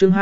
chương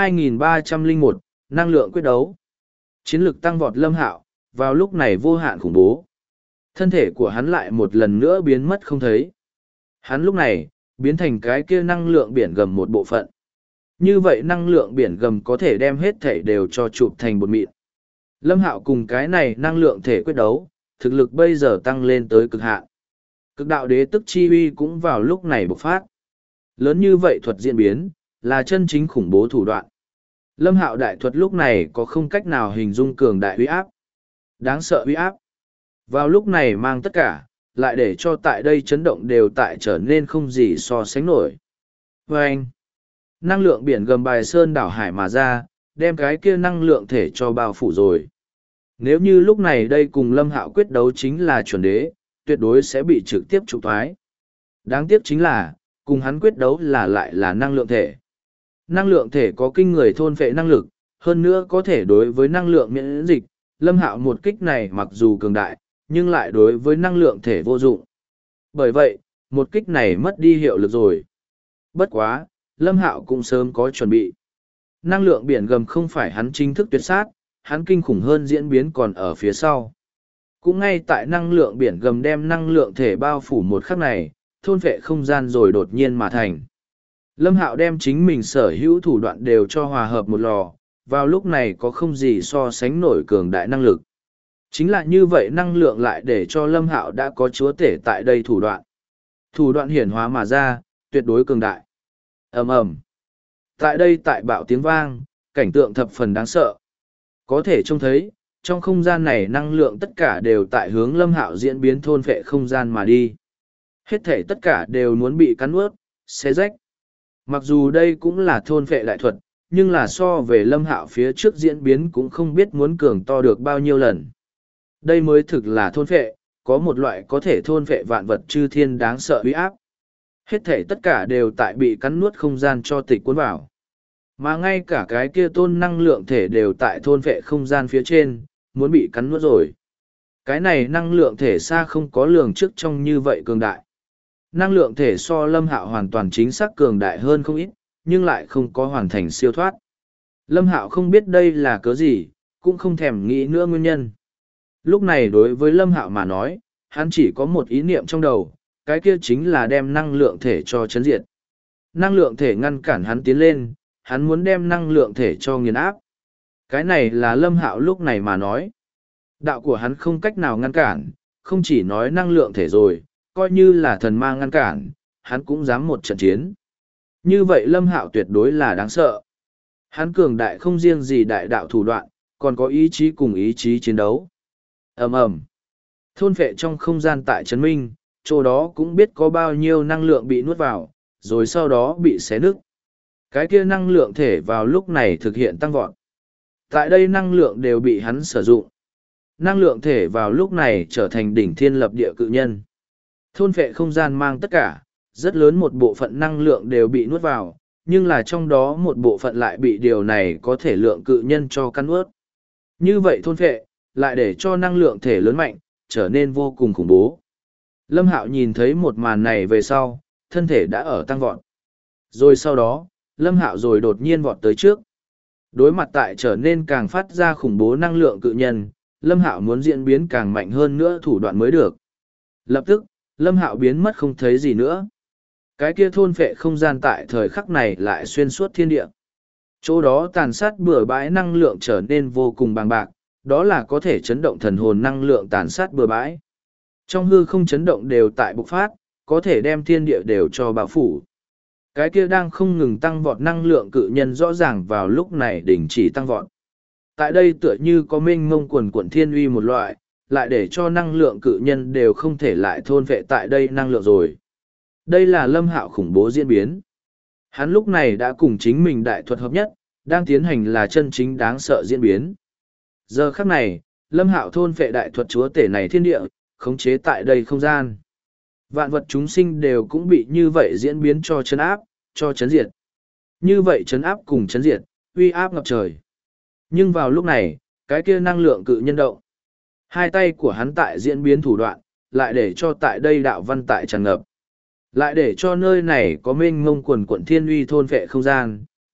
2301, năng lượng quyết đấu. Chiến lực tăng vọt Lâm Hạo, vào lúc này vô hạn khủng bố. Thân thể của hắn lại một lần nữa biến mất không thấy. Hắn lúc này, biến thành cái kia năng lượng biển gầm một bộ phận. Như vậy năng lượng biển gầm có thể đem hết thể đều cho chụp thành bột mịn. Lâm Hạo cùng cái này năng lượng thể quyết đấu, thực lực bây giờ tăng lên tới cực hạn. Cực đạo đế tức chi uy cũng vào lúc này bộc phát. Lớn như vậy thuật diễn biến, là chân chính khủng bố thủ đoạn. Lâm Hạo đại thuật lúc này có không cách nào hình dung cường đại uy áp. Đáng sợ uy áp. Vào lúc này mang tất cả, lại để cho tại đây chấn động đều tại trở nên không gì so sánh nổi. Và anh, năng lượng biển gầm bài sơn đảo hải mà ra, đem cái kia năng lượng thể cho bao phủ rồi. Nếu như lúc này đây cùng Lâm Hạo quyết đấu chính là chuẩn đế, tuyệt đối sẽ bị trực tiếp trục thoái. Đáng tiếc chính là, cùng hắn quyết đấu là lại là năng lượng thể. Năng lượng thể có kinh người thôn phệ năng lực, hơn nữa có thể đối với năng lượng miễn dịch. Lâm Hạo một kích này mặc dù cường đại, nhưng lại đối với năng lượng thể vô dụng. Bởi vậy, một kích này mất đi hiệu lực rồi. Bất quá, Lâm Hạo cũng sớm có chuẩn bị. Năng lượng biển gầm không phải hắn chính thức tuyệt sát, hắn kinh khủng hơn diễn biến còn ở phía sau. Cũng ngay tại năng lượng biển gầm đem năng lượng thể bao phủ một khắc này, thôn vệ không gian rồi đột nhiên mà thành. Lâm Hạo đem chính mình sở hữu thủ đoạn đều cho hòa hợp một lò, vào lúc này có không gì so sánh nổi cường đại năng lực. Chính là như vậy năng lượng lại để cho Lâm Hạo đã có chúa tể tại đây thủ đoạn. Thủ đoạn hiển hóa mà ra, tuyệt đối cường đại. Ầm ầm. Tại đây tại bạo tiếng vang, cảnh tượng thập phần đáng sợ. Có thể trông thấy, trong không gian này năng lượng tất cả đều tại hướng Lâm Hạo diễn biến thôn phệ không gian mà đi. Hết thể tất cả đều muốn bị cắn nuốt, xé rách. Mặc dù đây cũng là thôn phệ đại thuật, nhưng là so về Lâm Hạo phía trước diễn biến cũng không biết muốn cường to được bao nhiêu lần. Đây mới thực là thôn phệ, có một loại có thể thôn phệ vạn vật chư thiên đáng sợ uy áp. Hết thể tất cả đều tại bị cắn nuốt không gian cho tịch cuốn vào. Mà ngay cả cái kia tôn năng lượng thể đều tại thôn phệ không gian phía trên, muốn bị cắn nuốt rồi. Cái này năng lượng thể xa không có lường trước trong như vậy cường đại. Năng lượng thể so Lâm Hạo hoàn toàn chính xác cường đại hơn không ít, nhưng lại không có hoàn thành siêu thoát. Lâm Hạo không biết đây là cớ gì, cũng không thèm nghĩ nữa nguyên nhân. Lúc này đối với Lâm Hạo mà nói, hắn chỉ có một ý niệm trong đầu, cái kia chính là đem năng lượng thể cho chấn diệt. Năng lượng thể ngăn cản hắn tiến lên, hắn muốn đem năng lượng thể cho nghiền áp. Cái này là Lâm Hạo lúc này mà nói. Đạo của hắn không cách nào ngăn cản, không chỉ nói năng lượng thể rồi, coi như là thần ma ngăn cản, hắn cũng dám một trận chiến. Như vậy Lâm Hạo tuyệt đối là đáng sợ. Hắn cường đại không riêng gì đại đạo thủ đoạn, còn có ý chí cùng ý chí chiến đấu. Ầm ầm. Thôn phệ trong không gian tại Trấn Minh, chỗ đó cũng biết có bao nhiêu năng lượng bị nuốt vào, rồi sau đó bị xé nứt. Cái kia năng lượng thể vào lúc này thực hiện tăng vọt. Tại đây năng lượng đều bị hắn sử dụng. Năng lượng thể vào lúc này trở thành đỉnh thiên lập địa cự nhân. Thôn phệ không gian mang tất cả, rất lớn một bộ phận năng lượng đều bị nuốt vào, nhưng là trong đó một bộ phận lại bị điều này có thể lượng cự nhân cho cắn nuốt. Như vậy thôn phệ, lại để cho năng lượng thể lớn mạnh, trở nên vô cùng khủng bố. Lâm Hạo nhìn thấy một màn này về sau, thân thể đã ở tăng vọt. Rồi sau đó, Lâm Hạo rồi đột nhiên vọt tới trước. Đối mặt tại trở nên càng phát ra khủng bố năng lượng cự nhân, Lâm Hạo muốn diễn biến càng mạnh hơn nữa thủ đoạn mới được. Lập tức, Lâm Hạo biến mất không thấy gì nữa. Cái kia thôn phệ không gian tại thời khắc này lại xuyên suốt thiên địa. Chỗ đó tàn sát bừa bãi năng lượng trở nên vô cùng bằng bạc, đó là có thể chấn động thần hồn năng lượng tàn sát bừa bãi. Trong hư không chấn động đều tại bộc phát, có thể đem thiên địa đều cho bao phủ. Cái kia đang không ngừng tăng vọt năng lượng cự nhân rõ ràng vào lúc này đình chỉ tăng vọt. Tại đây tựa như có mênh mông quần quận thiên uy một loại, lại để cho năng lượng cự nhân đều không thể lại thôn vệ tại đây năng lượng rồi. Đây là Lâm Hạo khủng bố diễn biến. Hắn lúc này đã cùng chính mình đại thuật hợp nhất, đang tiến hành là chân chính đáng sợ diễn biến. Giờ khắc này, Lâm Hạo thôn vệ đại thuật chúa tể này thiên địa, khống chế tại đây không gian. Vạn vật chúng sinh đều cũng bị như vậy diễn biến cho chấn áp, cho chấn diệt. Như vậy chấn áp cùng chấn diệt, uy áp ngập trời. Nhưng vào lúc này, cái kia năng lượng cự nhân động. Hai tay của hắn tại diễn biến thủ đoạn, lại để cho tại đây đạo văn tại tràn ngập. Lại để cho nơi này có mênh mông quần quận thiên uy thôn vệ không gian,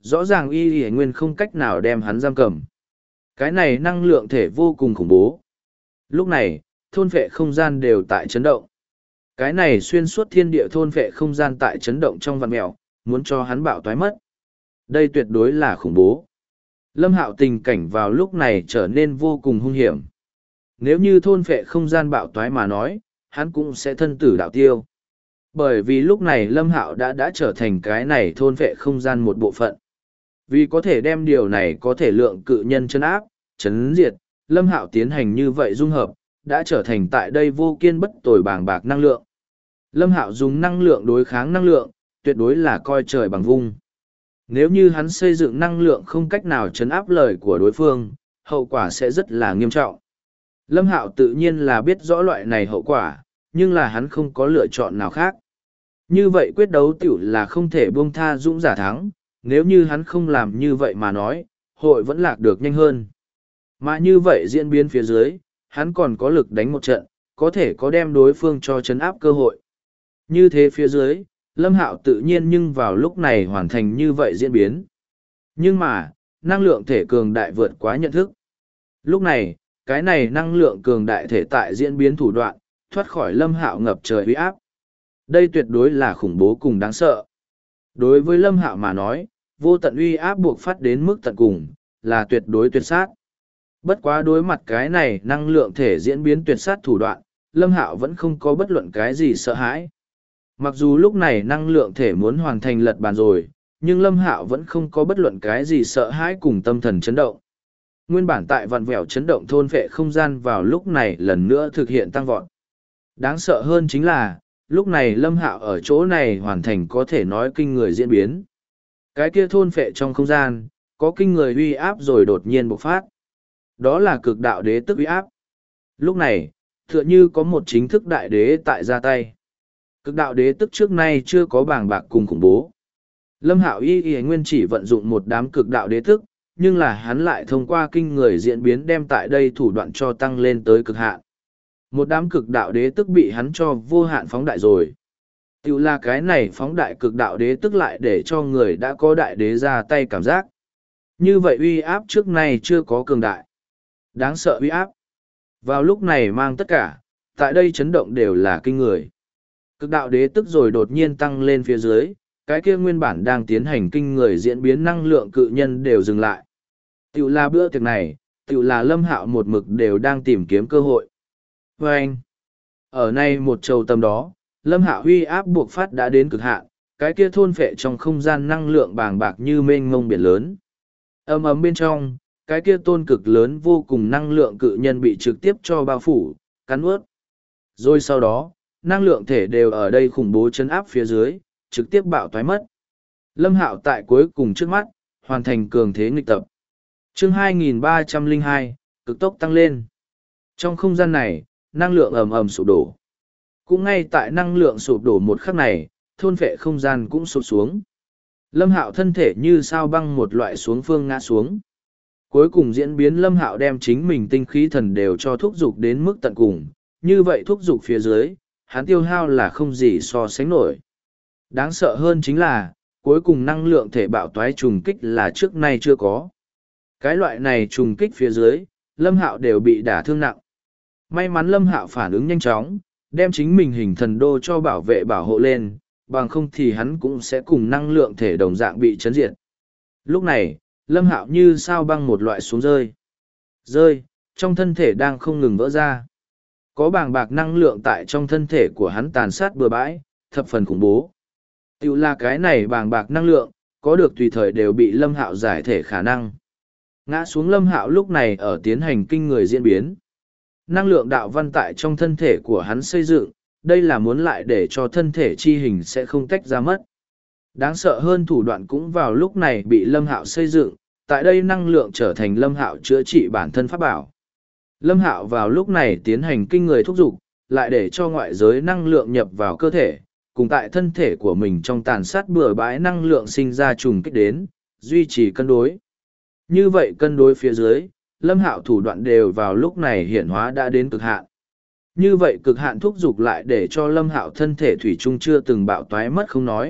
Rõ ràng y y nguyên không cách nào đem hắn giam cầm. Cái này năng lượng thể vô cùng khủng bố. Lúc này, thôn vệ không gian đều tại chấn động. Cái này xuyên suốt thiên địa thôn vệ không gian tại chấn động trong vạn mèo, muốn cho hắn bạo toái mất. Đây tuyệt đối là khủng bố. Lâm Hạo tình cảnh vào lúc này trở nên vô cùng hung hiểm. Nếu như thôn vệ không gian bạo toái mà nói, hắn cũng sẽ thân tử đạo tiêu. Bởi vì lúc này Lâm Hạo đã trở thành cái này thôn vệ không gian một bộ phận. Vì có thể đem điều này có thể lượng cự nhân chân áp, chấn diệt, Lâm Hạo tiến hành như vậy dung hợp, đã trở thành tại đây vô kiên bất tồi bàng bạc năng lượng. Lâm Hạo dùng năng lượng đối kháng năng lượng, tuyệt đối là coi trời bằng vung. Nếu như hắn xây dựng năng lượng không cách nào chấn áp lời của đối phương, hậu quả sẽ rất là nghiêm trọng. Lâm Hạo tự nhiên là biết rõ loại này hậu quả, nhưng là hắn không có lựa chọn nào khác. Như vậy quyết đấu tiểu là không thể buông tha dũng giả thắng, nếu như hắn không làm như vậy mà nói, hội vẫn lạc được nhanh hơn. Mà như vậy diễn biến phía dưới, hắn còn có lực đánh một trận, có thể có đem đối phương cho chấn áp cơ hội. Như thế phía dưới, Lâm Hạo tự nhiên nhưng vào lúc này hoàn thành như vậy diễn biến. Nhưng mà, năng lượng thể cường đại vượt quá nhận thức. Lúc này, cái này năng lượng cường đại thể tại diễn biến thủ đoạn, thoát khỏi Lâm Hạo ngập trời uy áp. Đây tuyệt đối là khủng bố cùng đáng sợ. Đối với Lâm Hạo mà nói, vô tận uy áp buộc phát đến mức tận cùng, là tuyệt đối tuyệt sát. Bất quá đối mặt cái này năng lượng thể diễn biến tuyệt sát thủ đoạn, Lâm Hạo vẫn không có bất luận cái gì sợ hãi. Mặc dù lúc này năng lượng thể muốn hoàn thành lật bàn rồi, nhưng Lâm Hạo vẫn không có bất luận cái gì sợ hãi cùng tâm thần chấn động. Nguyên bản tại vặn vẹo chấn động thôn vệ không gian vào lúc này lần nữa thực hiện tăng vọt. Đáng sợ hơn chính là, lúc này Lâm Hạo ở chỗ này hoàn thành có thể nói kinh người diễn biến. Cái kia thôn vệ trong không gian, có kinh người uy áp rồi đột nhiên bộc phát. Đó là cực đạo đế tức uy áp. Lúc này, tựa như có một chính thức đại đế tại ra tay. Cực đạo đế tức trước nay chưa có bàng bạc cùng khủng bố. Lâm Hạo y nguyên chỉ vận dụng một đám cực đạo đế tức, nhưng là hắn lại thông qua kinh người diễn biến đem tại đây thủ đoạn cho tăng lên tới cực hạn. Một đám cực đạo đế tức bị hắn cho vô hạn phóng đại rồi. Tiểu là cái này phóng đại cực đạo đế tức lại để cho người đã có đại đế ra tay cảm giác. Như vậy uy áp trước nay chưa có cường đại. Đáng sợ uy áp. Vào lúc này mang tất cả, tại đây chấn động đều là kinh người. Cực đạo đế tức rồi đột nhiên tăng lên phía dưới, cái kia nguyên bản đang tiến hành kinh người diễn biến năng lượng cự nhân đều dừng lại. Tiểu là bữa tiệc này, tiểu là Lâm Hạo một mực đều đang tìm kiếm cơ hội. Và anh, ở nay một trầu tầm đó, Lâm Hạo huy áp buộc phát đã đến cực hạn, cái kia thôn phệ trong không gian năng lượng bàng bạc như mênh mông biển lớn. Ầm ầm bên trong, cái kia tôn cực lớn vô cùng năng lượng cự nhân bị trực tiếp cho bao phủ, cắn ướt. Rồi sau đó, năng lượng thể đều ở đây khủng bố chấn áp phía dưới, trực tiếp bạo toái mất. Lâm Hạo tại cuối cùng trước mắt, hoàn thành cường thế nghịch tập. Chương 2302, cực tốc tăng lên. Trong không gian này, năng lượng ầm ầm sụp đổ. Cũng ngay tại năng lượng sụp đổ một khắc này, thôn phệ không gian cũng sụp xuống. Lâm Hạo thân thể như sao băng một loại xuống phương ngã xuống. Cuối cùng diễn biến Lâm Hạo đem chính mình tinh khí thần đều cho thúc dục đến mức tận cùng, như vậy thúc dục phía dưới, hắn tiêu hao là không gì so sánh nổi. Đáng sợ hơn chính là, cuối cùng năng lượng thể bạo toái trùng kích là trước nay chưa có. Cái loại này trùng kích phía dưới, Lâm Hạo đều bị đả thương nặng. May mắn Lâm Hạo phản ứng nhanh chóng, đem chính mình hình thần đô cho bảo vệ bảo hộ lên, bằng không thì hắn cũng sẽ cùng năng lượng thể đồng dạng bị chấn diệt. Lúc này, Lâm Hạo như sao băng một loại xuống rơi. Rơi, trong thân thể đang không ngừng vỡ ra. Có bàng bạc năng lượng tại trong thân thể của hắn tàn sát bừa bãi, thập phần khủng bố. Tiểu là cái này bàng bạc năng lượng, có được tùy thời đều bị Lâm Hạo giải thể khả năng. Ngã xuống Lâm Hạo lúc này ở tiến hành kinh người diễn biến. Năng lượng đạo văn tại trong thân thể của hắn xây dựng, đây là muốn lại để cho thân thể chi hình sẽ không tách ra mất. Đáng sợ hơn thủ đoạn cũng vào lúc này bị Lâm Hạo xây dựng, tại đây năng lượng trở thành Lâm Hạo chữa trị bản thân pháp bảo. Lâm Hạo vào lúc này tiến hành kinh người thúc giục, lại để cho ngoại giới năng lượng nhập vào cơ thể, cùng tại thân thể của mình trong tàn sát bừa bãi năng lượng sinh ra trùng kích đến, duy trì cân đối. Như vậy cân đối phía dưới, Lâm Hạo thủ đoạn đều vào lúc này hiển hóa đã đến cực hạn. Như vậy cực hạn thúc giục lại để cho Lâm Hạo thân thể thủy chung chưa từng bạo toái mất không nói,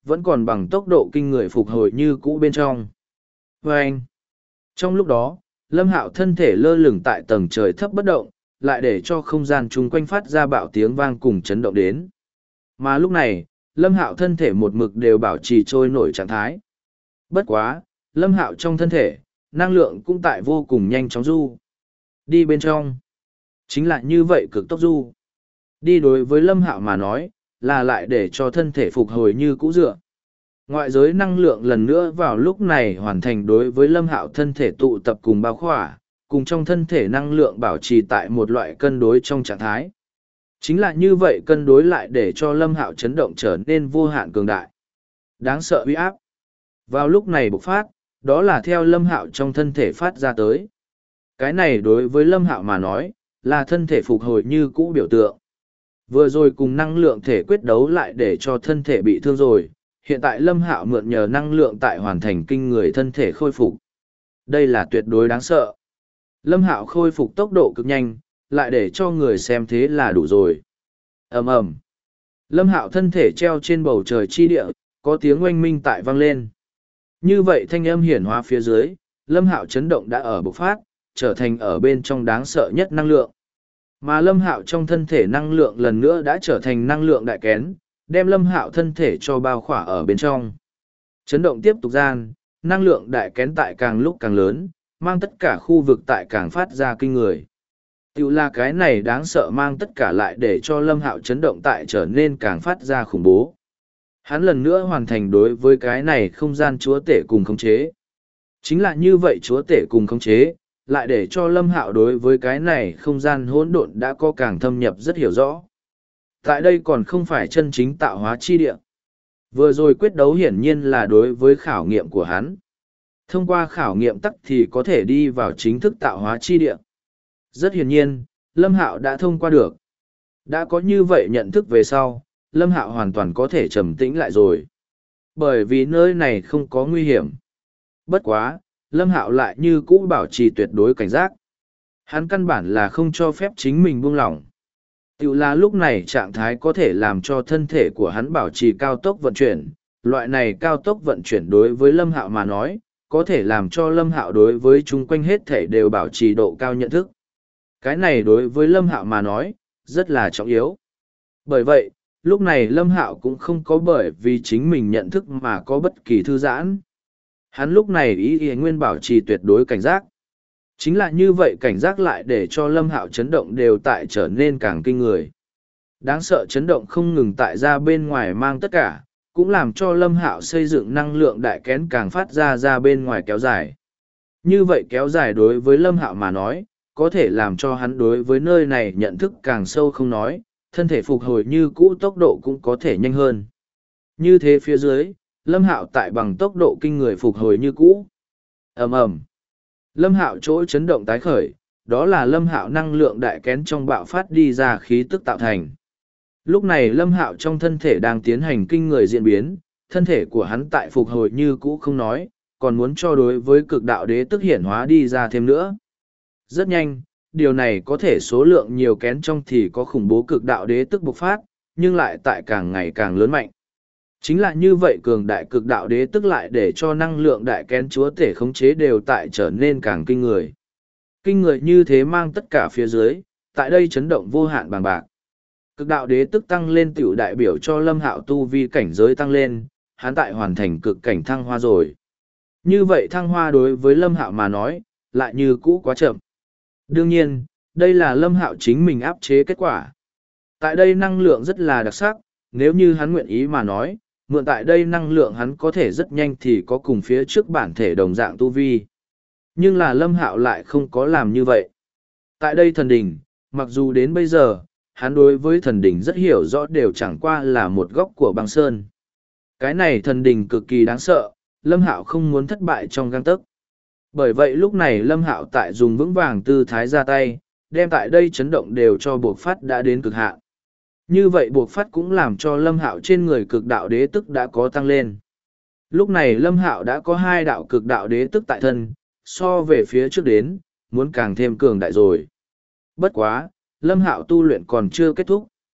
vẫn còn bằng tốc độ kinh người phục hồi như cũ bên trong. Và anh, trong lúc đó, Lâm Hạo thân thể lơ lửng tại tầng trời thấp bất động, lại để cho không gian chung quanh phát ra bạo tiếng vang cùng chấn động đến. Mà lúc này, Lâm Hạo thân thể một mực đều bảo trì trôi nổi trạng thái. Bất quá, Lâm Hạo trong thân thể, năng lượng cũng tại vô cùng nhanh chóng du. Đi bên trong. Chính là như vậy cực tốc du. Đi đối với Lâm Hạo mà nói, là lại để cho thân thể phục hồi như cũ dựa. Ngoại giới năng lượng lần nữa vào lúc này hoàn thành đối với Lâm Hạo thân thể tụ tập cùng bao khỏa, cùng trong thân thể năng lượng bảo trì tại một loại cân đối trong trạng thái. Chính là như vậy cân đối lại để cho Lâm Hạo chấn động trở nên vô hạn cường đại. Đáng sợ uy áp. Vào lúc này bộc phát, đó là theo Lâm Hạo trong thân thể phát ra tới. Cái này đối với Lâm Hạo mà nói, là thân thể phục hồi như cũ biểu tượng. Vừa rồi cùng năng lượng thể quyết đấu lại để cho thân thể bị thương rồi, hiện tại Lâm Hạo mượn nhờ năng lượng tại hoàn thành kinh người thân thể khôi phục. Đây là tuyệt đối đáng sợ. Lâm Hạo khôi phục tốc độ cực nhanh, lại để cho người xem thế là đủ rồi. Ầm ầm. Lâm Hạo thân thể treo trên bầu trời chi địa, có tiếng oanh minh tại vang lên. Như vậy thanh âm hiển hóa phía dưới, Lâm Hạo chấn động đã ở bộc phát, trở thành ở bên trong đáng sợ nhất năng lượng. Mà Lâm Hạo trong thân thể năng lượng lần nữa đã trở thành năng lượng đại kén, đem Lâm Hạo thân thể cho bao khỏa ở bên trong. Chấn động tiếp tục gian, năng lượng đại kén tại càng lúc càng lớn, mang tất cả khu vực tại càng phát ra kinh người. Tiểu là cái này đáng sợ mang tất cả lại để cho Lâm Hạo chấn động tại trở nên càng phát ra khủng bố. Hắn lần nữa hoàn thành đối với cái này không gian chúa tể cùng khống chế. Chính là như vậy chúa tể cùng khống chế, lại để cho Lâm Hạo đối với cái này không gian hỗn độn đã có càng thâm nhập rất hiểu rõ. Tại đây còn không phải chân chính tạo hóa chi địa. Vừa rồi quyết đấu hiển nhiên là đối với khảo nghiệm của hắn. Thông qua khảo nghiệm tắc thì có thể đi vào chính thức tạo hóa chi địa. Rất hiển nhiên, Lâm Hạo đã thông qua được. Đã có như vậy nhận thức về sau, Lâm Hạo hoàn toàn có thể trầm tĩnh lại rồi. Bởi vì nơi này không có nguy hiểm. Bất quá, Lâm Hạo lại như cũ bảo trì tuyệt đối cảnh giác. Hắn căn bản là không cho phép chính mình buông lỏng. Tiểu là lúc này trạng thái có thể làm cho thân thể của hắn bảo trì cao tốc vận chuyển. Loại này cao tốc vận chuyển đối với Lâm Hạo mà nói, có thể làm cho Lâm Hạo đối với chung quanh hết thể đều bảo trì độ cao nhận thức. Cái này đối với Lâm Hạo mà nói, rất là trọng yếu. Bởi vậy, lúc này Lâm Hạo cũng không có bởi vì chính mình nhận thức mà có bất kỳ thư giãn. Hắn lúc này ý nguyên bảo trì tuyệt đối cảnh giác. Chính là như vậy cảnh giác lại để cho Lâm Hạo chấn động đều tại trở nên càng kinh người. Đáng sợ chấn động không ngừng tại ra bên ngoài mang tất cả, cũng làm cho Lâm Hạo xây dựng năng lượng đại kén càng phát ra bên ngoài kéo dài. Như vậy kéo dài đối với Lâm Hạo mà nói, có thể làm cho hắn đối với nơi này nhận thức càng sâu không nói, thân thể phục hồi như cũ tốc độ cũng có thể nhanh hơn. Như thế phía dưới, Lâm Hạo tại bằng tốc độ kinh người phục hồi như cũ. Ầm ầm. Lâm Hạo chỗ chấn động tái khởi, đó là Lâm Hạo năng lượng đại kén trong bạo phát đi ra khí tức tạo thành. Lúc này Lâm Hạo trong thân thể đang tiến hành kinh người diễn biến, thân thể của hắn tại phục hồi như cũ không nói, còn muốn cho đối với cực đạo đế tức hiển hóa đi ra thêm nữa. Rất nhanh, điều này có thể số lượng nhiều kén trong thì có khủng bố cực đạo đế tức bộc phát, nhưng lại tại càng ngày càng lớn mạnh. Chính là như vậy cường đại cực đạo đế tức lại để cho năng lượng đại kén chúa tể khống chế đều tại trở nên càng kinh người. Kinh người như thế mang tất cả phía dưới, tại đây chấn động vô hạn bằng bạc. Cực đạo đế tức tăng lên tiểu đại biểu cho Lâm Hạo tu vi cảnh giới tăng lên, hắn tại hoàn thành cực cảnh thăng hoa rồi. Như vậy thăng hoa đối với Lâm Hạo mà nói, lại như cũ quá chậm. Đương nhiên, đây là Lâm Hạo chính mình áp chế kết quả. Tại đây năng lượng rất là đặc sắc, nếu như hắn nguyện ý mà nói, mượn tại đây năng lượng hắn có thể rất nhanh thì có cùng phía trước bản thể đồng dạng tu vi. Nhưng là Lâm Hạo lại không có làm như vậy. Tại đây thần đỉnh, mặc dù đến bây giờ, hắn đối với thần đỉnh rất hiểu rõ đều chẳng qua là một góc của băng sơn. Cái này thần đỉnh cực kỳ đáng sợ, Lâm Hạo không muốn thất bại trong gang tấc. Bởi vậy lúc này Lâm Hạo tại dùng vững vàng tư thái ra tay, đem tại đây chấn động đều cho buộc phát đã đến cực hạn. Như vậy buộc phát cũng làm cho Lâm Hạo trên người cực đạo đế tức đã có tăng lên. Lúc này Lâm Hạo đã có 2 đạo cực đạo đế tức tại thân, so về phía trước đến, muốn càng thêm cường đại rồi. Bất quá, Lâm Hạo tu luyện còn chưa kết thúc.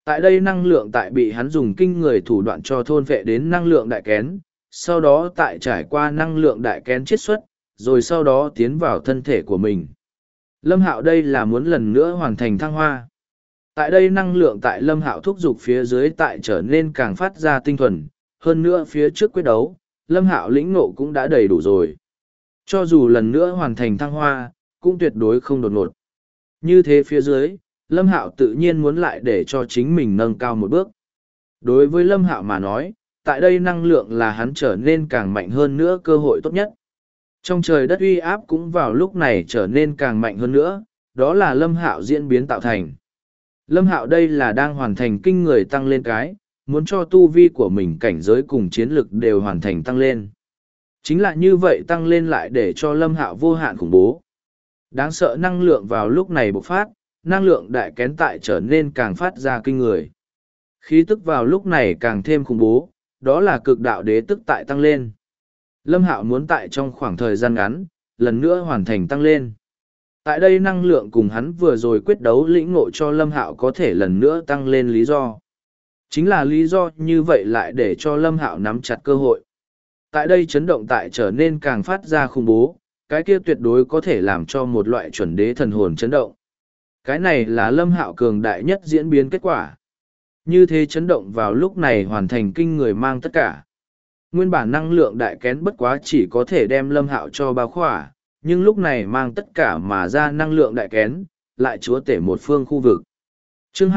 Tại đây năng lượng tại bị hắn dùng kinh người thủ đoạn cho thôn vệ đến năng lượng đại kén, sau đó tại trải qua năng lượng đại kén chiết xuất, rồi sau đó tiến vào thân thể của mình. Lâm Hạo đây là muốn lần nữa hoàn thành thăng hoa. Tại đây năng lượng tại Lâm Hạo thúc giục phía dưới tại trở nên càng phát ra tinh thuần, hơn nữa phía trước quyết đấu, Lâm Hạo lĩnh ngộ cũng đã đầy đủ rồi. Cho dù lần nữa hoàn thành thăng hoa, cũng tuyệt đối không đột ngột. Như thế phía dưới, Lâm Hạo tự nhiên muốn lại để cho chính mình nâng cao một bước. Đối với Lâm Hạo mà nói, tại đây năng lượng là hắn trở nên càng mạnh hơn nữa cơ hội tốt nhất. Trong trời đất uy áp cũng vào lúc này trở nên càng mạnh hơn nữa, đó là Lâm Hạo diễn biến tạo thành. Lâm Hạo đây là đang hoàn thành kinh người tăng lên cái, muốn cho tu vi của mình cảnh giới cùng chiến lực đều hoàn thành tăng lên. Chính là như vậy tăng lên lại để cho Lâm Hạo vô hạn khủng bố. Đáng sợ năng lượng vào lúc này bộc phát, năng lượng đại kén tại trở nên càng phát ra kinh người. Khí tức vào lúc này càng thêm khủng bố, đó là cực đạo đế tức tại tăng lên. Lâm Hạo muốn tại trong khoảng thời gian ngắn, lần nữa hoàn thành tăng lên. Tại đây năng lượng cùng hắn vừa rồi quyết đấu lĩnh ngộ cho Lâm Hạo có thể lần nữa tăng lên lý do. Chính là lý do như vậy lại để cho Lâm Hạo nắm chặt cơ hội. Tại đây chấn động tại trở nên càng phát ra khủng bố, cái kia tuyệt đối có thể làm cho một loại chuẩn đế thần hồn chấn động. Cái này là Lâm Hạo cường đại nhất diễn biến kết quả. Như thế chấn động vào lúc này hoàn thành kinh người mang tất cả. Nguyên bản năng lượng đại kén bất quá chỉ có thể đem Lâm Hạo cho bao khỏa, nhưng lúc này mang tất cả mà ra năng lượng đại kén, lại chúa tể một phương khu vực. Chương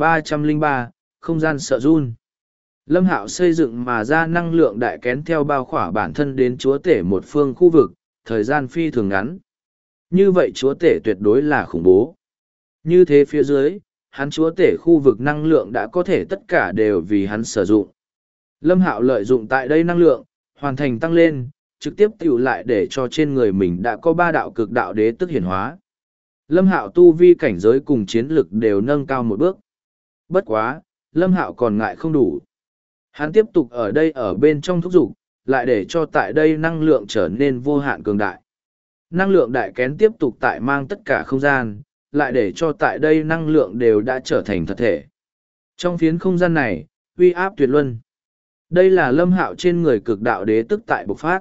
2303, không gian sợ run. Lâm Hạo xây dựng mà ra năng lượng đại kén theo bao khỏa bản thân đến chúa tể một phương khu vực, thời gian phi thường ngắn. Như vậy chúa tể tuyệt đối là khủng bố. Như thế phía dưới, hắn chúa tể khu vực năng lượng đã có thể tất cả đều vì hắn sử dụng. Lâm Hạo lợi dụng tại đây năng lượng, hoàn thành tăng lên, trực tiếp tiểu lại để cho trên người mình đã có 3 đạo cực đạo đế tức hiển hóa. Lâm Hạo tu vi cảnh giới cùng chiến lực đều nâng cao một bước. Bất quá, Lâm Hạo còn ngại không đủ. Hắn tiếp tục ở đây ở bên trong thúc dục, lại để cho tại đây năng lượng trở nên vô hạn cường đại. Năng lượng đại kén tiếp tục tại mang tất cả không gian, lại để cho tại đây năng lượng đều đã trở thành thật thể. Trong phiến không gian này, uy áp tuyệt luân. Đây là Lâm Hạo trên người cực đạo đế tức tại bộc phát.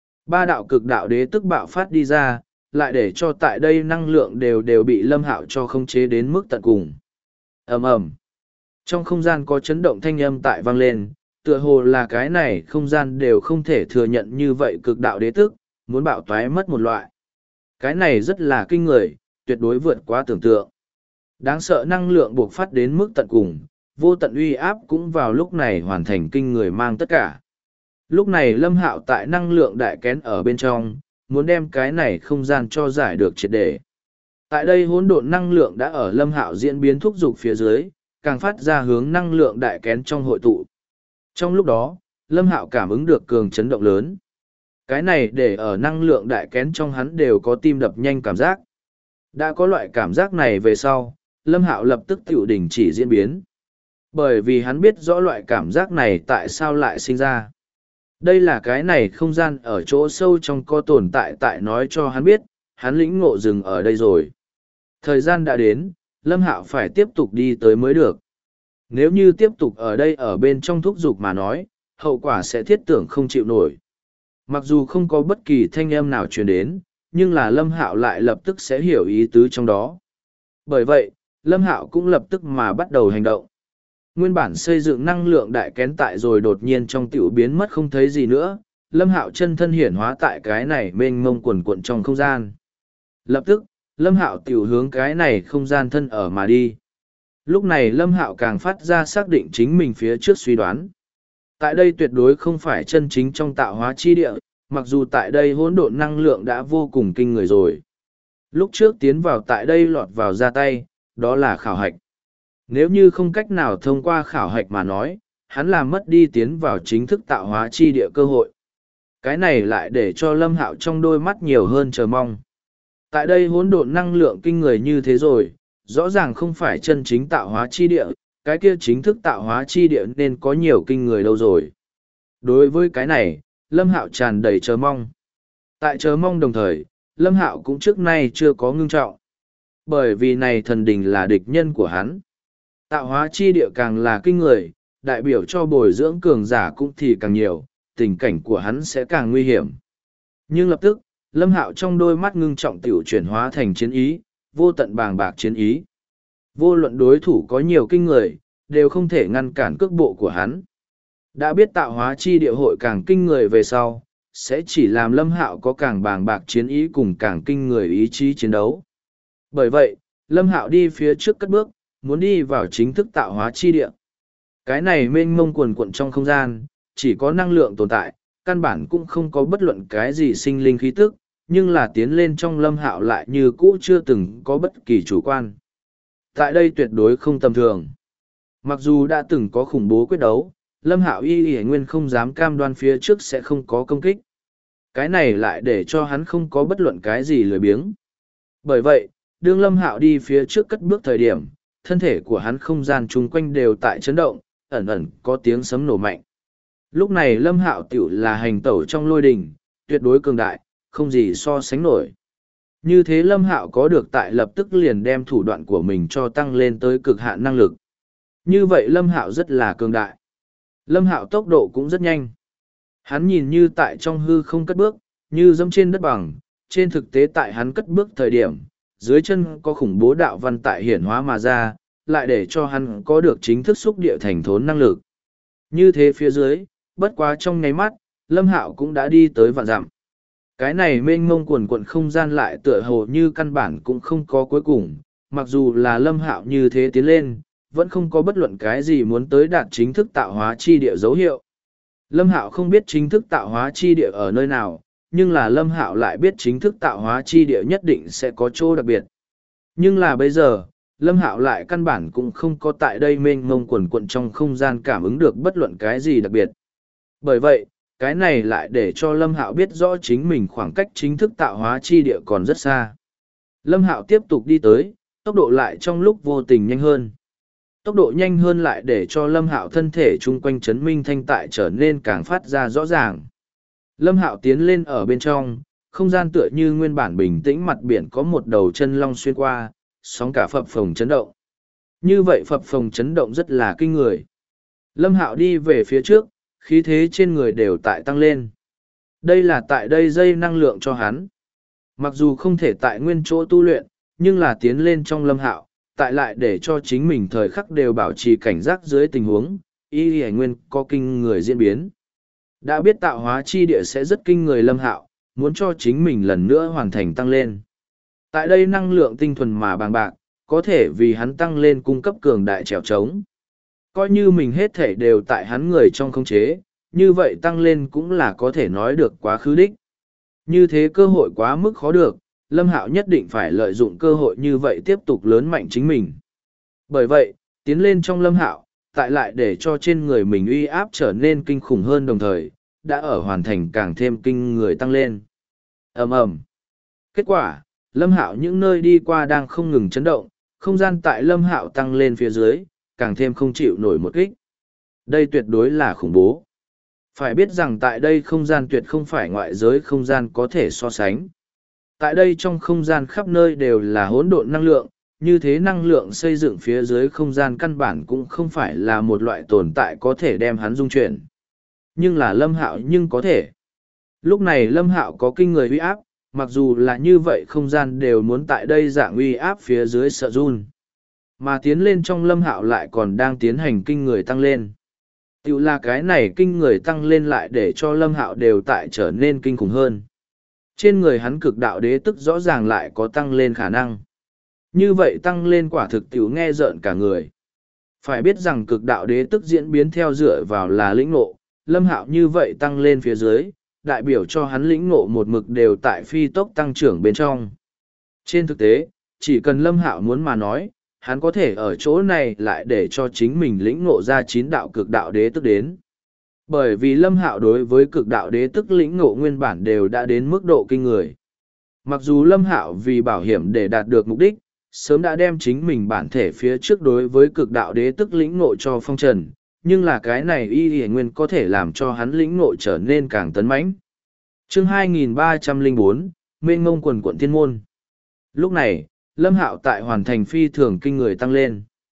3 đạo cực đạo đế tức bạo phát đi ra, lại để cho tại đây năng lượng đều bị Lâm Hạo cho khống chế đến mức tận cùng. Ầm ầm. Trong không gian có chấn động thanh âm tại vang lên, tựa hồ là cái này không gian đều không thể thừa nhận như vậy cực đạo đế tức, muốn bạo toái mất một loại. Cái này rất là kinh người, tuyệt đối vượt quá tưởng tượng. Đáng sợ năng lượng bộc phát đến mức tận cùng, vô tận uy áp cũng vào lúc này hoàn thành kinh người mang tất cả. Lúc này Lâm Hạo tại năng lượng đại kén ở bên trong, muốn đem cái này không gian cho giải được triệt để. Tại đây hỗn độn năng lượng đã ở Lâm Hạo diễn biến thúc dục phía dưới, càng phát ra hướng năng lượng đại kén trong hội tụ. Trong lúc đó, Lâm Hạo cảm ứng được cường chấn động lớn. Cái này để ở năng lượng đại kén trong hắn đều có tim đập nhanh cảm giác. Đã có loại cảm giác này về sau, Lâm Hạo lập tức tiểu đình chỉ diễn biến. Bởi vì hắn biết rõ loại cảm giác này tại sao lại sinh ra. Đây là cái này không gian ở chỗ sâu trong có tồn tại nói cho hắn biết, hắn lĩnh ngộ dừng ở đây rồi. Thời gian đã đến, Lâm Hạo phải tiếp tục đi tới mới được. Nếu như tiếp tục ở đây ở bên trong thúc dục mà nói, hậu quả sẽ thiết tưởng không chịu nổi. Mặc dù không có bất kỳ thanh âm nào truyền đến, nhưng là Lâm Hạo lại lập tức sẽ hiểu ý tứ trong đó. Bởi vậy, Lâm Hạo cũng lập tức mà bắt đầu hành động. Nguyên bản xây dựng năng lượng đại kén tại rồi đột nhiên trong tiểu biến mất không thấy gì nữa, Lâm Hạo chân thân hiển hóa tại cái này mênh mông quần cuộn trong không gian. Lập tức, Lâm Hạo tiểu hướng cái này không gian thân ở mà đi. Lúc này Lâm Hạo càng phát ra xác định chính mình phía trước suy đoán. Tại đây tuyệt đối không phải chân chính trong tạo hóa chi địa, mặc dù tại đây hỗn độn năng lượng đã vô cùng kinh người rồi. Lúc trước tiến vào tại đây lọt vào ra tay, đó là khảo hạch. Nếu như không cách nào thông qua khảo hạch mà nói, hắn làm mất đi tiến vào chính thức tạo hóa chi địa cơ hội. Cái này lại để cho Lâm Hạo trong đôi mắt nhiều hơn chờ mong. Tại đây hỗn độn năng lượng kinh người như thế rồi, rõ ràng không phải chân chính tạo hóa chi địa, cái kia chính thức tạo hóa chi địa nên có nhiều kinh người đâu rồi. Đối với cái này, Lâm Hạo tràn đầy chờ mong. Tại chờ mong đồng thời, Lâm Hạo cũng trước nay chưa có ngưng trọng. Bởi vì này thần đình là địch nhân của hắn. Tạo hóa chi địa càng là kinh người, đại biểu cho bồi dưỡng cường giả cũng thì càng nhiều, tình cảnh của hắn sẽ càng nguy hiểm. Nhưng lập tức, Lâm Hạo trong đôi mắt ngưng trọng tiểu chuyển hóa thành chiến ý, vô tận bàng bạc chiến ý. Vô luận đối thủ có nhiều kinh người, đều không thể ngăn cản cước bộ của hắn. Đã biết tạo hóa chi địa hội càng kinh người về sau, sẽ chỉ làm Lâm Hạo có càng bàng bạc chiến ý cùng càng kinh người ý chí chiến đấu. Bởi vậy, Lâm Hạo đi phía trước cất bước, muốn đi vào chính thức tạo hóa chi địa. Cái này mênh mông quần quận trong không gian, chỉ có năng lượng tồn tại, căn bản cũng không có bất luận cái gì sinh linh khí tức, nhưng là tiến lên trong Lâm Hạo lại như cũ chưa từng có bất kỳ chủ quan. Tại đây tuyệt đối không tầm thường. Mặc dù đã từng có khủng bố quyết đấu, Lâm Hạo y nguyên không dám cam đoan phía trước sẽ không có công kích. Cái này lại để cho hắn không có bất luận cái gì lười biếng. Bởi vậy, đương Lâm Hạo đi phía trước cất bước thời điểm, thân thể của hắn không gian chung quanh đều tại chấn động, ẩn ẩn có tiếng sấm nổ mạnh. Lúc này Lâm Hạo tiểu là hành tẩu trong lôi đình, tuyệt đối cường đại, không gì so sánh nổi. Như thế Lâm Hạo có được tại lập tức liền đem thủ đoạn của mình cho tăng lên tới cực hạn năng lực. Như vậy Lâm Hạo rất là cường đại. Lâm Hạo tốc độ cũng rất nhanh. Hắn nhìn như tại trong hư không cất bước, như dẫm trên đất bằng, trên thực tế tại hắn cất bước thời điểm, dưới chân có khủng bố đạo văn tại hiển hóa mà ra, lại để cho hắn có được chính thức xúc địa thành thốn năng lực. Như thế phía dưới, bất quá trong nháy mắt, Lâm Hạo cũng đã đi tới vạn dặm. Cái này mênh mông quần quận không gian lại tựa hồ như căn bản cũng không có cuối cùng, mặc dù là Lâm Hạo như thế tiến lên, vẫn không có bất luận cái gì muốn tới đạt chính thức tạo hóa chi địa dấu hiệu. Lâm Hạo không biết chính thức tạo hóa chi địa ở nơi nào, nhưng là Lâm Hạo lại biết chính thức tạo hóa chi địa nhất định sẽ có chỗ đặc biệt. Nhưng là bây giờ, Lâm Hạo lại căn bản cũng không có tại đây mênh mông quần quận trong không gian cảm ứng được bất luận cái gì đặc biệt. Bởi vậy, cái này lại để cho Lâm Hạo biết rõ chính mình khoảng cách chính thức tạo hóa chi địa còn rất xa. Lâm Hạo tiếp tục đi tới, tốc độ lại trong lúc vô tình nhanh hơn. Tốc độ nhanh hơn lại để cho Lâm Hạo thân thể chung quanh chấn minh thanh tại trở nên càng phát ra rõ ràng. Lâm Hạo tiến lên ở bên trong, không gian tựa như nguyên bản bình tĩnh mặt biển có một đầu chân long xuyên qua, sóng cả phập phồng chấn động. Như vậy phập phồng chấn động rất là kinh người. Lâm Hạo đi về phía trước, khí thế trên người đều tại tăng lên. Đây là tại đây dây năng lượng cho hắn. Mặc dù không thể tại nguyên chỗ tu luyện, nhưng là tiến lên trong Lâm Hạo, tại lại để cho chính mình thời khắc đều bảo trì cảnh giác dưới tình huống, y hải nguyên có kinh người diễn biến. Đã biết tạo hóa chi địa sẽ rất kinh người Lâm Hạo, muốn cho chính mình lần nữa hoàn thành tăng lên. Tại đây năng lượng tinh thuần mà bàng bạc, có thể vì hắn tăng lên cung cấp cường đại trèo trống. Coi như mình hết thể đều tại hắn người trong khống chế, như vậy tăng lên cũng là có thể nói được quá khứ đích. Như thế cơ hội quá mức khó được, Lâm Hạo nhất định phải lợi dụng cơ hội như vậy tiếp tục lớn mạnh chính mình. Bởi vậy, tiến lên trong Lâm Hạo, tại lại để cho trên người mình uy áp trở nên kinh khủng hơn đồng thời, đã ở hoàn thành càng thêm kinh người tăng lên. Ầm ầm. Kết quả, Lâm Hạo những nơi đi qua đang không ngừng chấn động, không gian tại Lâm Hạo tăng lên phía dưới, càng thêm không chịu nổi một kích. Đây tuyệt đối là khủng bố. Phải biết rằng tại đây không gian tuyệt không phải ngoại giới không gian có thể so sánh. Tại đây trong không gian khắp nơi đều là hỗn độn năng lượng, như thế năng lượng xây dựng phía dưới không gian căn bản cũng không phải là một loại tồn tại có thể đem hắn dung chuyển. Nhưng là Lâm Hạo nhưng có thể. Lúc này Lâm Hạo có kinh người uy áp, mặc dù là như vậy không gian đều muốn tại đây dạng uy áp phía dưới sợ run. Mà tiến lên trong Lâm Hạo lại còn đang tiến hành kinh người tăng lên. Tiểu là cái này kinh người tăng lên lại để cho Lâm Hạo đều tại trở nên kinh khủng hơn. Trên người hắn cực đạo đế tức rõ ràng lại có tăng lên khả năng. Như vậy tăng lên quả thực tiểu nghe rợn cả người. Phải biết rằng cực đạo đế tức diễn biến theo dựa vào là lĩnh ngộ, Lâm Hạo như vậy tăng lên phía dưới, đại biểu cho hắn lĩnh ngộ một mực đều tại phi tốc tăng trưởng bên trong. Trên thực tế, chỉ cần Lâm Hạo muốn mà nói, hắn có thể ở chỗ này lại để cho chính mình lĩnh ngộ ra 9 đạo cực đạo đế tức đến. Bởi vì Lâm Hạo đối với cực đạo đế tức lĩnh ngộ nguyên bản đều đã đến mức độ kinh người. Mặc dù Lâm Hạo vì bảo hiểm để đạt được mục đích, sớm đã đem chính mình bản thể phía trước đối với cực đạo đế tức lĩnh ngộ cho phong trần, nhưng là cái này y nguyên có thể làm cho hắn lĩnh ngộ trở nên càng tấn mãnh. Chương 2304, Mênh Mông Quần Quận Thiên Môn. Lúc này, Lâm Hạo tại hoàn thành phi thường kinh người tăng lên.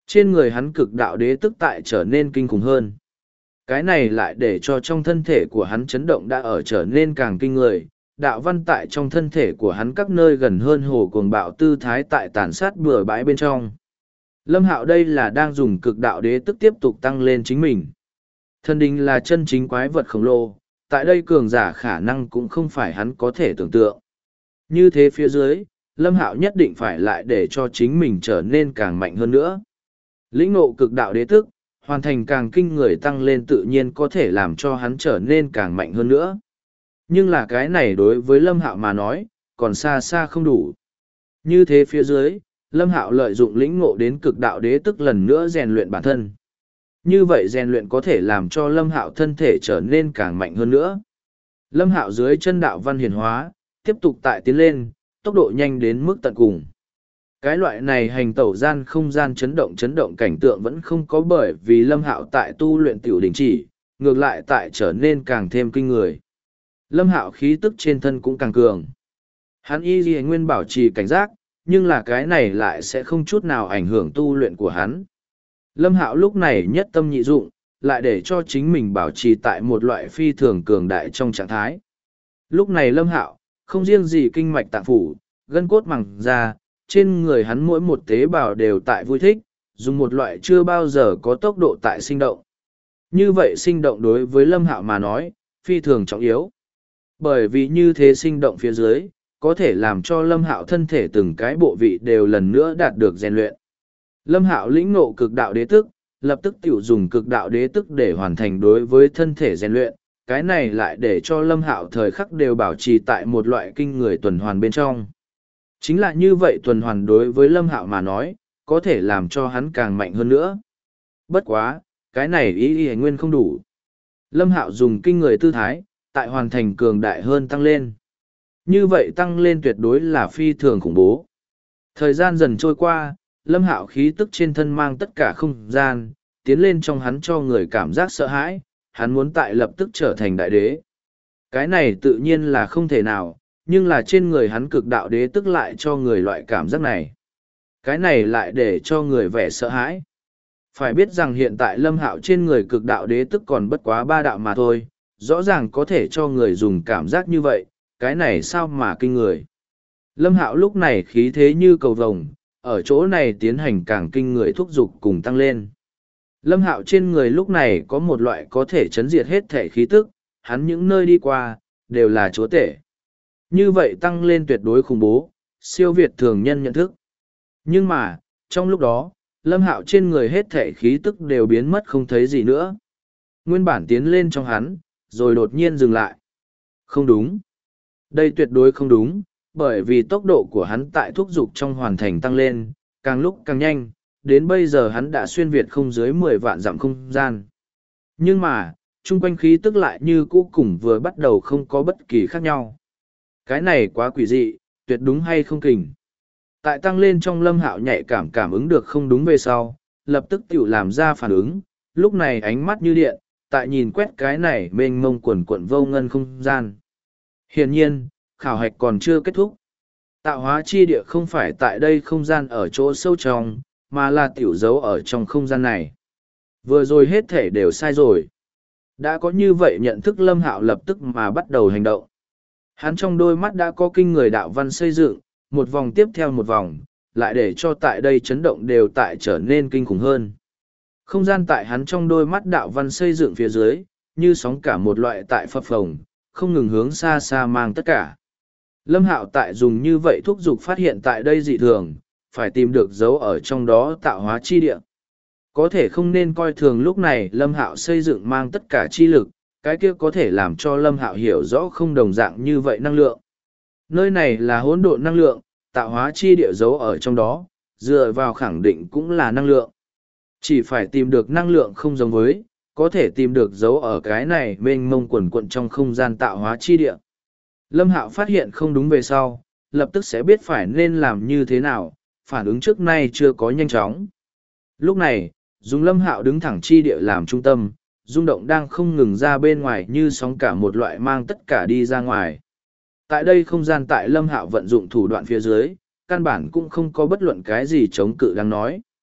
Trên người hắn cực đạo đế tức tại trở nên kinh khủng hơn. Cái này lại để cho trong thân thể của hắn chấn động đã ở trở nên càng kinh người. Đạo văn tại trong thân thể của hắn các nơi gần hơn hồ cuồng bạo tư thái tại tàn sát bừa bãi bên trong. Lâm Hạo đây là đang dùng cực đạo đế tức tiếp tục tăng lên chính mình. Thần đình là chân chính quái vật khổng lồ, tại đây cường giả khả năng cũng không phải hắn có thể tưởng tượng. Như thế phía dưới, Lâm Hạo nhất định phải lại để cho chính mình trở nên càng mạnh hơn nữa. Lĩnh ngộ cực đạo đế tức, hoàn thành càng kinh người tăng lên tự nhiên có thể làm cho hắn trở nên càng mạnh hơn nữa. Nhưng là cái này đối với Lâm Hạo mà nói, còn xa xa không đủ. Như thế phía dưới, Lâm Hạo lợi dụng lĩnh ngộ đến cực đạo đế tức lần nữa rèn luyện bản thân. Như vậy rèn luyện có thể làm cho Lâm Hạo thân thể trở nên càng mạnh hơn nữa. Lâm Hạo dưới chân đạo văn hiển hóa, tiếp tục tại tiến lên, tốc độ nhanh đến mức tận cùng. Cái loại này hành tẩu không gian chấn động cảnh tượng vẫn không có bởi vì Lâm Hạo tại tu luyện tiểu đình chỉ, ngược lại tại trở nên càng thêm kinh người. Lâm Hạo khí tức trên thân cũng càng cường. Hắn y nguyên bảo trì cảnh giác, nhưng là cái này lại sẽ không chút nào ảnh hưởng tu luyện của hắn. Lâm Hạo lúc này nhất tâm nhị dụng, lại để cho chính mình bảo trì tại một loại phi thường cường đại trong trạng thái. Lúc này Lâm Hạo, không riêng gì kinh mạch tạng phủ, gân cốt màng da, trên người hắn mỗi một tế bào đều tại vui thích, dùng một loại chưa bao giờ có tốc độ tại sinh động. Như vậy sinh động đối với Lâm Hạo mà nói, phi thường trọng yếu. Bởi vì như thế sinh động phía dưới, có thể làm cho Lâm Hạo thân thể từng cái bộ vị đều lần nữa đạt được rèn luyện. Lâm Hạo lĩnh ngộ cực đạo đế tức, lập tức tiểu dùng cực đạo đế tức để hoàn thành đối với thân thể rèn luyện, cái này lại để cho Lâm Hạo thời khắc đều bảo trì tại một loại kinh người tuần hoàn bên trong. Chính là như vậy tuần hoàn đối với Lâm Hạo mà nói, có thể làm cho hắn càng mạnh hơn nữa. Bất quá, cái này ý nguyên không đủ. Lâm Hạo dùng kinh người tư thái, tại hoàn thành cường đại hơn tăng lên. Như vậy tăng lên tuyệt đối là phi thường khủng bố. Thời gian dần trôi qua, Lâm Hạo khí tức trên thân mang tất cả không gian, tiến lên trong hắn cho người cảm giác sợ hãi, hắn muốn tại lập tức trở thành đại đế. Cái này tự nhiên là không thể nào, nhưng là trên người hắn cực đạo đế tức lại cho người loại cảm giác này. Cái này lại để cho người vẻ sợ hãi. Phải biết rằng hiện tại Lâm Hạo trên người cực đạo đế tức còn bất quá 3 đạo mà thôi, rõ ràng có thể cho người dùng cảm giác như vậy, cái này sao mà kinh người. Lâm Hạo lúc này khí thế như cầu vồng, ở chỗ này tiến hành càng kinh người thúc giục cùng tăng lên. Lâm Hạo trên người lúc này có một loại có thể chấn diệt hết thể khí tức, hắn những nơi đi qua, đều là chúa tể. Như vậy tăng lên tuyệt đối khủng bố, siêu việt thường nhân nhận thức. Nhưng mà, trong lúc đó, Lâm Hạo trên người hết thể khí tức đều biến mất không thấy gì nữa. Nguyên bản tiến lên trong hắn, rồi đột nhiên dừng lại. Không đúng. Đây tuyệt đối không đúng, bởi vì tốc độ của hắn tại thúc dục trong hoàn thành tăng lên, càng lúc càng nhanh, đến bây giờ hắn đã xuyên việt không dưới 10 vạn dặm không gian. Nhưng mà, chung quanh khí tức lại như cũ cùng vừa bắt đầu không có bất kỳ khác nhau. Cái này quá quỷ dị, tuyệt đúng hay không kình. Tại tăng lên trong Lâm Hạo nhạy cảm ứng được không đúng về sau, lập tức tiểu làm ra phản ứng, lúc này ánh mắt như điện, tại nhìn quét cái này mênh mông quần quận vô ngân không gian. Hiển nhiên, khảo hạch còn chưa kết thúc. Tạo hóa chi địa không phải tại đây không gian ở chỗ sâu trong, mà là tiểu dấu ở trong không gian này. Vừa rồi hết thể đều sai rồi. Đã có như vậy nhận thức Lâm Hạo lập tức mà bắt đầu hành động. Hắn trong đôi mắt đã có kinh người đạo văn xây dựng, một vòng tiếp theo một vòng, lại để cho tại đây chấn động đều tại trở nên kinh khủng hơn. Không gian tại hắn trong đôi mắt đạo văn xây dựng phía dưới, như sóng cả một loại tại phập phồng, không ngừng hướng xa xa mang tất cả. Lâm Hạo tại dùng như vậy thúc giục phát hiện tại đây dị thường, phải tìm được dấu ở trong đó tạo hóa chi địa. Có thể không nên coi thường lúc này Lâm Hạo xây dựng mang tất cả chi lực, cái kia có thể làm cho Lâm Hạo hiểu rõ không đồng dạng như vậy năng lượng. Nơi này là hỗn độn năng lượng, tạo hóa chi địa dấu ở trong đó, dựa vào khẳng định cũng là năng lượng. Chỉ phải tìm được năng lượng không giống với, có thể tìm được dấu ở cái này mênh mông quần quận trong không gian tạo hóa chi địa. Lâm Hạo phát hiện không đúng về sau, lập tức sẽ biết phải nên làm như thế nào, phản ứng trước nay chưa có nhanh chóng. Lúc này, dùng Lâm Hạo đứng thẳng chi địa làm trung tâm, rung động đang không ngừng ra bên ngoài như sóng cả một loại mang tất cả đi ra ngoài. Tại đây không gian tại Lâm Hạo vận dụng thủ đoạn phía dưới, căn bản cũng không có bất luận cái gì chống cự đang nói.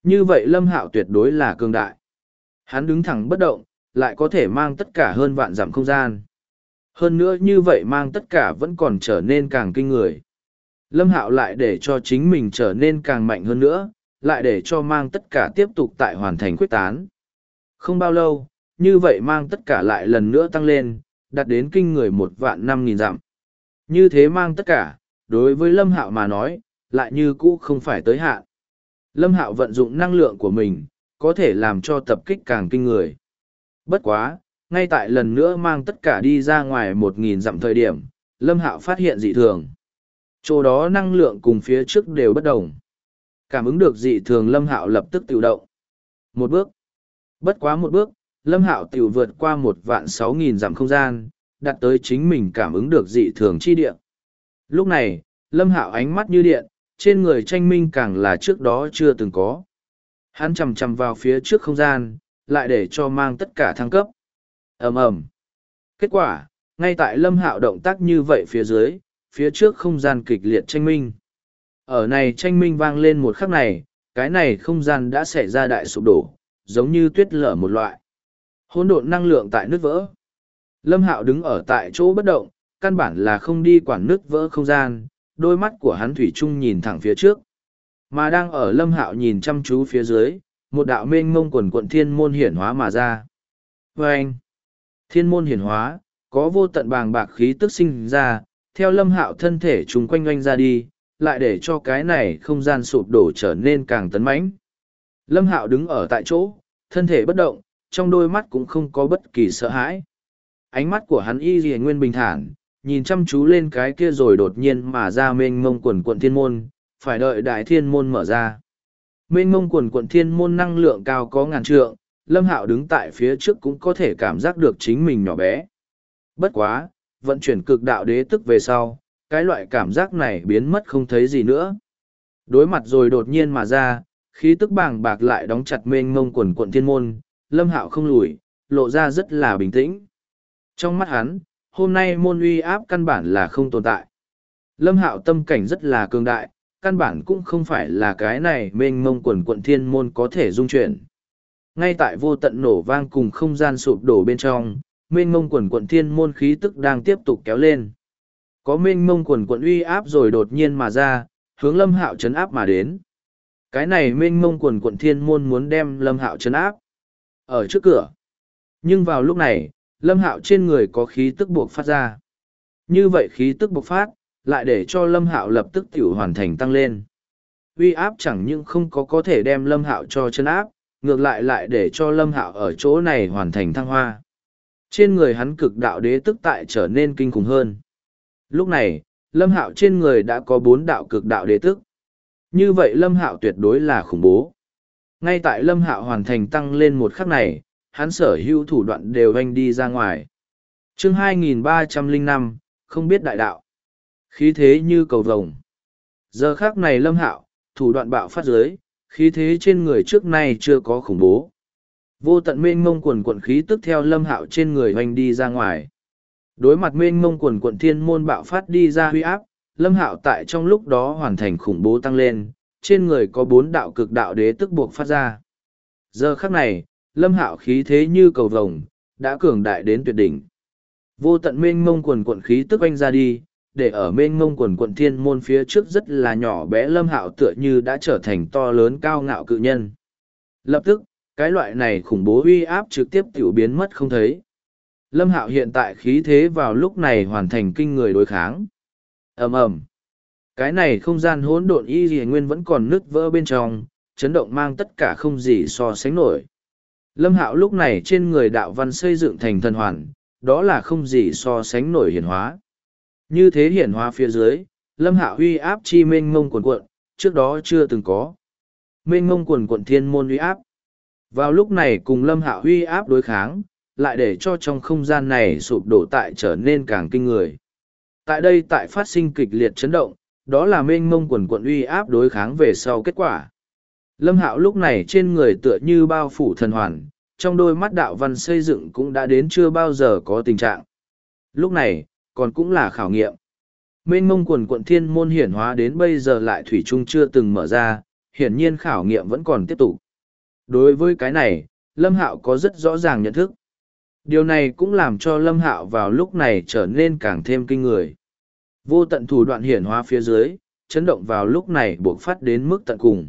Như vậy Lâm Hạo tuyệt đối là cường đại. Hắn đứng thẳng bất động, lại có thể mang tất cả hơn vạn dặm không gian. Hơn nữa như vậy mang tất cả vẫn còn trở nên càng kinh người. Lâm Hạo lại để cho chính mình trở nên càng mạnh hơn nữa, lại để cho mang tất cả tiếp tục tại hoàn thành quyết tán. Không bao lâu, như vậy mang tất cả lại lần nữa tăng lên, đạt đến kinh người 1.500.000 dặm. Như thế mang tất cả, đối với Lâm Hạo mà nói, lại như cũ không phải tới hạn. Lâm Hạo vận dụng năng lượng của mình, có thể làm cho tập kích càng kinh người. Bất quá, ngay tại lần nữa mang tất cả đi ra ngoài 1.000 dặm thời điểm, Lâm Hạo phát hiện dị thường. Chỗ đó năng lượng cùng phía trước đều bất đồng. Cảm ứng được dị thường Lâm Hạo lập tức tự động. Một bước. Bất quá một bước, Lâm Hạo tiểu vượt qua 1.600.000 dặm không gian, đạt tới chính mình cảm ứng được dị thường chi địa. Lúc này, Lâm Hạo ánh mắt như điện, trên người tranh minh càng là trước đó chưa từng có. Hắn chầm chầm vào phía trước không gian, lại để cho mang tất cả thăng cấp. Ầm ầm. Kết quả, ngay tại Lâm Hạo động tác như vậy phía dưới, phía trước không gian kịch liệt tranh minh. Ở này tranh minh vang lên một khắc này, cái này không gian đã xảy ra đại sụp đổ, giống như tuyết lở một loại. Hỗn độn năng lượng tại nứt vỡ. Lâm Hạo đứng ở tại chỗ bất động, căn bản là không đi quản nứt vỡ không gian, đôi mắt của hắn thủy chung nhìn thẳng phía trước. Mà đang ở Lâm Hạo nhìn chăm chú phía dưới, một đạo mênh mông quần quận thiên môn hiển hóa mà ra. Và anh, thiên môn hiển hóa, có vô tận bàng bạc khí tức sinh ra, theo Lâm Hạo thân thể trùng quanh oanh ra đi, lại để cho cái này không gian sụp đổ trở nên càng tấn mãnh. Lâm Hạo đứng ở tại chỗ, thân thể bất động, trong đôi mắt cũng không có bất kỳ sợ hãi. Ánh mắt của hắn y lìa nguyên bình thản, nhìn chăm chú lên cái kia rồi đột nhiên mà ra mênh mông quần quận thiên môn, phải đợi đại thiên môn mở ra. Mênh mông quần quận thiên môn năng lượng cao có ngàn trượng, Lâm Hạo đứng tại phía trước cũng có thể cảm giác được chính mình nhỏ bé. Bất quá, vận chuyển cực đạo đế tức về sau, cái loại cảm giác này biến mất không thấy gì nữa. Đối mặt rồi đột nhiên mà ra, khí tức bàng bạc lại đóng chặt mênh mông quần quận thiên môn, Lâm Hạo không lùi, lộ ra rất là bình tĩnh. Trong mắt hắn, hôm nay môn uy áp căn bản là không tồn tại. Lâm Hạo tâm cảnh rất là cường đại, căn bản cũng không phải là cái này mênh mông quần quận thiên môn có thể dung chuyển. Ngay tại vô tận nổ vang cùng không gian sụp đổ bên trong, mênh mông quần quận thiên môn khí tức đang tiếp tục kéo lên. Có mênh mông quần quận uy áp rồi đột nhiên mà ra, hướng Lâm Hạo trấn áp mà đến. Cái này mênh mông quần quận thiên môn muốn đem Lâm Hạo trấn áp ở trước cửa. Nhưng vào lúc này, Lâm Hạo trên người có khí tức buộc phát ra. Như vậy khí tức bộc phát, lại để cho Lâm Hạo lập tức tiểu hoàn thành tăng lên. Uy áp chẳng những không có thể đem Lâm Hạo cho chân áp, ngược lại lại để cho Lâm Hạo ở chỗ này hoàn thành thăng hoa. Trên người hắn cực đạo đế tức tại trở nên kinh khủng hơn. Lúc này, Lâm Hạo trên người đã có 4 đạo cực đạo đế tức. Như vậy Lâm Hạo tuyệt đối là khủng bố. Ngay tại Lâm Hạo hoàn thành tăng lên một khắc này, hắn sở hữu thủ đoạn đều vanh đi ra ngoài. Chương 2305, không biết đại đạo. Khí thế như cầu vồng. Giờ khắc này Lâm Hạo, thủ đoạn bạo phát dưới, khí thế trên người trước nay chưa có khủng bố. Vô tận mênh mông quần quận khí tức theo Lâm Hạo trên người hoành đi ra ngoài. Đối mặt mênh mông quần quận thiên môn bạo phát đi ra huy áp, Lâm Hạo tại trong lúc đó hoàn thành khủng bố tăng lên, trên người có 4 đạo cực đạo đế tức buộc phát ra. Giờ khắc này, Lâm Hạo khí thế như cầu vồng, đã cường đại đến tuyệt đỉnh. Vô tận mênh mông quần quận khí tức oanh ra đi, để ở mênh mông quần quận thiên môn phía trước rất là nhỏ bé Lâm Hạo tựa như đã trở thành to lớn cao ngạo cự nhân. Lập tức, cái loại này khủng bố uy áp trực tiếp tiểu biến mất không thấy. Lâm Hạo hiện tại khí thế vào lúc này hoàn thành kinh người đối kháng. Ầm ầm. Cái này không gian hỗn độn y lìa nguyên vẫn còn nứt vỡ bên trong, chấn động mang tất cả không gì so sánh nổi. Lâm Hạo lúc này trên người đạo văn xây dựng thành thần hoàn, đó là không gì so sánh nổi hiển hóa. Như thế hiển hóa phía dưới, Lâm Hạo uy áp chi mênh mông quần quận, trước đó chưa từng có. Mênh mông quần quận thiên môn uy áp. Vào lúc này cùng Lâm Hạo uy áp đối kháng, lại để cho trong không gian này sụp đổ tại trở nên càng kinh người. Tại đây tại phát sinh kịch liệt chấn động, đó là mênh mông quần quận uy áp đối kháng về sau kết quả. Lâm Hạo lúc này trên người tựa như bao phủ thần hoàn, trong đôi mắt đạo văn xây dựng cũng đã đến chưa bao giờ có tình trạng. Lúc này, còn cũng là khảo nghiệm. Mênh mông quần quận thiên môn hiển hóa đến bây giờ lại thủy chung chưa từng mở ra, hiển nhiên khảo nghiệm vẫn còn tiếp tục. Đối với cái này, Lâm Hạo có rất rõ ràng nhận thức. Điều này cũng làm cho Lâm Hạo vào lúc này trở nên càng thêm kinh người. Vô tận thủ đoạn hiển hóa phía dưới, chấn động vào lúc này buộc phát đến mức tận cùng.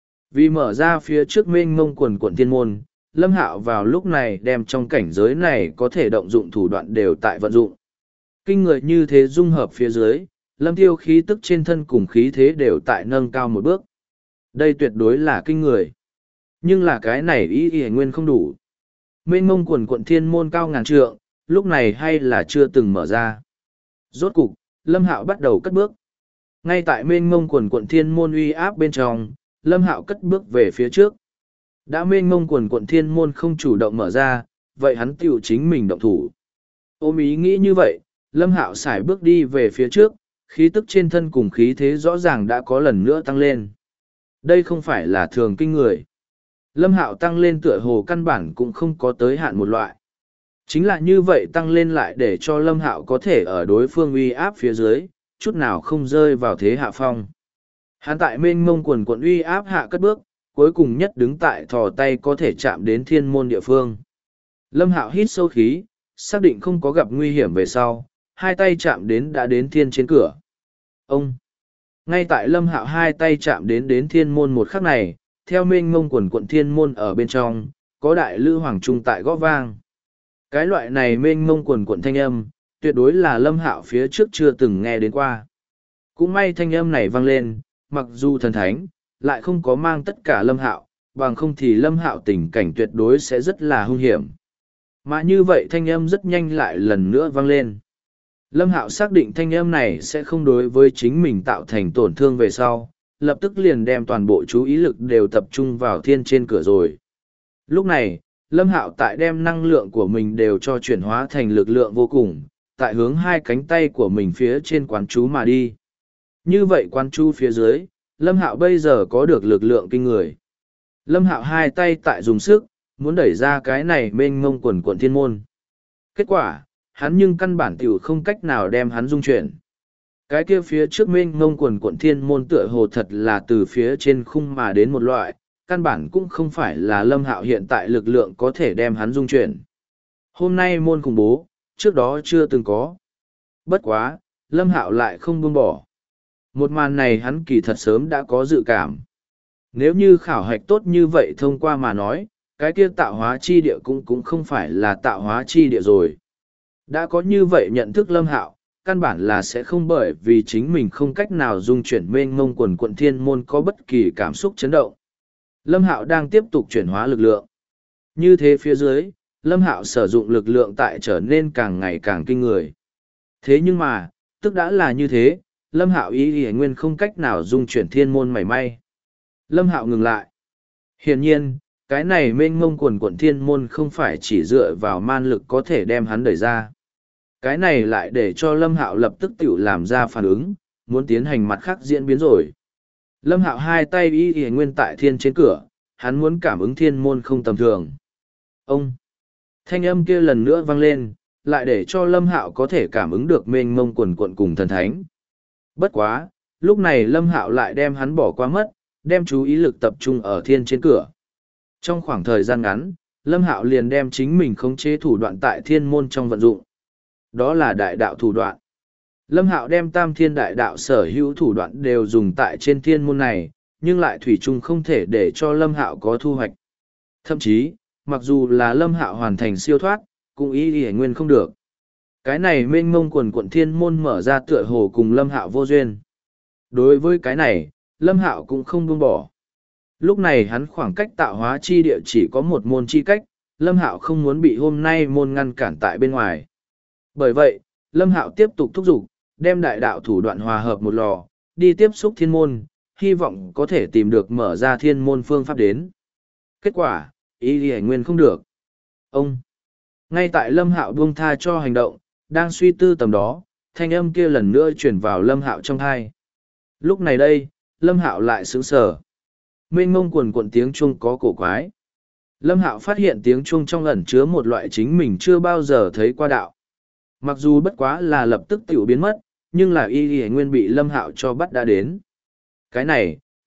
Vì mở ra phía trước mênh mông quần quận thiên môn, Lâm Hạo vào lúc này đem trong cảnh giới này có thể động dụng thủ đoạn đều tại vận dụng. Kinh người như thế dung hợp phía dưới, Lâm Tiêu khí tức trên thân cùng khí thế đều tại nâng cao một bước. Đây tuyệt đối là kinh người. Nhưng là cái này ý nguyên không đủ. Mênh mông quần quận thiên môn cao ngàn trượng, lúc này hay là chưa từng mở ra. Rốt cục, Lâm Hạo bắt đầu cất bước. Ngay tại mênh mông quần quận thiên môn uy áp bên trong, Lâm Hạo cất bước về phía trước. Đã mênh mông quần quận thiên môn không chủ động mở ra, vậy hắn tiểu chính mình động thủ. Ôm ý nghĩ như vậy, Lâm Hạo sải bước đi về phía trước, khí tức trên thân cùng khí thế rõ ràng đã có lần nữa tăng lên. Đây không phải là thường kinh người. Lâm Hạo tăng lên tựa hồ căn bản cũng không có tới hạn một loại. Chính là như vậy tăng lên lại để cho Lâm Hạo có thể ở đối phương uy áp phía dưới, chút nào không rơi vào thế hạ phong. Hắn tại mênh mông quần quận uy áp hạ cất bước, cuối cùng nhất đứng tại thò tay có thể chạm đến thiên môn địa phương. Lâm Hạo hít sâu khí, xác định không có gặp nguy hiểm về sau, hai tay chạm đến đã đến thiên trên cửa. Ông! Ngay tại Lâm Hạo hai tay chạm đến thiên môn một khắc này, theo mênh mông quần quận thiên môn ở bên trong, có đại lư hoàng trung tại gõ vang. Cái loại này mênh mông quần quận thanh âm, tuyệt đối là Lâm Hạo phía trước chưa từng nghe đến qua. Cũng may thanh âm này vang lên, mặc dù thần thánh, lại không có mang tất cả Lâm Hạo, bằng không thì Lâm Hạo tình cảnh tuyệt đối sẽ rất là hung hiểm. Mà như vậy thanh âm rất nhanh lại lần nữa vang lên. Lâm Hạo xác định thanh âm này sẽ không đối với chính mình tạo thành tổn thương về sau, lập tức liền đem toàn bộ chú ý lực đều tập trung vào thiên trên cửa rồi. Lúc này, Lâm Hạo tại đem năng lượng của mình đều cho chuyển hóa thành lực lượng vô cùng, tại hướng hai cánh tay của mình phía trên quán chú mà đi. Như vậy quán chú phía dưới, Lâm Hạo bây giờ có được lực lượng kinh người. Lâm Hạo hai tay tại dùng sức, muốn đẩy ra cái này mênh mông quần quận thiên môn. Kết quả, hắn nhưng căn bản tiểu không cách nào đem hắn dung chuyển. Cái kia phía trước mênh mông quần quận thiên môn tựa hồ thật là từ phía trên khung mà đến một loại, căn bản cũng không phải là Lâm Hạo hiện tại lực lượng có thể đem hắn dung chuyển. Hôm nay môn khủng bố, trước đó chưa từng có. Bất quá, Lâm Hạo lại không buông bỏ. Một màn này hắn kỳ thật sớm đã có dự cảm. Nếu như khảo hạch tốt như vậy thông qua mà nói, cái kia tạo hóa chi địa cũng không phải là tạo hóa chi địa rồi. Đã có như vậy nhận thức Lâm Hạo, căn bản là sẽ không bởi vì chính mình không cách nào dung chuyển mênh mông quần quận thiên môn có bất kỳ cảm xúc chấn động. Lâm Hạo đang tiếp tục chuyển hóa lực lượng. Như thế phía dưới, Lâm Hạo sử dụng lực lượng tại trở nên càng ngày càng kinh người. Thế nhưng mà, tức đã là như thế, Lâm Hạo ý nguyên không cách nào dung chuyển thiên môn mảy may. Lâm Hạo ngừng lại. Hiển nhiên, cái này mênh mông quần quận thiên môn không phải chỉ dựa vào man lực có thể đem hắn đẩy ra. Cái này lại để cho Lâm Hạo lập tức tự làm ra phản ứng, muốn tiến hành mặt khác diễn biến rồi. Lâm Hạo hai tay y nguyên tại thiên trên cửa, hắn muốn cảm ứng thiên môn không tầm thường. Ông! Thanh âm kia lần nữa vang lên, lại để cho Lâm Hạo có thể cảm ứng được mênh mông quần quận cùng thần thánh. Bất quá, lúc này Lâm Hạo lại đem hắn bỏ qua mất, đem chú ý lực tập trung ở thiên trên cửa. Trong khoảng thời gian ngắn, Lâm Hạo liền đem chính mình khống chế thủ đoạn tại thiên môn trong vận dụng. Đó là đại đạo thủ đoạn. Lâm Hạo đem tam thiên đại đạo sở hữu thủ đoạn đều dùng tại trên thiên môn này, nhưng lại thủy chung không thể để cho Lâm Hạo có thu hoạch. Thậm chí, mặc dù là Lâm Hạo hoàn thành siêu thoát, cũng ý nguyên không được. Cái này mênh mông quần quận thiên môn mở ra tựa hồ cùng Lâm Hạo vô duyên. Đối với cái này, Lâm Hạo cũng không buông bỏ. Lúc này hắn khoảng cách tạo hóa chi địa chỉ có một môn chi cách, Lâm Hạo không muốn bị hôm nay môn ngăn cản tại bên ngoài. Bởi vậy, Lâm Hạo tiếp tục thúc giục, đem đại đạo thủ đoạn hòa hợp một lò, đi tiếp xúc thiên môn, hy vọng có thể tìm được mở ra thiên môn phương pháp đến. Kết quả, ý nguyên không được. Ông! Ngay tại Lâm Hạo buông tha cho hành động, đang suy tư tầm đó, thanh âm kia lần nữa chuyển vào Lâm Hạo trong thai. Lúc này đây, Lâm Hạo lại sững sờ. Mênh mông quần quận tiếng chuông có cổ quái. Lâm Hạo phát hiện tiếng chuông trong ẩn chứa một loại chính mình chưa bao giờ thấy qua đạo. Mặc dù bất quá là lập tức tiểu biến mất, nhưng là y nguyên bị Lâm Hạo cho bắt đã đến. Cái này,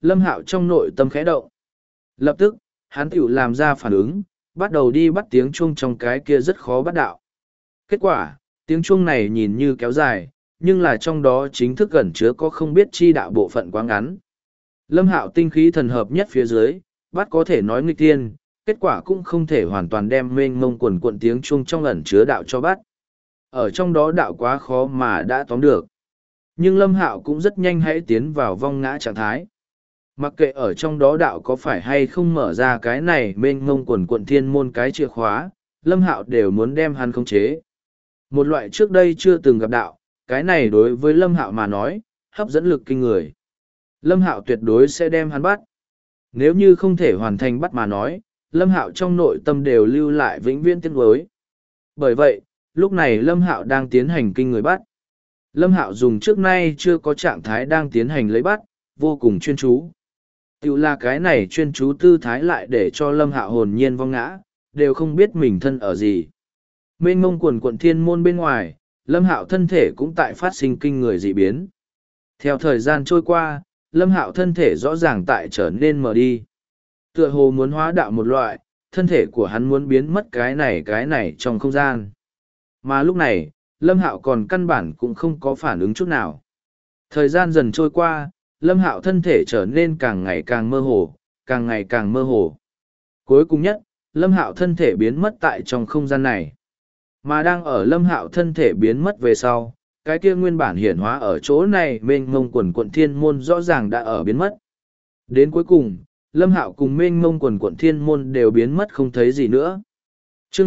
Lâm Hạo trong nội tâm khẽ động. Lập tức, hắn tiểu làm ra phản ứng, bắt đầu đi bắt tiếng chuông trong cái kia rất khó bắt đạo. Kết quả, tiếng chuông này nhìn như kéo dài, nhưng là trong đó chính thức gần chứa có không biết chi đạo bộ phận quá ngắn. Lâm Hạo tinh khí thần hợp nhất phía dưới, bắt có thể nói nghịch tiên, kết quả cũng không thể hoàn toàn đem mênh mông quần cuộn tiếng chuông trong ẩn chứa đạo cho bắt. Ở trong đó đạo quá khó mà đã tóm được. Nhưng Lâm Hạo cũng rất nhanh hãy tiến vào vong ngã trạng thái. Mặc kệ ở trong đó đạo có phải hay không mở ra cái này mênh mông quần cuộn thiên môn cái chìa khóa, Lâm Hạo đều muốn đem hắn khống chế. Một loại trước đây chưa từng gặp đạo, cái này đối với Lâm Hạo mà nói, hấp dẫn lực kinh người. Lâm Hạo tuyệt đối sẽ đem hắn bắt. Nếu như không thể hoàn thành bắt mà nói, Lâm Hạo trong nội tâm đều lưu lại vĩnh viễn tiếc nuối. Bởi vậy, lúc này Lâm Hạo đang tiến hành kinh người bắt. Lâm Hạo dùng trước nay chưa có trạng thái đang tiến hành lấy bắt, vô cùng chuyên chú. Tiểu là cái này chuyên chú tư thái lại để cho Lâm Hạo hồn nhiên vong ngã, đều không biết mình thân ở gì. Mênh mông quần quận thiên môn bên ngoài, Lâm Hạo thân thể cũng tại phát sinh kinh người dị biến. Theo thời gian trôi qua, Lâm Hạo thân thể rõ ràng tại trở nên mờ đi. Tựa hồ muốn hóa đạo một loại, thân thể của hắn muốn biến mất cái này trong không gian. Mà lúc này, Lâm Hạo còn căn bản cũng không có phản ứng chút nào. Thời gian dần trôi qua, Lâm Hạo thân thể trở nên càng ngày càng mơ hồ, càng ngày càng mơ hồ. Cuối cùng nhất, Lâm Hạo thân thể biến mất tại trong không gian này. Mà đang ở Lâm Hạo thân thể biến mất về sau, cái kia nguyên bản hiển hóa ở chỗ này mênh mông quần quận thiên môn rõ ràng đã ở biến mất. Đến cuối cùng, Lâm Hạo cùng mênh mông quần quận thiên môn đều biến mất không thấy gì nữa. Chương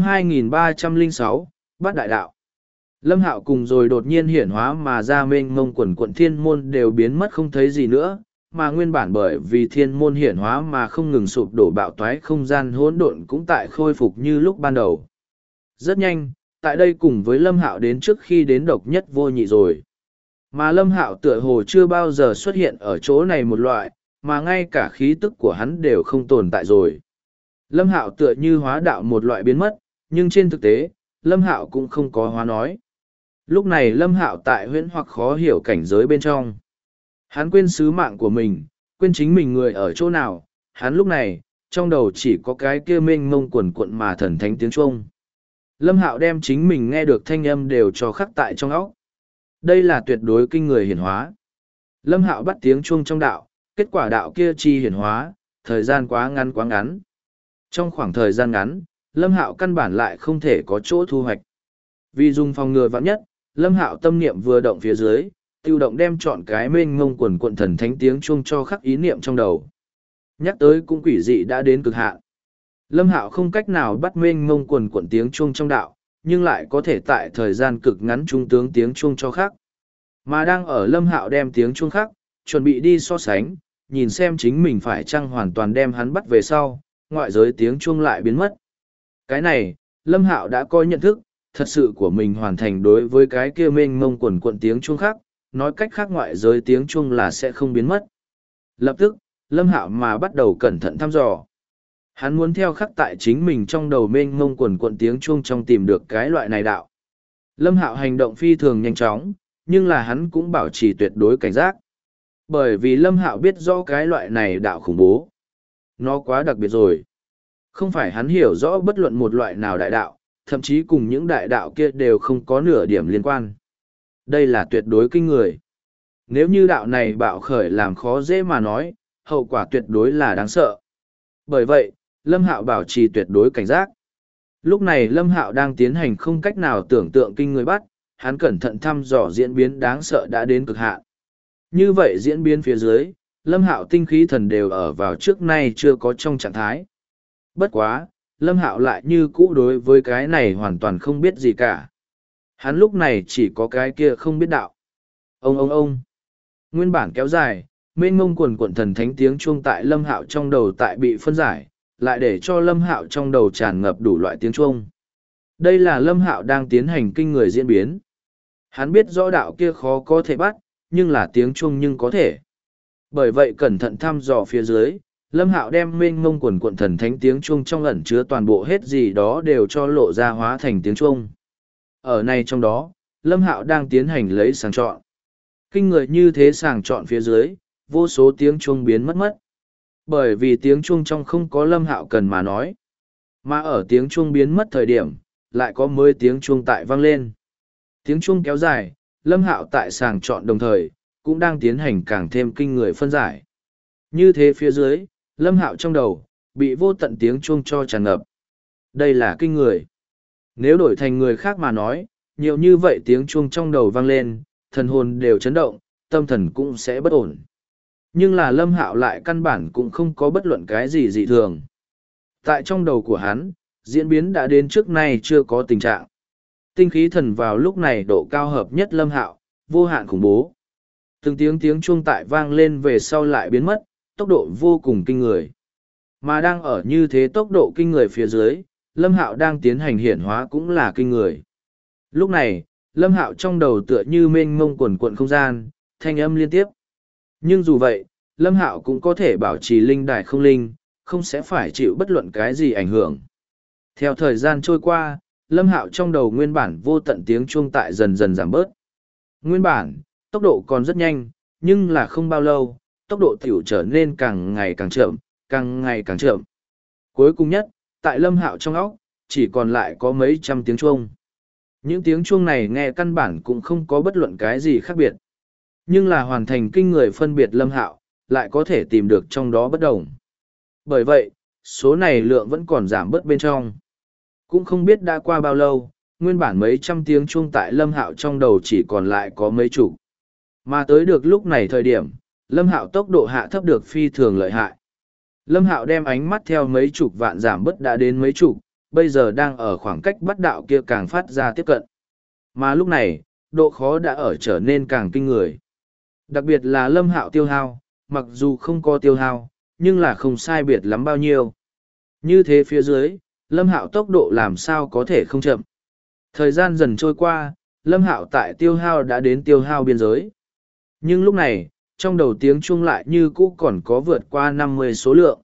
2306, Bát Đại Đạo. Lâm Hạo cùng rồi đột nhiên hiển hóa mà ra mênh mông quần quận thiên môn đều biến mất không thấy gì nữa, mà nguyên bản bởi vì thiên môn hiển hóa mà không ngừng sụp đổ bạo toái không gian hỗn độn cũng tại khôi phục như lúc ban đầu. Rất nhanh, tại đây cùng với Lâm Hạo đến trước khi đến độc nhất vô nhị rồi. Mà Lâm Hạo tựa hồ chưa bao giờ xuất hiện ở chỗ này một loại, mà ngay cả khí tức của hắn đều không tồn tại rồi. Lâm Hạo tựa như hóa đạo một loại biến mất, nhưng trên thực tế, Lâm Hạo cũng không có hóa nói. Lúc này Lâm Hạo tại huyễn hoặc khó hiểu cảnh giới bên trong. Hắn quên sứ mạng của mình, quên chính mình người ở chỗ nào, hắn lúc này, trong đầu chỉ có cái kia mênh mông quần quận mà thần thánh tiếng chuông. Lâm Hạo đem chính mình nghe được thanh âm đều cho khắc tại trong óc. Đây là tuyệt đối kinh người hiển hóa. Lâm Hạo bắt tiếng chuông trong đạo, kết quả đạo kia chi hiển hóa, thời gian quá ngắn quá ngắn. Trong khoảng thời gian ngắn, Lâm Hạo căn bản lại không thể có chỗ thu hoạch. Vì dùng phòng ngừa vạn nhất, Lâm Hạo tâm niệm vừa động phía dưới, tiêu động đem chọn cái mênh ngông quần quận thần thánh tiếng chuông cho khắc ý niệm trong đầu. Nhắc tới cũng quỷ dị đã đến cực hạn. Lâm Hạo không cách nào bắt mênh ngông quần quận tiếng chuông trong đạo, nhưng lại có thể tại thời gian cực ngắn trung tướng tiếng chuông cho khắc. Mà đang ở Lâm Hạo đem tiếng chuông khắc, chuẩn bị đi so sánh, nhìn xem chính mình phải chăng hoàn toàn đem hắn bắt về sau, ngoại giới tiếng chuông lại biến mất. Cái này, Lâm Hạo đã coi nhận thức, thật sự của mình hoàn thành đối với cái kia mênh mông quần quận tiếng chuông khác, nói cách khác ngoại giới tiếng chuông là sẽ không biến mất. Lập tức, Lâm Hạo mà bắt đầu cẩn thận thăm dò. Hắn muốn theo khắc tại chính mình trong đầu mênh mông quần quận tiếng chuông trong tìm được cái loại này đạo. Lâm Hạo hành động phi thường nhanh chóng, nhưng là hắn cũng bảo trì tuyệt đối cảnh giác. Bởi vì Lâm Hạo biết rõ cái loại này đạo khủng bố. Nó quá đặc biệt rồi. Không phải hắn hiểu rõ bất luận một loại nào đại đạo, thậm chí cùng những đại đạo kia đều không có nửa điểm liên quan. Đây là tuyệt đối kinh người. Nếu như đạo này bạo khởi làm khó dễ mà nói, hậu quả tuyệt đối là đáng sợ. Bởi vậy, Lâm Hạo bảo trì tuyệt đối cảnh giác. Lúc này Lâm Hạo đang tiến hành không cách nào tưởng tượng kinh người bắt, hắn cẩn thận thăm dò diễn biến đáng sợ đã đến cực hạn. Như vậy diễn biến phía dưới, Lâm Hạo tinh khí thần đều ở vào trước nay chưa có trong trạng thái. Bất quá, Lâm Hạo lại như cũ đối với cái này hoàn toàn không biết gì cả. Hắn lúc này chỉ có cái kia không biết đạo. Ông. Nguyên bản kéo dài, mênh mông quần quận thần thánh tiếng chuông tại Lâm Hạo trong đầu tại bị phân giải, lại để cho Lâm Hạo trong đầu tràn ngập đủ loại tiếng chuông. Đây là Lâm Hạo đang tiến hành kinh người diễn biến. Hắn biết rõ đạo kia khó có thể bắt, nhưng là tiếng chuông nhưng có thể. Bởi vậy cẩn thận thăm dò phía dưới, Lâm Hạo đem mênh mông quần quận thần thánh tiếng chuông trong ẩn chứa toàn bộ hết gì đó đều cho lộ ra hóa thành tiếng chuông. Ở này trong đó, Lâm Hạo đang tiến hành lấy sàng chọn. Kinh người như thế sàng chọn phía dưới, vô số tiếng chuông biến mất mất. Bởi vì tiếng chuông trong không có Lâm Hạo cần mà nói. Mà ở tiếng chuông biến mất thời điểm, lại có mới tiếng chuông tại vang lên. Tiếng chuông kéo dài, Lâm Hạo tại sàng chọn đồng thời, cũng đang tiến hành càng thêm kinh người phân giải. Như thế phía dưới, Lâm Hạo trong đầu, bị vô tận tiếng chuông cho tràn ngập. Đây là kinh người. Nếu đổi thành người khác mà nói, nhiều như vậy tiếng chuông trong đầu vang lên, thần hồn đều chấn động, tâm thần cũng sẽ bất ổn. Nhưng là Lâm Hạo lại căn bản cũng không có bất luận cái gì dị thường. Tại trong đầu của hắn, diễn biến đã đến trước nay chưa có tình trạng. Tinh khí thần vào lúc này độ cao hợp nhất Lâm Hạo, vô hạn khủng bố. Từng tiếng chuông tại vang lên về sau lại biến mất, tốc độ vô cùng kinh người. Mà đang ở như thế tốc độ kinh người phía dưới, Lâm Hạo đang tiến hành hiển hóa cũng là kinh người. Lúc này, Lâm Hạo trong đầu tựa như mênh mông quần quận không gian, thanh âm liên tiếp. Nhưng dù vậy, Lâm Hạo cũng có thể bảo trì linh đài không linh, không sẽ phải chịu bất luận cái gì ảnh hưởng. Theo thời gian trôi qua, Lâm Hạo trong đầu nguyên bản vô tận tiếng chuông tại dần dần giảm bớt. Nguyên bản, tốc độ còn rất nhanh, nhưng là không bao lâu, tốc độ tiểu trở nên càng ngày càng chậm, càng ngày càng chậm. Cuối cùng nhất, tại Lâm Hạo trong óc, chỉ còn lại có mấy trăm tiếng chuông. Những tiếng chuông này nghe căn bản cũng không có bất luận cái gì khác biệt. Nhưng là hoàn thành kinh người phân biệt Lâm Hạo, lại có thể tìm được trong đó bất đồng. Bởi vậy, số này lượng vẫn còn giảm bớt bên trong. Cũng không biết đã qua bao lâu, nguyên bản mấy trăm tiếng chuông tại Lâm Hạo trong đầu chỉ còn lại có mấy chục. Mà tới được lúc này thời điểm, Lâm Hạo tốc độ hạ thấp được phi thường lợi hại. Lâm Hạo đem ánh mắt theo mấy chục vạn giảm bớt đã đến mấy chục, bây giờ đang ở khoảng cách bắt đạo kia càng phát ra tiếp cận. Mà lúc này, độ khó đã ở trở nên càng kinh người. Đặc biệt là Lâm Hạo tiêu hao, mặc dù không có tiêu hao, nhưng là không sai biệt lắm bao nhiêu. Như thế phía dưới, Lâm Hạo tốc độ làm sao có thể không chậm. Thời gian dần trôi qua, Lâm Hạo tại tiêu hao đã đến tiêu hao biên giới. Nhưng lúc này, trong đầu tiếng chuông lại như cũ còn có vượt qua 50 số lượng.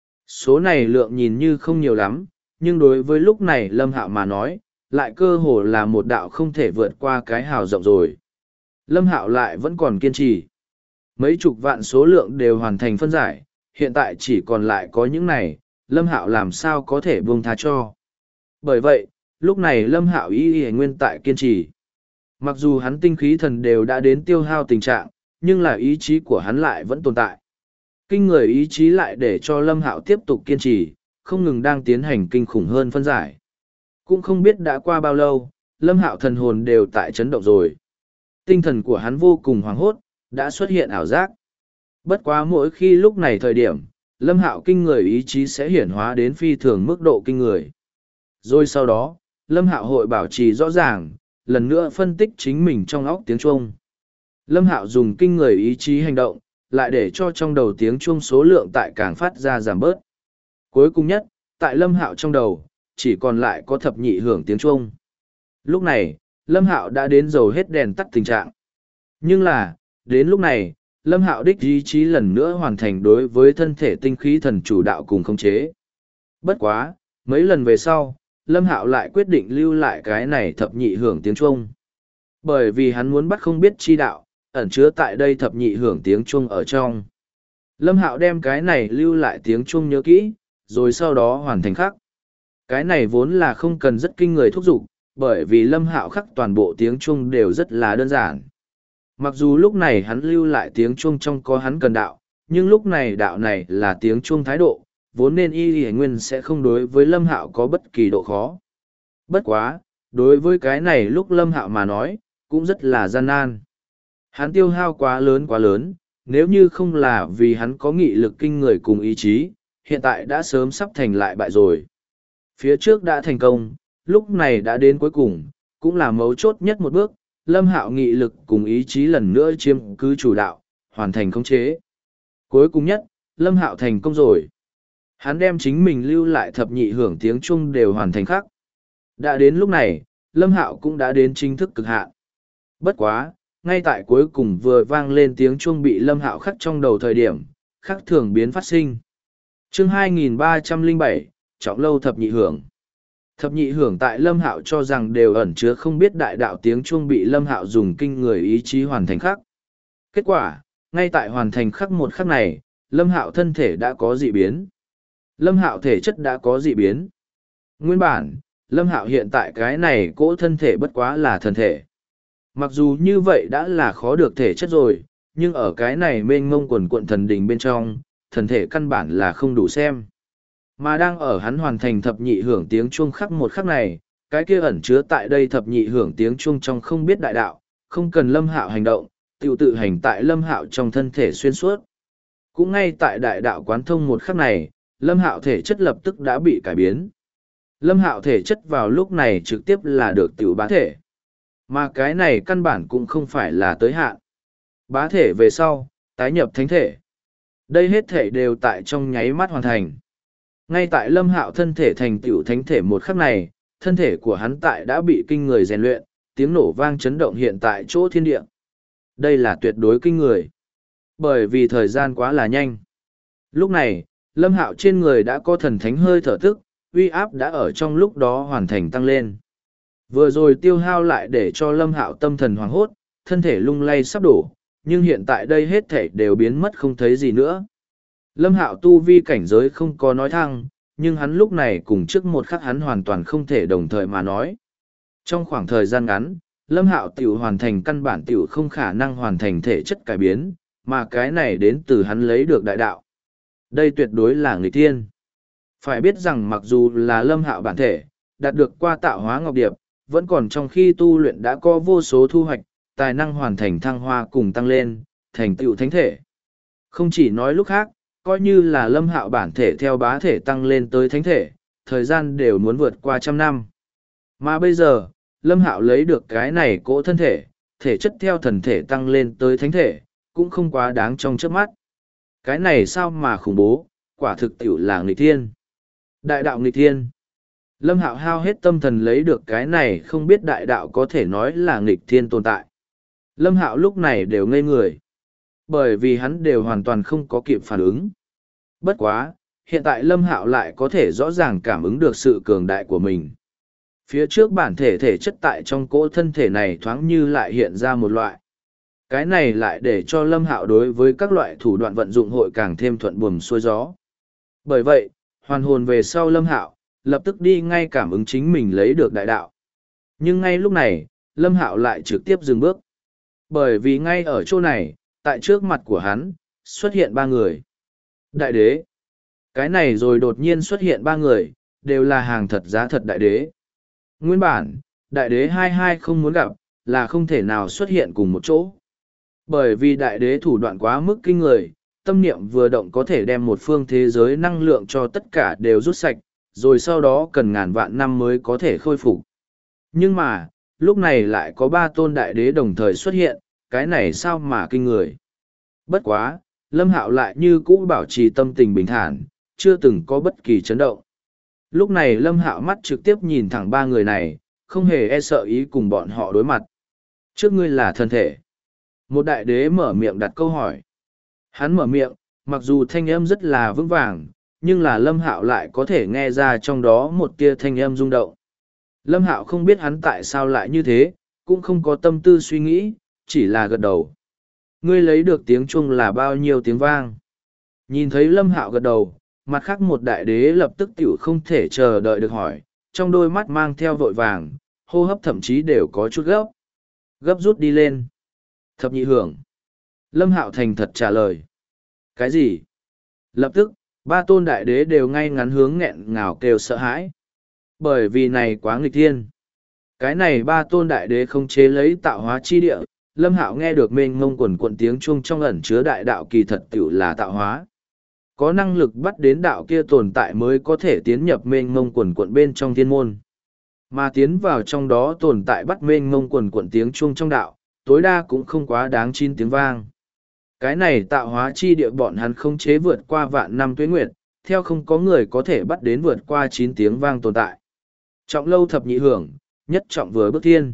Số này lượng nhìn như không nhiều lắm, nhưng đối với lúc này Lâm Hạo mà nói, lại cơ hồ là một đạo không thể vượt qua cái hào rộng rồi. Lâm Hạo lại vẫn còn kiên trì. Mấy chục vạn số lượng đều hoàn thành phân giải, hiện tại chỉ còn lại có những này, Lâm Hạo làm sao có thể buông tha cho. Bởi vậy, lúc này Lâm Hạo y nguyên tại kiên trì. Mặc dù hắn tinh khí thần đều đã đến tiêu hao tình trạng, nhưng là ý chí của hắn lại vẫn tồn tại. Kinh người ý chí lại để cho Lâm Hạo tiếp tục kiên trì, không ngừng đang tiến hành kinh khủng hơn phân giải. Cũng không biết đã qua bao lâu, Lâm Hạo thần hồn đều tại chấn động rồi. Tinh thần của hắn vô cùng hoảng hốt, đã xuất hiện ảo giác. Bất quá mỗi khi lúc này thời điểm, Lâm Hạo kinh người ý chí sẽ hiển hóa đến phi thường mức độ kinh người. Rồi sau đó, Lâm Hạo hội bảo trì rõ ràng, lần nữa phân tích chính mình trong óc tiếng chuông. Lâm Hạo dùng kinh người ý chí hành động, lại để cho trong đầu tiếng chuông số lượng tại càng phát ra giảm bớt. Cuối cùng nhất, tại Lâm Hạo trong đầu, chỉ còn lại có thập nhị hưởng tiếng chuông. Lúc này, Lâm Hạo đã đến dầu hết đèn tắt tình trạng. Nhưng là, đến lúc này, Lâm Hạo đích ý chí lần nữa hoàn thành đối với thân thể tinh khí thần chủ đạo cùng khống chế. Bất quá, mấy lần về sau, Lâm Hạo lại quyết định lưu lại cái này thập nhị hưởng tiếng chuông. Bởi vì hắn muốn bắt không biết chi đạo, ẩn chứa tại đây thập nhị hưởng tiếng chuông ở trong. Lâm Hạo đem cái này lưu lại tiếng chuông nhớ kỹ, rồi sau đó hoàn thành khắc. Cái này vốn là không cần rất kinh người thúc giục, bởi vì Lâm Hạo khắc toàn bộ tiếng chuông đều rất là đơn giản. Mặc dù lúc này hắn lưu lại tiếng chuông trong có hắn cần đạo, nhưng lúc này đạo này là tiếng chuông thái độ, vốn nên y nguyên sẽ không đối với Lâm Hạo có bất kỳ độ khó. Bất quá, đối với cái này lúc Lâm Hạo mà nói, cũng rất là gian nan. Hắn tiêu hao quá lớn, nếu như không là vì hắn có nghị lực kinh người cùng ý chí, hiện tại đã sớm sắp thành lại bại rồi. Phía trước đã thành công, lúc này đã đến cuối cùng, cũng là mấu chốt nhất một bước, Lâm Hạo nghị lực cùng ý chí lần nữa chiếm cứ chủ đạo, hoàn thành khống chế. Cuối cùng nhất, Lâm Hạo thành công rồi. Hắn đem chính mình lưu lại thập nhị hưởng tiếng chuông đều hoàn thành khắc. Đã đến lúc này, Lâm Hạo cũng đã đến chính thức cực hạn. Bất quá, ngay tại cuối cùng vừa vang lên tiếng chuông bị Lâm Hạo khắc trong đầu thời điểm, khắc thường biến phát sinh. Chương 2307, Trọng lâu thập nhị hưởng. Thập nhị hưởng tại Lâm Hạo cho rằng đều ẩn chứa không biết đại đạo tiếng chuông bị Lâm Hạo dùng kinh người ý chí hoàn thành khắc. Kết quả, ngay tại hoàn thành khắc một khắc này, Lâm Hạo thân thể đã có dị biến. Lâm Hạo thể chất đã có dị biến. Nguyên bản, Lâm Hạo hiện tại cái này cỗ thân thể bất quá là thần thể. Mặc dù như vậy đã là khó được thể chất rồi, nhưng ở cái này mênh mông quần cuộn thần đình bên trong, thần thể căn bản là không đủ xem. Mà đang ở hắn hoàn thành thập nhị hưởng tiếng chuông khắc một khắc này, cái kia ẩn chứa tại đây thập nhị hưởng tiếng chuông trong không biết đại đạo, không cần Lâm Hạo hành động, tự hành tại Lâm Hạo trong thân thể xuyên suốt. Cũng ngay tại đại đạo quán thông một khắc này, Lâm Hạo thể chất lập tức đã bị cải biến. Lâm Hạo thể chất vào lúc này trực tiếp là được tiểu bá thể. Mà cái này căn bản cũng không phải là tới hạn. Bá thể về sau, tái nhập thánh thể. Đây hết thể đều tại trong nháy mắt hoàn thành. Ngay tại Lâm Hạo thân thể thành tiểu thánh thể một khắc này, thân thể của hắn tại đã bị kinh người rèn luyện, tiếng nổ vang chấn động hiện tại chỗ thiên địa. Đây là tuyệt đối kinh người. Bởi vì thời gian quá là nhanh. Lúc này, Lâm Hạo trên người đã có thần thánh hơi thở tức, uy áp đã ở trong lúc đó hoàn thành tăng lên. Vừa rồi tiêu hao lại để cho Lâm Hạo tâm thần hoảng hốt, thân thể lung lay sắp đổ, nhưng hiện tại đây hết thể đều biến mất không thấy gì nữa. Lâm Hạo tu vi cảnh giới không có nói thăng, nhưng hắn lúc này cùng trước một khắc hắn hoàn toàn không thể đồng thời mà nói. Trong khoảng thời gian ngắn, Lâm Hạo tiểu hoàn thành căn bản tiểu không khả năng hoàn thành thể chất cải biến, mà cái này đến từ hắn lấy được đại đạo. Đây tuyệt đối là nghịch thiên. Phải biết rằng mặc dù là Lâm Hạo bản thể, đạt được qua tạo hóa ngọc điệp, vẫn còn trong khi tu luyện đã có vô số thu hoạch, tài năng hoàn thành thăng hoa cùng tăng lên, thành tựu thánh thể. Không chỉ nói lúc khác, coi như là Lâm Hạo bản thể theo bá thể tăng lên tới thánh thể, thời gian đều muốn vượt qua 100 năm. Mà bây giờ, Lâm Hạo lấy được cái này cỗ thân thể, thể chất theo thần thể tăng lên tới thánh thể, cũng không quá đáng trong chớp mắt. Cái này sao mà khủng bố, quả thực tiểu là nghịch thiên. Đại đạo nghịch thiên. Lâm Hạo hao hết tâm thần lấy được cái này không biết đại đạo có thể nói là nghịch thiên tồn tại. Lâm Hạo lúc này đều ngây người. Bởi vì hắn đều hoàn toàn không có kịp phản ứng. Bất quá, hiện tại Lâm Hạo lại có thể rõ ràng cảm ứng được sự cường đại của mình. Phía trước bản thể thể chất tại trong cỗ thân thể này thoáng như lại hiện ra một loại. Cái này lại để cho Lâm Hạo đối với các loại thủ đoạn vận dụng hội càng thêm thuận buồm xuôi gió. Bởi vậy, hoàn hồn về sau Lâm Hạo, lập tức đi ngay cảm ứng chính mình lấy được đại đạo. Nhưng ngay lúc này, Lâm Hạo lại trực tiếp dừng bước. Bởi vì ngay ở chỗ này, tại trước mặt của hắn, xuất hiện ba người. Đại đế. Cái này rồi đột nhiên xuất hiện ba người, đều là hàng thật giá thật đại đế. Nguyên bản, đại đế hai không muốn gặp, là không thể nào xuất hiện cùng một chỗ. Bởi vì đại đế thủ đoạn quá mức kinh người, tâm niệm vừa động có thể đem một phương thế giới năng lượng cho tất cả đều rút sạch, rồi sau đó cần ngàn vạn năm mới có thể khôi phục. Nhưng mà, lúc này lại có ba tôn đại đế đồng thời xuất hiện, cái này sao mà kinh người. Bất quá, Lâm Hạo lại như cũ bảo trì tâm tình bình thản, chưa từng có bất kỳ chấn động. Lúc này Lâm Hạo mắt trực tiếp nhìn thẳng ba người này, không hề e sợ ý cùng bọn họ đối mặt. Trước ngươi là thân thể. Một đại đế mở miệng đặt câu hỏi. Hắn mở miệng, mặc dù thanh âm rất là vững vàng, nhưng là Lâm Hạo lại có thể nghe ra trong đó một tia thanh âm rung động. Lâm Hạo không biết hắn tại sao lại như thế, cũng không có tâm tư suy nghĩ, chỉ là gật đầu. Ngươi lấy được tiếng chuông là bao nhiêu tiếng vang? Nhìn thấy Lâm Hạo gật đầu, mặt khác một đại đế lập tức tiểu không thể chờ đợi được hỏi, trong đôi mắt mang theo vội vàng, hô hấp thậm chí đều có chút gấp. Gấp rút đi lên. Thập nhị hưởng. Lâm Hạo thành thật trả lời. Cái gì? Lập tức, ba tôn đại đế đều ngay ngắn hướng nghẹn ngào kêu sợ hãi. Bởi vì này quá nghịch thiên. Cái này ba tôn đại đế không chế lấy tạo hóa chi địa, Lâm Hạo nghe được mênh mông quần quần tiếng chuông trong ẩn chứa đại đạo kỳ thật tiểu là tạo hóa. Có năng lực bắt đến đạo kia tồn tại mới có thể tiến nhập mênh mông quần quần bên trong thiên môn. Mà tiến vào trong đó tồn tại bắt mênh mông quần quần tiếng chuông trong đạo, tối đa cũng không quá đáng 9 tiếng vang. Cái này tạo hóa chi địa bọn hắn không chế vượt qua vạn năm tuế nguyệt, theo không có người có thể bắt đến vượt qua 9 tiếng vang tồn tại. Trọng lâu thập nhị hưởng, nhất trọng vừa bước thiên.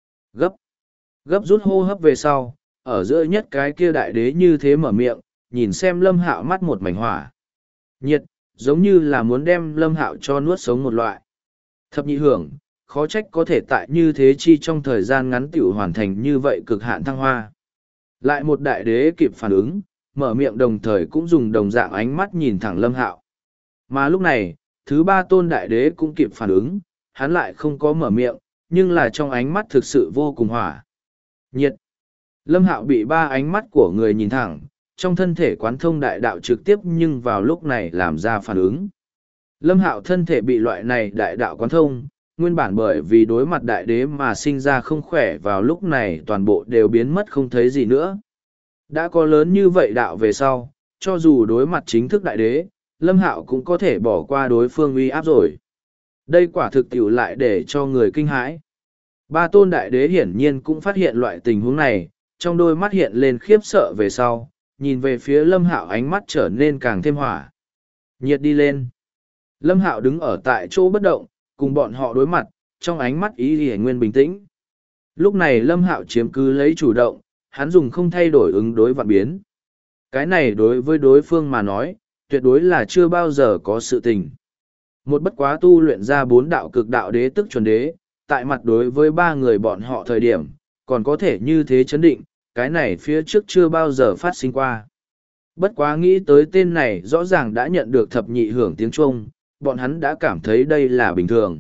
Gấp rút hô hấp về sau, ở giữa nhất cái kia đại đế như thế mở miệng, nhìn xem Lâm Hạo mắt một mảnh hỏa. Nhiệt, giống như là muốn đem Lâm Hạo cho nuốt sống một loại. Thập nhị hưởng, khó trách có thể tại như thế chi trong thời gian ngắn tiểu hoàn thành như vậy cực hạn thăng hoa. Lại một đại đế kịp phản ứng, mở miệng đồng thời cũng dùng đồng dạng ánh mắt nhìn thẳng Lâm Hạo. Mà lúc này, thứ ba tôn đại đế cũng kịp phản ứng, hắn lại không có mở miệng, nhưng là trong ánh mắt thực sự vô cùng hỏa. Nhiệt. Lâm Hạo bị ba ánh mắt của người nhìn thẳng, trong thân thể quán thông đại đạo trực tiếp nhưng vào lúc này làm ra phản ứng. Lâm Hạo thân thể bị loại này đại đạo quán thông, nguyên bản bởi vì đối mặt đại đế mà sinh ra không khỏe vào lúc này toàn bộ đều biến mất không thấy gì nữa. Đã có lớn như vậy đạo về sau, cho dù đối mặt chính thức đại đế, Lâm Hạo cũng có thể bỏ qua đối phương uy áp rồi. Đây quả thực tiểu lại để cho người kinh hãi. Ba tôn đại đế hiển nhiên cũng phát hiện loại tình huống này, trong đôi mắt hiện lên khiếp sợ về sau, nhìn về phía Lâm Hạo ánh mắt trở nên càng thêm hỏa. Nhiệt đi lên. Lâm Hạo đứng ở tại chỗ bất động, cùng bọn họ đối mặt, trong ánh mắt ý thì nguyên bình tĩnh. Lúc này Lâm Hạo chiếm cứ lấy chủ động, hắn dùng không thay đổi ứng đối vạn biến. Cái này đối với đối phương mà nói, tuyệt đối là chưa bao giờ có sự tình. Một bất quá tu luyện ra 4 đạo cực đạo đế tức chuẩn đế, tại mặt đối với 3 người bọn họ thời điểm, còn có thể như thế chấn định, cái này phía trước chưa bao giờ phát sinh qua. Bất quá nghĩ tới tên này rõ ràng đã nhận được thập nhị hưởng tiếng Trung, bọn hắn đã cảm thấy đây là bình thường.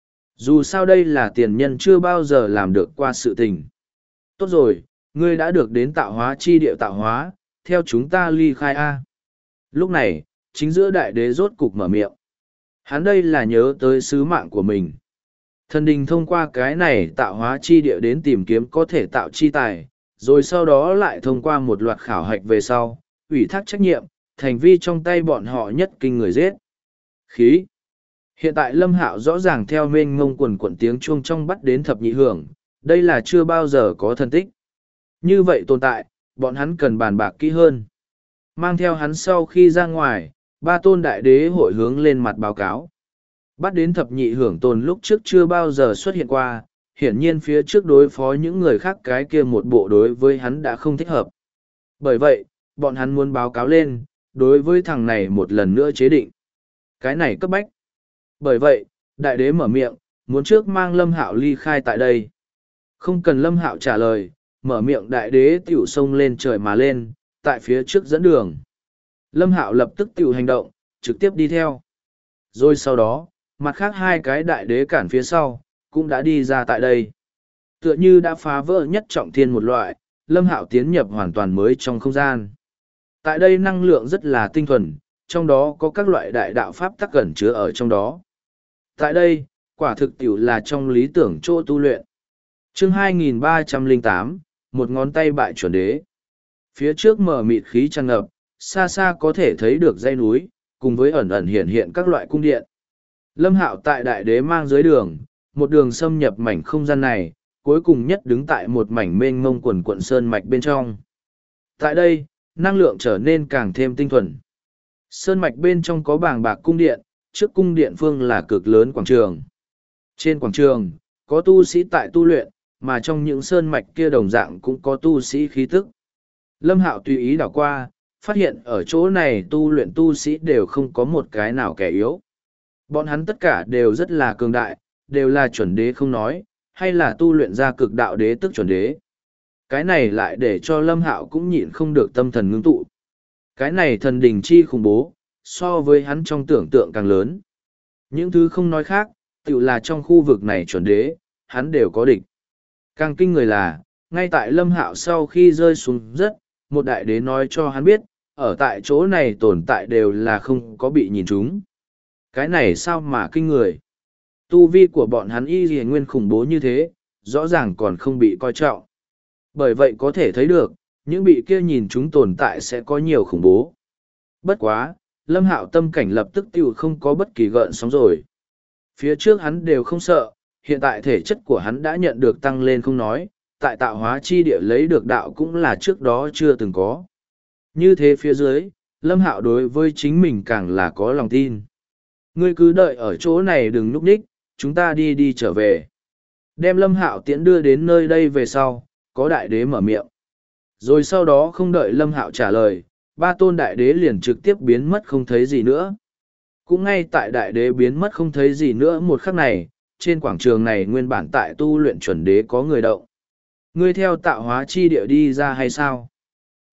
Dù sao đây là tiền nhân chưa bao giờ làm được qua sự tình. Tốt rồi, ngươi đã được đến tạo hóa chi địa tạo hóa, theo chúng ta ly khai A. Lúc này, chính giữa đại đế rốt cục mở miệng. Hắn đây là nhớ tới sứ mạng của mình. Thần đình thông qua cái này tạo hóa chi địa đến tìm kiếm có thể tạo chi tài, rồi sau đó lại thông qua một loạt khảo hạch về sau, ủy thác trách nhiệm, thành vi trong tay bọn họ nhất kinh người giết. Khí. Hiện tại Lâm Hạo rõ ràng theo mênh ngông quần quận tiếng chuông trong bắt đến thập nhị hưởng, đây là chưa bao giờ có thần tích. Như vậy tồn tại, bọn hắn cần bàn bạc kỹ hơn. Mang theo hắn sau khi ra ngoài, 3 tôn đại đế hội hướng lên mặt báo cáo. Bắt đến thập nhị hưởng tồn lúc trước chưa bao giờ xuất hiện qua, hiển nhiên phía trước đối phó những người khác cái kia một bộ đối với hắn đã không thích hợp. Bởi vậy, bọn hắn muốn báo cáo lên, đối với thằng này một lần nữa chế định. Cái này cấp bách. Bởi vậy, đại đế mở miệng, muốn trước mang Lâm Hạo ly khai tại đây. Không cần Lâm Hạo trả lời, mở miệng đại đế tiểu xông lên trời mà lên, tại phía trước dẫn đường. Lâm Hạo lập tức tiểu hành động, trực tiếp đi theo. Rồi sau đó, mặt khác 2 cái đại đế cản phía sau, cũng đã đi ra tại đây. Tựa như đã phá vỡ nhất trọng thiên một loại, Lâm Hạo tiến nhập hoàn toàn mới trong không gian. Tại đây năng lượng rất là tinh thuần, trong đó có các loại đại đạo pháp tắc gần chứa ở trong đó. Tại đây, quả thực tiểu là trong lý tưởng chỗ tu luyện. Chương 2308, một ngón tay bại chuẩn đế. Phía trước mở mịt khí tràn ngập, xa xa có thể thấy được dãy núi, cùng với ẩn ẩn hiện hiện các loại cung điện. Lâm Hạo tại đại đế mang dưới đường, một đường xâm nhập mảnh không gian này, cuối cùng nhất đứng tại một mảnh mênh mông quần quận sơn mạch bên trong. Tại đây, năng lượng trở nên càng thêm tinh thuần. Sơn mạch bên trong có bàng bạc cung điện, trước cung điện phương là cực lớn quảng trường. Trên quảng trường, có tu sĩ tại tu luyện, mà trong những sơn mạch kia đồng dạng cũng có tu sĩ khí tức. Lâm Hạo tùy ý đảo qua, phát hiện ở chỗ này tu luyện tu sĩ đều không có một cái nào kẻ yếu. Bọn hắn tất cả đều rất là cường đại, đều là chuẩn đế không nói, hay là tu luyện ra cực đạo đế tức chuẩn đế. Cái này lại để cho Lâm Hạo cũng nhịn không được tâm thần ngưng tụ. Cái này thần đình chi khủng bố, so với hắn trong tưởng tượng càng lớn. Những thứ không nói khác, tự là trong khu vực này chuẩn đế, hắn đều có địch. Càng kinh người là, ngay tại Lâm Hạo sau khi rơi xuống đất, một đại đế nói cho hắn biết, ở tại chỗ này tồn tại đều là không có bị nhìn trúng. Cái này sao mà kinh người? Tu vi của bọn hắn y gì nguyên khủng bố như thế, rõ ràng còn không bị coi trọng. Bởi vậy có thể thấy được, những bị kia nhìn chúng tồn tại sẽ có nhiều khủng bố. Bất quá, Lâm Hạo tâm cảnh lập tức tiêu không có bất kỳ gợn sóng rồi. Phía trước hắn đều không sợ, hiện tại thể chất của hắn đã nhận được tăng lên không nói, tại tạo hóa chi địa lấy được đạo cũng là trước đó chưa từng có. Như thế phía dưới, Lâm Hạo đối với chính mình càng là có lòng tin. Ngươi cứ đợi ở chỗ này đừng núp ních, chúng ta đi trở về. Đem Lâm Hạo tiễn đưa đến nơi đây về sau, có đại đế mở miệng. Rồi sau đó không đợi Lâm Hạo trả lời, 3 tôn đại đế liền trực tiếp biến mất không thấy gì nữa. Cũng ngay tại đại đế biến mất không thấy gì nữa một khắc này, trên quảng trường này nguyên bản tại tu luyện chuẩn đế có người động. Ngươi theo tạo hóa chi địa đi ra hay sao?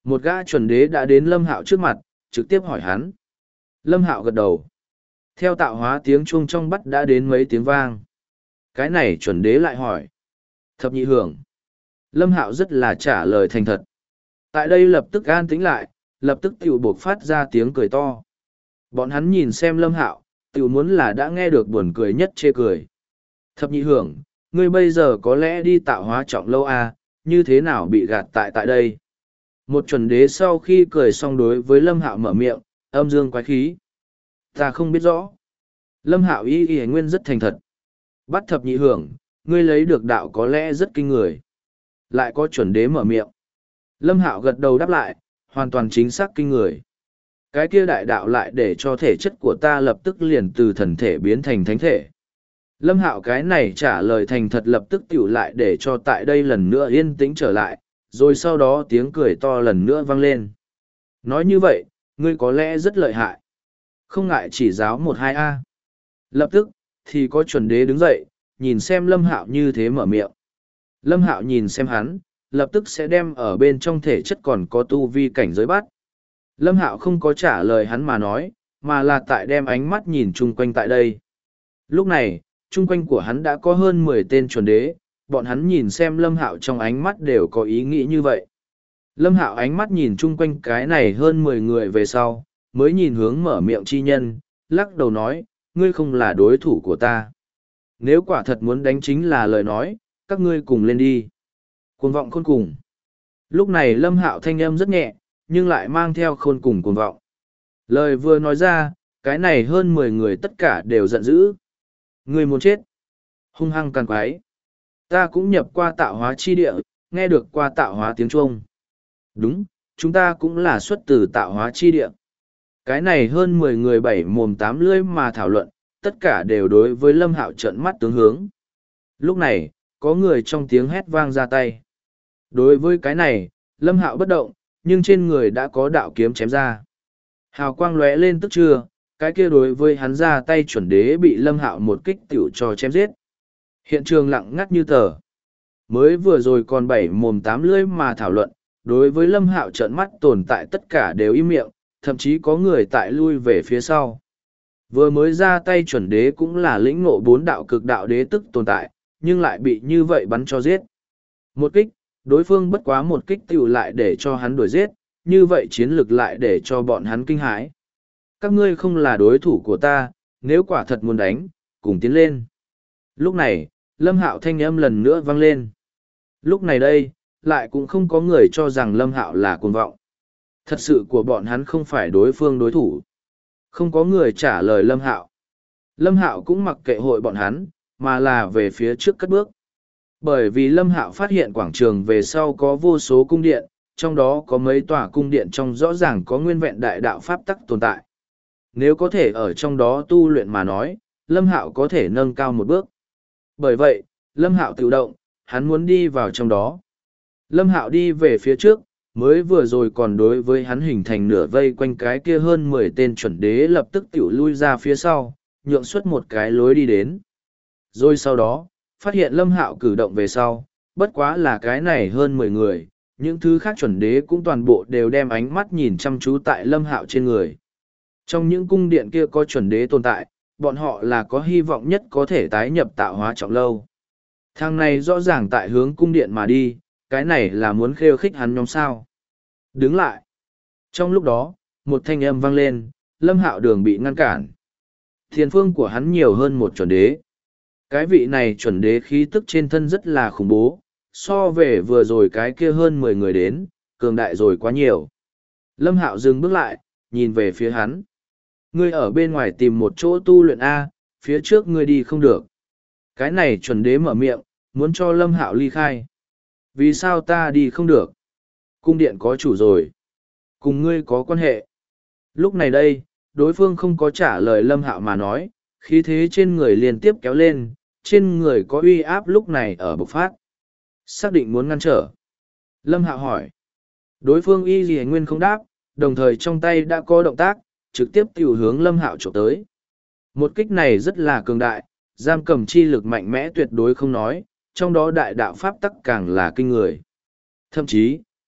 Một gã chuẩn đế đã đến Lâm Hạo trước mặt, trực tiếp hỏi hắn. Lâm Hạo gật đầu. Theo tạo hóa tiếng chuông trong bắt đã đến mấy tiếng vang. Cái này chuẩn đế lại hỏi. Thập nhị hưởng. Lâm Hạo rất là trả lời thành thật. Tại đây lập tức an tĩnh lại, lập tức tiểu buộc phát ra tiếng cười to. Bọn hắn nhìn xem Lâm Hạo, tiểu muốn là đã nghe được buồn cười nhất chê cười. Thập nhị hưởng, ngươi bây giờ có lẽ đi tạo hóa trọng lâu à, như thế nào bị gạt tại đây? Một chuẩn đế sau khi cười xong đối với Lâm Hạo mở miệng, âm dương quái khí. Ta không biết rõ. Lâm Hạo y nguyên rất thành thật. Bắt thập nhị hưởng, ngươi lấy được đạo có lẽ rất kinh người. Lại có chuẩn đế mở miệng. Lâm Hạo gật đầu đáp lại, hoàn toàn chính xác kinh người. Cái kia đại đạo lại để cho thể chất của ta lập tức liền từ thần thể biến thành thánh thể. Lâm Hạo cái này trả lời thành thật lập tức tiểu lại để cho tại đây lần nữa yên tĩnh trở lại, rồi sau đó tiếng cười to lần nữa vang lên. Nói như vậy, ngươi có lẽ rất lợi hại. Không ngại chỉ giáo 1-2 a. Lập tức, thì có chuẩn đế đứng dậy, nhìn xem Lâm Hạo như thế mở miệng. Lâm Hạo nhìn xem hắn, lập tức sẽ đem ở bên trong thể chất còn có tu vi cảnh giới bắt. Lâm Hạo không có trả lời hắn mà nói, mà là tại đem ánh mắt nhìn chung quanh tại đây. Lúc này, chung quanh của hắn đã có hơn 10 tên chuẩn đế, bọn hắn nhìn xem Lâm Hạo trong ánh mắt đều có ý nghĩ như vậy. Lâm Hạo ánh mắt nhìn chung quanh cái này hơn 10 người về sau, mới nhìn hướng mở miệng chi nhân, lắc đầu nói, ngươi không là đối thủ của ta. Nếu quả thật muốn đánh chính là lời nói, các ngươi cùng lên đi. Cuồng vọng khôn cùng. Lúc này Lâm Hạo thanh âm rất nhẹ, nhưng lại mang theo khôn cùng cuồng vọng. Lời vừa nói ra, cái này hơn 10 người tất cả đều giận dữ. Ngươi muốn chết. Hung hăng càng quái. Ta cũng nhập qua tạo hóa chi địa, nghe được qua tạo hóa tiếng chuông. Đúng, chúng ta cũng là xuất từ tạo hóa chi địa. Cái này hơn 10 người bảy mồm tám lưỡi mà thảo luận, tất cả đều đối với Lâm Hạo trợn mắt tướng hướng. Lúc này, có người trong tiếng hét vang ra tay. Đối với cái này, Lâm Hạo bất động, nhưng trên người đã có đạo kiếm chém ra. Hào quang lóe lên tức trưa, cái kia đối với hắn ra tay chuẩn đế bị Lâm Hạo một kích tiểu cho chém giết. Hiện trường lặng ngắt như tờ. Mới vừa rồi còn bảy mồm tám lưỡi mà thảo luận, đối với Lâm Hạo trợn mắt tồn tại tất cả đều im miệng, thậm chí có người tại lui về phía sau. Vừa mới ra tay chuẩn đế cũng là lĩnh ngộ 4 đạo cực đạo đế tức tồn tại, nhưng lại bị như vậy bắn cho giết. Một kích, đối phương bất quá một kích tiểu lại để cho hắn đuổi giết, như vậy chiến lược lại để cho bọn hắn kinh hãi. Các ngươi không là đối thủ của ta, nếu quả thật muốn đánh, cùng tiến lên. Lúc này, Lâm Hạo thanh âm lần nữa vang lên. Lúc này đây, lại cũng không có người cho rằng Lâm Hạo là cuồng vọng. Thật sự của bọn hắn không phải đối phương đối thủ. Không có người trả lời Lâm Hạo. Lâm Hạo cũng mặc kệ hội bọn hắn, mà là về phía trước cất bước. Bởi vì Lâm Hạo phát hiện quảng trường về sau có vô số cung điện, trong đó có mấy tòa cung điện trong rõ ràng có nguyên vẹn đại đạo pháp tắc tồn tại. Nếu có thể ở trong đó tu luyện mà nói, Lâm Hạo có thể nâng cao một bước. Bởi vậy, Lâm Hạo tự động, hắn muốn đi vào trong đó. Lâm Hạo đi về phía trước, mới vừa rồi còn đối với hắn hình thành nửa vây quanh cái kia hơn 10 tên chuẩn đế lập tức tiểu lui ra phía sau, nhượng xuất một cái lối đi đến. Rồi sau đó, phát hiện Lâm Hạo cử động về sau, bất quá là cái này hơn 10 người, những thứ khác chuẩn đế cũng toàn bộ đều đem ánh mắt nhìn chăm chú tại Lâm Hạo trên người. Trong những cung điện kia có chuẩn đế tồn tại, bọn họ là có hy vọng nhất có thể tái nhập tạo hóa trọng lâu. Thằng này rõ ràng tại hướng cung điện mà đi, cái này là muốn khêu khích hắn nhóm sao. Đứng lại. Trong lúc đó, một thanh âm vang lên, Lâm Hạo đường bị ngăn cản. Thiền phương của hắn nhiều hơn một chuẩn đế. Cái vị này chuẩn đế khí tức trên thân rất là khủng bố, so về vừa rồi cái kia hơn 10 người đến, cường đại rồi quá nhiều. Lâm Hạo dừng bước lại, nhìn về phía hắn. Ngươi ở bên ngoài tìm một chỗ tu luyện A, phía trước ngươi đi không được. Cái này chuẩn đế mở miệng, muốn cho Lâm Hạo ly khai. Vì sao ta đi không được? Cung điện có chủ rồi. Cùng ngươi có quan hệ. Lúc này đây, đối phương không có trả lời Lâm Hạo mà nói, khí thế trên người liên tiếp kéo lên, trên người có uy áp lúc này ở bộc phát. Xác định muốn ngăn trở. Lâm Hạo hỏi. Đối phương y gì nguyên không đáp, đồng thời trong tay đã có động tác, trực tiếp tiểu hướng Lâm Hạo chụp tới. Một kích này rất là cường đại, giam cầm chi lực mạnh mẽ tuyệt đối không nói, trong đó đại đạo pháp tắc càng là kinh người. Thậm chí,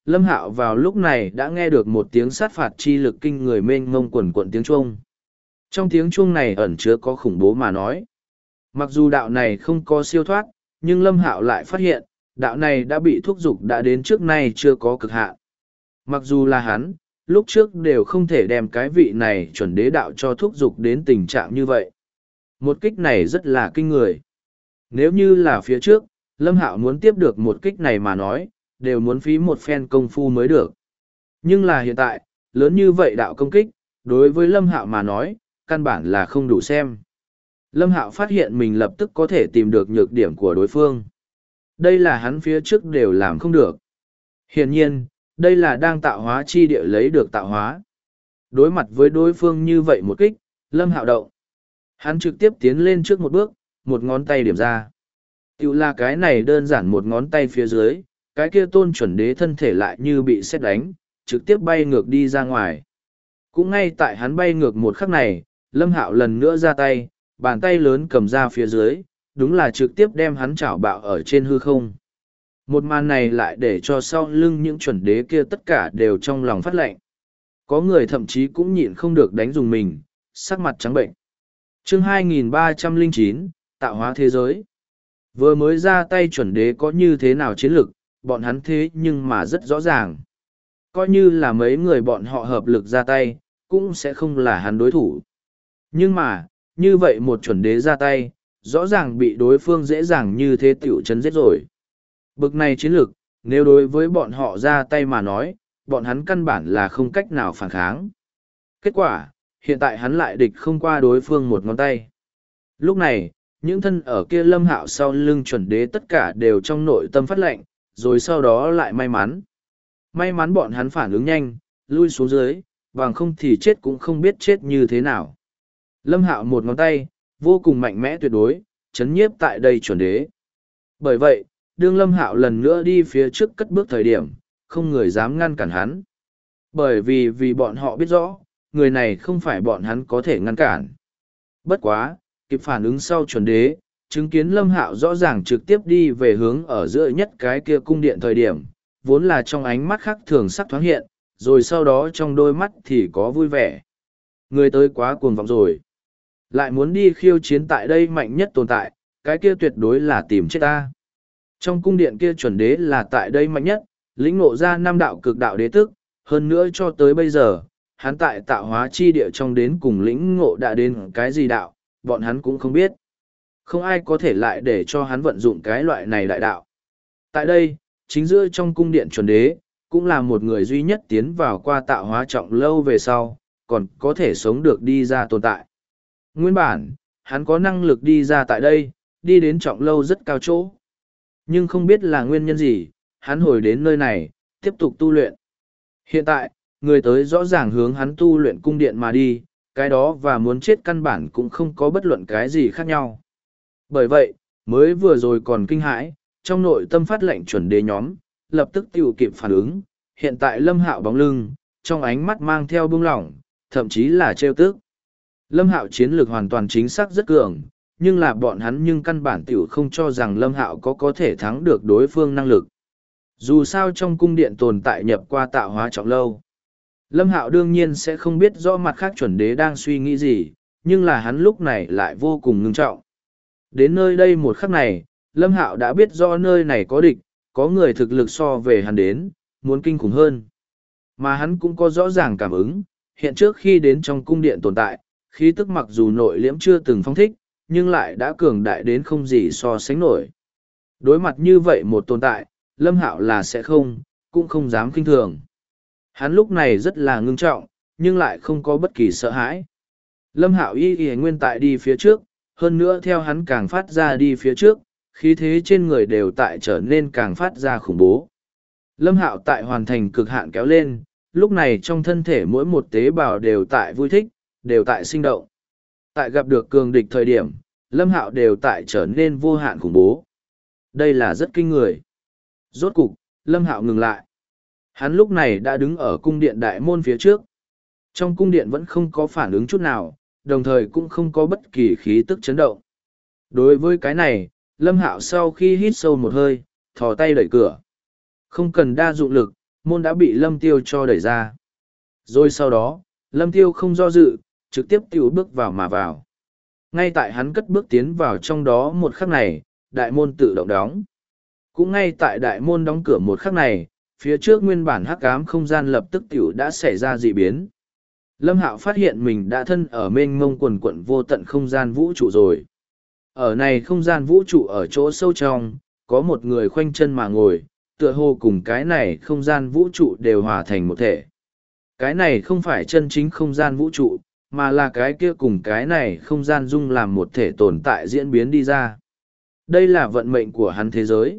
Lâm Hạo vào lúc này đã nghe được một tiếng sát phạt chi lực kinh người mênh mông quần quận tiếng chuông. Trong tiếng chuông này ẩn chứa có khủng bố mà nói. Mặc dù đạo này không có siêu thoát, nhưng Lâm Hạo lại phát hiện, đạo này đã bị thúc giục đã đến trước nay chưa có cực hạn. Mặc dù là hắn, lúc trước đều không thể đem cái vị này chuẩn đế đạo cho thúc giục đến tình trạng như vậy. Một kích này rất là kinh người. Nếu như là phía trước, Lâm Hạo muốn tiếp được một kích này mà nói, đều muốn phí một phen công phu mới được. Nhưng là hiện tại, lớn như vậy đạo công kích, đối với Lâm Hạo mà nói, căn bản là không đủ xem. Lâm Hạo phát hiện mình lập tức có thể tìm được nhược điểm của đối phương. Đây là hắn phía trước đều làm không được. Hiển nhiên, đây là đang tạo hóa chi địa lấy được tạo hóa. Đối mặt với đối phương như vậy một kích, Lâm Hạo động. Hắn trực tiếp tiến lên trước một bước, một ngón tay điểm ra. Tiểu là cái này đơn giản một ngón tay phía dưới, cái kia tôn chuẩn đế thân thể lại như bị sét đánh, trực tiếp bay ngược đi ra ngoài. Cũng ngay tại hắn bay ngược một khắc này, Lâm Hạo lần nữa ra tay, bàn tay lớn cầm ra phía dưới, đúng là trực tiếp đem hắn chảo bạo ở trên hư không. Một màn này lại để cho sau lưng những chuẩn đế kia tất cả đều trong lòng phát lệnh. Có người thậm chí cũng nhịn không được đánh dùng mình, sắc mặt trắng bệnh. Chương 2309, Tạo hóa thế giới. Vừa mới ra tay chuẩn đế có như thế nào chiến lực, bọn hắn thế nhưng mà rất rõ ràng. Coi như là mấy người bọn họ hợp lực ra tay, cũng sẽ không là hắn đối thủ. Nhưng mà, như vậy một chuẩn đế ra tay, rõ ràng bị đối phương dễ dàng như thế tiểu chấn giết rồi. Bực này chiến lược, nếu đối với bọn họ ra tay mà nói, bọn hắn căn bản là không cách nào phản kháng. Kết quả, hiện tại hắn lại địch không qua đối phương một ngón tay. Lúc này, những thân ở kia Lâm Hạo sau lưng chuẩn đế tất cả đều trong nội tâm phát lệnh, rồi sau đó lại may mắn. May mắn bọn hắn phản ứng nhanh, lui xuống dưới, bằng không thì chết cũng không biết chết như thế nào. Lâm Hạo một ngón tay, vô cùng mạnh mẽ tuyệt đối, chấn nhiếp tại đây chuẩn đế. Bởi vậy, đương Lâm Hạo lần nữa đi phía trước cất bước thời điểm, không người dám ngăn cản hắn. Bởi vì bọn họ biết rõ, người này không phải bọn hắn có thể ngăn cản. Bất quá, kịp phản ứng sau chuẩn đế, chứng kiến Lâm Hạo rõ ràng trực tiếp đi về hướng ở giữa nhất cái kia cung điện thời điểm, vốn là trong ánh mắt khác thường sắc thoáng hiện, rồi sau đó trong đôi mắt thì có vui vẻ. Người tới quá cuồng vọng rồi. Lại muốn đi khiêu chiến tại đây mạnh nhất tồn tại, cái kia tuyệt đối là tìm chết ta. Trong cung điện kia chuẩn đế là tại đây mạnh nhất, lĩnh ngộ ra năm đạo cực đạo đế tức, hơn nữa cho tới bây giờ, hắn tại tạo hóa chi địa trong đến cùng lĩnh ngộ đã đến cái gì đạo, bọn hắn cũng không biết. Không ai có thể lại để cho hắn vận dụng cái loại này đại đạo. Tại đây, chính giữa trong cung điện chuẩn đế, cũng là một người duy nhất tiến vào qua tạo hóa trọng lâu về sau, còn có thể sống được đi ra tồn tại. Nguyên bản, hắn có năng lực đi ra tại đây, đi đến trọng lâu rất cao chỗ. Nhưng không biết là nguyên nhân gì, hắn hồi đến nơi này, tiếp tục tu luyện. Hiện tại, người tới rõ ràng hướng hắn tu luyện cung điện mà đi, cái đó và muốn chết căn bản cũng không có bất luận cái gì khác nhau. Bởi vậy, mới vừa rồi còn kinh hãi, trong nội tâm phát lệnh chuẩn đế nhóm, lập tức tiêu kịp phản ứng, hiện tại Lâm Hạo bóng lưng, trong ánh mắt mang theo bưng lỏng, thậm chí là trêu tức. Lâm Hạo chiến lược hoàn toàn chính xác rất cường, nhưng là bọn hắn nhưng căn bản tiểu không cho rằng Lâm Hạo có thể thắng được đối phương năng lực. Dù sao trong cung điện tồn tại nhập qua tạo hóa trọng lâu. Lâm Hạo đương nhiên sẽ không biết rõ mặt khác chuẩn đế đang suy nghĩ gì, nhưng là hắn lúc này lại vô cùng ngưng trọng. Đến nơi đây một khắc này, Lâm Hạo đã biết rõ nơi này có địch, có người thực lực so về hắn đến, muốn kinh khủng hơn. Mà hắn cũng có rõ ràng cảm ứng, hiện trước khi đến trong cung điện tồn tại, khí tức mặc dù nội liễm chưa từng phong thích, nhưng lại đã cường đại đến không gì so sánh nổi. Đối mặt như vậy một tồn tại, Lâm Hạo là sẽ không, cũng không dám kinh thường. Hắn lúc này rất là ngưng trọng, nhưng lại không có bất kỳ sợ hãi. Lâm Hạo y nguyên tại đi phía trước, hơn nữa theo hắn càng phát ra đi phía trước, khí thế trên người đều tại trở nên càng phát ra khủng bố. Lâm Hạo tại hoàn thành cực hạn kéo lên, lúc này trong thân thể mỗi một tế bào đều tại vui thích, đều tại sinh động. Tại gặp được cường địch thời điểm, Lâm Hạo đều tại trở nên vô hạn khủng bố. Đây là rất kinh người. Rốt cục, Lâm Hạo ngừng lại. Hắn lúc này đã đứng ở cung điện đại môn phía trước. Trong cung điện vẫn không có phản ứng chút nào, đồng thời cũng không có bất kỳ khí tức chấn động. Đối với cái này, Lâm Hạo sau khi hít sâu một hơi, thò tay đẩy cửa. Không cần đa dụng lực, môn đã bị Lâm Tiêu cho đẩy ra. Rồi sau đó, Lâm Tiêu không do dự, trực tiếp tiểu bước vào mà vào. Ngay tại hắn cất bước tiến vào trong đó một khắc này, đại môn tự động đóng. Cũng ngay tại đại môn đóng cửa một khắc này, phía trước nguyên bản hắc ám không gian lập tức tiểu đã xảy ra dị biến. Lâm Hạo phát hiện mình đã thân ở mênh mông quần quận vô tận không gian vũ trụ rồi. Ở này không gian vũ trụ ở chỗ sâu trong, có một người khoanh chân mà ngồi, tựa hồ cùng cái này không gian vũ trụ đều hòa thành một thể. Cái này không phải chân chính không gian vũ trụ, mà là cái kia cùng cái này không gian dung làm một thể tồn tại diễn biến đi ra. Đây là vận mệnh của hắn thế giới.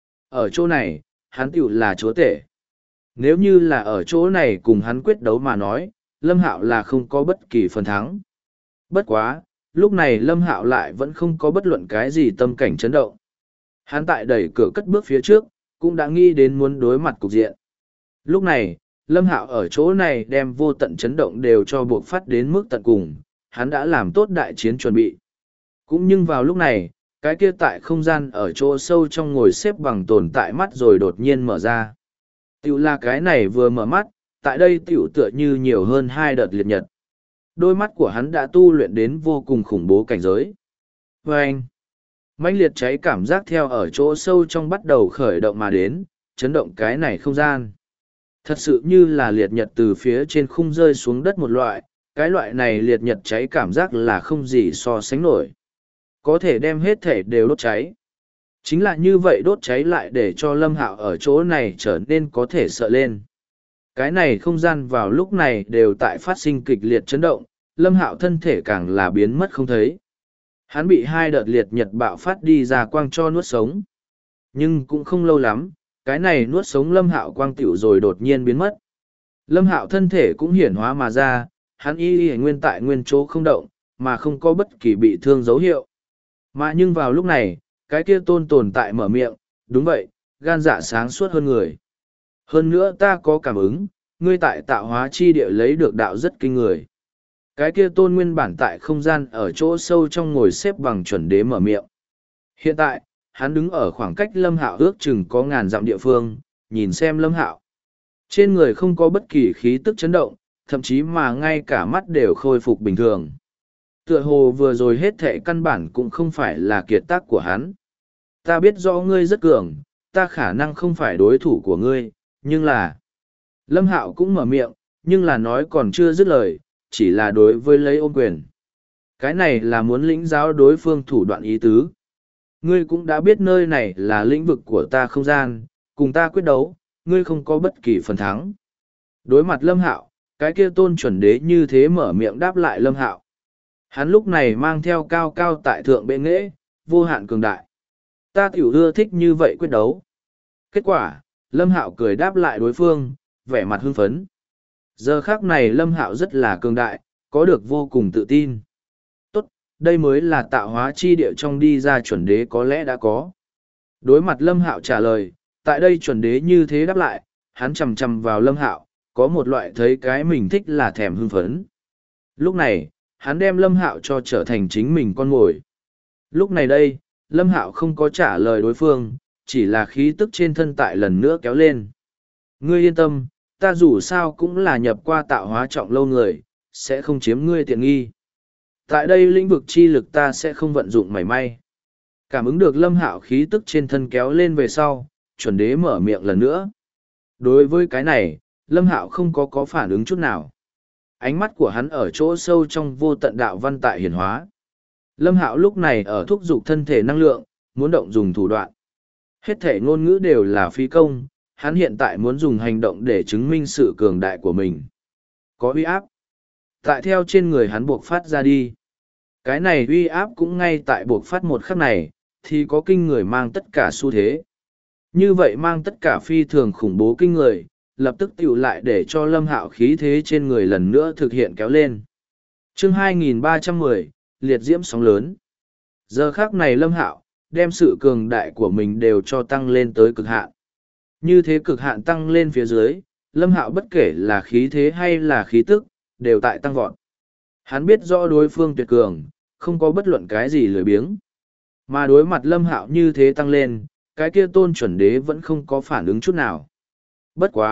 Ở chỗ này, hắn tiểu là chúa tể. Nếu như là ở chỗ này cùng hắn quyết đấu mà nói, Lâm Hạo là không có bất kỳ phần thắng. Bất quá, lúc này Lâm Hạo lại vẫn không có bất luận cái gì tâm cảnh chấn động. Hắn tại đẩy cửa cất bước phía trước, cũng đã nghĩ đến muốn đối mặt cục diện. Lúc này, Lâm Hạo ở chỗ này đem vô tận chấn động đều cho buộc phát đến mức tận cùng, hắn đã làm tốt đại chiến chuẩn bị. Cũng nhưng vào lúc này, cái kia tại không gian ở chỗ sâu trong ngồi xếp bằng tồn tại mắt rồi đột nhiên mở ra. Tiểu là cái này vừa mở mắt, tại đây tiểu tựa như nhiều hơn 2 đợt liệt nhật. Đôi mắt của hắn đã tu luyện đến vô cùng khủng bố cảnh giới. Và anh, mãnh liệt cháy cảm giác theo ở chỗ sâu trong bắt đầu khởi động mà đến, chấn động cái này không gian. Thật sự như là liệt nhật từ phía trên khung rơi xuống đất một loại, cái loại này liệt nhật cháy cảm giác là không gì so sánh nổi. Có thể đem hết thể đều đốt cháy. Chính là như vậy đốt cháy lại để cho Lâm Hạo ở chỗ này trở nên có thể sợ lên. Cái này không gian vào lúc này đều tại phát sinh kịch liệt chấn động, Lâm Hạo thân thể càng là biến mất không thấy. Hắn bị 2 đợt liệt nhật bạo phát đi ra quang cho nuốt sống. Nhưng cũng không lâu lắm, cái này nuốt sống Lâm Hạo quang tiểu rồi đột nhiên biến mất. Lâm Hạo thân thể cũng hiển hóa mà ra, hắn y nguyên tại nguyên chỗ không động, mà không có bất kỳ bị thương dấu hiệu. Mà nhưng vào lúc này, cái kia tồn tại mở miệng, đúng vậy, gan dạ sáng suốt hơn người. Hơn nữa ta có cảm ứng, ngươi tại tạo hóa chi địa lấy được đạo rất kinh người. Cái kia tôn nguyên bản tại không gian ở chỗ sâu trong ngồi xếp bằng chuẩn đế mở miệng. Hiện tại, hắn đứng ở khoảng cách Lâm Hạo ước chừng có ngàn dặm địa phương, nhìn xem Lâm Hạo. Trên người không có bất kỳ khí tức chấn động, thậm chí mà ngay cả mắt đều khôi phục bình thường. Tựa hồ vừa rồi hết thệ căn bản cũng không phải là kiệt tác của hắn. Ta biết rõ ngươi rất cường, ta khả năng không phải đối thủ của ngươi, nhưng là... Lâm Hạo cũng mở miệng, nhưng là nói còn chưa dứt lời, chỉ là đối với lấy ôm quyền. Cái này là muốn lĩnh giáo đối phương thủ đoạn ý tứ. Ngươi cũng đã biết nơi này là lĩnh vực của ta không gian, cùng ta quyết đấu, ngươi không có bất kỳ phần thắng. Đối mặt Lâm Hạo, cái kia tôn chuẩn đế như thế mở miệng đáp lại Lâm Hạo. Hắn lúc này mang theo cao cao tại thượng bệ nghệ, vô hạn cường đại. Ta tiểu ưa thích như vậy quyết đấu. Kết quả, Lâm Hạo cười đáp lại đối phương, vẻ mặt hưng phấn. Giờ khác này Lâm Hạo rất là cường đại, có được vô cùng tự tin. Tốt, đây mới là tạo hóa chi địa trong đi ra chuẩn đế có lẽ đã có. Đối mặt Lâm Hạo trả lời, tại đây chuẩn đế như thế đáp lại, hắn chầm chầm vào Lâm Hạo, có một loại thấy cái mình thích là thèm hưng phấn. Lúc này, hắn đem Lâm Hạo cho trở thành chính mình con mồi. Lúc này đây, Lâm Hạo không có trả lời đối phương, chỉ là khí tức trên thân tại lần nữa kéo lên. Ngươi yên tâm, ta dù sao cũng là nhập qua tạo hóa trọng lâu người, sẽ không chiếm ngươi tiện nghi. Tại đây lĩnh vực chi lực ta sẽ không vận dụng mảy may. Cảm ứng được Lâm Hạo khí tức trên thân kéo lên về sau, chuẩn đế mở miệng lần nữa. Đối với cái này, Lâm Hạo không có phản ứng chút nào. Ánh mắt của hắn ở chỗ sâu trong vô tận đạo văn tại hiển hóa. Lâm Hạo lúc này ở thúc giục thân thể năng lượng, muốn động dùng thủ đoạn. Hết thể ngôn ngữ đều là phí công, hắn hiện tại muốn dùng hành động để chứng minh sự cường đại của mình. Có uy áp. Tại theo trên người hắn buộc phát ra đi. Cái này uy áp cũng ngay tại buộc phát một khắc này, thì có kinh người mang tất cả xu thế. Như vậy mang tất cả phi thường khủng bố kinh người, lập tức tiểu lại để cho Lâm Hạo khí thế trên người lần nữa thực hiện kéo lên. Chương 2310, liệt diễm sóng lớn. Giờ khắc này Lâm Hạo đem sự cường đại của mình đều cho tăng lên tới cực hạn. Như thế cực hạn tăng lên phía dưới, Lâm Hạo bất kể là khí thế hay là khí tức, đều tại tăng vọt. Hắn biết rõ đối phương tuyệt cường, không có bất luận cái gì lười biếng. Mà đối mặt Lâm Hạo như thế tăng lên, cái kia tôn chuẩn đế vẫn không có phản ứng chút nào. Bất quá,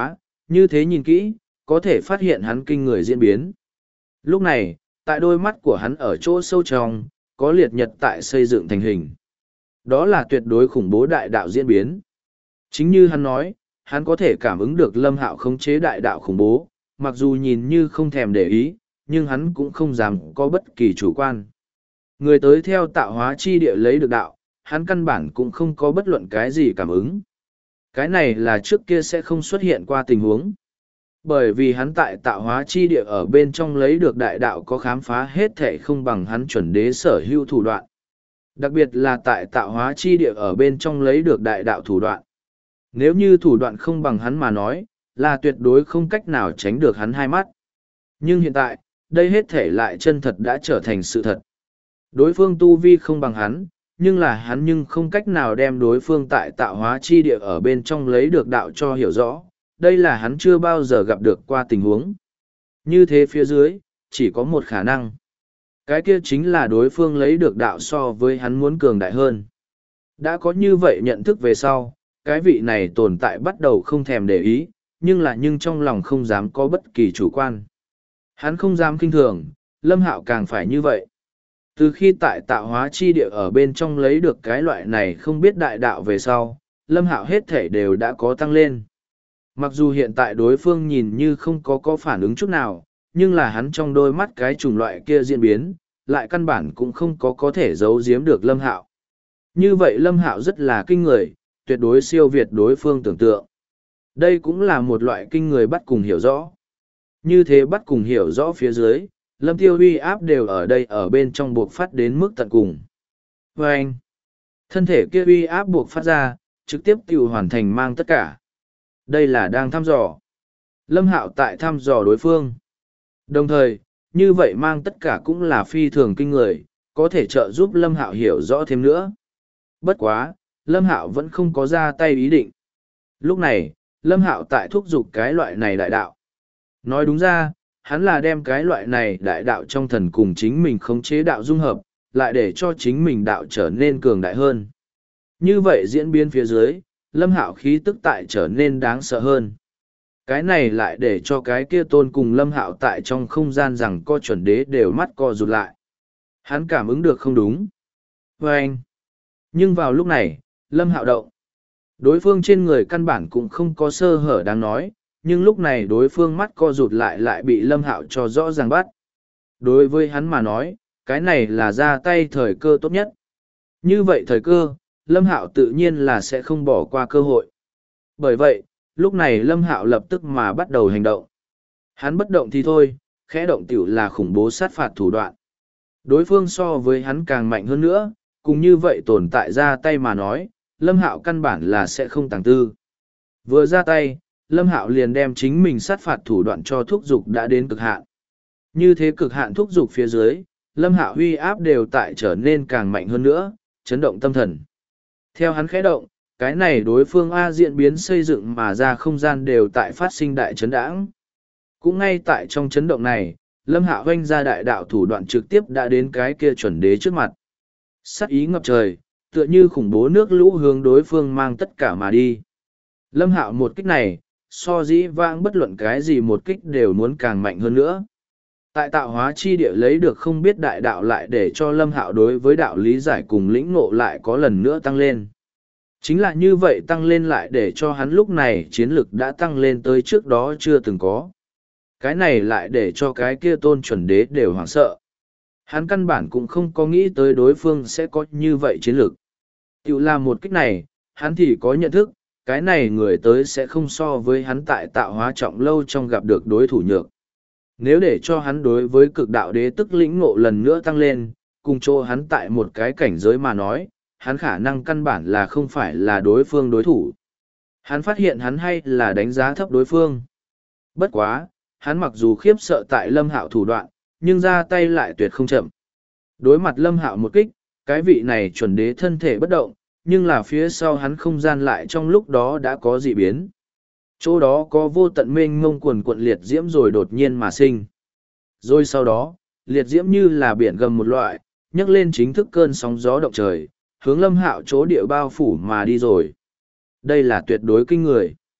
như thế nhìn kỹ, có thể phát hiện hắn kinh người diễn biến. Lúc này, tại đôi mắt của hắn ở chỗ sâu trong, có liệt nhật tại xây dựng thành hình. Đó là tuyệt đối khủng bố đại đạo diễn biến. Chính như hắn nói, hắn có thể cảm ứng được Lâm Hạo khống chế đại đạo khủng bố, mặc dù nhìn như không thèm để ý, nhưng hắn cũng không dám có bất kỳ chủ quan. Người tới theo tạo hóa chi địa lấy được đạo, hắn căn bản cũng không có bất luận cái gì cảm ứng. Cái này là trước kia sẽ không xuất hiện qua tình huống. Bởi vì hắn tại tạo hóa chi địa ở bên trong lấy được đại đạo có khám phá hết thể không bằng hắn chuẩn đế sở hữu thủ đoạn. Đặc biệt là tại tạo hóa chi địa ở bên trong lấy được đại đạo thủ đoạn. Nếu như thủ đoạn không bằng hắn mà nói, là tuyệt đối không cách nào tránh được hắn hai mắt. Nhưng hiện tại, đây hết thể lại chân thật đã trở thành sự thật. Đối phương tu vi không bằng hắn, nhưng là hắn nhưng không cách nào đem đối phương tại tạo hóa chi địa ở bên trong lấy được đạo cho hiểu rõ. Đây là hắn chưa bao giờ gặp được qua tình huống. Như thế phía dưới, chỉ có một khả năng. Cái kia chính là đối phương lấy được đạo so với hắn muốn cường đại hơn. Đã có như vậy nhận thức về sau, cái vị này tồn tại bắt đầu không thèm để ý, nhưng trong lòng không dám có bất kỳ chủ quan. Hắn không dám kinh thường, Lâm Hạo càng phải như vậy. Từ khi tại tạo hóa chi địa ở bên trong lấy được cái loại này không biết đại đạo về sau, Lâm Hạo hết thể đều đã có tăng lên. Mặc dù hiện tại đối phương nhìn như không có phản ứng chút nào, nhưng là hắn trong đôi mắt cái chủng loại kia diễn biến, lại căn bản cũng không có thể giấu giếm được Lâm Hạo. Như vậy Lâm Hạo rất là kinh người, tuyệt đối siêu việt đối phương tưởng tượng. Đây cũng là một loại kinh người bắt cùng hiểu rõ. Như thế bắt cùng hiểu rõ phía dưới, Lâm Tiêu uy áp đều ở đây ở bên trong buộc phát đến mức tận cùng. Và anh, thân thể kia uy áp buộc phát ra, trực tiếp tiêu hoàn thành mang tất cả. Đây là đang thăm dò. Lâm Hạo tại thăm dò đối phương. Đồng thời, như vậy mang tất cả cũng là phi thường kinh người, có thể trợ giúp Lâm Hạo hiểu rõ thêm nữa. Bất quá, Lâm Hạo vẫn không có ra tay ý định. Lúc này, Lâm Hạo tại thúc giục cái loại này đại đạo. Nói đúng ra, hắn là đem cái loại này đại đạo trong thần cùng chính mình khống chế đạo dung hợp, lại để cho chính mình đạo trở nên cường đại hơn. Như vậy diễn biến phía dưới, Lâm Hạo khí tức tại trở nên đáng sợ hơn. Cái này lại để cho cái kia tôn cùng Lâm Hạo tại trong không gian rằng co chuẩn đế đều mắt co rụt lại. Hắn cảm ứng được không đúng. Vâng! Nhưng vào lúc này, Lâm Hạo động. Đối phương trên người căn bản cũng không có sơ hở đáng nói, nhưng lúc này đối phương mắt co rụt lại bị Lâm Hạo cho rõ ràng bắt. Đối với hắn mà nói, cái này là ra tay thời cơ tốt nhất. Như vậy thời cơ, Lâm Hạo tự nhiên là sẽ không bỏ qua cơ hội. Bởi vậy, lúc này Lâm Hạo lập tức mà bắt đầu hành động. Hắn bất động thì thôi, khẽ động tiểu là khủng bố sát phạt thủ đoạn. Đối phương so với hắn càng mạnh hơn nữa, cùng như vậy tồn tại ra tay mà nói, Lâm Hạo căn bản là sẽ không tàng tư. Vừa ra tay, Lâm Hạo liền đem chính mình sát phạt thủ đoạn cho thúc dục đã đến cực hạn. Như thế cực hạn thúc dục phía dưới, Lâm Hạo huy áp đều tại trở nên càng mạnh hơn nữa, chấn động tâm thần. Theo hắn khẽ động, cái này đối phương A diễn biến xây dựng mà ra không gian đều tại phát sinh đại chấn đãng. Cũng ngay tại trong chấn động này, Lâm Hạo hoanh ra đại đạo thủ đoạn trực tiếp đã đến cái kia chuẩn đế trước mặt. Sát ý ngập trời, tựa như khủng bố nước lũ hướng đối phương mang tất cả mà đi. Lâm Hạo một kích này, so dĩ vãng bất luận cái gì một kích đều muốn càng mạnh hơn nữa. Tại tạo hóa chi địa lấy được không biết đại đạo lại để cho Lâm Hạo đối với đạo lý giải cùng lĩnh ngộ lại có lần nữa tăng lên. Chính là như vậy tăng lên lại để cho hắn lúc này chiến lực đã tăng lên tới trước đó chưa từng có. Cái này lại để cho cái kia tôn chuẩn đế đều hoảng sợ. Hắn căn bản cũng không có nghĩ tới đối phương sẽ có như vậy chiến lực. Tiểu làm một cách này, hắn thì có nhận thức, cái này người tới sẽ không so với hắn tại tạo hóa trọng lâu trong gặp được đối thủ nhược. Nếu để cho hắn đối với cực đạo đế tức lĩnh ngộ lần nữa tăng lên, cùng chỗ hắn tại một cái cảnh giới mà nói, hắn khả năng căn bản là không phải là đối phương đối thủ. Hắn phát hiện hắn hay là đánh giá thấp đối phương. Bất quá, hắn mặc dù khiếp sợ tại Lâm Hạo thủ đoạn, nhưng ra tay lại tuyệt không chậm. Đối mặt Lâm Hạo một kích, cái vị này chuẩn đế thân thể bất động, nhưng là phía sau hắn không gian lại trong lúc đó đã có dị biến. Chỗ đó có vô tận mênh mông quần quận liệt diễm rồi đột nhiên mà sinh. Rồi sau đó, liệt diễm như là biển gầm một loại, nhấc lên chính thức cơn sóng gió động trời, hướng Lâm Hạo chỗ địa bao phủ mà đi rồi. Đây là tuyệt đối kinh người.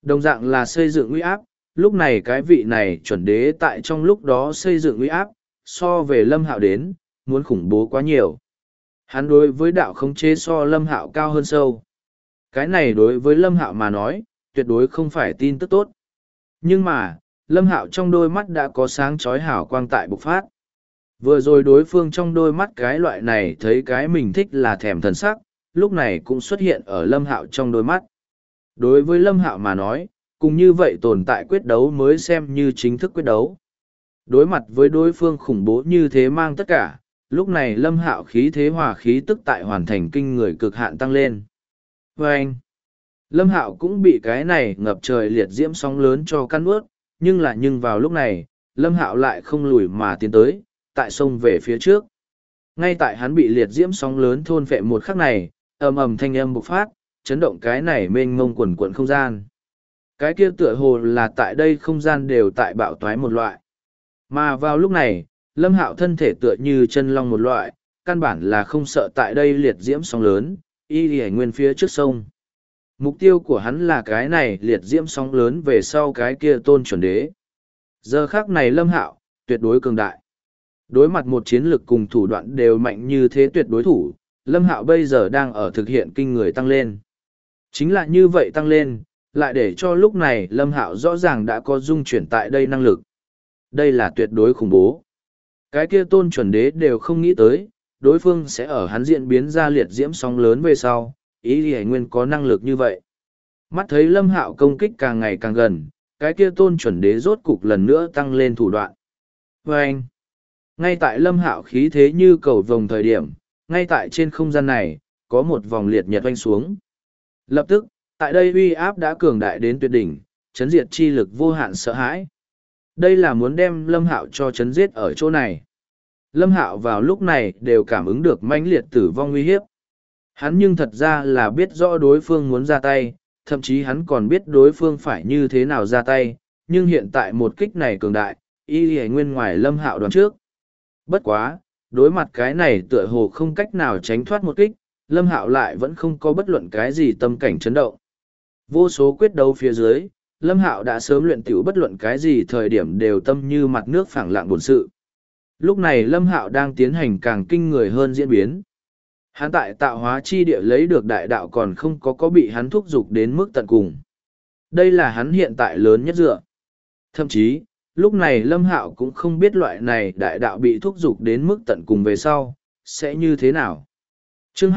Đồng dạng là xây dựng uy áp, lúc này cái vị này chuẩn đế tại trong lúc đó xây dựng uy áp, so về Lâm Hạo đến, muốn khủng bố quá nhiều. Hắn đối với đạo khống chế so Lâm Hạo cao hơn sâu. Cái này đối với Lâm Hạo mà nói, tuyệt đối không phải tin tức tốt. Nhưng mà, Lâm Hạo trong đôi mắt đã có sáng chói hào quang tại bộc phát. Vừa rồi đối phương trong đôi mắt cái loại này thấy cái mình thích là thèm thần sắc, lúc này cũng xuất hiện ở Lâm Hạo trong đôi mắt. Đối với Lâm Hạo mà nói, cùng như vậy tồn tại quyết đấu mới xem như chính thức quyết đấu. Đối mặt với đối phương khủng bố như thế mang tất cả, lúc này Lâm Hạo khí thế hòa khí tức tại hoàn thành kinh người cực hạn tăng lên. Và anh, Lâm Hạo cũng bị cái này ngập trời liệt diễm sóng lớn cho căn ướt, nhưng vào lúc này, Lâm Hạo lại không lùi mà tiến tới, tại sông về phía trước. Ngay tại hắn bị liệt diễm sóng lớn thôn phệ một khắc này, ầm ầm thanh âm bộc phát, chấn động cái này mênh mông quần quận không gian. Cái kia tựa hồ là tại đây không gian đều tại bạo toái một loại. Mà vào lúc này, Lâm Hạo thân thể tựa như chân long một loại, căn bản là không sợ tại đây liệt diễm sóng lớn, y lì nguyên phía trước sông. Mục tiêu của hắn là cái này liệt diễm sóng lớn về sau cái kia tôn chuẩn đế. Giờ khác này Lâm Hạo, tuyệt đối cường đại. Đối mặt một chiến lực cùng thủ đoạn đều mạnh như thế tuyệt đối thủ, Lâm Hạo bây giờ đang ở thực hiện kinh người tăng lên. Chính là như vậy tăng lên, lại để cho lúc này Lâm Hạo rõ ràng đã có dung chuyển tại đây năng lực. Đây là tuyệt đối khủng bố. Cái kia tôn chuẩn đế đều không nghĩ tới, đối phương sẽ ở hắn diễn biến ra liệt diễm sóng lớn về sau, ý thì nguyên có năng lực như vậy. Mắt thấy Lâm Hạo công kích càng ngày càng gần, cái kia tôn chuẩn đế rốt cục lần nữa tăng lên thủ đoạn. Và anh, ngay tại Lâm Hạo khí thế như cầu vồng thời điểm, ngay tại trên không gian này, có một vòng liệt nhật oanh xuống. Lập tức, tại đây uy áp đã cường đại đến tuyệt đỉnh, chấn diệt chi lực vô hạn sợ hãi. Đây là muốn đem Lâm Hạo cho chấn giết ở chỗ này. Lâm Hạo vào lúc này đều cảm ứng được mãnh liệt tử vong uy hiếp. Hắn nhưng thật ra là biết rõ đối phương muốn ra tay, thậm chí hắn còn biết đối phương phải như thế nào ra tay, nhưng hiện tại một kích này cường đại, y lì nguyên ngoài Lâm Hạo đoán trước. Bất quá, đối mặt cái này tựa hồ không cách nào tránh thoát một kích, Lâm Hạo lại vẫn không có bất luận cái gì tâm cảnh chấn động. Vô số quyết đấu phía dưới, Lâm Hạo đã sớm luyện tiểu bất luận cái gì thời điểm đều tâm như mặt nước phẳng lặng buồn sự. Lúc này Lâm Hạo đang tiến hành càng kinh người hơn diễn biến. Hắn tại tạo hóa chi địa lấy được đại đạo còn không có bị hắn thúc giục đến mức tận cùng. Đây là hắn hiện tại lớn nhất dựa. Thậm chí, lúc này Lâm Hạo cũng không biết loại này đại đạo bị thúc giục đến mức tận cùng về sau, sẽ như thế nào. Chương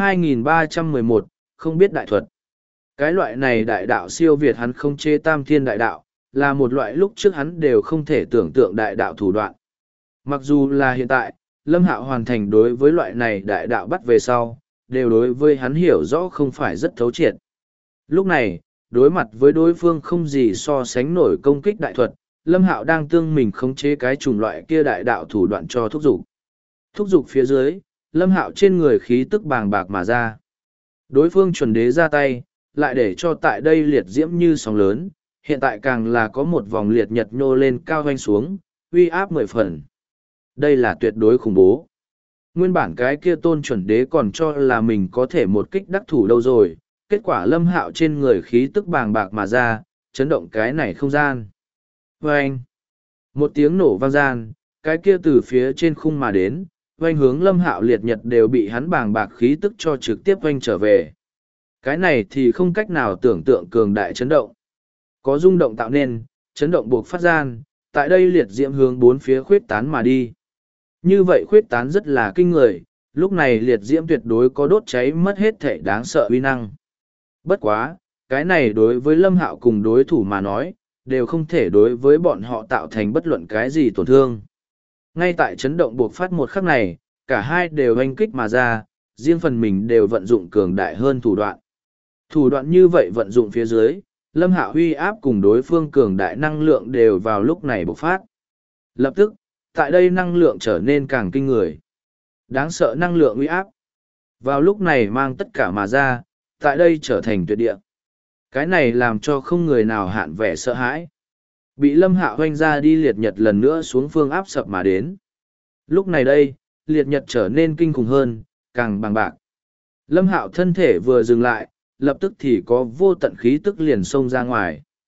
2311, không biết đại thuật. Cái loại này đại đạo siêu việt hắn không chê tam thiên đại đạo, là một loại lúc trước hắn đều không thể tưởng tượng đại đạo thủ đoạn. Mặc dù là hiện tại, Lâm Hạo hoàn thành đối với loại này đại đạo bắt về sau, đều đối với hắn hiểu rõ không phải rất thấu triệt. Lúc này, đối mặt với đối phương không gì so sánh nổi công kích đại thuật, Lâm Hạo đang tương mình khống chế cái chủng loại kia đại đạo thủ đoạn cho thúc dục. Thúc dục phía dưới, Lâm Hạo trên người khí tức bàng bạc mà ra. Đối phương chuẩn đế ra tay, lại để cho tại đây liệt diễm như sóng lớn, hiện tại càng là có một vòng liệt nhật nhô lên cao hoanh xuống, uy áp 10 phần. Đây là tuyệt đối khủng bố. Nguyên bản cái kia tôn chuẩn đế còn cho là mình có thể một kích đắc thủ đâu rồi, kết quả Lâm Hạo trên người khí tức bàng bạc mà ra, chấn động cái này không gian. Vâng! Một tiếng nổ vang gian, cái kia từ phía trên khung mà đến, vanh hướng Lâm Hạo liệt nhật đều bị hắn bàng bạc khí tức cho trực tiếp vanh trở về. Cái này thì không cách nào tưởng tượng cường đại chấn động. Có rung động tạo nên, chấn động buộc phát gian, tại đây liệt diễm hướng bốn phía khuyết tán mà đi. Như vậy khuyết tán rất là kinh người, lúc này liệt diễm tuyệt đối có đốt cháy mất hết thể đáng sợ uy năng. Bất quá, cái này đối với Lâm Hạo cùng đối thủ mà nói, đều không thể đối với bọn họ tạo thành bất luận cái gì tổn thương. Ngay tại chấn động buộc phát một khắc này, cả hai đều oanh kích mà ra, riêng phần mình đều vận dụng cường đại hơn thủ đoạn. Thủ đoạn như vậy vận dụng phía dưới, Lâm Hạo huy áp cùng đối phương cường đại năng lượng đều vào lúc này bộc phát. Lập tức, tại đây năng lượng trở nên càng kinh người. Đáng sợ năng lượng uy áp. Vào lúc này mang tất cả mà ra, tại đây trở thành tuyệt địa. Cái này làm cho không người nào hạn vẻ sợ hãi. Bị Lâm Hạo hoanh ra đi liệt nhật lần nữa xuống phương áp sập mà đến. Lúc này đây, liệt nhật trở nên kinh khủng hơn, càng bằng bạc. Lâm Hạo thân thể vừa dừng lại, lập tức thì có vô tận khí tức liền xông ra ngoài.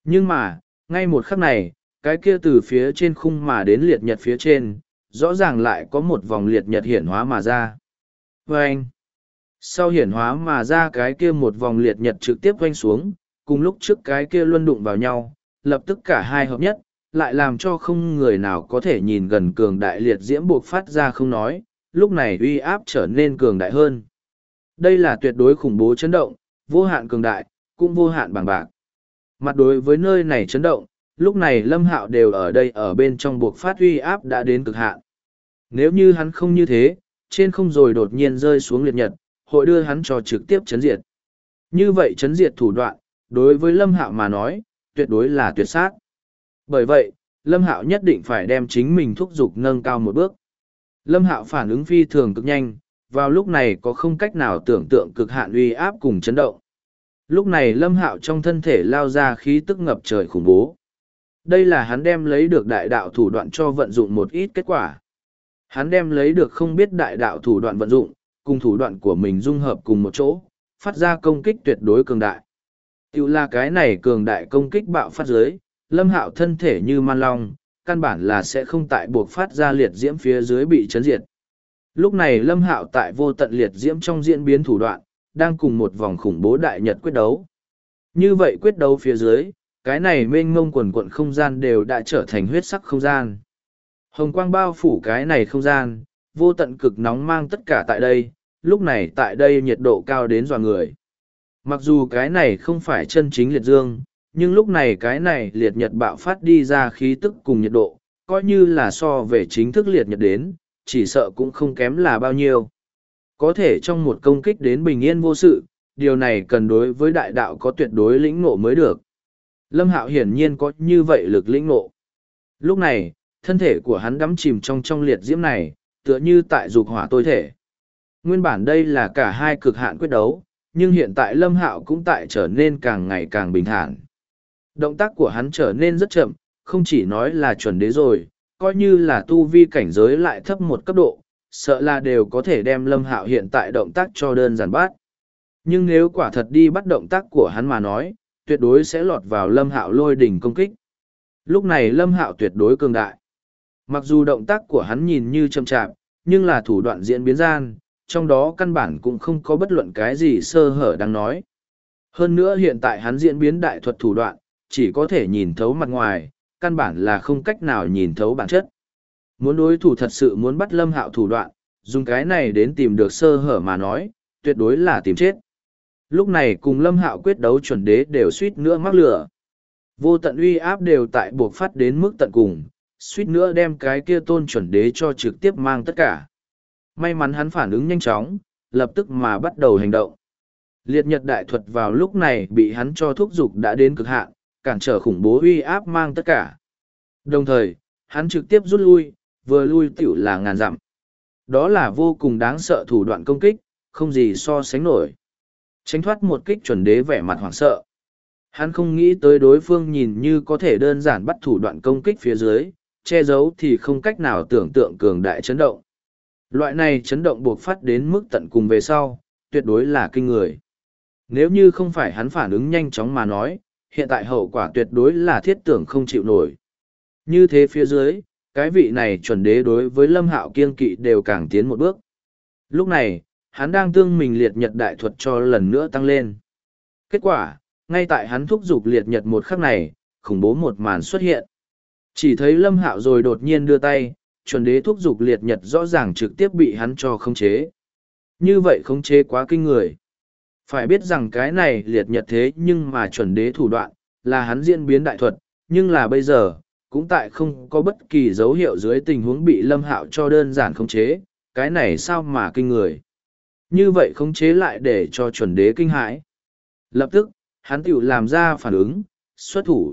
Nhưng mà, ngay một khắc này, cái kia từ phía trên khung mà đến liệt nhật phía trên, rõ ràng lại có một vòng liệt nhật hiển hóa mà ra. Vâng! Sau hiển hóa mà ra cái kia một vòng liệt nhật trực tiếp quanh xuống, cùng lúc trước cái kia luân đụng vào nhau, lập tức cả hai hợp nhất, lại làm cho không người nào có thể nhìn gần cường đại liệt diễm buộc phát ra không nói, lúc này uy áp trở nên cường đại hơn. Đây là tuyệt đối khủng bố chấn động, vô hạn cường đại, cũng vô hạn bằng bạc. Mặt đối với nơi này chấn động, lúc này Lâm Hạo đều ở đây ở bên trong buộc phát uy áp đã đến cực hạn. Nếu như hắn không như thế, trên không rồi đột nhiên rơi xuống liệt nhật, hội đưa hắn cho trực tiếp chấn diệt. Như vậy chấn diệt thủ đoạn, đối với Lâm Hạo mà nói, tuyệt đối là tuyệt sát. Bởi vậy, Lâm Hạo nhất định phải đem chính mình thúc giục nâng cao một bước. Lâm Hạo phản ứng phi thường cực nhanh, vào lúc này có không cách nào tưởng tượng cực hạn uy áp cùng chấn động. Lúc này Lâm Hạo trong thân thể lao ra khí tức ngập trời khủng bố. Đây là hắn đem lấy được đại đạo thủ đoạn cho vận dụng một ít kết quả. Hắn đem lấy được không biết đại đạo thủ đoạn vận dụng, cùng thủ đoạn của mình dung hợp cùng một chỗ, phát ra công kích tuyệt đối cường đại. Tiểu là cái này cường đại công kích bạo phát dưới, Lâm Hạo thân thể như man long, căn bản là sẽ không tại buộc phát ra liệt diễm phía dưới bị chấn diệt. Lúc này Lâm Hạo tại vô tận liệt diễm trong diễn biến thủ đoạn, đang cùng một vòng khủng bố đại nhật quyết đấu. Như vậy quyết đấu phía dưới, cái này mênh mông quần quận không gian đều đã trở thành huyết sắc không gian. Hồng quang bao phủ cái này không gian, vô tận cực nóng mang tất cả tại đây, lúc này tại đây nhiệt độ cao đến dọa người. Mặc dù cái này không phải chân chính liệt dương, nhưng lúc này cái này liệt nhật bạo phát đi ra khí tức cùng nhiệt độ, coi như là so về chính thức liệt nhật đến, chỉ sợ cũng không kém là bao nhiêu. Có thể trong một công kích đến bình yên vô sự, điều này cần đối với đại đạo có tuyệt đối lĩnh ngộ mới được. Lâm Hạo hiển nhiên có như vậy lực lĩnh ngộ. Lúc này, thân thể của hắn đắm chìm trong liệt diễm này, tựa như tại dục hỏa tối thể. Nguyên bản đây là cả hai cực hạn quyết đấu, nhưng hiện tại Lâm Hạo cũng tại trở nên càng ngày càng bình thản. Động tác của hắn trở nên rất chậm, không chỉ nói là chuẩn đế rồi, coi như là tu vi cảnh giới lại thấp một cấp độ, sợ là đều có thể đem Lâm Hạo hiện tại động tác cho đơn giản bắt. Nhưng nếu quả thật đi bắt động tác của hắn mà nói, tuyệt đối sẽ lọt vào Lâm Hạo lôi đỉnh công kích. Lúc này Lâm Hạo tuyệt đối cường đại. Mặc dù động tác của hắn nhìn như chậm chạp, nhưng là thủ đoạn diễn biến gian, trong đó căn bản cũng không có bất luận cái gì sơ hở đang nói. Hơn nữa hiện tại hắn diễn biến đại thuật thủ đoạn, chỉ có thể nhìn thấu mặt ngoài, căn bản là không cách nào nhìn thấu bản chất. Muốn đối thủ thật sự muốn bắt Lâm Hạo thủ đoạn, dùng cái này đến tìm được sơ hở mà nói, tuyệt đối là tìm chết. Lúc này cùng Lâm Hạo quyết đấu chuẩn đế đều suýt nữa mắc lửa. Vô tận uy áp đều tại buộc phát đến mức tận cùng, suýt nữa đem cái kia tôn chuẩn đế cho trực tiếp mang tất cả. May mắn hắn phản ứng nhanh chóng, lập tức mà bắt đầu hành động. Liệt nhật đại thuật vào lúc này bị hắn cho thúc giục đã đến cực hạn, cản trở khủng bố uy áp mang tất cả. Đồng thời, hắn trực tiếp rút lui, vừa lui tiểu là ngàn dặm. Đó là vô cùng đáng sợ thủ đoạn công kích, không gì so sánh nổi. Tránh thoát một kích chuẩn đế vẻ mặt hoảng sợ. Hắn không nghĩ tới đối phương nhìn như có thể đơn giản bắt thủ đoạn công kích phía dưới, che giấu thì không cách nào tưởng tượng cường đại chấn động. Loại này chấn động buộc phát đến mức tận cùng về sau, tuyệt đối là kinh người. Nếu như không phải hắn phản ứng nhanh chóng mà nói, hiện tại hậu quả tuyệt đối là thiết tưởng không chịu nổi. Như thế phía dưới, cái vị này chuẩn đế đối với Lâm Hạo kiêng kỵ đều càng tiến một bước. Lúc này, hắn đang tương mình liệt nhật đại thuật cho lần nữa tăng lên. Kết quả, ngay tại hắn thúc giục liệt nhật một khắc này, khủng bố một màn xuất hiện. Chỉ thấy Lâm Hạo rồi đột nhiên đưa tay, chuẩn đế thúc giục liệt nhật rõ ràng trực tiếp bị hắn cho khống chế. Như vậy khống chế quá kinh người. Phải biết rằng cái này liệt nhật thế nhưng mà chuẩn đế thủ đoạn, là hắn diễn biến đại thuật, nhưng là bây giờ, cũng tại không có bất kỳ dấu hiệu dưới tình huống bị Lâm Hạo cho đơn giản khống chế, cái này sao mà kinh người. Như vậy khống chế lại để cho chuẩn đế kinh hãi. Lập tức, hắn tiểu làm ra phản ứng, xuất thủ.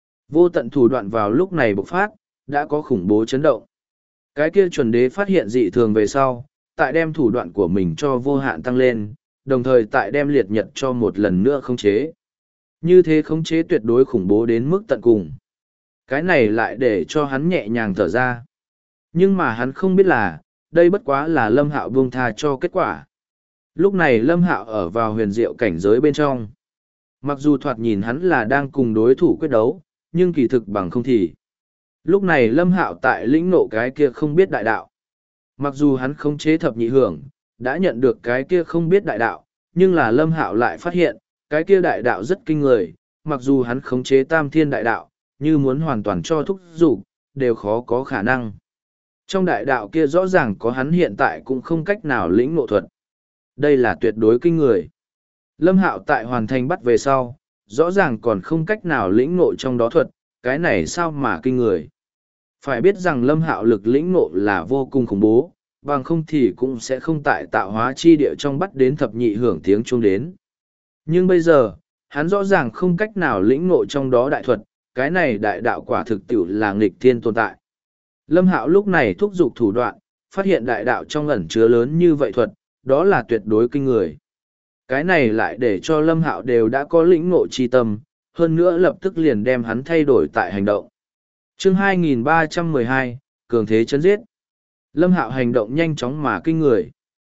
Vô tận thủ đoạn vào lúc này bộc phát, đã có khủng bố chấn động. Cái kia chuẩn đế phát hiện dị thường về sau, tại đem thủ đoạn của mình cho vô hạn tăng lên, đồng thời tại đem liệt nhật cho một lần nữa khống chế. Như thế khống chế tuyệt đối khủng bố đến mức tận cùng. Cái này lại để cho hắn nhẹ nhàng thở ra. Nhưng mà hắn không biết là, đây bất quá là Lâm Hạo buông tha cho kết quả. Lúc này Lâm Hạo ở vào huyền diệu cảnh giới bên trong. Mặc dù thoạt nhìn hắn là đang cùng đối thủ quyết đấu, nhưng kỳ thực bằng không thì. Lúc này Lâm Hạo tại lĩnh nộ cái kia không biết đại đạo. Mặc dù hắn khống chế thập nhị hưởng, đã nhận được cái kia không biết đại đạo, nhưng là Lâm Hạo lại phát hiện, cái kia đại đạo rất kinh người, mặc dù hắn khống chế tam thiên đại đạo, như muốn hoàn toàn cho thúc dục đều khó có khả năng. Trong đại đạo kia rõ ràng có hắn hiện tại cũng không cách nào lĩnh ngộ thuật. Đây là tuyệt đối kinh người. Lâm Hạo tại hoàn thành bắt về sau, rõ ràng còn không cách nào lĩnh ngộ trong đó thuật, cái này sao mà kinh người. Phải biết rằng Lâm Hạo lực lĩnh ngộ là vô cùng khủng bố, bằng không thì cũng sẽ không tại tạo hóa chi địa trong bắt đến thập nhị hưởng tiếng chuông đến. Nhưng bây giờ, hắn rõ ràng không cách nào lĩnh ngộ trong đó đại thuật, cái này đại đạo quả thực tiểu là nghịch thiên tồn tại. Lâm Hạo lúc này thúc giục thủ đoạn, phát hiện đại đạo trong ẩn chứa lớn như vậy thuật, đó là tuyệt đối kinh người. Cái này lại để cho Lâm Hạo đều đã có lĩnh ngộ chi tâm, hơn nữa lập tức liền đem hắn thay đổi tại hành động. Chương 2312, Cường thế chấn giết. Lâm Hạo hành động nhanh chóng mà kinh người.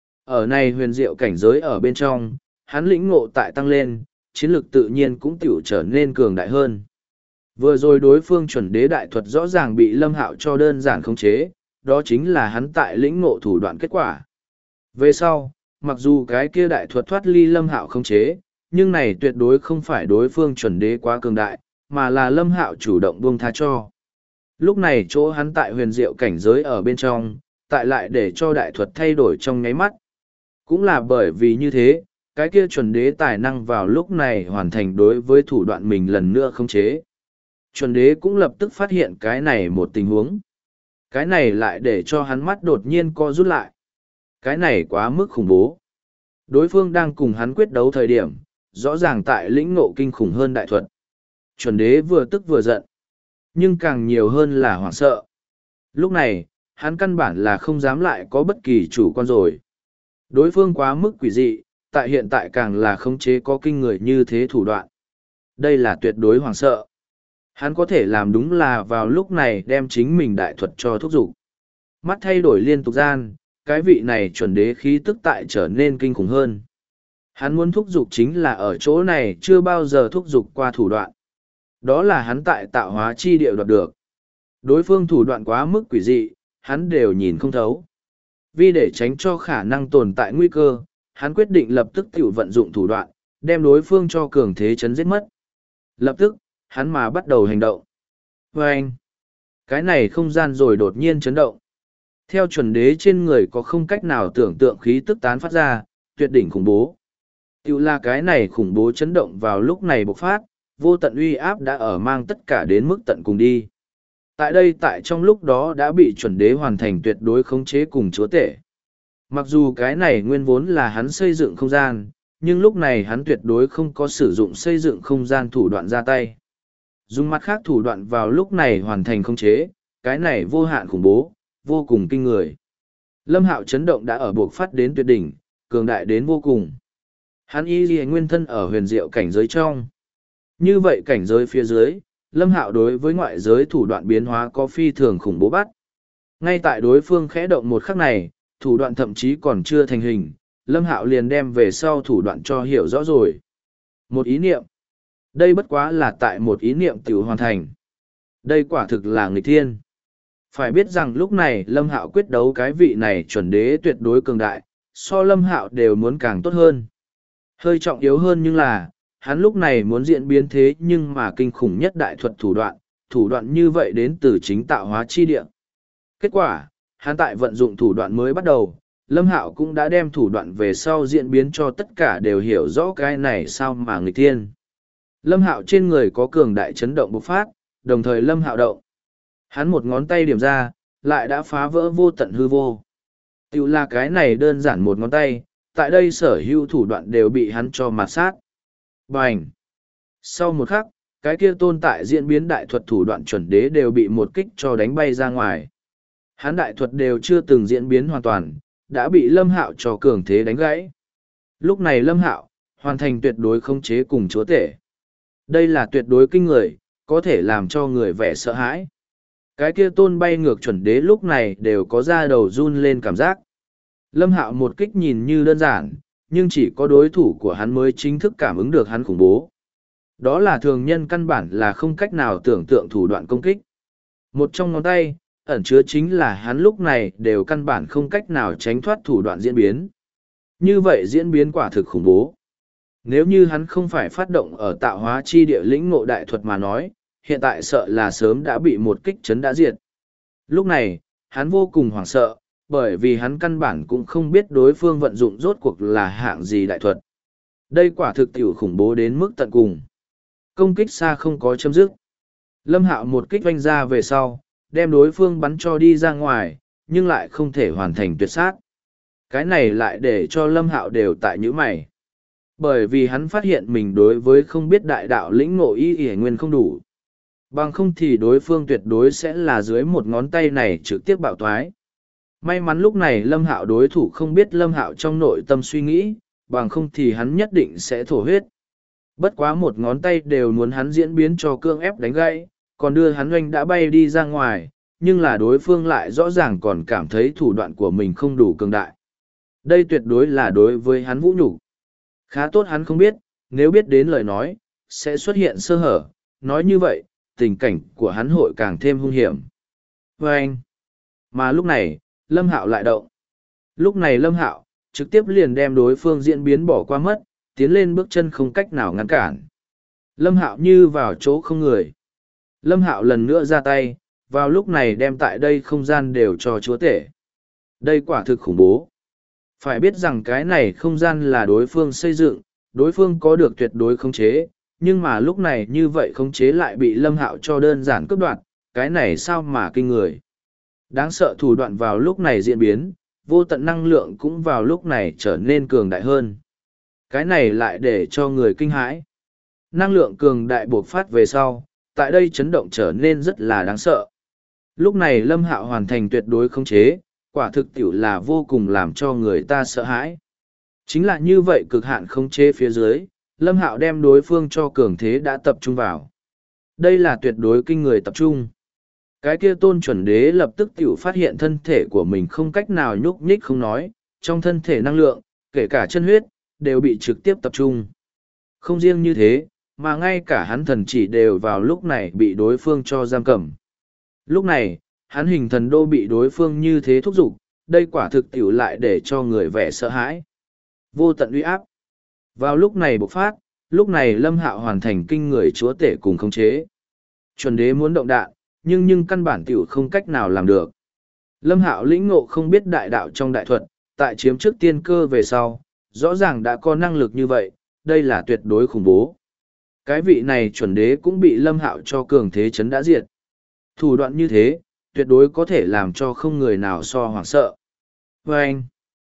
Ở này huyền diệu cảnh giới ở bên trong, hắn lĩnh ngộ tại tăng lên, chiến lược tự nhiên cũng tiểu trở nên cường đại hơn. Vừa rồi đối phương chuẩn đế đại thuật rõ ràng bị Lâm Hạo cho đơn giản khống chế, đó chính là hắn tại lĩnh ngộ thủ đoạn kết quả. Về sau, mặc dù cái kia đại thuật thoát ly Lâm Hạo khống chế, nhưng này tuyệt đối không phải đối phương chuẩn đế quá cường đại, mà là Lâm Hạo chủ động buông tha cho. Lúc này chỗ hắn tại huyền diệu cảnh giới ở bên trong, tại lại để cho đại thuật thay đổi trong nháy mắt. Cũng là bởi vì như thế, cái kia chuẩn đế tài năng vào lúc này hoàn thành đối với thủ đoạn mình lần nữa khống chế. Chuẩn đế cũng lập tức phát hiện cái này một tình huống. Cái này lại để cho hắn mắt đột nhiên co rút lại. Cái này quá mức khủng bố. Đối phương đang cùng hắn quyết đấu thời điểm, rõ ràng tại lĩnh ngộ kinh khủng hơn đại thuật. Chuẩn đế vừa tức vừa giận, nhưng càng nhiều hơn là hoảng sợ. Lúc này, hắn căn bản là không dám lại có bất kỳ chủ quan rồi. Đối phương quá mức quỷ dị, tại hiện tại càng là khống chế có kinh người như thế thủ đoạn. Đây là tuyệt đối hoảng sợ. Hắn có thể làm đúng là vào lúc này đem chính mình đại thuật cho thúc giục. Mắt thay đổi liên tục gian, cái vị này chuẩn đế khí tức tại trở nên kinh khủng hơn. Hắn muốn thúc giục chính là ở chỗ này chưa bao giờ thúc giục qua thủ đoạn. Đó là hắn tại tạo hóa chi địa đoạt được. Đối phương thủ đoạn quá mức quỷ dị, hắn đều nhìn không thấu. Vì để tránh cho khả năng tồn tại nguy cơ, hắn quyết định lập tức tiểu vận dụng thủ đoạn, đem đối phương cho cường thế chấn giết mất. Lập tức, hắn mà bắt đầu hành động. Và anh, cái này không gian rồi đột nhiên chấn động. Theo chuẩn đế trên người có không cách nào tưởng tượng khí tức tán phát ra, tuyệt đỉnh khủng bố. Tiểu là cái này khủng bố chấn động vào lúc này bộc phát, vô tận uy áp đã ở mang tất cả đến mức tận cùng đi. Tại đây tại trong lúc đó đã bị chuẩn đế hoàn thành tuyệt đối khống chế cùng chúa tể. Mặc dù cái này nguyên vốn là hắn xây dựng không gian, nhưng lúc này hắn tuyệt đối không có sử dụng xây dựng không gian thủ đoạn ra tay. Dùng mặt khác thủ đoạn vào lúc này hoàn thành khống chế, cái này vô hạn khủng bố, vô cùng kinh người. Lâm Hạo chấn động đã ở buộc phát đến tuyệt đỉnh, cường đại đến vô cùng. Hắn y ghi nguyên thân ở huyền diệu cảnh giới trong. Như vậy cảnh giới phía dưới, Lâm Hạo đối với ngoại giới thủ đoạn biến hóa có phi thường khủng bố bắt. Ngay tại đối phương khẽ động một khắc này, thủ đoạn thậm chí còn chưa thành hình, Lâm Hạo liền đem về sau thủ đoạn cho hiểu rõ rồi. Một ý niệm. Đây bất quá là tại một ý niệm tiểu hoàn thành. Đây quả thực là nghịch thiên. Phải biết rằng lúc này Lâm Hạo quyết đấu cái vị này chuẩn đế tuyệt đối cường đại, so Lâm Hạo đều muốn càng tốt hơn. Hơi trọng yếu hơn nhưng là, hắn lúc này muốn diễn biến thế nhưng mà kinh khủng nhất đại thuật thủ đoạn như vậy đến từ chính tạo hóa chi địa. Kết quả, hắn tại vận dụng thủ đoạn mới bắt đầu, Lâm Hạo cũng đã đem thủ đoạn về sau diễn biến cho tất cả đều hiểu rõ cái này sao mà nghịch thiên. Lâm Hạo trên người có cường đại chấn động bộc phát, đồng thời Lâm Hạo động. Hắn một ngón tay điểm ra, lại đã phá vỡ vô tận hư vô. Tiểu là cái này đơn giản một ngón tay, tại đây sở hữu thủ đoạn đều bị hắn cho mạt sát. Bành! Sau một khắc, cái kia tồn tại diễn biến đại thuật thủ đoạn chuẩn đế đều bị một kích cho đánh bay ra ngoài. Hắn đại thuật đều chưa từng diễn biến hoàn toàn, đã bị Lâm Hạo cho cường thế đánh gãy. Lúc này Lâm Hạo hoàn thành tuyệt đối khống chế cùng chúa tể. Đây là tuyệt đối kinh người, có thể làm cho người vẻ sợ hãi. Cái kia tôn bay ngược chuẩn đế lúc này đều có da đầu run lên cảm giác. Lâm Hạo một kích nhìn như đơn giản, nhưng chỉ có đối thủ của hắn mới chính thức cảm ứng được hắn khủng bố. Đó là thường nhân căn bản là không cách nào tưởng tượng thủ đoạn công kích. Một trong ngón tay, ẩn chứa chính là hắn lúc này đều căn bản không cách nào tránh thoát thủ đoạn diễn biến. Như vậy diễn biến quả thực khủng bố. Nếu như hắn không phải phát động ở tạo hóa chi địa lĩnh ngộ đại thuật mà nói, hiện tại sợ là sớm đã bị một kích chấn đã diệt. Lúc này, hắn vô cùng hoảng sợ, bởi vì hắn căn bản cũng không biết đối phương vận dụng rốt cuộc là hạng gì đại thuật. Đây quả thực tiểu khủng bố đến mức tận cùng. Công kích xa không có chấm dứt. Lâm Hạo một kích vanh ra về sau, đem đối phương bắn cho đi ra ngoài, nhưng lại không thể hoàn thành tuyệt sát. Cái này lại để cho Lâm Hạo đều tại nhíu mày. Bởi vì hắn phát hiện mình đối với không biết đại đạo lĩnh ngộ y nguyên không đủ. Bằng không thì đối phương tuyệt đối sẽ là dưới một ngón tay này trực tiếp bạo thoái. May mắn lúc này Lâm Hạo đối thủ không biết Lâm Hạo trong nội tâm suy nghĩ, bằng không thì hắn nhất định sẽ thổ huyết. Bất quá một ngón tay đều muốn hắn diễn biến cho cương ép đánh gãy, còn đưa hắn oanh đã bay đi ra ngoài, nhưng là đối phương lại rõ ràng còn cảm thấy thủ đoạn của mình không đủ cường đại. Đây tuyệt đối là đối với hắn vũ nhục. Khá tốt hắn không biết, nếu biết đến lời nói, sẽ xuất hiện sơ hở, nói như vậy, tình cảnh của hắn hội càng thêm hung hiểm. Và anh, mà lúc này, Lâm Hạo lại động. Lúc này Lâm Hạo, trực tiếp liền đem đối phương diễn biến bỏ qua mất, tiến lên bước chân không cách nào ngăn cản. Lâm Hạo như vào chỗ không người. Lâm Hạo lần nữa ra tay, vào lúc này đem tại đây không gian đều cho chúa tể. Đây quả thực khủng bố. Phải biết rằng cái này không gian là đối phương xây dựng, đối phương có được tuyệt đối khống chế, nhưng mà lúc này như vậy khống chế lại bị Lâm Hạo cho đơn giản cướp đoạt, cái này sao mà kinh người. Đáng sợ thủ đoạn vào lúc này diễn biến, vô tận năng lượng cũng vào lúc này trở nên cường đại hơn. Cái này lại để cho người kinh hãi. Năng lượng cường đại bộc phát về sau, tại đây chấn động trở nên rất là đáng sợ. Lúc này Lâm Hạo hoàn thành tuyệt đối khống chế, quả thực tiểu là vô cùng làm cho người ta sợ hãi. Chính là như vậy cực hạn khống chế phía dưới, Lâm Hạo đem đối phương cho cường thế đã tập trung vào. Đây là tuyệt đối kinh người tập trung. Cái kia Tôn Chuẩn Đế lập tức tiểu phát hiện thân thể của mình không cách nào nhúc nhích không nói, trong thân thể năng lượng, kể cả chân huyết, đều bị trực tiếp tập trung. Không riêng như thế, mà ngay cả hắn thần chỉ đều vào lúc này bị đối phương cho giam cầm. Lúc này, hắn hình thần đô bị đối phương như thế thúc giục, đây quả thực tiểu lại để cho người vẻ sợ hãi. Vô tận uy áp. Vào lúc này bộc phát, lúc này Lâm Hạo hoàn thành kinh người chúa tể cùng khống chế. Chuẩn Đế muốn động đạn, nhưng căn bản tiểu không cách nào làm được. Lâm Hạo lĩnh ngộ không biết đại đạo trong đại thuật, tại chiếm trước tiên cơ về sau, rõ ràng đã có năng lực như vậy, đây là tuyệt đối khủng bố. Cái vị này Chuẩn Đế cũng bị Lâm Hạo cho cường thế chấn đã diệt. Thủ đoạn như thế, tuyệt đối có thể làm cho không người nào so hoảng sợ. Và anh,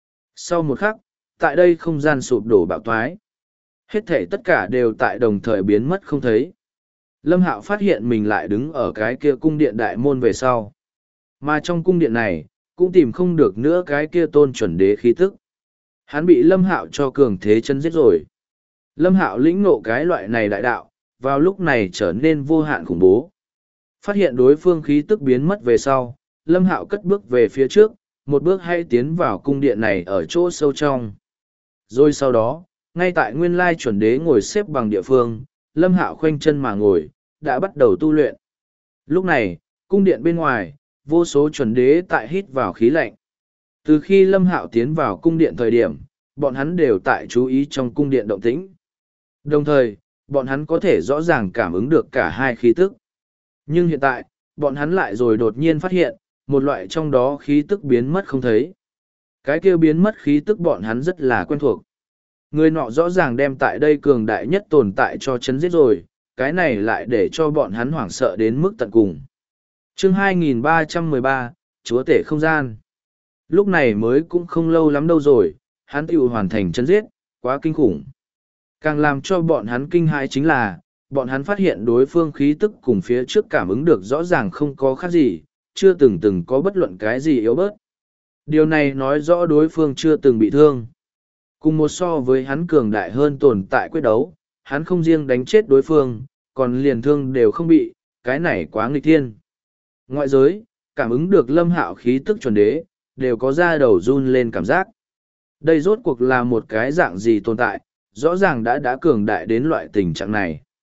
sau một khắc, tại đây không gian sụp đổ bạo toái. Hết thể tất cả đều tại đồng thời biến mất không thấy. Lâm Hạo phát hiện mình lại đứng ở cái kia cung điện đại môn về sau. Mà trong cung điện này, cũng tìm không được nữa cái kia Tôn Chuẩn Đế khí tức. Hắn bị Lâm Hạo cho cường thế chân giết rồi. Lâm Hạo lĩnh ngộ cái loại này đại đạo, vào lúc này trở nên vô hạn khủng bố. Phát hiện đối phương khí tức biến mất về sau, Lâm Hạo cất bước về phía trước, một bước hay tiến vào cung điện này ở chỗ sâu trong. Rồi sau đó, ngay tại nguyên lai Chuẩn Đế ngồi xếp bằng địa phương, Lâm Hạo khoanh chân mà ngồi, đã bắt đầu tu luyện. Lúc này, cung điện bên ngoài, vô số Chuẩn Đế tại hít vào khí lạnh. Từ khi Lâm Hạo tiến vào cung điện thời điểm, bọn hắn đều tại chú ý trong cung điện động tĩnh. Đồng thời, bọn hắn có thể rõ ràng cảm ứng được cả hai khí tức. Nhưng hiện tại, bọn hắn lại rồi đột nhiên phát hiện, một loại trong đó khí tức biến mất không thấy. Cái kia biến mất khí tức bọn hắn rất là quen thuộc. Người nọ rõ ràng đem tại đây cường đại nhất tồn tại cho chấn giết rồi, cái này lại để cho bọn hắn hoảng sợ đến mức tận cùng. Chương 2313, Chúa tể không gian. Lúc này mới cũng không lâu lắm đâu rồi, hắn tiểu hoàn thành chấn giết, quá kinh khủng. Càng làm cho bọn hắn kinh hãi chính là, bọn hắn phát hiện đối phương khí tức cùng phía trước cảm ứng được rõ ràng không có khác gì, chưa từng có bất luận cái gì yếu bớt. Điều này nói rõ đối phương chưa từng bị thương. Cùng một so với hắn cường đại hơn tồn tại quyết đấu, hắn không riêng đánh chết đối phương, còn liền thương đều không bị, cái này quá nghịch thiên. Ngoại giới, cảm ứng được Lâm Hạo khí tức Chuẩn Đế, đều có da đầu run lên cảm giác. Đây rốt cuộc là một cái dạng gì tồn tại, rõ ràng đã cường đại đến loại tình trạng này.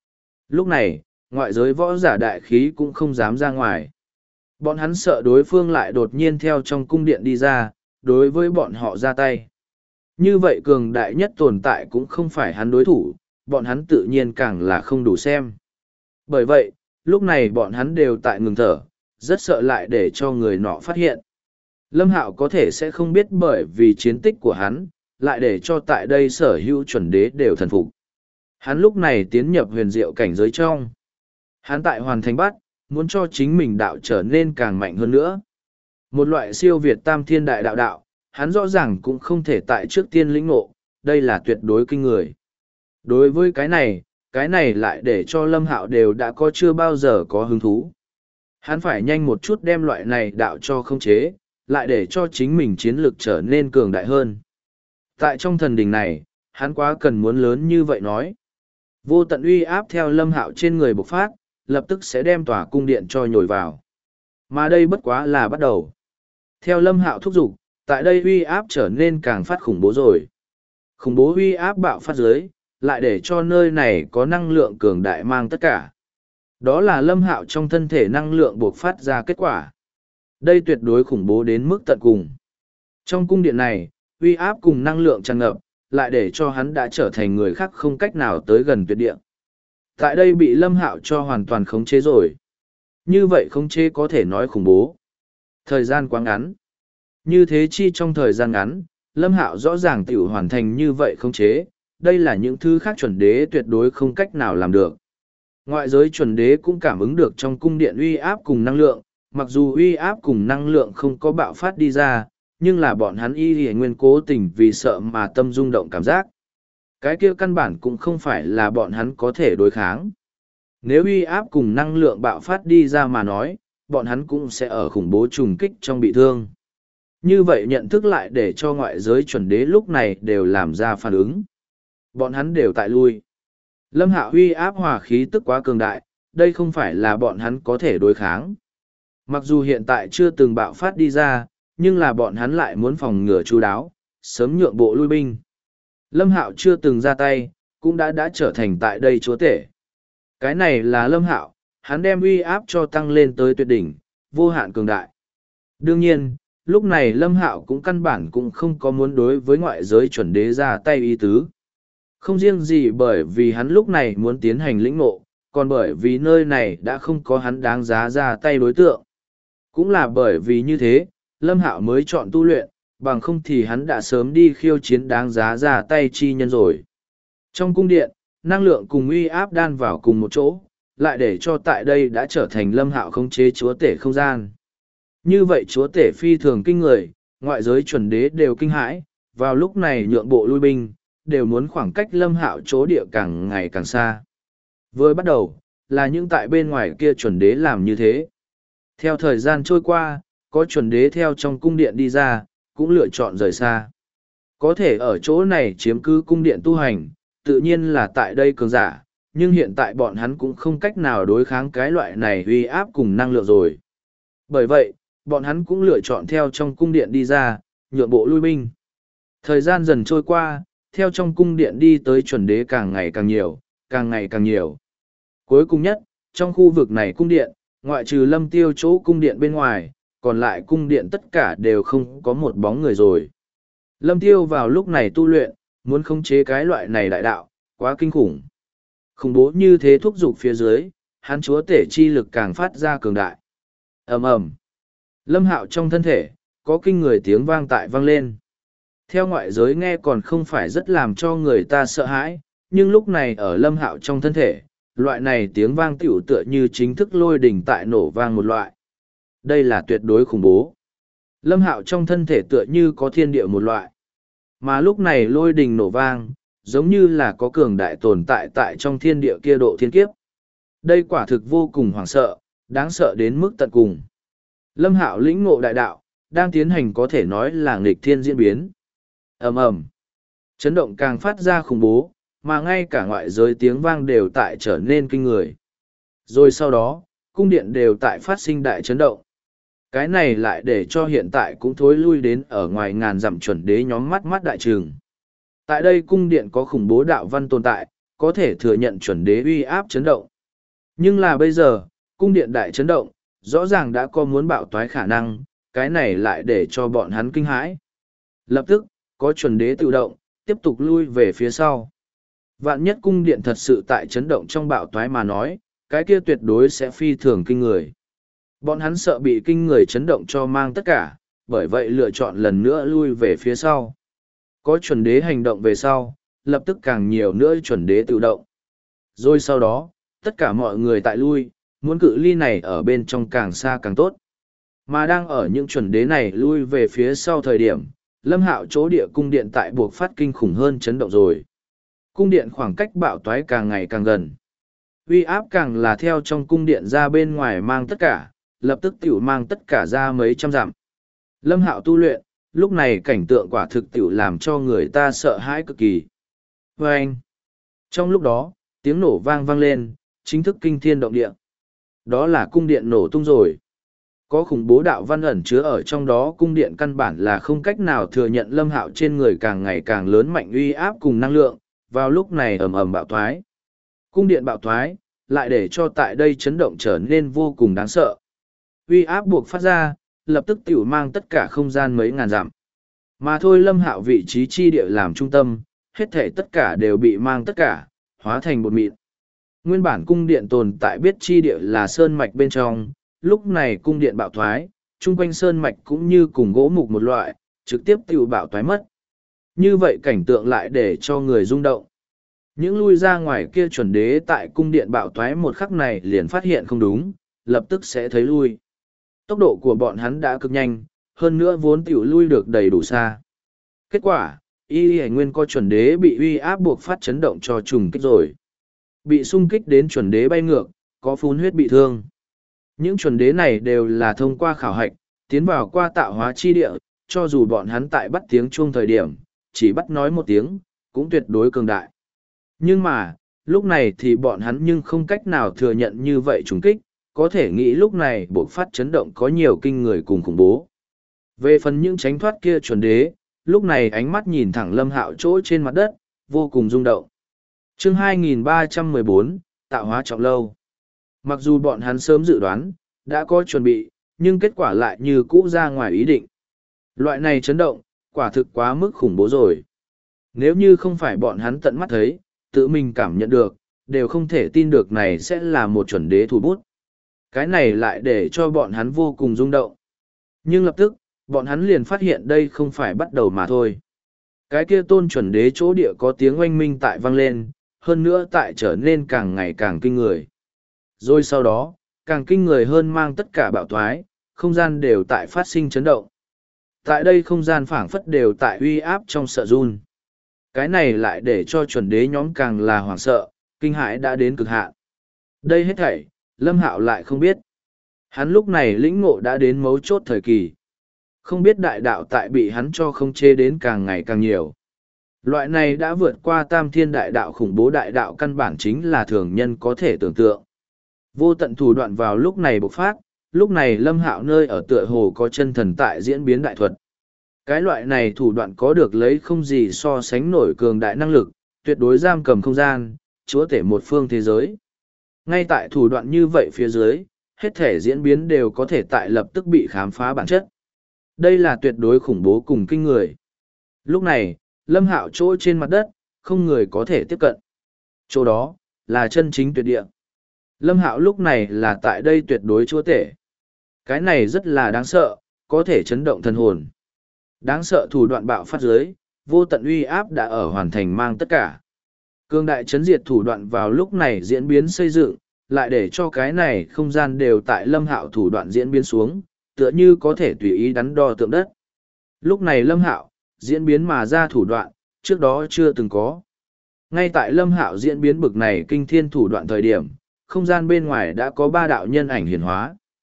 Lúc này, ngoại giới võ giả đại khí cũng không dám ra ngoài. Bọn hắn sợ đối phương lại đột nhiên theo trong cung điện đi ra, đối với bọn họ ra tay. Như vậy cường đại nhất tồn tại cũng không phải hắn đối thủ, bọn hắn tự nhiên càng là không đủ xem. Bởi vậy, lúc này bọn hắn đều tại ngừng thở, rất sợ lại để cho người nọ phát hiện. Lâm Hạo có thể sẽ không biết bởi vì chiến tích của hắn, lại để cho tại đây sở hữu chuẩn đế đều thần phục. Hắn lúc này tiến nhập huyền diệu cảnh giới trong. Hắn tại hoàn thành bắt, muốn cho chính mình đạo trở nên càng mạnh hơn nữa. Một loại siêu việt tam thiên đại đạo, hắn rõ ràng cũng không thể tại trước tiên lĩnh ngộ, đây là tuyệt đối kinh người. Đối với cái này lại để cho Lâm Hạo đều đã có chưa bao giờ có hứng thú. Hắn phải nhanh một chút đem loại này đạo cho khống chế, lại để cho chính mình chiến lực trở nên cường đại hơn. Tại trong thần đình này, hắn quá cần muốn lớn như vậy nói. Vô tận uy áp theo Lâm Hạo trên người bộc phát, lập tức sẽ đem tòa cung điện cho nhồi vào. Mà đây bất quá là bắt đầu. Theo Lâm Hạo thúc giục, tại đây uy áp trở nên càng phát khủng bố rồi. Khủng bố uy áp bạo phát dưới, lại để cho nơi này có năng lượng cường đại mang tất cả. Đó là Lâm Hạo trong thân thể năng lượng bộc phát ra kết quả. Đây tuyệt đối khủng bố đến mức tận cùng. Trong cung điện này, uy áp cùng năng lượng tràn ngập, lại để cho hắn đã trở thành người khác không cách nào tới gần tuyệt địa. Tại đây bị Lâm Hạo cho hoàn toàn khống chế rồi. Như vậy khống chế có thể nói khủng bố. Thời gian quá ngắn. Như thế chi trong thời gian ngắn, Lâm Hạo rõ ràng tiểu hoàn thành như vậy khống chế, đây là những thứ khác chuẩn đế tuyệt đối không cách nào làm được. Ngoại giới chuẩn đế cũng cảm ứng được trong cung điện uy áp cùng năng lượng, mặc dù uy áp cùng năng lượng không có bạo phát đi ra, nhưng là bọn hắn y nguyên cố tình vì sợ mà tâm rung động cảm giác. Cái kia căn bản cũng không phải là bọn hắn có thể đối kháng. Nếu uy áp cùng năng lượng bạo phát đi ra mà nói, bọn hắn cũng sẽ ở khủng bố trùng kích trong bị thương. Như vậy nhận thức lại để cho ngoại giới chuẩn đế lúc này đều làm ra phản ứng. Bọn hắn đều tại lui. Lâm Hạo uy áp hòa khí tức quá cường đại, đây không phải là bọn hắn có thể đối kháng. Mặc dù hiện tại chưa từng bạo phát đi ra, nhưng là bọn hắn lại muốn phòng ngừa chu đáo, sớm nhượng bộ lui binh. Lâm Hạo chưa từng ra tay, cũng đã trở thành tại đây chúa tể. Cái này là Lâm Hạo, hắn đem uy áp cho tăng lên tới tuyệt đỉnh, vô hạn cường đại. Đương nhiên, lúc này Lâm Hạo cũng căn bản cũng không có muốn đối với ngoại giới chuẩn đế ra tay ý tứ. Không riêng gì bởi vì hắn lúc này muốn tiến hành lĩnh ngộ, còn bởi vì nơi này đã không có hắn đáng giá ra tay đối tượng. Cũng là bởi vì như thế, Lâm Hạo mới chọn tu luyện, bằng không thì hắn đã sớm đi khiêu chiến đáng giá ra tay chi nhân rồi. Trong cung điện, năng lượng cùng uy áp đan vào cùng một chỗ, lại để cho tại đây đã trở thành Lâm Hạo khống chế chúa tể không gian. Như vậy chúa tể phi thường kinh người, ngoại giới chuẩn đế đều kinh hãi, vào lúc này nhượng bộ lui binh, đều muốn khoảng cách Lâm Hạo chỗ địa càng ngày càng xa. Với bắt đầu, là những tại bên ngoài kia chuẩn đế làm như thế. Theo thời gian trôi qua, có chuẩn đế theo trong cung điện đi ra, cũng lựa chọn rời xa. Có thể ở chỗ này chiếm cứ cung điện tu hành, tự nhiên là tại đây cường giả, nhưng hiện tại bọn hắn cũng không cách nào đối kháng cái loại này uy áp cùng năng lượng rồi. Bởi vậy, bọn hắn cũng lựa chọn theo trong cung điện đi ra, nhượng bộ lui binh. Thời gian dần trôi qua, theo trong cung điện đi tới chuẩn đế càng ngày càng nhiều, càng ngày càng nhiều. Cuối cùng nhất, trong khu vực này cung điện, ngoại trừ Lâm Tiêu chỗ cung điện bên ngoài, còn lại cung điện tất cả đều không có một bóng người rồi. Lâm Tiêu vào lúc này tu luyện, muốn khống chế cái loại này đại đạo, quá kinh khủng. Khủng bố như thế thúc giục phía dưới, hắn chúa tể chi lực càng phát ra cường đại. Ầm ầm. Lâm Hạo trong thân thể, có kinh người tiếng vang tại vang lên. Theo ngoại giới nghe còn không phải rất làm cho người ta sợ hãi, nhưng lúc này ở Lâm Hạo trong thân thể, loại này tiếng vang tiểu tựa như chính thức lôi đỉnh tại nổ vang một loại. Đây là tuyệt đối khủng bố. Lâm Hạo trong thân thể tựa như có thiên địa một loại. Mà lúc này lôi đình nổ vang, giống như là có cường đại tồn tại tại trong thiên địa kia độ thiên kiếp. Đây quả thực vô cùng hoảng sợ, đáng sợ đến mức tận cùng. Lâm Hạo lĩnh ngộ đại đạo, đang tiến hành có thể nói là nghịch thiên diễn biến. Ầm ầm. Chấn động càng phát ra khủng bố, mà ngay cả ngoại giới tiếng vang đều tại trở nên kinh người. Rồi sau đó, cung điện đều tại phát sinh đại chấn động. Cái này lại để cho hiện tại cũng thối lui đến ở ngoài ngàn dặm chuẩn đế nhóm mắt đại trường. Tại đây cung điện có khủng bố đạo văn tồn tại, có thể thừa nhận chuẩn đế uy áp chấn động. Nhưng là bây giờ, cung điện đại chấn động, rõ ràng đã có muốn bạo toái khả năng, cái này lại để cho bọn hắn kinh hãi. Lập tức, có chuẩn đế tự động, tiếp tục lui về phía sau. Vạn nhất cung điện thật sự tại chấn động trong bạo toái mà nói, cái kia tuyệt đối sẽ phi thường kinh người. Bọn hắn sợ bị kinh người chấn động cho mang tất cả, bởi vậy lựa chọn lần nữa lui về phía sau. Có chuẩn đế hành động về sau, lập tức càng nhiều nữa chuẩn đế tự động. Rồi sau đó, tất cả mọi người tại lui, muốn cự ly này ở bên trong càng xa càng tốt. Mà đang ở những chuẩn đế này lui về phía sau thời điểm, Lâm Hạo chỗ địa cung điện tại buộc phát kinh khủng hơn chấn động rồi. Cung điện khoảng cách bạo toái càng ngày càng gần. Uy áp càng là theo trong cung điện ra bên ngoài mang tất cả, lập tức tiểu mang tất cả ra mấy trăm dặm. Lâm Hạo tu luyện, lúc này cảnh tượng quả thực tiểu làm cho người ta sợ hãi cực kỳ. Và anh, trong lúc đó, tiếng nổ vang vang lên, chính thức kinh thiên động địa. Đó là cung điện nổ tung rồi. Có khủng bố đạo văn ẩn chứa ở trong đó, cung điện căn bản là không cách nào thừa nhận Lâm Hạo trên người càng ngày càng lớn mạnh uy áp cùng năng lượng, vào lúc này ầm ầm bạo thoái. Cung điện bạo thoái, lại để cho tại đây chấn động trở nên vô cùng đáng sợ. Uy áp buộc phát ra, lập tức tiểu mang tất cả không gian mấy ngàn dặm. Mà thôi Lâm Hạo vị trí chi địa làm trung tâm, hết thể tất cả đều bị mang tất cả, hóa thành bột mịn. Nguyên bản cung điện tồn tại biết chi địa là sơn mạch bên trong, lúc này cung điện bạo thoái, chung quanh sơn mạch cũng như cùng gỗ mục một loại, trực tiếp tiểu bạo thoái mất. Như vậy cảnh tượng lại để cho người rung động. Những lui ra ngoài kia chuẩn đế tại cung điện bạo thoái một khắc này liền phát hiện không đúng, lập tức sẽ thấy lui. Tốc độ của bọn hắn đã cực nhanh, hơn nữa vốn tiểu lui được đầy đủ xa. Kết quả, y nguyên có chuẩn đế bị uy áp buộc phát chấn động cho trùng kích rồi. Bị xung kích đến chuẩn đế bay ngược, có phun huyết bị thương. Những chuẩn đế này đều là thông qua khảo hạch, tiến vào qua tạo hóa chi địa, cho dù bọn hắn tại bắt tiếng chuông thời điểm, chỉ bắt nói một tiếng, cũng tuyệt đối cường đại. Nhưng mà, lúc này thì bọn hắn nhưng không cách nào thừa nhận như vậy trùng kích, có thể nghĩ lúc này buộc phát chấn động có nhiều kinh người cùng khủng bố. Về phần những tránh thoát kia chuẩn đế, lúc này ánh mắt nhìn thẳng Lâm Hạo chỗ trên mặt đất, vô cùng rung động. Chương 2314, Tạo hóa trọng lâu. Mặc dù bọn hắn sớm dự đoán, đã có chuẩn bị, nhưng kết quả lại như cũ ra ngoài ý định. Loại này chấn động, quả thực quá mức khủng bố rồi. Nếu như không phải bọn hắn tận mắt thấy, tự mình cảm nhận được, đều không thể tin được này sẽ là một chuẩn đế thủ bút. Cái này lại để cho bọn hắn vô cùng rung động. Nhưng lập tức, bọn hắn liền phát hiện đây không phải bắt đầu mà thôi. Cái kia tôn chuẩn đế chỗ địa có tiếng oanh minh tại vang lên, hơn nữa tại trở nên càng ngày càng kinh người. Rồi sau đó, càng kinh người hơn mang tất cả bạo thoái, không gian đều tại phát sinh chấn động. Tại đây không gian phảng phất đều tại uy áp trong sợ run. Cái này lại để cho chuẩn đế nhóm càng là hoảng sợ, kinh hãi đã đến cực hạn. Đây hết thảy, Lâm Hạo lại không biết. Hắn lúc này lĩnh ngộ đã đến mấu chốt thời kỳ. Không biết đại đạo tại bị hắn cho không chế đến càng ngày càng nhiều. Loại này đã vượt qua tam thiên đại đạo khủng bố đại đạo căn bản chính là thường nhân có thể tưởng tượng. Vô tận thủ đoạn vào lúc này bộc phát, lúc này Lâm Hạo nơi ở tựa hồ có chân thần tại diễn biến đại thuật. Cái loại này thủ đoạn có được lấy không gì so sánh nổi cường đại năng lực, tuyệt đối giam cầm không gian, chúa tể một phương thế giới. Ngay tại thủ đoạn như vậy phía dưới, hết thể diễn biến đều có thể tại lập tức bị khám phá bản chất. Đây là tuyệt đối khủng bố cùng kinh người. Lúc này, Lâm Hạo chỗ trên mặt đất, không người có thể tiếp cận. Chỗ đó, là chân chính tuyệt địa. Lâm Hạo lúc này là tại đây tuyệt đối chúa tể. Cái này rất là đáng sợ, có thể chấn động thần hồn. Đáng sợ thủ đoạn bạo phát dưới, vô tận uy áp đã ở hoàn thành mang tất cả. Cương đại chấn diệt thủ đoạn vào lúc này diễn biến xây dựng, lại để cho cái này không gian đều tại Lâm Hạo thủ đoạn diễn biến xuống, tựa như có thể tùy ý đắn đo tượng đất. Lúc này Lâm Hạo diễn biến mà ra thủ đoạn, trước đó chưa từng có. Ngay tại Lâm Hạo diễn biến bực này kinh thiên thủ đoạn thời điểm, không gian bên ngoài đã có 3 đạo nhân ảnh hiển hóa.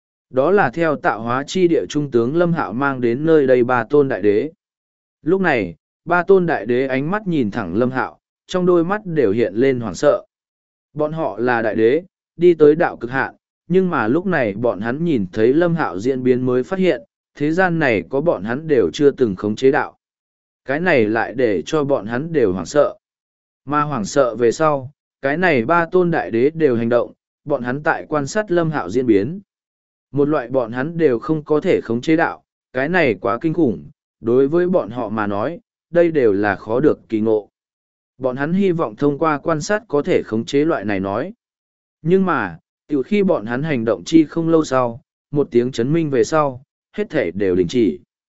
Đó là theo tạo hóa chi địa trung tướng Lâm Hạo mang đến nơi đây 3 tôn đại đế. Lúc này, 3 tôn đại đế ánh mắt nhìn thẳng Lâm Hạo, trong đôi mắt đều hiện lên hoảng sợ. Bọn họ là đại đế, đi tới đạo cực hạn, nhưng mà lúc này bọn hắn nhìn thấy Lâm Hạo diễn biến mới phát hiện, thế gian này có bọn hắn đều chưa từng khống chế đạo. Cái này lại để cho bọn hắn đều hoảng sợ. Mà hoảng sợ về sau, cái này 3 tôn đại đế đều hành động, bọn hắn tại quan sát Lâm Hạo diễn biến. Một loại bọn hắn đều không có thể khống chế đạo, cái này quá kinh khủng, đối với bọn họ mà nói, đây đều là khó được kỳ ngộ. Bọn hắn hy vọng thông qua quan sát có thể khống chế loại này nói. Nhưng mà, từ khi bọn hắn hành động chi không lâu sau, một tiếng chấn minh về sau, hết thể đều đình chỉ.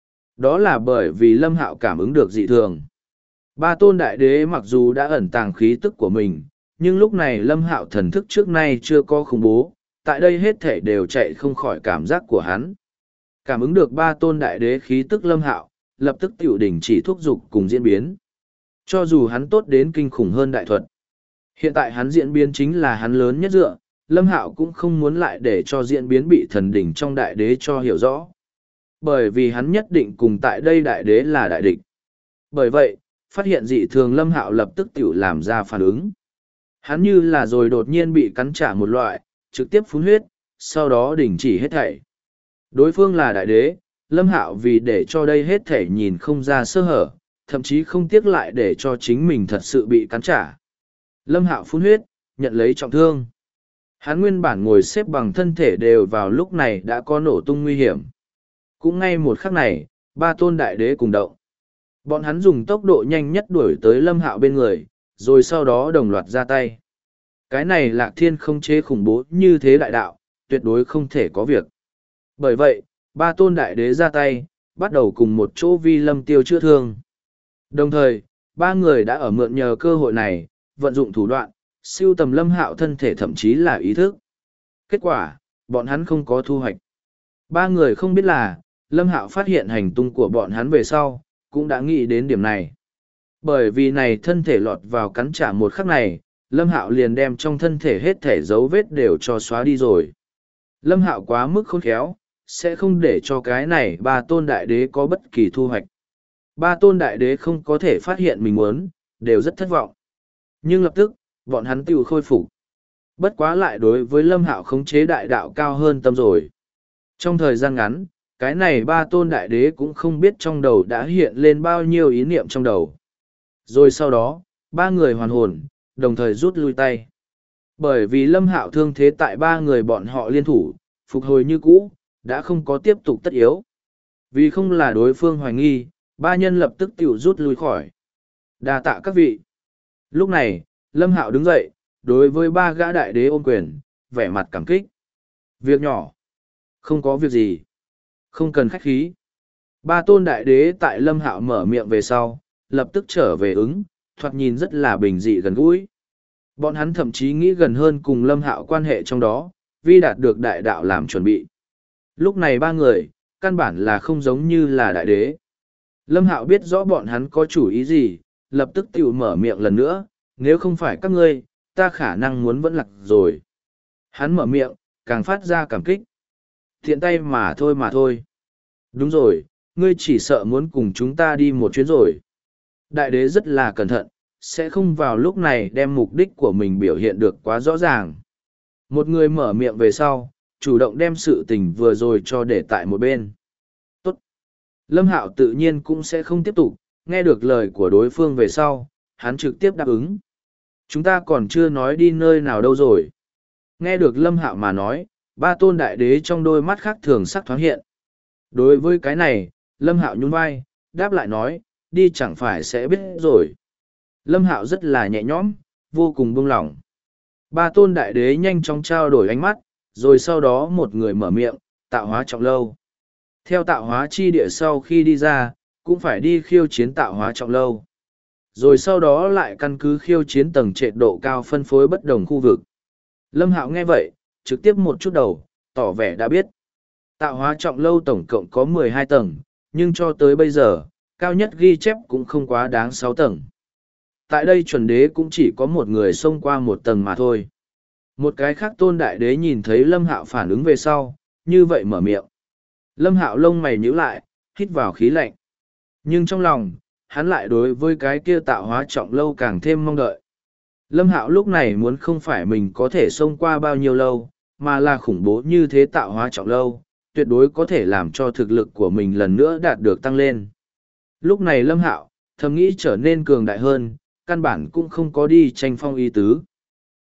Đó là bởi vì Lâm Hạo cảm ứng được dị thường. Ba tôn đại đế mặc dù đã ẩn tàng khí tức của mình, nhưng lúc này Lâm Hạo thần thức trước nay chưa có khủng bố, tại đây hết thể đều chạy không khỏi cảm giác của hắn. Cảm ứng được ba tôn đại đế khí tức Lâm Hạo, lập tức tiểu đình chỉ thúc dục cùng diễn biến. Cho dù hắn tốt đến kinh khủng hơn đại thuật. Hiện tại hắn diễn biến chính là hắn lớn nhất dựa, Lâm Hạo cũng không muốn lại để cho diễn biến bị thần đỉnh trong đại đế cho hiểu rõ. Bởi vì hắn nhất định cùng tại đây đại đế là đại địch. Bởi vậy, phát hiện dị thường Lâm Hạo lập tức tiểu làm ra phản ứng. Hắn như là rồi đột nhiên bị cắn trả một loại, trực tiếp phun huyết, sau đó đình chỉ hết thảy. Đối phương là đại đế, Lâm Hạo vì để cho đây hết thảy nhìn không ra sơ hở, thậm chí không tiếc lại để cho chính mình thật sự bị cắn trả. Lâm Hạo phun huyết, nhận lấy trọng thương. Hắn nguyên bản ngồi xếp bằng thân thể đều vào lúc này đã có nổ tung nguy hiểm. Cũng ngay một khắc này, ba tôn đại đế cùng động. Bọn hắn dùng tốc độ nhanh nhất đuổi tới Lâm Hạo bên người, rồi sau đó đồng loạt ra tay. Cái này Lạc Thiên không chế khủng bố như thế đại đạo, tuyệt đối không thể có việc. Bởi vậy, ba tôn đại đế ra tay, bắt đầu cùng một chỗ vi Lâm Tiêu chữa thương. Đồng thời, ba người đã ở mượn nhờ cơ hội này, vận dụng thủ đoạn, siêu tầm Lâm Hạo thân thể thậm chí là ý thức. Kết quả, bọn hắn không có thu hoạch. Ba người không biết là, Lâm Hạo phát hiện hành tung của bọn hắn về sau, cũng đã nghĩ đến điểm này. Bởi vì này thân thể lọt vào cắn trả một khắc này, Lâm Hạo liền đem trong thân thể hết thể dấu vết đều cho xóa đi rồi. Lâm Hạo quá mức khôn khéo, sẽ không để cho cái này ba tôn đại đế có bất kỳ thu hoạch. Ba tôn đại đế không có thể phát hiện mình muốn, đều rất thất vọng. Nhưng lập tức, bọn hắn tự khôi phục. Bất quá lại đối với Lâm Hạo khống chế đại đạo cao hơn tâm rồi. Trong thời gian ngắn, cái này ba tôn đại đế cũng không biết trong đầu đã hiện lên bao nhiêu ý niệm trong đầu. Rồi sau đó, ba người hoàn hồn, đồng thời rút lui tay. Bởi vì Lâm Hạo thương thế tại ba người bọn họ liên thủ, phục hồi như cũ, đã không có tiếp tục tất yếu. Vì không là đối phương hoài nghi, ba nhân lập tức tiểu rút lui khỏi. Đa tạ các vị. Lúc này, Lâm Hạo đứng dậy, đối với ba gã đại đế ôm quyền, vẻ mặt cảm kích. Việc nhỏ. Không có việc gì. Không cần khách khí. Ba tôn đại đế tại Lâm Hạo mở miệng về sau, lập tức trở về ứng, thoạt nhìn rất là bình dị gần gũi. Bọn hắn thậm chí nghĩ gần hơn cùng Lâm Hạo quan hệ trong đó, vì đạt được đại đạo làm chuẩn bị. Lúc này ba người, căn bản là không giống như là đại đế. Lâm Hạo biết rõ bọn hắn có chủ ý gì, lập tức tiểu mở miệng lần nữa, nếu không phải các ngươi, ta khả năng muốn vẫn lạc rồi. Hắn mở miệng, càng phát ra cảm kích. Thiện tay mà thôi. Đúng rồi, ngươi chỉ sợ muốn cùng chúng ta đi một chuyến rồi. Đại đế rất là cẩn thận, sẽ không vào lúc này đem mục đích của mình biểu hiện được quá rõ ràng. Một người mở miệng về sau, chủ động đem sự tình vừa rồi cho để tại một bên. Tốt. Lâm Hạo tự nhiên cũng sẽ không tiếp tục, nghe được lời của đối phương về sau, hắn trực tiếp đáp ứng. Chúng ta còn chưa nói đi nơi nào đâu rồi. Nghe được Lâm Hạo mà nói, ba tôn đại đế trong đôi mắt khác thường sắc thoáng hiện. Đối với cái này, Lâm Hạo nhún vai, đáp lại nói, đi chẳng phải sẽ biết rồi. Lâm Hạo rất là nhẹ nhõm, vô cùng buông lỏng. Ba tôn đại đế nhanh chóng trao đổi ánh mắt, rồi sau đó một người mở miệng, tạo hóa trọng lâu. Theo tạo hóa chi địa sau khi đi ra, cũng phải đi khiêu chiến tạo hóa trọng lâu. Rồi sau đó lại căn cứ khiêu chiến tầng trệt độ cao phân phối bất đồng khu vực. Lâm Hạo nghe vậy, trực tiếp một chút đầu, tỏ vẻ đã biết. Tạo hóa trọng lâu tổng cộng có 12 tầng, nhưng cho tới bây giờ, cao nhất ghi chép cũng không quá đáng 6 tầng. Tại đây chuẩn đế cũng chỉ có một người xông qua một tầng mà thôi. Một cái khác tôn đại đế nhìn thấy Lâm Hạo phản ứng về sau, như vậy mở miệng. Lâm Hạo lông mày nhíu lại, hít vào khí lạnh. Nhưng trong lòng, hắn lại đối với cái kia tạo hóa trọng lâu càng thêm mong đợi. Lâm Hạo lúc này muốn không phải mình có thể xông qua bao nhiêu lâu, mà là khủng bố như thế tạo hóa trọng lâu, tuyệt đối có thể làm cho thực lực của mình lần nữa đạt được tăng lên. Lúc này Lâm Hạo, thầm nghĩ trở nên cường đại hơn, căn bản cũng không có đi tranh phong ý tứ.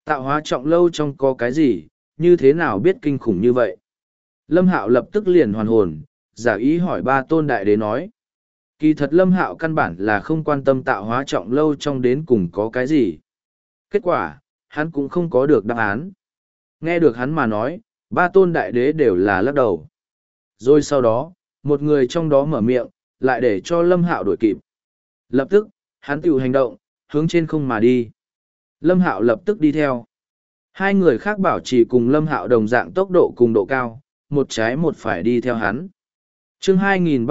Tạo hóa trọng lâu trong có cái gì, như thế nào biết kinh khủng như vậy? Lâm Hạo lập tức liền hoàn hồn, giả ý hỏi ba tôn đại đế nói. Kỳ thật Lâm Hạo căn bản là không quan tâm tạo hóa trọng lâu trong đến cùng có cái gì. Kết quả, hắn cũng không có được đáp án. Nghe được hắn mà nói, ba tôn đại đế đều là lắc đầu. Rồi sau đó, một người trong đó mở miệng, lại để cho Lâm Hạo đuổi kịp. Lập tức, hắn tự hành động, hướng trên không mà đi. Lâm Hạo lập tức đi theo. Hai người khác bảo trì cùng Lâm Hạo đồng dạng tốc độ cùng độ cao, một trái một phải đi theo hắn. Chương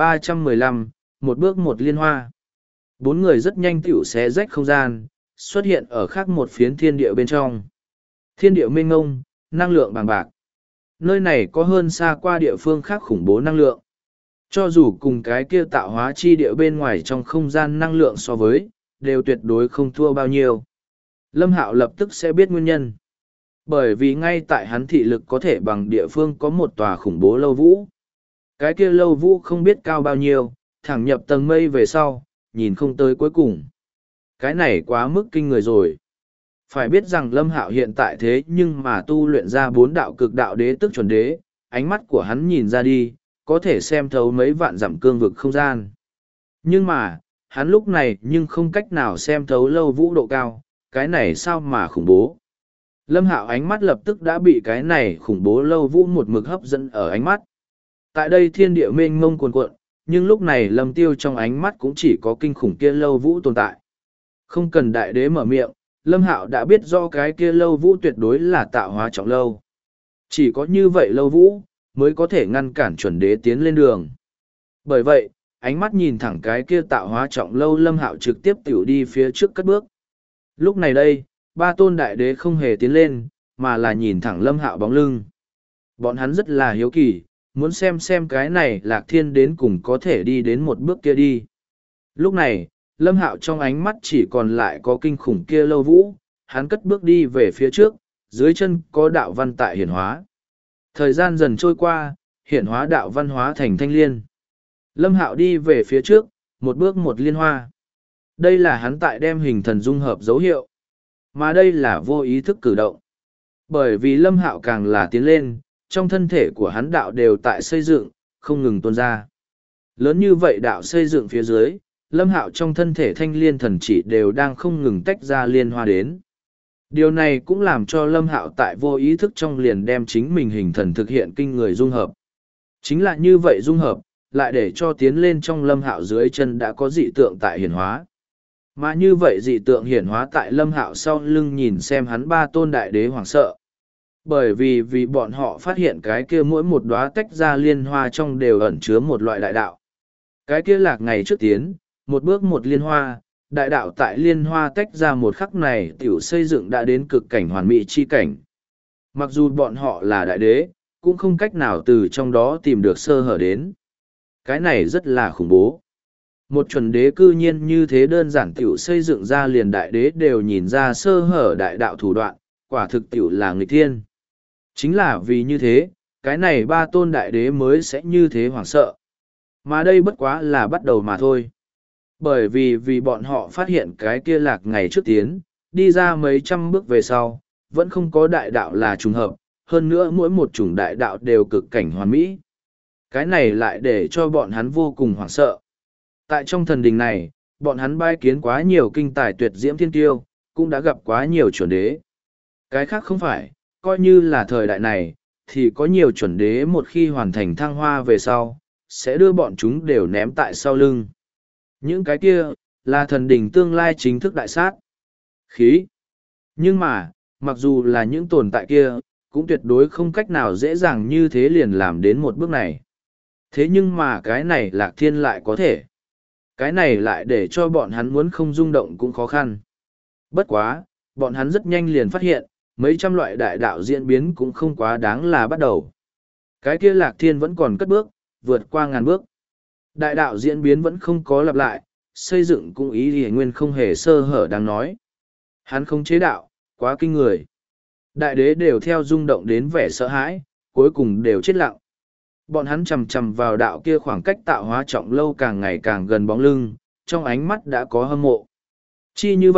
2315, một bước một liên hoa. Bốn người rất nhanh tiểu xé rách không gian, xuất hiện ở khác một phiến thiên địa bên trong. Thiên địa mênh ngông, năng lượng bằng bạc. Nơi này có hơn xa qua địa phương khác khủng bố năng lượng. Cho dù cùng cái kia tạo hóa chi địa bên ngoài trong không gian năng lượng so với, đều tuyệt đối không thua bao nhiêu. Lâm Hạo lập tức sẽ biết nguyên nhân. Bởi vì ngay tại hắn thị lực có thể bằng địa phương có một tòa khủng bố lâu vũ. Cái kia lâu vũ không biết cao bao nhiêu, thẳng nhập tầng mây về sau, nhìn không tới cuối cùng. Cái này quá mức kinh người rồi. Phải biết rằng Lâm Hạo hiện tại thế nhưng mà tu luyện ra 4 đạo cực đạo đế tức chuẩn đế, ánh mắt của hắn nhìn ra đi, có thể xem thấu mấy vạn dặm cương vực không gian. Nhưng mà, hắn lúc này nhưng không cách nào xem thấu lâu vũ độ cao, cái này sao mà khủng bố. Lâm Hạo ánh mắt lập tức đã bị cái này khủng bố lâu vũ một mực hấp dẫn ở ánh mắt. Tại đây thiên địa mênh mông cuồn cuộn, nhưng lúc này Lâm Tiêu trong ánh mắt cũng chỉ có kinh khủng kia lâu vũ tồn tại. Không cần đại đế mở miệng, Lâm Hạo đã biết do cái kia lâu vũ tuyệt đối là tạo hóa trọng lâu. Chỉ có như vậy lâu vũ, mới có thể ngăn cản chuẩn đế tiến lên đường. Bởi vậy, ánh mắt nhìn thẳng cái kia tạo hóa trọng lâu Lâm Hạo trực tiếp tiểu đi phía trước cất bước. Lúc này đây, ba tôn đại đế không hề tiến lên, mà là nhìn thẳng Lâm Hạo bóng lưng. Bọn hắn rất là hiếu kỳ, muốn xem cái này Lạc Thiên đến cùng có thể đi đến một bước kia đi. Lúc này, Lâm Hạo trong ánh mắt chỉ còn lại có kinh khủng kia lâu vũ, hắn cất bước đi về phía trước, dưới chân có đạo văn tại hiển hóa. Thời gian dần trôi qua, hiển hóa đạo văn hóa thành thanh liên. Lâm Hạo đi về phía trước, một bước một liên hoa. Đây là hắn tại đem hình thần dung hợp dấu hiệu, mà đây là vô ý thức cử động. Bởi vì Lâm Hạo càng là tiến lên, trong thân thể của hắn đạo đều tại xây dựng, không ngừng tuôn ra. Lớn như vậy đạo xây dựng phía dưới, Lâm Hạo trong thân thể thanh liên thần chỉ đều đang không ngừng tách ra liên hoa đến. Điều này cũng làm cho Lâm Hạo tại vô ý thức trong liền đem chính mình hình thần thực hiện kinh người dung hợp. Chính là như vậy dung hợp, lại để cho tiến lên trong Lâm Hạo dưới chân đã có dị tượng tại hiển hóa. Mà như vậy dị tượng hiển hóa tại Lâm Hạo sau lưng nhìn xem hắn ba tôn đại đế hoảng sợ. Bởi vì bọn họ phát hiện cái kia mỗi một đóa tách ra liên hoa trong đều ẩn chứa một loại đại đạo. Cái kia Lạc ngày trước tiến, một bước một liên hoa, đại đạo tại liên hoa tách ra một khắc này tiểu xây dựng đã đến cực cảnh hoàn mỹ chi cảnh. Mặc dù bọn họ là đại đế, cũng không cách nào từ trong đó tìm được sơ hở đến. Cái này rất là khủng bố. Một chuẩn đế cư nhiên như thế đơn giản tiểu xây dựng ra liền đại đế đều nhìn ra sơ hở đại đạo thủ đoạn, quả thực tiểu là nghịch thiên. Chính là vì như thế, cái này ba tôn đại đế mới sẽ như thế hoảng sợ. Mà đây bất quá là bắt đầu mà thôi. Bởi vì bọn họ phát hiện cái kia Lạc ngày trước tiến, đi ra mấy trăm bước về sau, vẫn không có đại đạo là trùng hợp, hơn nữa mỗi một chủng đại đạo đều cực cảnh hoàn mỹ. Cái này lại để cho bọn hắn vô cùng hoảng sợ. Tại trong thần đình này, bọn hắn bái kiến quá nhiều kinh tài tuyệt diễm thiên tiêu, cũng đã gặp quá nhiều chuẩn đế. Cái khác không phải, coi như là thời đại này, thì có nhiều chuẩn đế một khi hoàn thành thăng hoa về sau, sẽ đưa bọn chúng đều ném tại sau lưng. Những cái kia, là thần đình tương lai chính thức đại sát. Khí. Nhưng mà, mặc dù là những tồn tại kia, cũng tuyệt đối không cách nào dễ dàng như thế liền làm đến một bước này. Thế nhưng mà cái này Lạc Thiên lại có thể. Cái này lại để cho bọn hắn muốn không rung động cũng khó khăn. Bất quá, bọn hắn rất nhanh liền phát hiện, mấy trăm loại đại đạo diễn biến cũng không quá đáng là bắt đầu. Cái kia Lạc Thiên vẫn còn cất bước, vượt qua ngàn bước. Đại đạo diễn biến vẫn không có lặp lại, xây dựng cũng ý thì nguyên không hề sơ hở đáng nói. Hắn không chế đạo, quá kinh người. Đại đế đều theo rung động đến vẻ sợ hãi, cuối cùng đều chết lặng. Bọn hắn chầm chầm vào đạo kia khoảng cách tạo hóa trọng lâu càng ngày càng gần bóng lưng, trong ánh mắt đã có hâm mộ. Chi như vậy,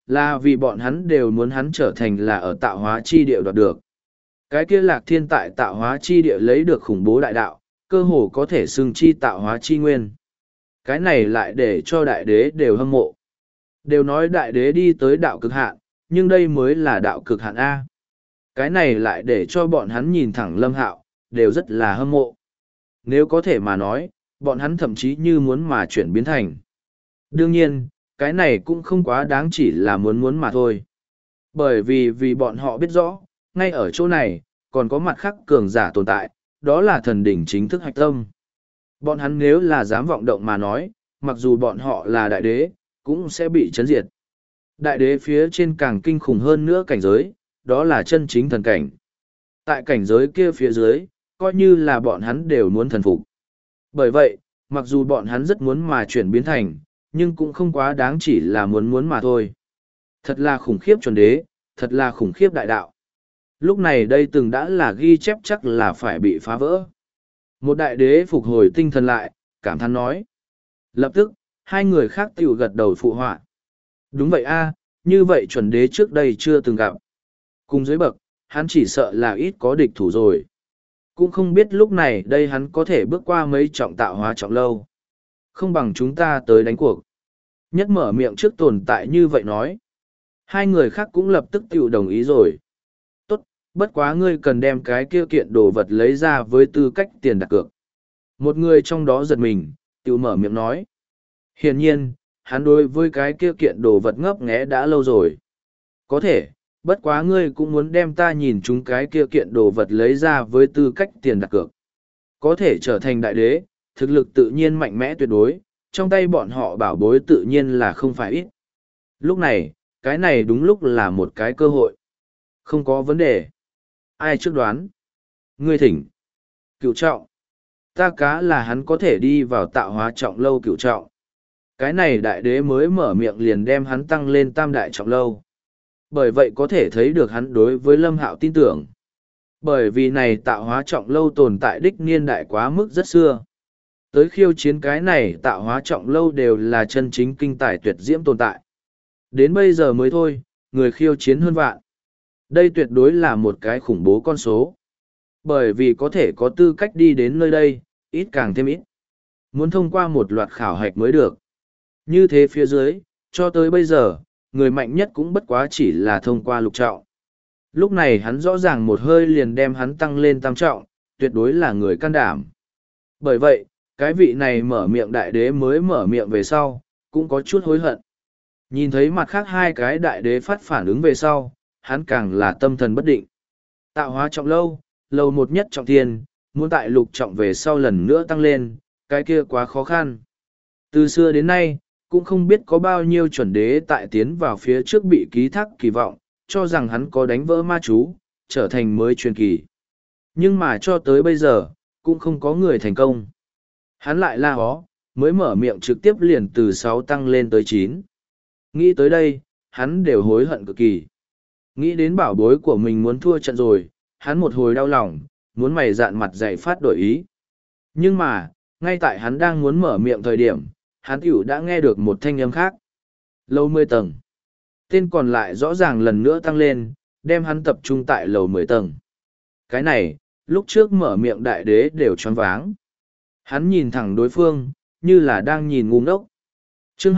là vì bọn hắn đều muốn hắn trở thành là ở tạo hóa chi địa đoạt được. Cái kia Lạc Thiên tại tạo hóa chi địa lấy được khủng bố đại đạo, cơ hồ có thể xưng chi tạo hóa chi nguyên. Cái này lại để cho đại đế đều hâm mộ. Đều nói đại đế đi tới đạo cực hạn, nhưng đây mới là đạo cực hạn A. Cái này lại để cho bọn hắn nhìn thẳng Lâm Hạo, đều rất là hâm mộ. Nếu có thể mà nói, bọn hắn thậm chí như muốn mà chuyển biến thành. Đương nhiên, cái này cũng không quá đáng chỉ là muốn mà thôi. Bởi vì bọn họ biết rõ, ngay ở chỗ này, còn có mặt khác cường giả tồn tại, đó là thần đỉnh chính thức hạch tâm. Bọn hắn nếu là dám vọng động mà nói, mặc dù bọn họ là đại đế, cũng sẽ bị chấn diệt. Đại đế phía trên càng kinh khủng hơn nữa cảnh giới, đó là chân chính thần cảnh. Tại cảnh giới kia phía dưới, coi như là bọn hắn đều muốn thần phục. Bởi vậy, mặc dù bọn hắn rất muốn mà chuyển biến thành, nhưng cũng không quá đáng chỉ là muốn mà thôi. Thật là khủng khiếp chuẩn đế, thật là khủng khiếp đại đạo. Lúc này đây từng đã là ghi chép chắc là phải bị phá vỡ. Một đại đế phục hồi tinh thần lại, cảm thán nói. Lập tức, hai người khác tiểu gật đầu phụ họa. Đúng vậy a, như vậy chuẩn đế trước đây chưa từng gặp. Cùng dưới bậc, hắn chỉ sợ là ít có địch thủ rồi. Cũng không biết lúc này đây hắn có thể bước qua mấy trọng tạo hóa trọng lâu. Không bằng chúng ta tới đánh cuộc. Nhất mở miệng trước tồn tại như vậy nói. Hai người khác cũng lập tức tiểu đồng ý rồi. Tốt, bất quá ngươi cần đem cái kia kiện đồ vật lấy ra với tư cách tiền đặt cược. Một người trong đó giật mình, tiểu mở miệng nói. Hiển nhiên, hắn đối với cái kia kiện đồ vật ngấp nghé đã lâu rồi. Có thể, bất quá ngươi cũng muốn đem ta nhìn chúng cái kia kiện đồ vật lấy ra với tư cách tiền đặt cược. Có thể trở thành đại đế, thực lực tự nhiên mạnh mẽ tuyệt đối, trong tay bọn họ bảo bối tự nhiên là không phải ít. Lúc này, cái này đúng lúc là một cái cơ hội. Không có vấn đề. Ai trước đoán? Ngươi thỉnh. Cửu trọng. Ta cá là hắn có thể đi vào tạo hóa trọng lâu cửu trọng. Cái này đại đế mới mở miệng liền đem hắn tăng lên tam đại trọng lâu. Bởi vậy có thể thấy được hắn đối với Lâm Hạo tin tưởng. Bởi vì này tạo hóa trọng lâu tồn tại đích niên đại quá mức rất xưa. Tới khiêu chiến cái này tạo hóa trọng lâu đều là chân chính kinh tài tuyệt diễm tồn tại. Đến bây giờ mới thôi, người khiêu chiến hơn vạn. Đây tuyệt đối là một cái khủng bố con số. Bởi vì có thể có tư cách đi đến nơi đây, ít càng thêm ít. Muốn thông qua một loạt khảo hạch mới được. Như thế phía dưới, cho tới bây giờ, người mạnh nhất cũng bất quá chỉ là thông qua lục trọng. Lúc này hắn rõ ràng một hơi liền đem hắn tăng lên tam trọng, tuyệt đối là người can đảm. Bởi vậy, cái vị này mở miệng đại đế mới mở miệng về sau, cũng có chút hối hận. Nhìn thấy mặt khác hai cái đại đế phát phản ứng về sau, hắn càng là tâm thần bất định. Tạo hóa trọng lâu, lâu một nhất trọng thiên, muốn tại lục trọng về sau lần nữa tăng lên, cái kia quá khó khăn. Từ xưa đến nay, cũng không biết có bao nhiêu chuẩn đế tại tiến vào phía trước bị ký thác kỳ vọng, cho rằng hắn có đánh vỡ ma chú, trở thành mới truyền kỳ. Nhưng mà cho tới bây giờ, cũng không có người thành công. Hắn lại la hó, mới mở miệng trực tiếp liền từ 6 tăng lên tới 9. Nghĩ tới đây, hắn đều hối hận cực kỳ. Nghĩ đến bảo bối của mình muốn thua trận rồi, hắn một hồi đau lòng, muốn mày dạn mặt dày phát đổi ý. Nhưng mà, ngay tại hắn đang muốn mở miệng thời điểm, hắn tiểu đã nghe được một thanh âm khác. Lầu 10 tầng. Tên còn lại rõ ràng lần nữa tăng lên, đem hắn tập trung tại lầu 10 tầng. Cái này, lúc trước mở miệng đại đế đều choáng váng. Hắn nhìn thẳng đối phương, như là đang nhìn ngu ngốc. Chương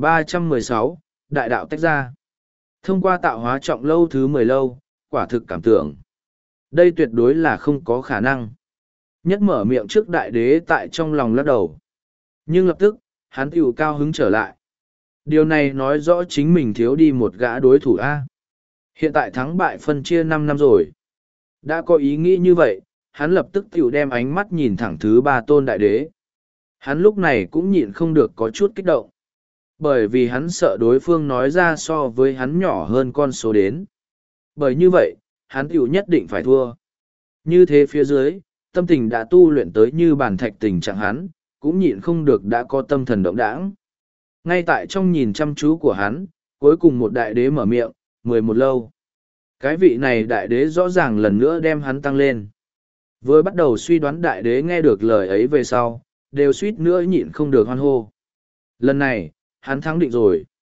2316, Đại đạo tách ra. Thông qua tạo hóa trọng lâu thứ 10 lâu, quả thực cảm tưởng. Đây tuyệt đối là không có khả năng. Nhất mở miệng trước đại đế tại trong lòng lắc đầu. Nhưng lập tức, hắn tiểu cao hứng trở lại. Điều này nói rõ chính mình thiếu đi một gã đối thủ A. Hiện tại thắng bại phân chia 5 năm rồi. Đã có ý nghĩ như vậy, hắn lập tức tiểu đem ánh mắt nhìn thẳng thứ 3 tôn đại đế. Hắn lúc này cũng nhịn không được có chút kích động. Bởi vì hắn sợ đối phương nói ra so với hắn nhỏ hơn con số đến. Bởi như vậy, hắn tiểu nhất định phải thua. Như thế phía dưới, tâm tình đã tu luyện tới như bản thạch tình trạng hắn, cũng nhịn không được đã có tâm thần động đãng. Ngay tại trong nhìn chăm chú của hắn, cuối cùng một đại đế mở miệng, 11 lâu. Cái vị này đại đế rõ ràng lần nữa đem hắn tăng lên. Vừa bắt đầu suy đoán đại đế nghe được lời ấy về sau, đều suýt nữa nhịn không được hoan hô. Lần này, hắn thắng định rồi.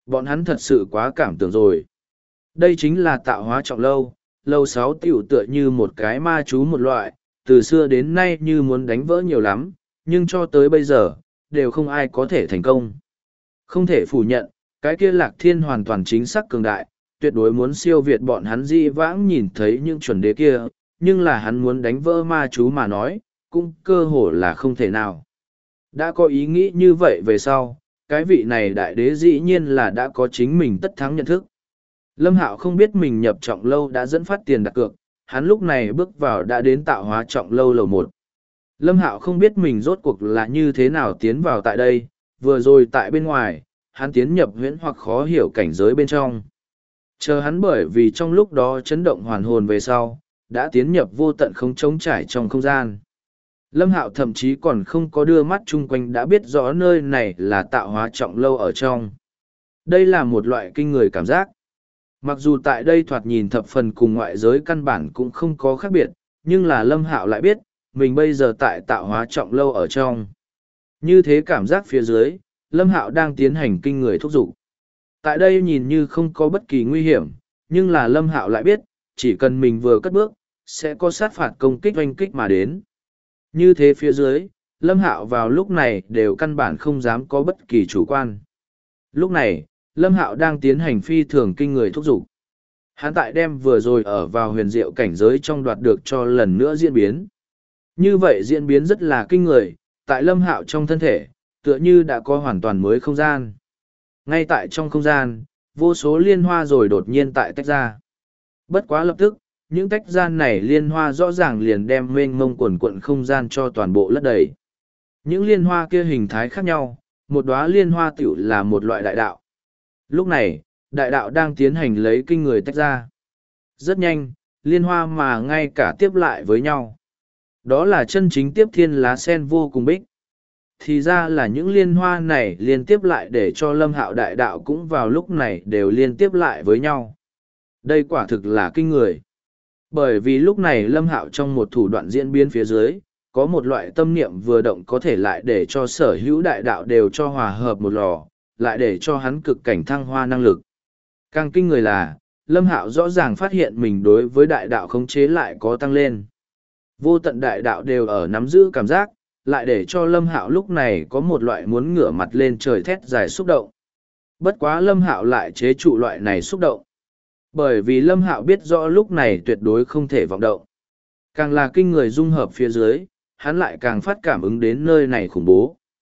Bọn hắn thật sự quá cảm tưởng rồi. Đây chính là tạo hóa trọng lâu, lâu 6 tiểu tựa như một cái ma chú một loại, từ xưa đến nay như muốn đánh vỡ nhiều lắm, nhưng cho tới bây giờ, đều không ai có thể thành công. Không thể phủ nhận, cái kia Lạc Thiên hoàn toàn chính xác cường đại, tuyệt đối muốn siêu việt bọn hắn di vãng nhìn thấy những chuẩn đế kia, nhưng là hắn muốn đánh vỡ ma chú mà nói, cũng cơ hồ là không thể nào. Đã có ý nghĩ như vậy về sau, cái vị này đại đế dĩ nhiên là đã có chính mình tất thắng nhận thức. Lâm Hạo không biết mình nhập trọng lâu đã dẫn phát tiền đặt cược, hắn lúc này bước vào đã đến tạo hóa trọng lâu lầu 1. Lâm Hạo không biết mình rốt cuộc là như thế nào tiến vào tại đây, vừa rồi tại bên ngoài, hắn tiến nhập huyễn hoặc khó hiểu cảnh giới bên trong. Chờ hắn bởi vì trong lúc đó chấn động hoàn hồn về sau, đã tiến nhập vô tận không trống trải trong không gian. Lâm Hạo thậm chí còn không có đưa mắt chung quanh đã biết rõ nơi này là tạo hóa trọng lâu ở trong. Đây là một loại kinh người cảm giác. Mặc dù tại đây thoạt nhìn thập phần cùng ngoại giới căn bản cũng không có khác biệt, nhưng là Lâm Hạo lại biết, mình bây giờ tại tạo hóa trọng lâu ở trong. Như thế cảm giác phía dưới, Lâm Hạo đang tiến hành kinh người thúc giục. Tại đây nhìn như không có bất kỳ nguy hiểm, nhưng là Lâm Hạo lại biết, chỉ cần mình vừa cất bước, sẽ có sát phạt công kích oanh kích mà đến. Như thế phía dưới, Lâm Hạo vào lúc này đều căn bản không dám có bất kỳ chủ quan. Lúc này, Lâm Hạo đang tiến hành phi thường kinh người thúc giục. Hắn tại đem vừa rồi ở vào huyền diệu cảnh giới trong đoạt được cho lần nữa diễn biến. Như vậy diễn biến rất là kinh người, tại Lâm Hạo trong thân thể, tựa như đã có hoàn toàn mới không gian. Ngay tại trong không gian, vô số liên hoa rồi đột nhiên tại tách ra. Bất quá lập tức, những tách gian này liên hoa rõ ràng liền đem mênh mông quần quận không gian cho toàn bộ lấp đầy. Những liên hoa kia hình thái khác nhau, một đóa liên hoa tiểu là một loại đại đạo. Lúc này, đại đạo đang tiến hành lấy kinh người tách ra. Rất nhanh, liên hoa mà ngay cả tiếp lại với nhau. Đó là chân chính tiếp thiên lá sen vô cùng bích. Thì ra là những liên hoa này liên tiếp lại để cho Lâm Hạo đại đạo cũng vào lúc này đều liên tiếp lại với nhau. Đây quả thực là kinh người. Bởi vì lúc này Lâm Hạo trong một thủ đoạn diễn biến phía dưới, có một loại tâm niệm vừa động có thể lại để cho sở hữu đại đạo đều cho hòa hợp một lò, lại để cho hắn cực cảnh thăng hoa năng lực. Càng kinh người là, Lâm Hạo rõ ràng phát hiện mình đối với đại đạo khống chế lại có tăng lên. Vô tận đại đạo đều ở nắm giữ cảm giác, lại để cho Lâm Hạo lúc này có một loại muốn ngửa mặt lên trời thét dài xúc động. Bất quá Lâm Hạo lại chế trụ loại này xúc động. Bởi vì Lâm Hạo biết rõ lúc này tuyệt đối không thể vọng động. Càng là kinh người dung hợp phía dưới, hắn lại càng phát cảm ứng đến nơi này khủng bố.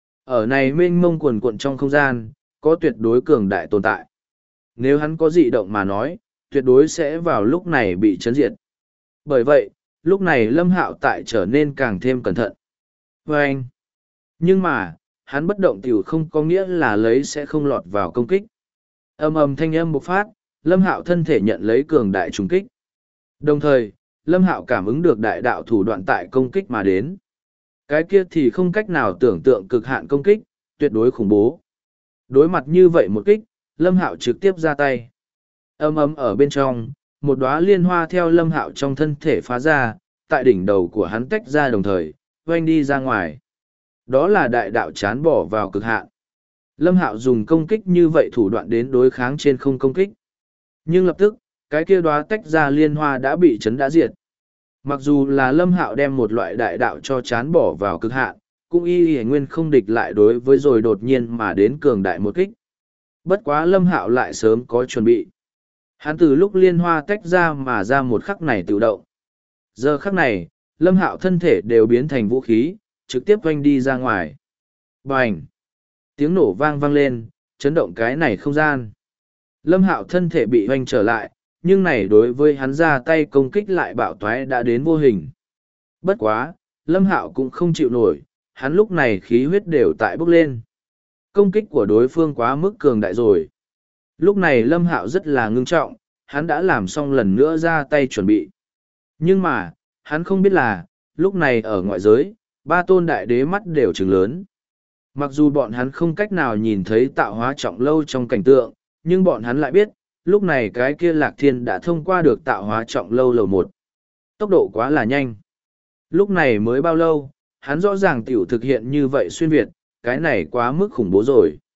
Ở này mênh mông quần quận trong không gian, có tuyệt đối cường đại tồn tại. Nếu hắn có dị động mà nói, tuyệt đối sẽ vào lúc này bị chấn diệt. Bởi vậy, lúc này Lâm Hạo tại trở nên càng thêm cẩn thận. Và anh, nhưng mà, hắn bất động tiểu không có nghĩa là lấy sẽ không lọt vào công kích. Ầm ầm thanh âm bộc phát, Lâm Hạo thân thể nhận lấy cường đại trùng kích. Đồng thời, Lâm Hạo cảm ứng được đại đạo thủ đoạn tại công kích mà đến. Cái kia thì không cách nào tưởng tượng cực hạn công kích, tuyệt đối khủng bố. Đối mặt như vậy một kích, Lâm Hạo trực tiếp ra tay. Ầm ầm ở bên trong, một đóa liên hoa theo Lâm Hạo trong thân thể phá ra, tại đỉnh đầu của hắn tách ra đồng thời, oanh đi ra ngoài. Đó là đại đạo chán bỏ vào cực hạn. Lâm Hạo dùng công kích như vậy thủ đoạn đến đối kháng trên không công kích. Nhưng lập tức, cái kia đóa tách ra liên hoa đã bị chấn đã diệt. Mặc dù là Lâm Hạo đem một loại đại đạo cho chán bỏ vào cực hạn, cũng y nguyên không địch lại đối với rồi đột nhiên mà đến cường đại một kích. Bất quá Lâm Hạo lại sớm có chuẩn bị. Hắn từ lúc liên hoa tách ra mà ra một khắc này tự động. Giờ khắc này, Lâm Hạo thân thể đều biến thành vũ khí, trực tiếp oanh đi ra ngoài. Bành! Tiếng nổ vang vang lên, chấn động cái này không gian. Lâm Hạo thân thể bị oanh trở lại, nhưng này đối với hắn ra tay công kích lại bạo toái đã đến vô hình. Bất quá, Lâm Hạo cũng không chịu nổi, hắn lúc này khí huyết đều tại bốc lên. Công kích của đối phương quá mức cường đại rồi. Lúc này Lâm Hạo rất là ngưng trọng, hắn đã làm xong lần nữa ra tay chuẩn bị. Nhưng mà, hắn không biết là, lúc này ở ngoại giới, ba tôn đại đế mắt đều trừng lớn. Mặc dù bọn hắn không cách nào nhìn thấy tạo hóa trọng lâu trong cảnh tượng, nhưng bọn hắn lại biết, lúc này cái kia Lạc Thiên đã thông qua được tạo hóa trọng lâu lầu 1. Tốc độ quá là nhanh. Lúc này mới bao lâu, hắn rõ ràng tiểu thực hiện như vậy xuyên Việt, cái này quá mức khủng bố rồi.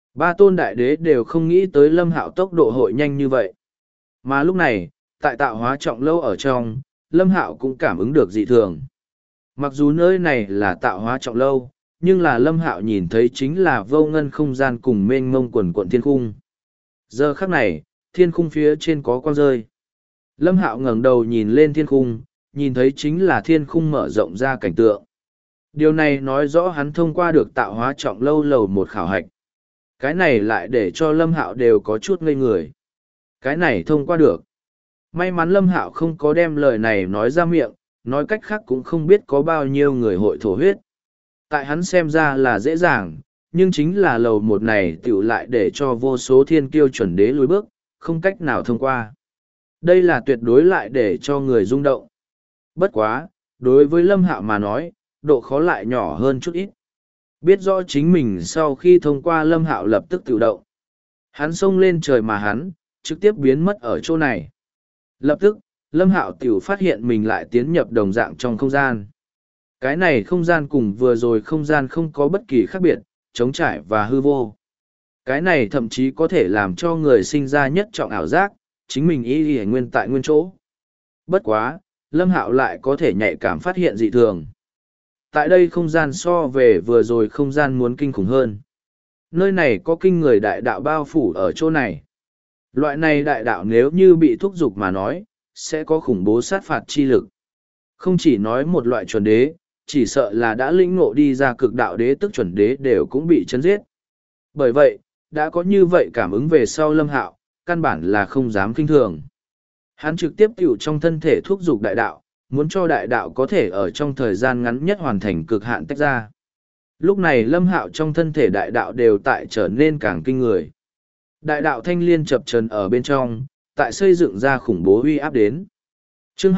Ba tôn đại đế đều không nghĩ tới Lâm Hạo tốc độ hội nhanh như vậy. Mà lúc này, tại tạo hóa trọng lâu ở trong, Lâm Hạo cũng cảm ứng được dị thường. Mặc dù nơi này là tạo hóa trọng lâu, nhưng là Lâm Hạo nhìn thấy chính là vô ngân không gian cùng mênh mông quần quận thiên khung. Giờ khắc này, thiên khung phía trên có quang rơi. Lâm Hạo ngẩng đầu nhìn lên thiên khung, nhìn thấy chính là thiên khung mở rộng ra cảnh tượng. Điều này nói rõ hắn thông qua được tạo hóa trọng lâu lầu một khảo hạch. Cái này lại để cho Lâm Hạo đều có chút ngây người. Cái này thông qua được. May mắn Lâm Hạo không có đem lời này nói ra miệng, nói cách khác cũng không biết có bao nhiêu người hội thổ huyết. Tại hắn xem ra là dễ dàng, nhưng chính là lầu một này tiểu lại để cho vô số thiên kiêu chuẩn đế lùi bước, không cách nào thông qua. Đây là tuyệt đối lại để cho người rung động. Bất quá, đối với Lâm Hạo mà nói, độ khó lại nhỏ hơn chút ít. Biết rõ chính mình sau khi thông qua Lâm Hạo lập tức tự động. Hắn xông lên trời mà hắn, trực tiếp biến mất ở chỗ này. Lập tức, Lâm Hạo tiểu phát hiện mình lại tiến nhập đồng dạng trong không gian. Cái này không gian cùng vừa rồi không gian không có bất kỳ khác biệt, trống trải và hư vô. Cái này thậm chí có thể làm cho người sinh ra nhất trọng ảo giác, chính mình y nguyên tại nguyên chỗ. Bất quá, Lâm Hạo lại có thể nhạy cảm phát hiện dị thường. Tại đây không gian so về vừa rồi không gian muốn kinh khủng hơn. Nơi này có kinh người đại đạo bao phủ ở chỗ này. Loại này đại đạo nếu như bị thúc giục mà nói, sẽ có khủng bố sát phạt chi lực. Không chỉ nói một loại chuẩn đế, chỉ sợ là đã lĩnh ngộ đi ra cực đạo đế tức chuẩn đế đều cũng bị chấn giết. Bởi vậy, đã có như vậy cảm ứng về sau Lâm Hạo, căn bản là không dám kinh thường. Hắn trực tiếp tiểu trong thân thể thúc giục đại đạo, muốn cho đại đạo có thể ở trong thời gian ngắn nhất hoàn thành cực hạn tách ra. Lúc này Lâm Hạo trong thân thể đại đạo đều tại trở nên càng kinh người. Đại đạo thanh liên chập chờn ở bên trong, tại xây dựng ra khủng bố uy áp đến. Chương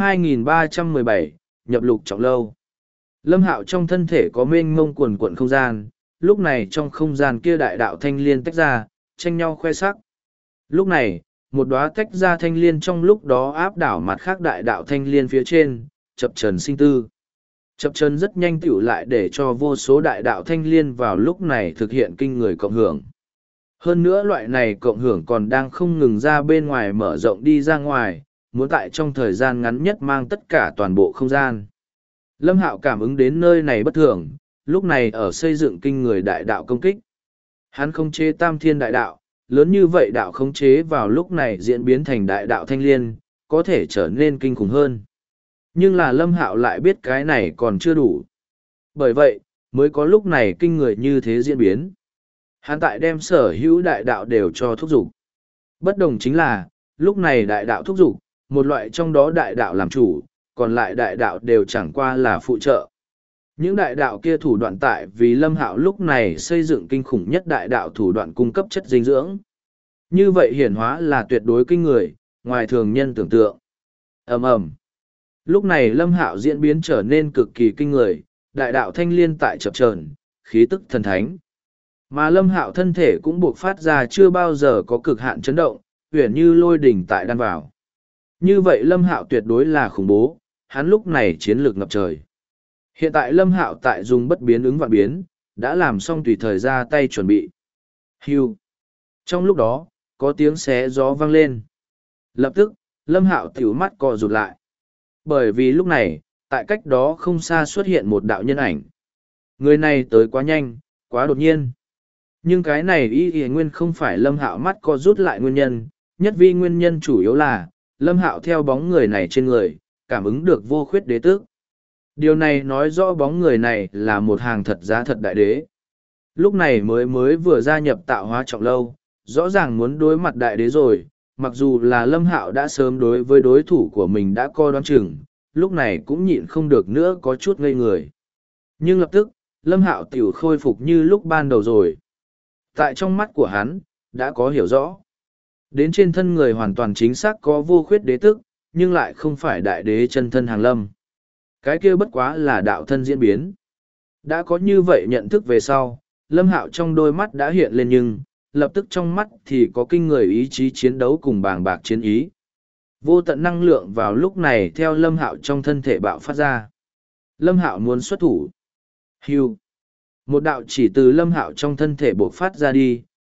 2317, nhập lục trọng lâu. Lâm Hạo trong thân thể có mênh mông quần quận không gian, lúc này trong không gian kia đại đạo thanh liên tách ra, tranh nhau khoe sắc. Lúc này, một đóa tách ra thanh liên trong lúc đó áp đảo mặt khác đại đạo thanh liên phía trên, chập chờn sinh tư. Chập chờn rất nhanh tựu lại để cho vô số đại đạo thanh liên vào lúc này thực hiện kinh người cộng hưởng. Hơn nữa loại này cộng hưởng còn đang không ngừng ra bên ngoài mở rộng đi ra ngoài, muốn tại trong thời gian ngắn nhất mang tất cả toàn bộ không gian. Lâm Hạo cảm ứng đến nơi này bất thường, lúc này ở xây dựng kinh người đại đạo công kích. Hắn khống chế tam thiên đại đạo, lớn như vậy đạo khống chế vào lúc này diễn biến thành đại đạo thanh liên, có thể trở nên kinh khủng hơn. Nhưng là Lâm Hạo lại biết cái này còn chưa đủ. Bởi vậy, mới có lúc này kinh người như thế diễn biến. Hắn tại đem sở hữu đại đạo đều cho thúc dục. Bất đồng chính là, lúc này đại đạo thúc dục, một loại trong đó đại đạo làm chủ, còn lại đại đạo đều chẳng qua là phụ trợ. Những đại đạo kia thủ đoạn tại vì Lâm Hạo lúc này xây dựng kinh khủng nhất đại đạo thủ đoạn cung cấp chất dinh dưỡng. Như vậy hiển hóa là tuyệt đối kinh người, ngoài thường nhân tưởng tượng. Ầm ầm. Lúc này Lâm Hạo diễn biến trở nên cực kỳ kinh người, đại đạo thanh liên tại chập chờn, khí tức thần thánh. Mà Lâm Hạo thân thể cũng buộc phát ra chưa bao giờ có cực hạn chấn động, huyền như lôi đỉnh tại đan vào. Như vậy Lâm Hạo tuyệt đối là khủng bố, hắn lúc này chiến lược ngập trời. Hiện tại Lâm Hạo tại dùng bất biến ứng vạn biến, đã làm xong tùy thời ra tay chuẩn bị. Hưu. Trong lúc đó, có tiếng xé gió vang lên. Lập tức, Lâm Hạo tiểu mắt co rụt lại. Bởi vì lúc này, tại cách đó không xa xuất hiện một đạo nhân ảnh. Người này tới quá nhanh, quá đột nhiên. Nhưng cái này y nguyên không phải Lâm Hạo mắt co rút lại nguyên nhân, nhất vi nguyên nhân chủ yếu là, Lâm Hạo theo bóng người này trên người, cảm ứng được vô khuyết đế tước. Điều này nói rõ bóng người này là một hàng thật giá thật đại đế. Lúc này mới vừa gia nhập tạo hóa trọng lâu, rõ ràng muốn đối mặt đại đế rồi, mặc dù là Lâm Hạo đã sớm đối với đối thủ của mình đã coi đoán chừng, lúc này cũng nhịn không được nữa có chút ngây người. Nhưng lập tức, Lâm Hạo tiểu khôi phục như lúc ban đầu rồi. Tại trong mắt của hắn, đã có hiểu rõ. Đến trên thân người hoàn toàn chính xác có vô khuyết đế tức, nhưng lại không phải đại đế chân thân hàng lâm. Cái kia bất quá là đạo thân diễn biến. Đã có như vậy nhận thức về sau, Lâm Hạo trong đôi mắt đã hiện lên nhưng, lập tức trong mắt thì có kinh người ý chí chiến đấu cùng bàng bạc chiến ý. Vô tận năng lượng vào lúc này theo Lâm Hạo trong thân thể bạo phát ra. Lâm Hạo muốn xuất thủ. Hưu. Một đạo chỉ từ Lâm Hạo trong thân thể bộc phát ra đi,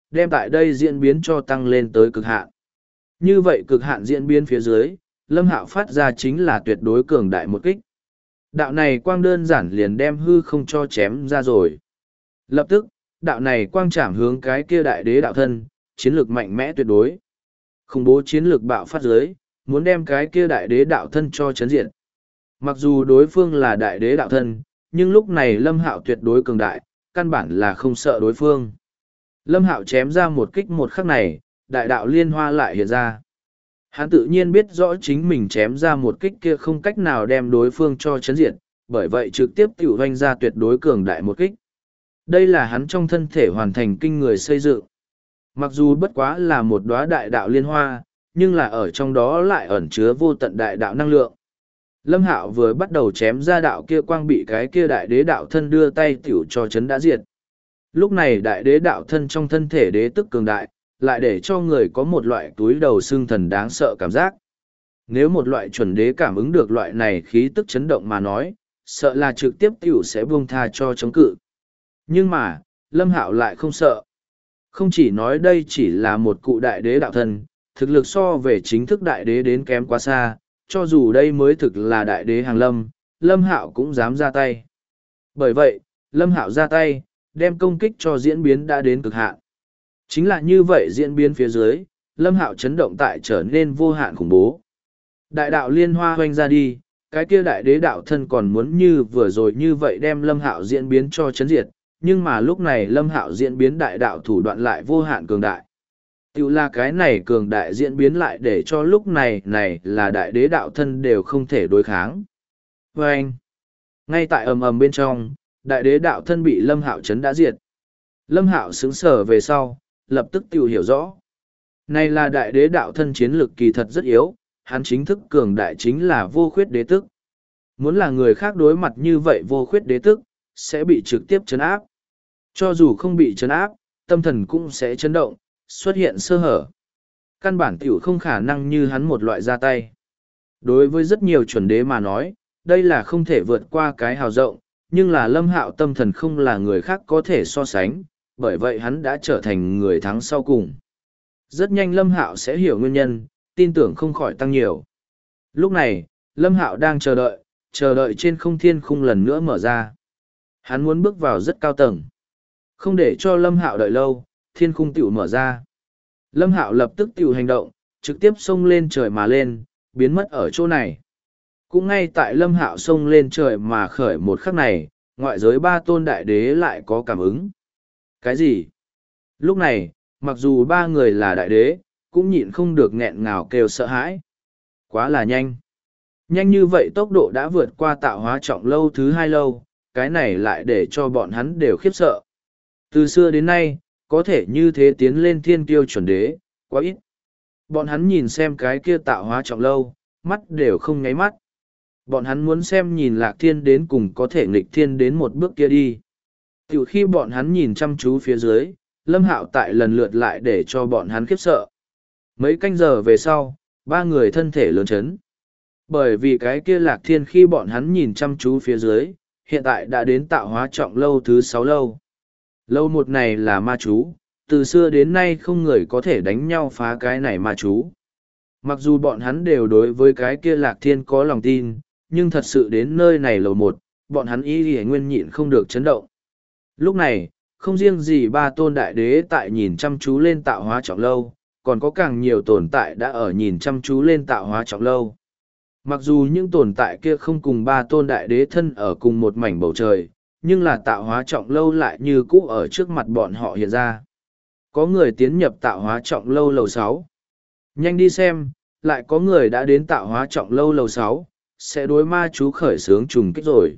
đem tại đây diễn biến cho tăng lên tới cực hạn. Như vậy cực hạn diễn biến phía dưới, Lâm Hạo phát ra chính là tuyệt đối cường đại một kích. Đạo này quang đơn giản liền đem hư không cho chém ra rồi. Lập tức, đạo này quang chạm hướng cái kia đại đế đạo thân, chiến lược mạnh mẽ tuyệt đối. Khủng bố chiến lược bạo phát dưới, muốn đem cái kia đại đế đạo thân cho chấn diện. Mặc dù đối phương là đại đế đạo thân, nhưng lúc này Lâm Hạo tuyệt đối cường đại, căn bản là không sợ đối phương. Lâm Hạo chém ra một kích một khắc này, đại đạo liên hoa lại hiện ra. Hắn tự nhiên biết rõ chính mình chém ra một kích kia không cách nào đem đối phương cho chấn diệt, bởi vậy trực tiếp tiểu hoanh ra tuyệt đối cường đại một kích. Đây là hắn trong thân thể hoàn thành kinh người xây dựng. Mặc dù bất quá là một đóa đại đạo liên hoa, nhưng là ở trong đó lại ẩn chứa vô tận đại đạo năng lượng. Lâm Hạo vừa bắt đầu chém ra đạo kia quang bị cái kia đại đế đạo thân đưa tay tiểu cho chấn đã diệt. Lúc này đại đế đạo thân trong thân thể đế tức cường đại, lại để cho người có một loại túi đầu xương thần đáng sợ cảm giác. Nếu một loại chuẩn đế cảm ứng được loại này khí tức chấn động mà nói, sợ là trực tiếp tiểu sẽ buông tha cho chống cự. Nhưng mà, Lâm Hạo lại không sợ. Không chỉ nói đây chỉ là một cụ đại đế đạo thân, thực lực so về chính thức đại đế đến kém quá xa, cho dù đây mới thực là đại đế hàng lâm, Lâm Hạo cũng dám ra tay. Bởi vậy, Lâm Hạo ra tay, đem công kích cho diễn biến đã đến cực hạn. Chính là như vậy diễn biến phía dưới, Lâm Hạo chấn động tại trở nên vô hạn khủng bố. Đại đạo liên hoa hoanh ra đi, cái kia đại đế đạo thân còn muốn như vừa rồi như vậy đem Lâm Hạo diễn biến cho chấn diệt, nhưng mà lúc này Lâm Hạo diễn biến đại đạo thủ đoạn lại vô hạn cường đại. Tiểu là cái này cường đại diễn biến lại để cho lúc này là đại đế đạo thân đều không thể đối kháng. Và anh, ngay tại ầm ầm bên trong, đại đế đạo thân bị Lâm Hạo chấn đã diệt. Lâm Hạo sững sờ về sau, lập tức tiểu hiểu rõ. Này là đại đế đạo thân chiến lực kỳ thật rất yếu, hắn chính thức cường đại chính là vô khuyết đế tức. Muốn là người khác đối mặt như vậy vô khuyết đế tức, sẽ bị trực tiếp chấn áp. Cho dù không bị chấn áp, tâm thần cũng sẽ chấn động, xuất hiện sơ hở. Căn bản tiểu không khả năng như hắn một loại ra tay. Đối với rất nhiều chuẩn đế mà nói, đây là không thể vượt qua cái hào rộng, nhưng là Lâm Hạo tâm thần không là người khác có thể so sánh, bởi vậy hắn đã trở thành người thắng sau cùng. Rất nhanh Lâm Hạo sẽ hiểu nguyên nhân, tin tưởng không khỏi tăng nhiều. Lúc này, Lâm Hạo đang chờ đợi trên không thiên khung lần nữa mở ra. Hắn muốn bước vào rất cao tầng. Không để cho Lâm Hạo đợi lâu, thiên khung tiểu mở ra. Lâm Hạo lập tức tiểu hành động, trực tiếp xông lên trời mà lên, biến mất ở chỗ này. Cũng ngay tại Lâm Hạo xông lên trời mà khởi một khắc này, ngoại giới ba tôn đại đế lại có cảm ứng. Cái gì? Lúc này, mặc dù ba người là đại đế, cũng nhịn không được nghẹn ngào kêu sợ hãi. Quá là nhanh. Nhanh như vậy tốc độ đã vượt qua tạo hóa trọng lâu thứ hai lâu, cái này lại để cho bọn hắn đều khiếp sợ. Từ xưa đến nay, có thể như thế tiến lên thiên kiêu chuẩn đế, quá ít. Bọn hắn nhìn xem cái kia tạo hóa trọng lâu, mắt đều không nháy mắt. Bọn hắn muốn xem nhìn Lạc Thiên đến cùng có thể nghịch thiên đến một bước kia đi. Tiểu khi bọn hắn nhìn chăm chú phía dưới, Lâm Hạo tại lần lượt lại để cho bọn hắn khiếp sợ. Mấy canh giờ về sau, ba người thân thể lớn chấn. Bởi vì cái kia Lạc Thiên khi bọn hắn nhìn chăm chú phía dưới, hiện tại đã đến tạo hóa trọng lâu thứ 6 lâu. Lâu một này là ma chú, từ xưa đến nay không người có thể đánh nhau phá cái này ma chú. Mặc dù bọn hắn đều đối với cái kia Lạc Thiên có lòng tin, nhưng thật sự đến nơi này lầu một, bọn hắn ý hề nguyên nhịn không được chấn động. Lúc này, không riêng gì ba tôn đại đế tại nhìn chăm chú lên tạo hóa trọng lâu, còn có càng nhiều tồn tại đã ở nhìn chăm chú lên tạo hóa trọng lâu. Mặc dù những tồn tại kia không cùng ba tôn đại đế thân ở cùng một mảnh bầu trời, nhưng là tạo hóa trọng lâu lại như cũ ở trước mặt bọn họ hiện ra. Có người tiến nhập tạo hóa trọng lâu lầu 6. Nhanh đi xem, lại có người đã đến tạo hóa trọng lâu lầu 6, sẽ đối ma chú khởi xướng trùng kích rồi.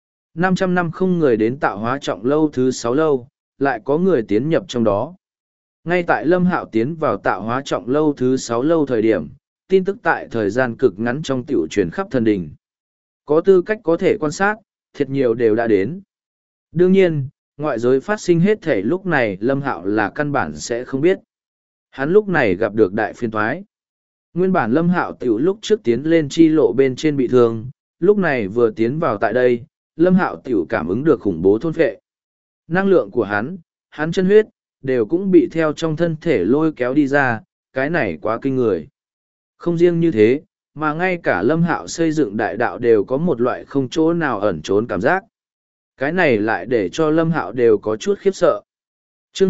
500 năm không người đến tạo hóa trọng lâu thứ 6 lâu, lại có người tiến nhập trong đó. Ngay tại Lâm Hạo tiến vào tạo hóa trọng lâu thứ 6 lâu thời điểm, tin tức tại thời gian cực ngắn trong tiểu truyền khắp thần đình. Có tư cách có thể quan sát, thiệt nhiều đều đã đến. Đương nhiên, ngoại giới phát sinh hết thể lúc này Lâm Hạo là căn bản sẽ không biết. Hắn lúc này gặp được đại phiên toái. Nguyên bản Lâm Hạo tiểu lúc trước tiến lên chi lộ bên trên bị thương, lúc này vừa tiến vào tại đây, Lâm Hạo tiểu cảm ứng được khủng bố thôn phệ. Năng lượng của hắn chân huyết, đều cũng bị theo trong thân thể lôi kéo đi ra, cái này quá kinh người. Không riêng như thế, mà ngay cả Lâm Hạo xây dựng đại đạo đều có một loại không chỗ nào ẩn trốn cảm giác. Cái này lại để cho Lâm Hạo đều có chút khiếp sợ. Chương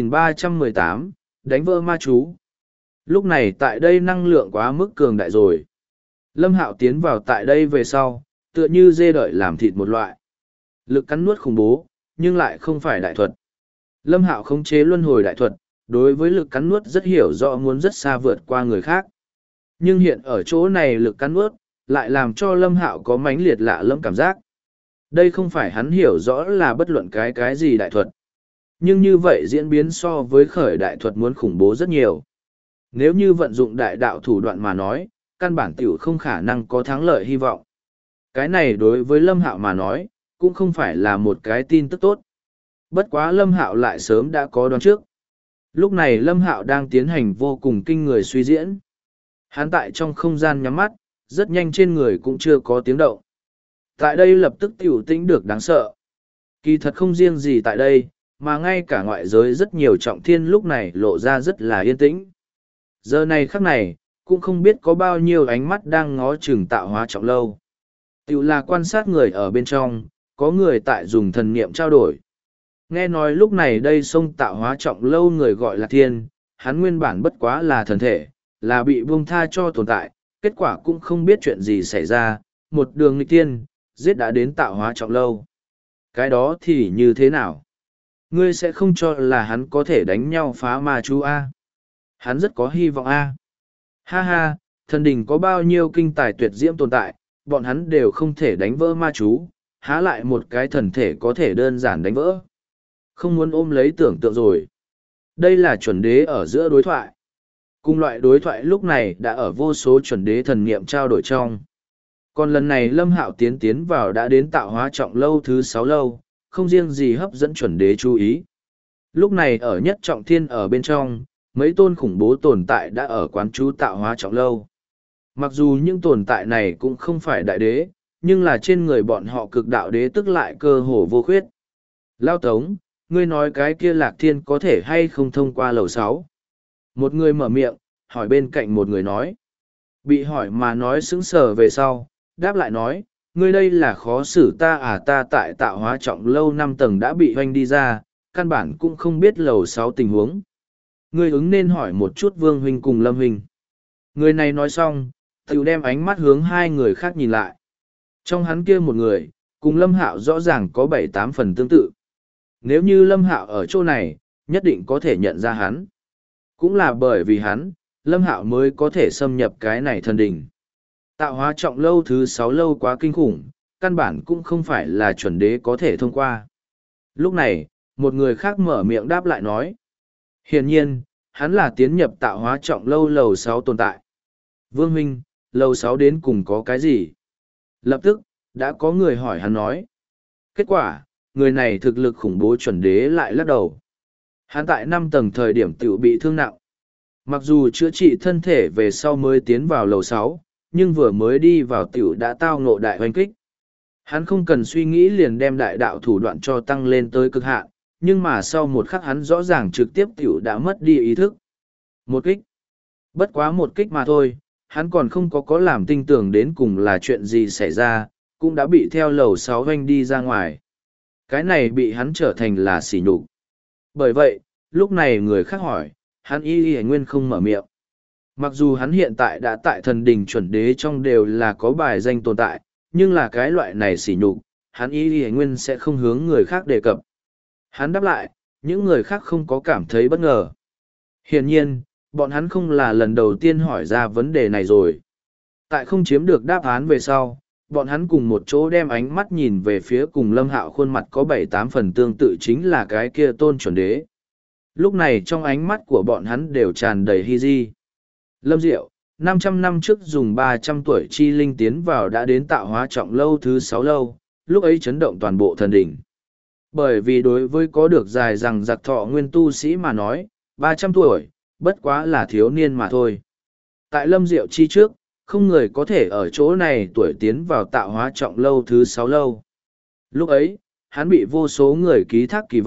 2318, đánh vỡ ma chú. Lúc này tại đây năng lượng quá mức cường đại rồi. Lâm Hạo tiến vào tại đây về sau, tựa như dê đợi làm thịt một loại. Lực cắn nuốt khủng bố, nhưng lại không phải đại thuật. Lâm Hạo khống chế luân hồi đại thuật, đối với lực cắn nuốt rất hiểu rõ, muốn rất xa vượt qua người khác. Nhưng hiện ở chỗ này lực cắn nuốt, lại làm cho Lâm Hạo có mãnh liệt lạ lẫm cảm giác. Đây không phải hắn hiểu rõ là bất luận cái gì đại thuật. Nhưng như vậy diễn biến so với khởi đại thuật muốn khủng bố rất nhiều. Nếu như vận dụng đại đạo thủ đoạn mà nói, căn bản tiểu không khả năng có thắng lợi hy vọng. Cái này đối với Lâm Hạo mà nói, cũng không phải là một cái tin tức tốt. Bất quá Lâm Hạo lại sớm đã có đoán trước. Lúc này Lâm Hạo đang tiến hành vô cùng kinh người suy diễn. Hắn tại trong không gian nhắm mắt, rất nhanh trên người cũng chưa có tiếng động. Tại đây lập tức tiểu tĩnh được đáng sợ. Kỳ thật không riêng gì tại đây, mà ngay cả ngoại giới rất nhiều trọng thiên lúc này lộ ra rất là yên tĩnh. Giờ này khắc này, cũng không biết có bao nhiêu ánh mắt đang ngó chừng tạo hóa trọng lâu. Tiểu là quan sát người ở bên trong, có người tại dùng thần niệm trao đổi. Nghe nói lúc này đây sông tạo hóa trọng lâu người gọi là thiên, hắn nguyên bản bất quá là thần thể, là bị buông tha cho tồn tại, kết quả cũng không biết chuyện gì xảy ra, một đường nghịch tiên, giết đã đến tạo hóa trọng lâu. Cái đó thì như thế nào? Ngươi sẽ không cho là hắn có thể đánh nhau phá ma chú A. Hắn rất có hy vọng A. Ha ha, thần đình có bao nhiêu kinh tài tuyệt diễm tồn tại, bọn hắn đều không thể đánh vỡ ma chú, há lại một cái thần thể có thể đơn giản đánh vỡ. Không muốn ôm lấy tưởng tượng rồi. Đây là chuẩn đế ở giữa đối thoại. Cùng loại đối thoại lúc này đã ở vô số chuẩn đế thần niệm trao đổi trong. Còn lần này Lâm Hạo tiến vào đã đến tạo hóa trọng lâu thứ 6 lâu, không riêng gì hấp dẫn chuẩn đế chú ý. Lúc này ở nhất trọng thiên ở bên trong, mấy tôn khủng bố tồn tại đã ở quán trú tạo hóa trọng lâu. Mặc dù những tồn tại này cũng không phải đại đế, nhưng là trên người bọn họ cực đạo đế tức lại cơ hồ vô khuyết. Lao Tống, ngươi nói cái kia Lạc Thiên có thể hay không thông qua lầu 6? Một người mở miệng, hỏi bên cạnh một người nói. Bị hỏi mà nói sững sờ về sau, đáp lại nói, ngươi đây là khó xử ta à, ta tại tạo hóa trọng lâu 5 tầng đã bị hoanh đi ra, căn bản cũng không biết lầu 6 tình huống. Ngươi ứng nên hỏi một chút Vương huynh cùng Lâm huynh. Người này nói xong, tiểu đem ánh mắt hướng hai người khác nhìn lại. Trong hắn kia một người, cùng Lâm Hạo rõ ràng có 7-8 phần tương tự. Nếu như Lâm Hạo ở chỗ này, nhất định có thể nhận ra hắn. Cũng là bởi vì hắn, Lâm Hạo mới có thể xâm nhập cái này thần đình. Tạo hóa trọng lâu thứ 6 lâu quá kinh khủng, căn bản cũng không phải là chuẩn đế có thể thông qua. Lúc này, một người khác mở miệng đáp lại nói. Hiển nhiên, hắn là tiến nhập tạo hóa trọng lâu lầu 6 tồn tại. Vương huynh, lầu 6 đến cùng có cái gì? Lập tức, đã có người hỏi hắn nói. Kết quả, người này thực lực khủng bố chuẩn đế lại lắc đầu. Hắn tại 5 tầng thời điểm tiểu bị thương nặng. Mặc dù chữa trị thân thể về sau mới tiến vào lầu 6, nhưng vừa mới đi vào tiểu đã tao ngộ đại hoành kích. Hắn không cần suy nghĩ liền đem đại đạo thủ đoạn cho tăng lên tới cực hạn, nhưng mà sau một khắc hắn rõ ràng trực tiếp tiểu đã mất đi ý thức. Một kích. Bất quá một kích mà thôi, hắn còn không có làm tinh tưởng đến cùng là chuyện gì xảy ra, cũng đã bị theo lầu 6 hoành đi ra ngoài. Cái này bị hắn trở thành là sỉ nhục. Bởi vậy, lúc này người khác hỏi, hắn y nguyên không mở miệng. Mặc dù hắn hiện tại đã tại thần đình chuẩn đế trong đều là có bài danh tồn tại, nhưng là cái loại này sỉ nhục, hắn y nguyên sẽ không hướng người khác đề cập. Hắn đáp lại, những người khác không có cảm thấy bất ngờ. Hiển nhiên, bọn hắn không là lần đầu tiên hỏi ra vấn đề này rồi. Tại không chiếm được đáp án về sau, bọn hắn cùng một chỗ đem ánh mắt nhìn về phía cùng Lâm Hạo khuôn mặt có 7-8 phần tương tự chính là cái kia tôn chuẩn đế. Lúc này trong ánh mắt của bọn hắn đều tràn đầy hy di. Lâm Diệu, 500 năm trước dùng 300 tuổi chi linh tiến vào đã đến tạo hóa trọng lâu thứ 6 lâu, lúc ấy chấn động toàn bộ thần đỉnh. Bởi vì đối với có được dài rằng giặc thọ nguyên tu sĩ mà nói, 300 tuổi, bất quá là thiếu niên mà thôi. Tại Lâm Diệu chi trước, không người có thể ở chỗ này tuổi tiến vào tạo hóa trọng lâu thứ 6 lâu. Lúc ấy, hắn bị vô số người ký thác kỳ vọng,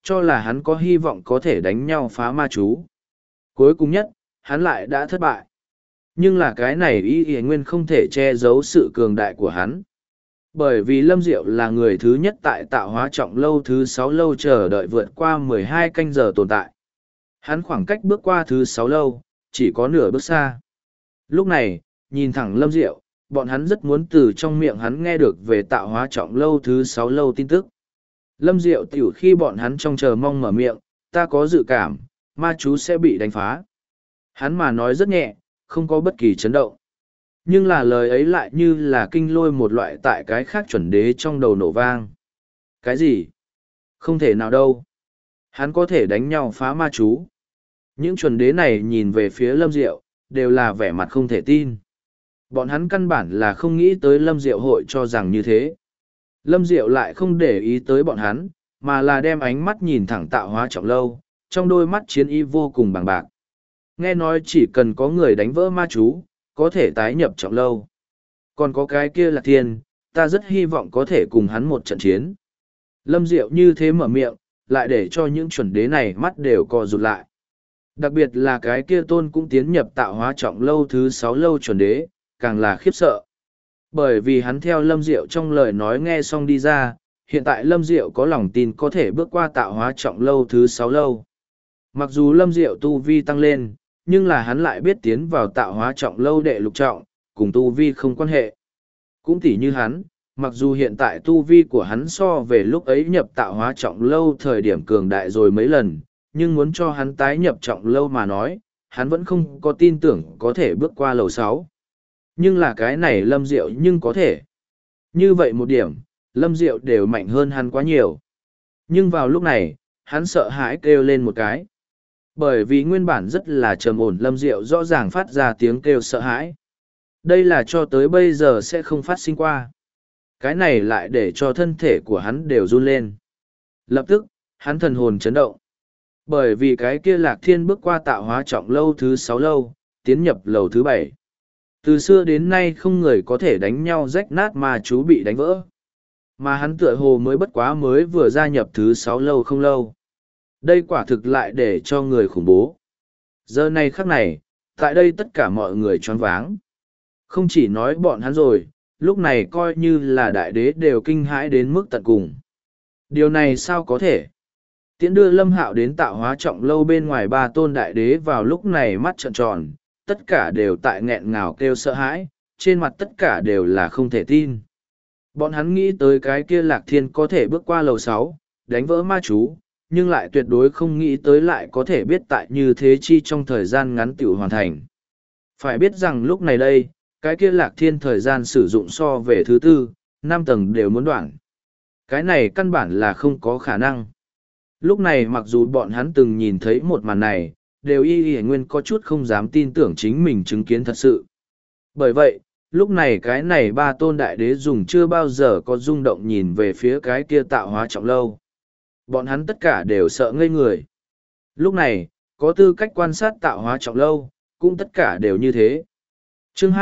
cho là hắn có hy vọng có thể đánh nhau phá ma chú. Cuối cùng nhất, hắn lại đã thất bại. Nhưng là cái này y nguyên không thể che giấu sự cường đại của hắn. Bởi vì Lâm Diệu là người thứ nhất tại tạo hóa trọng lâu thứ 6 lâu chờ đợi vượt qua 12 canh giờ tồn tại. Hắn khoảng cách bước qua thứ 6 lâu, chỉ có nửa bước xa. Lúc này, nhìn thẳng Lâm Diệu, bọn hắn rất muốn từ trong miệng hắn nghe được về tạo hóa trọng lâu thứ 6 lâu tin tức. Lâm Diệu tiểu khi bọn hắn trong chờ mong mở miệng, ta có dự cảm, ma chú sẽ bị đánh phá. Hắn mà nói rất nhẹ, không có bất kỳ chấn động. Nhưng là lời ấy lại như là kinh lôi một loại tại cái khác chuẩn đế trong đầu nổ vang. Cái gì? Không thể nào đâu. Hắn có thể đánh nhau phá ma chú. Những chuẩn đế này nhìn về phía Lâm Diệu, đều là vẻ mặt không thể tin. Bọn hắn căn bản là không nghĩ tới Lâm Diệu hội cho rằng như thế. Lâm Diệu lại không để ý tới bọn hắn, mà là đem ánh mắt nhìn thẳng tạo hóa trọng lâu, trong đôi mắt chiến ý vô cùng bằng bạc. Nghe nói chỉ cần có người đánh vỡ ma chú, có thể tái nhập trọng lâu. Còn có cái kia là thiên, ta rất hy vọng có thể cùng hắn một trận chiến. Lâm Diệu như thế mở miệng, lại để cho những chuẩn đế này mắt đều co rụt lại. Đặc biệt là cái kia tôn cũng tiến nhập tạo hóa trọng lâu thứ 6 lâu chuẩn đế, càng là khiếp sợ. Bởi vì hắn theo Lâm Diệu trong lời nói nghe xong đi ra, hiện tại Lâm Diệu có lòng tin có thể bước qua tạo hóa trọng lâu thứ 6 lâu. Mặc dù Lâm Diệu tu vi tăng lên, nhưng là hắn lại biết tiến vào tạo hóa trọng lâu đệ lục trọng, cùng tu vi không quan hệ. Cũng tỉ như hắn, mặc dù hiện tại tu vi của hắn so về lúc ấy nhập tạo hóa trọng lâu thời điểm cường đại rồi mấy lần, nhưng muốn cho hắn tái nhập trọng lâu mà nói, hắn vẫn không có tin tưởng có thể bước qua lầu 6. Nhưng là cái này Lâm Diệu nhưng có thể. Như vậy một điểm, Lâm Diệu đều mạnh hơn hắn quá nhiều. Nhưng vào lúc này, hắn sợ hãi kêu lên một cái. Bởi vì nguyên bản rất là trầm ổn Lâm Diệu rõ ràng phát ra tiếng kêu sợ hãi. Đây là cho tới bây giờ sẽ không phát sinh qua. Cái này lại để cho thân thể của hắn đều run lên. Lập tức, hắn thần hồn chấn động. Bởi vì cái kia Lạc Thiên bước qua tạo hóa trọng lâu thứ 6 lâu, tiến nhập lầu thứ 7. Từ xưa đến nay không người có thể đánh nhau rách nát mà chú bị đánh vỡ. Mà hắn tựa hồ mới bất quá mới vừa gia nhập thứ 6 lâu không lâu. Đây quả thực lại để cho người khủng bố. Giờ này khắc này, tại đây tất cả mọi người choáng váng. Không chỉ nói bọn hắn rồi, lúc này coi như là đại đế đều kinh hãi đến mức tận cùng. Điều này sao có thể? Tiễn đưa Lâm Hạo đến tạo hóa trọng lâu bên ngoài ba tôn đại đế vào lúc này mắt trợn tròn, tất cả đều tại nghẹn ngào kêu sợ hãi, trên mặt tất cả đều là không thể tin. Bọn hắn nghĩ tới cái kia Lạc Thiên có thể bước qua lầu 6, đánh vỡ ma chú, nhưng lại tuyệt đối không nghĩ tới lại có thể biết tại như thế chi trong thời gian ngắn tiểu hoàn thành. Phải biết rằng lúc này đây, cái kia Lạc Thiên thời gian sử dụng so về thứ tư, 5 tầng đều muốn đoạn. Cái này căn bản là không có khả năng. Lúc này mặc dù bọn hắn từng nhìn thấy một màn này, đều y nguyên có chút không dám tin tưởng chính mình chứng kiến thật sự. Bởi vậy, lúc này cái này ba tôn đại đế dùng chưa bao giờ có rung động nhìn về phía cái kia tạo hóa trọng lâu. Bọn hắn tất cả đều sợ ngây người. Lúc này, có tư cách quan sát tạo hóa trọng lâu, cũng tất cả đều như thế. Chương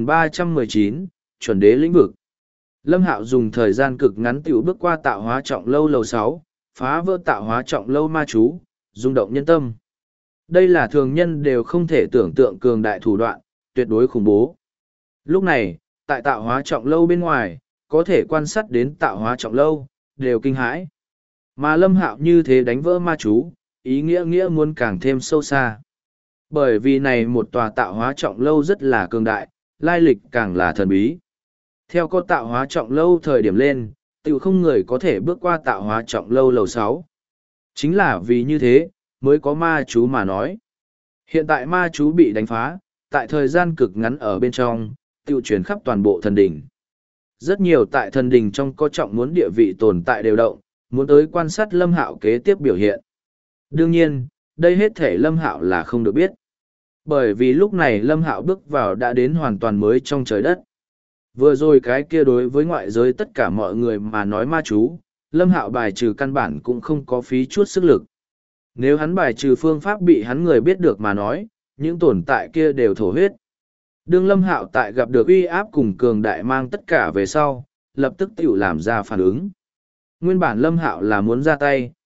2319, chuẩn đế lĩnh vực. Lâm Hạo dùng thời gian cực ngắn tiểu bước qua tạo hóa trọng lâu lầu 6, phá vỡ tạo hóa trọng lâu ma chú, rung động nhân tâm. Đây là thường nhân đều không thể tưởng tượng cường đại thủ đoạn, tuyệt đối khủng bố. Lúc này, tại tạo hóa trọng lâu bên ngoài, có thể quan sát đến tạo hóa trọng lâu, đều kinh hãi. Mà Lâm Hạo như thế đánh vỡ ma chú, ý nghĩa muốn càng thêm sâu xa. Bởi vì này một tòa tạo hóa trọng lâu rất là cường đại, lai lịch càng là thần bí. Theo có tạo hóa trọng lâu thời điểm lên, tự không người có thể bước qua tạo hóa trọng lâu lầu 6. Chính là vì như thế, mới có ma chú mà nói. Hiện tại ma chú bị đánh phá, tại thời gian cực ngắn ở bên trong, tự chuyển khắp toàn bộ thần đỉnh. Rất nhiều tại thần đỉnh trong có trọng muốn địa vị tồn tại đều động, muốn tới quan sát Lâm Hạo kế tiếp biểu hiện. Đương nhiên, đây hết thể Lâm Hạo là không được biết. Bởi vì lúc này Lâm Hạo bước vào đã đến hoàn toàn mới trong trời đất. Vừa rồi cái kia đối với ngoại giới tất cả mọi người mà nói ma chú, Lâm Hạo bài trừ căn bản cũng không có phí chút sức lực. Nếu hắn bài trừ phương pháp bị hắn người biết được mà nói, những tồn tại kia đều thổ huyết. Đương Lâm Hạo tại gặp được uy áp cùng cường đại mang tất cả về sau, lập tức tiểu làm ra phản ứng. Nguyên bản Lâm Hạo là muốn ra tay,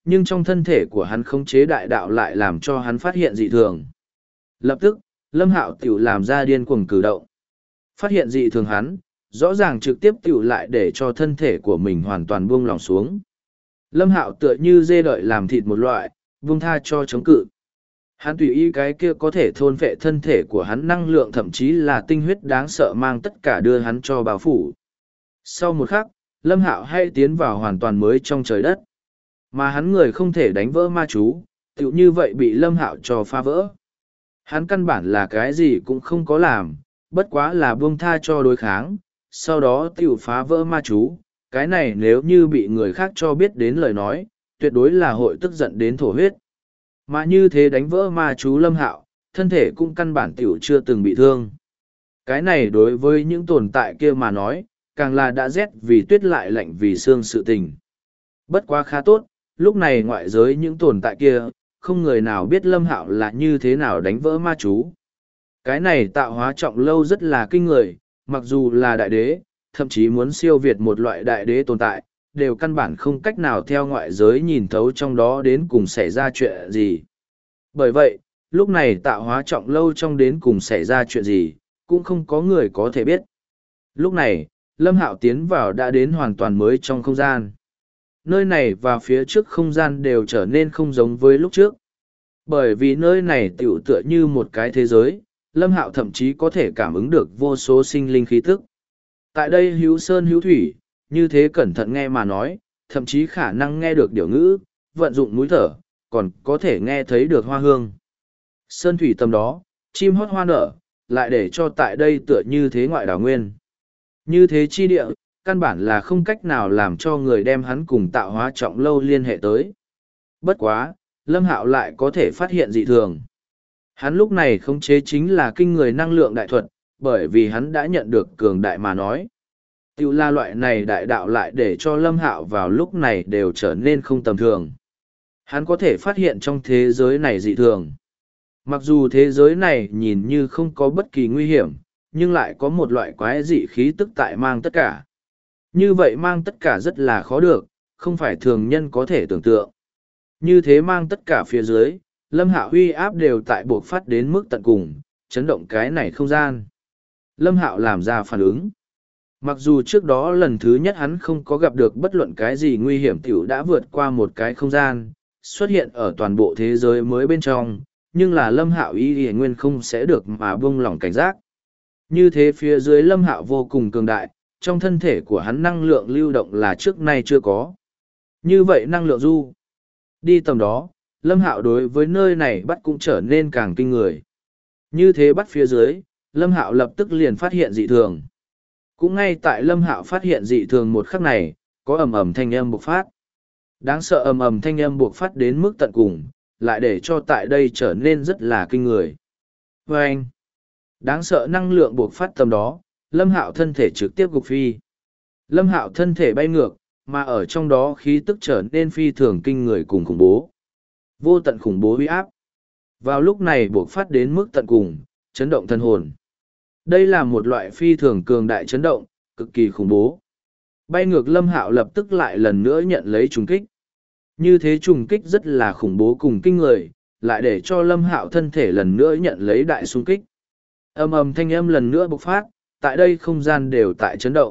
nhưng trong thân thể của hắn khống chế đại đạo lại làm cho hắn phát hiện dị thường. Lập tức, Lâm Hạo tiểu làm ra điên cuồng cử động. Phát hiện dị thường hắn, rõ ràng trực tiếp tiểu lại để cho thân thể của mình hoàn toàn buông lỏng xuống. Lâm Hạo tựa như dê đợi làm thịt một loại, buông tha cho chống cự. Hắn tùy ý cái kia có thể thôn phệ thân thể của hắn năng lượng, thậm chí là tinh huyết đáng sợ mang tất cả đưa hắn cho bao phủ. Sau một khắc, Lâm Hạo hay tiến vào hoàn toàn mới trong trời đất. Mà hắn người không thể đánh vỡ ma chú, tựu như vậy bị Lâm Hạo cho phá vỡ. Hắn căn bản là cái gì cũng không có làm, bất quá là buông tha cho đối kháng, sau đó tựu phá vỡ ma chú. Cái này nếu như bị người khác cho biết đến lời nói, tuyệt đối là hội tức giận đến thổ huyết. Mà như thế đánh vỡ ma chú Lâm Hạo, thân thể cũng căn bản tiểu chưa từng bị thương. Cái này đối với những tồn tại kia mà nói, càng là đã rét vì tuyết lại lạnh vì xương sự tình. Bất quá khá tốt, lúc này ngoại giới những tồn tại kia, không người nào biết Lâm Hạo là như thế nào đánh vỡ ma chú. Cái này tạo hóa trọng lâu rất là kinh người, mặc dù là đại đế, thậm chí muốn siêu việt một loại đại đế tồn tại, đều căn bản không cách nào theo ngoại giới nhìn thấu trong đó đến cùng xảy ra chuyện gì. Bởi vậy, lúc này tạo hóa trọng lâu trong đến cùng xảy ra chuyện gì, cũng không có người có thể biết. Lúc này, Lâm Hạo tiến vào đã đến hoàn toàn mới trong không gian. Nơi này và phía trước không gian đều trở nên không giống với lúc trước. Bởi vì nơi này tựu tựa như một cái thế giới, Lâm Hạo thậm chí có thể cảm ứng được vô số sinh linh khí tức. Tại đây hữu sơn hữu thủy, như thế cẩn thận nghe mà nói, thậm chí khả năng nghe được điều ngữ, vận dụng mũi thở, còn có thể nghe thấy được hoa hương. Sơn thủy tầm đó, chim hót hoa nở, lại để cho tại đây tựa như thế ngoại đảo nguyên. Như thế chi địa, căn bản là không cách nào làm cho người đem hắn cùng tạo hóa trọng lâu liên hệ tới. Bất quá, Lâm Hạo lại có thể phát hiện dị thường. Hắn lúc này khống chế chính là kinh người năng lượng đại thuật, bởi vì hắn đã nhận được cường đại mà nói. Tiểu la loại này đại đạo lại để cho Lâm Hạo vào lúc này đều trở nên không tầm thường. Hắn có thể phát hiện trong thế giới này dị thường. Mặc dù thế giới này nhìn như không có bất kỳ nguy hiểm, nhưng lại có một loại quái dị khí tức tại mang tất cả. Như vậy mang tất cả rất là khó được, không phải thường nhân có thể tưởng tượng. Như thế mang tất cả phía dưới, Lâm Hạo uy áp đều tại buộc phát đến mức tận cùng, chấn động cái này không gian. Lâm Hạo làm ra phản ứng. Mặc dù trước đó lần thứ nhất hắn không có gặp được bất luận cái gì nguy hiểm tiểu đã vượt qua một cái không gian, xuất hiện ở toàn bộ thế giới mới bên trong, nhưng là Lâm Hạo y nguyên không sẽ được mà buông lỏng cảnh giác. Như thế phía dưới Lâm Hạo vô cùng cường đại, trong thân thể của hắn năng lượng lưu động là trước nay chưa có. Như vậy năng lượng du. Đi tầm đó, Lâm Hạo đối với nơi này bắt cũng trở nên càng kinh người. Như thế bắt phía dưới, Lâm Hạo lập tức liền phát hiện dị thường. Cũng ngay tại Lâm Hạo phát hiện dị thường một khắc này, có ầm ầm thanh âm bộc phát. Đáng sợ ầm ầm thanh âm bộc phát đến mức tận cùng, lại để cho tại đây trở nên rất là kinh người. Và anh, đáng sợ năng lượng bộc phát tầm đó, Lâm Hạo thân thể trực tiếp gục phi. Lâm Hạo thân thể bay ngược, mà ở trong đó khí tức trở nên phi thường kinh người cùng khủng bố. Vô tận khủng bố uy áp. Vào lúc này bộc phát đến mức tận cùng, chấn động thân hồn. Đây là một loại phi thường cường đại chấn động, cực kỳ khủng bố. Bay ngược Lâm Hạo lập tức lại lần nữa nhận lấy trùng kích. Như thế trùng kích rất là khủng bố cùng kinh người, lại để cho Lâm Hạo thân thể lần nữa nhận lấy đại xung kích. Ầm ầm thanh âm lần nữa bộc phát, tại đây không gian đều tại chấn động.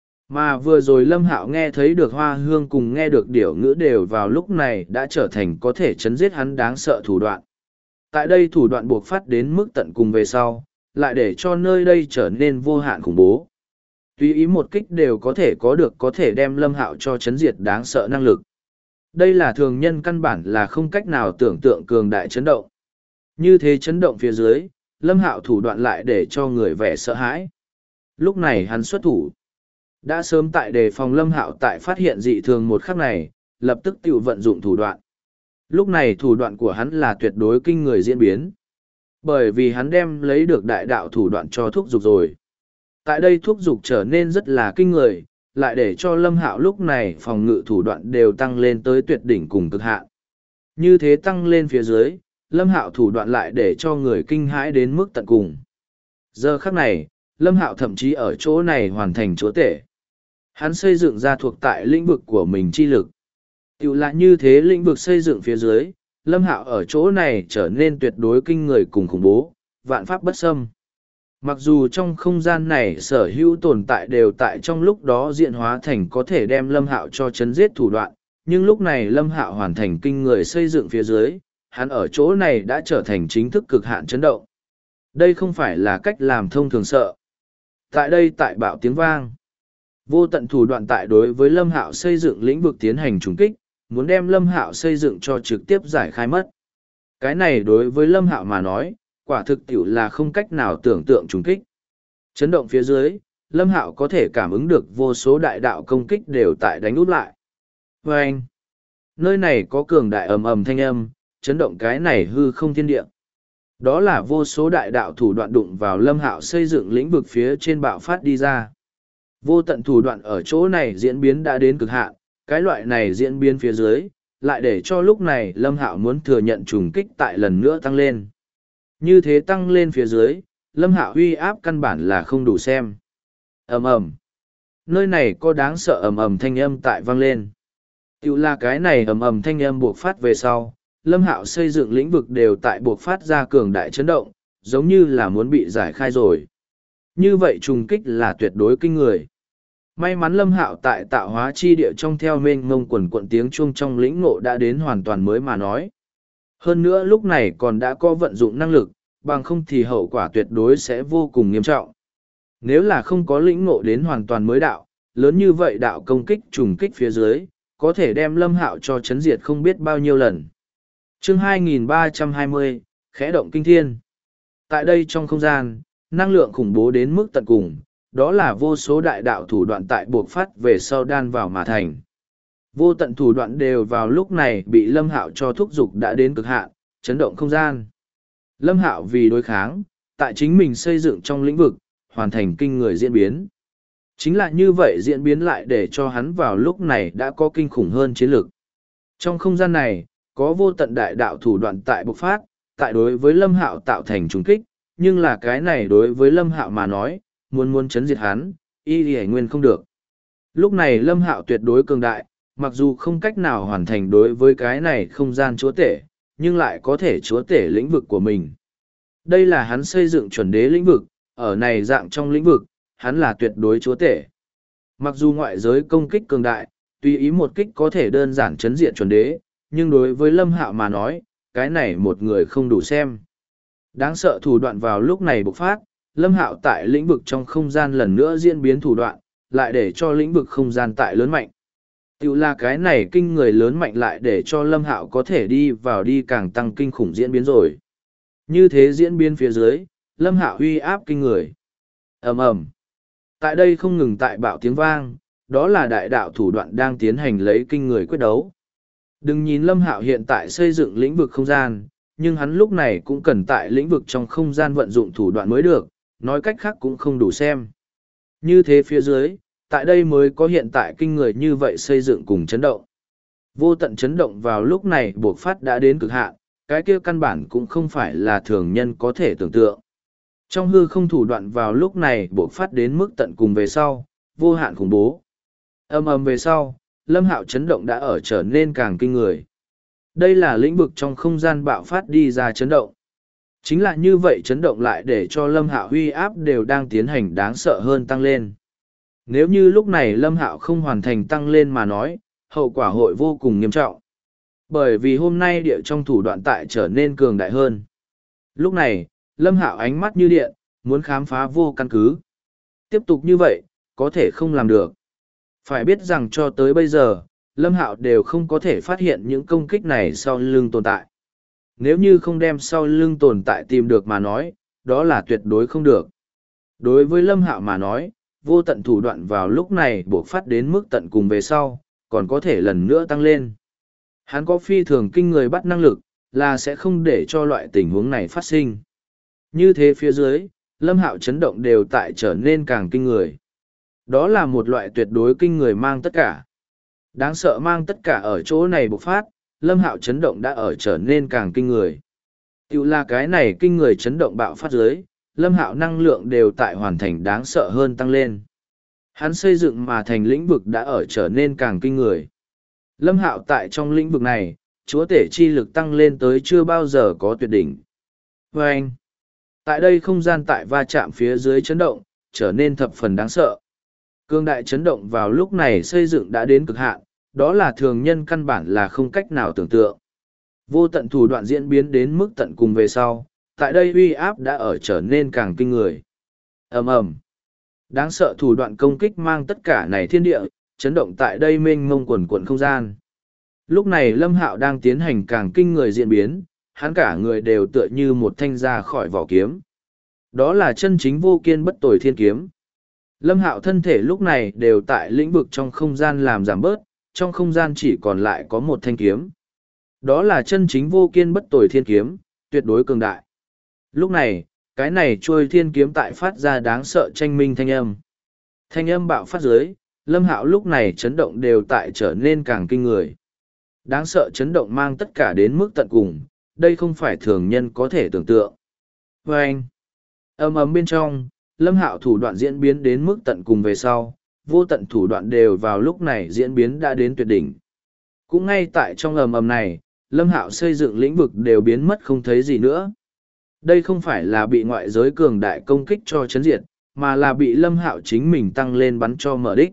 Mà vừa rồi Lâm Hạo nghe thấy được hoa hương cùng nghe được điểu ngữ đều vào lúc này đã trở thành có thể chấn giết hắn đáng sợ thủ đoạn. Tại đây thủ đoạn buộc phát đến mức tận cùng về sau, lại để cho nơi đây trở nên vô hạn khủng bố. Tùy ý một kích đều có thể có được có thể đem Lâm Hạo cho chấn diệt đáng sợ năng lực. Đây là thường nhân căn bản là không cách nào tưởng tượng cường đại chấn động. Như thế chấn động phía dưới, Lâm Hạo thủ đoạn lại để cho người vẻ sợ hãi. Lúc này hắn xuất thủ. Đã sớm tại đề phòng Lâm Hạo tại phát hiện dị thường một khắc này, lập tức tự vận dụng thủ đoạn. Lúc này thủ đoạn của hắn là tuyệt đối kinh người diễn biến. Bởi vì hắn đem lấy được đại đạo thủ đoạn cho thuốc dục rồi. Tại đây thuốc dục trở nên rất là kinh người, lại để cho Lâm Hạo lúc này phòng ngự thủ đoạn đều tăng lên tới tuyệt đỉnh cùng cực hạn. Như thế tăng lên phía dưới, Lâm Hạo thủ đoạn lại để cho người kinh hãi đến mức tận cùng. Giờ khắc này, Lâm Hạo thậm chí ở chỗ này hoàn thành chúa tể. Hắn xây dựng ra thuộc tại lĩnh vực của mình chi lực. Tiểu là như thế lĩnh vực xây dựng phía dưới, Lâm Hạo ở chỗ này trở nên tuyệt đối kinh người cùng khủng bố, vạn pháp bất xâm. Mặc dù trong không gian này sở hữu tồn tại đều tại trong lúc đó diện hóa thành có thể đem Lâm Hạo cho chấn giết thủ đoạn, nhưng lúc này Lâm Hạo hoàn thành kinh người xây dựng phía dưới, hắn ở chỗ này đã trở thành chính thức cực hạn chấn động. Đây không phải là cách làm thông thường sợ. Tại đây tại bạo tiếng vang. Vô tận thủ đoạn tại đối với Lâm Hạo xây dựng lĩnh vực tiến hành trùng kích, muốn đem Lâm Hạo xây dựng cho trực tiếp giải khai mất. Cái này đối với Lâm Hạo mà nói, quả thực tiểu là không cách nào tưởng tượng trùng kích. Chấn động phía dưới, Lâm Hạo có thể cảm ứng được vô số đại đạo công kích đều tại đánh út lại. Và anh, nơi này có cường đại ầm ầm thanh âm, chấn động cái này hư không thiên địa. Đó là vô số đại đạo thủ đoạn đụng vào Lâm Hạo xây dựng lĩnh vực phía trên bạo phát đi ra. Vô tận thủ đoạn ở chỗ này diễn biến đã đến cực hạn, cái loại này diễn biến phía dưới, lại để cho lúc này Lâm Hạo muốn thừa nhận trùng kích tại lần nữa tăng lên. Như thế tăng lên phía dưới, Lâm Hạo uy áp căn bản là không đủ xem. Ầm ầm. Nơi này có đáng sợ ầm ầm thanh âm tại vang lên. Tiểu là cái này ầm ầm thanh âm buộc phát về sau, Lâm Hạo xây dựng lĩnh vực đều tại buộc phát ra cường đại chấn động, giống như là muốn bị giải khai rồi. Như vậy trùng kích là tuyệt đối kinh người. May mắn Lâm Hạo tại tạo hóa chi địa trong theo mênh mông quần quận tiếng chuông trong lĩnh ngộ đã đến hoàn toàn mới mà nói. Hơn nữa lúc này còn đã có vận dụng năng lực, bằng không thì hậu quả tuyệt đối sẽ vô cùng nghiêm trọng. Nếu là không có lĩnh ngộ đến hoàn toàn mới đạo, lớn như vậy đạo công kích trùng kích phía dưới, có thể đem Lâm Hạo cho chấn diệt không biết bao nhiêu lần. Chương 2320, Khẽ động kinh thiên. Tại đây trong không gian, năng lượng khủng bố đến mức tận cùng, đó là vô số đại đạo thủ đoạn tại buộc phát về sau đan vào mà thành. Vô tận thủ đoạn đều vào lúc này bị Lâm Hạo cho thúc giục đã đến cực hạn, chấn động không gian. Lâm Hạo vì đối kháng, tại chính mình xây dựng trong lĩnh vực, hoàn thành kinh người diễn biến. Chính là như vậy diễn biến lại để cho hắn vào lúc này đã có kinh khủng hơn chiến lược. Trong không gian này, có vô tận đại đạo thủ đoạn tại bộc phát, tại đối với Lâm Hạo tạo thành trùng kích, nhưng là cái này đối với Lâm Hạo mà nói, muốn chấn diệt hắn, y nguyên không được. Lúc này Lâm Hạo tuyệt đối cường đại, mặc dù không cách nào hoàn thành đối với cái này không gian chúa tể, nhưng lại có thể chúa tể lĩnh vực của mình. Đây là hắn xây dựng chuẩn đế lĩnh vực, ở này dạng trong lĩnh vực, hắn là tuyệt đối chúa tể. Mặc dù ngoại giới công kích cường đại, tùy ý một kích có thể đơn giản chấn diện chuẩn đế, nhưng đối với Lâm Hạo mà nói, cái này một người không đủ xem. Đáng sợ thủ đoạn vào lúc này bộc phát, Lâm Hạo tại lĩnh vực trong không gian lần nữa diễn biến thủ đoạn, lại để cho lĩnh vực không gian tại lớn mạnh. Tiểu là cái này kinh người lớn mạnh lại để cho Lâm Hạo có thể đi vào đi càng tăng kinh khủng diễn biến rồi. Như thế diễn biến phía dưới, Lâm Hạo uy áp kinh người. Ầm ầm. Tại đây không ngừng tại bạo tiếng vang, đó là đại đạo thủ đoạn đang tiến hành lấy kinh người quyết đấu. Đừng nhìn Lâm Hạo hiện tại xây dựng lĩnh vực không gian, nhưng hắn lúc này cũng cần tại lĩnh vực trong không gian vận dụng thủ đoạn mới được, nói cách khác cũng không đủ xem. Như thế phía dưới, tại đây mới có hiện tại kinh người như vậy xây dựng cùng chấn động. Vô tận chấn động vào lúc này buộc phát đã đến cực hạn, cái kia căn bản cũng không phải là thường nhân có thể tưởng tượng. Trong hư không thủ đoạn vào lúc này buộc phát đến mức tận cùng về sau, vô hạn khủng bố. Ầm ầm về sau, Lâm Hạo chấn động đã ở trở nên càng kinh người. Đây là lĩnh vực trong không gian bạo phát đi ra chấn động. Chính là như vậy chấn động lại để cho Lâm Hạo huy áp đều đang tiến hành đáng sợ hơn tăng lên. Nếu như lúc này Lâm Hạo không hoàn thành tăng lên mà nói, hậu quả hội vô cùng nghiêm trọng. Bởi vì hôm nay địa trong thủ đoạn tại trở nên cường đại hơn. Lúc này, Lâm Hạo ánh mắt như điện, muốn khám phá vô căn cứ. Tiếp tục như vậy, có thể không làm được. Phải biết rằng cho tới bây giờ, Lâm Hạo đều không có thể phát hiện những công kích này sau lưng tồn tại. Nếu như không đem sau lưng tồn tại tìm được mà nói, đó là tuyệt đối không được. Đối với Lâm Hạo mà nói, vô tận thủ đoạn vào lúc này buộc phát đến mức tận cùng về sau, còn có thể lần nữa tăng lên. Hắn có phi thường kinh người bắt năng lực, là sẽ không để cho loại tình huống này phát sinh. Như thế phía dưới, Lâm Hạo chấn động đều tại trở nên càng kinh người. Đó là một loại tuyệt đối kinh người mang tất cả. Đáng sợ mang tất cả ở chỗ này bộc phát, Lâm Hạo chấn động đã ở trở nên càng kinh người. Tiểu là cái này kinh người chấn động bạo phát dưới, Lâm Hạo năng lượng đều tại hoàn thành đáng sợ hơn tăng lên. Hắn xây dựng mà thành lĩnh vực đã ở trở nên càng kinh người. Lâm Hạo tại trong lĩnh vực này, chúa tể chi lực tăng lên tới chưa bao giờ có tuyệt đỉnh. Và anh, tại đây không gian tại va chạm phía dưới chấn động, trở nên thập phần đáng sợ. Cương đại chấn động vào lúc này xây dựng đã đến cực hạn, đó là thường nhân căn bản là không cách nào tưởng tượng. Vô tận thủ đoạn diễn biến đến mức tận cùng về sau, tại đây uy áp đã ở trở nên càng kinh người. Ầm ầm, đáng sợ thủ đoạn công kích mang tất cả này thiên địa, chấn động tại đây mênh mông quần quần không gian. Lúc này Lâm Hạo đang tiến hành càng kinh người diễn biến, hắn cả người đều tựa như một thanh ra khỏi vỏ kiếm. Đó là chân chính vô kiên bất tồi thiên kiếm. Lâm Hạo thân thể lúc này đều tại lĩnh vực trong không gian làm giảm bớt, trong không gian chỉ còn lại có một thanh kiếm. Đó là chân chính vô kiên bất tồi thiên kiếm, tuyệt đối cường đại. Lúc này, cái này trôi thiên kiếm tại phát ra đáng sợ tranh minh thanh âm. Thanh âm bạo phát dưới, Lâm Hạo lúc này chấn động đều tại trở nên càng kinh người. Đáng sợ chấn động mang tất cả đến mức tận cùng, đây không phải thường nhân có thể tưởng tượng. Và anh, ầm ầm bên trong, Lâm Hạo thủ đoạn diễn biến đến mức tận cùng về sau, vô tận thủ đoạn đều vào lúc này diễn biến đã đến tuyệt đỉnh. Cũng ngay tại trong ầm ầm này, Lâm Hạo xây dựng lĩnh vực đều biến mất không thấy gì nữa. Đây không phải là bị ngoại giới cường đại công kích cho chấn diệt, mà là bị Lâm Hạo chính mình tăng lên bắn cho mở đích.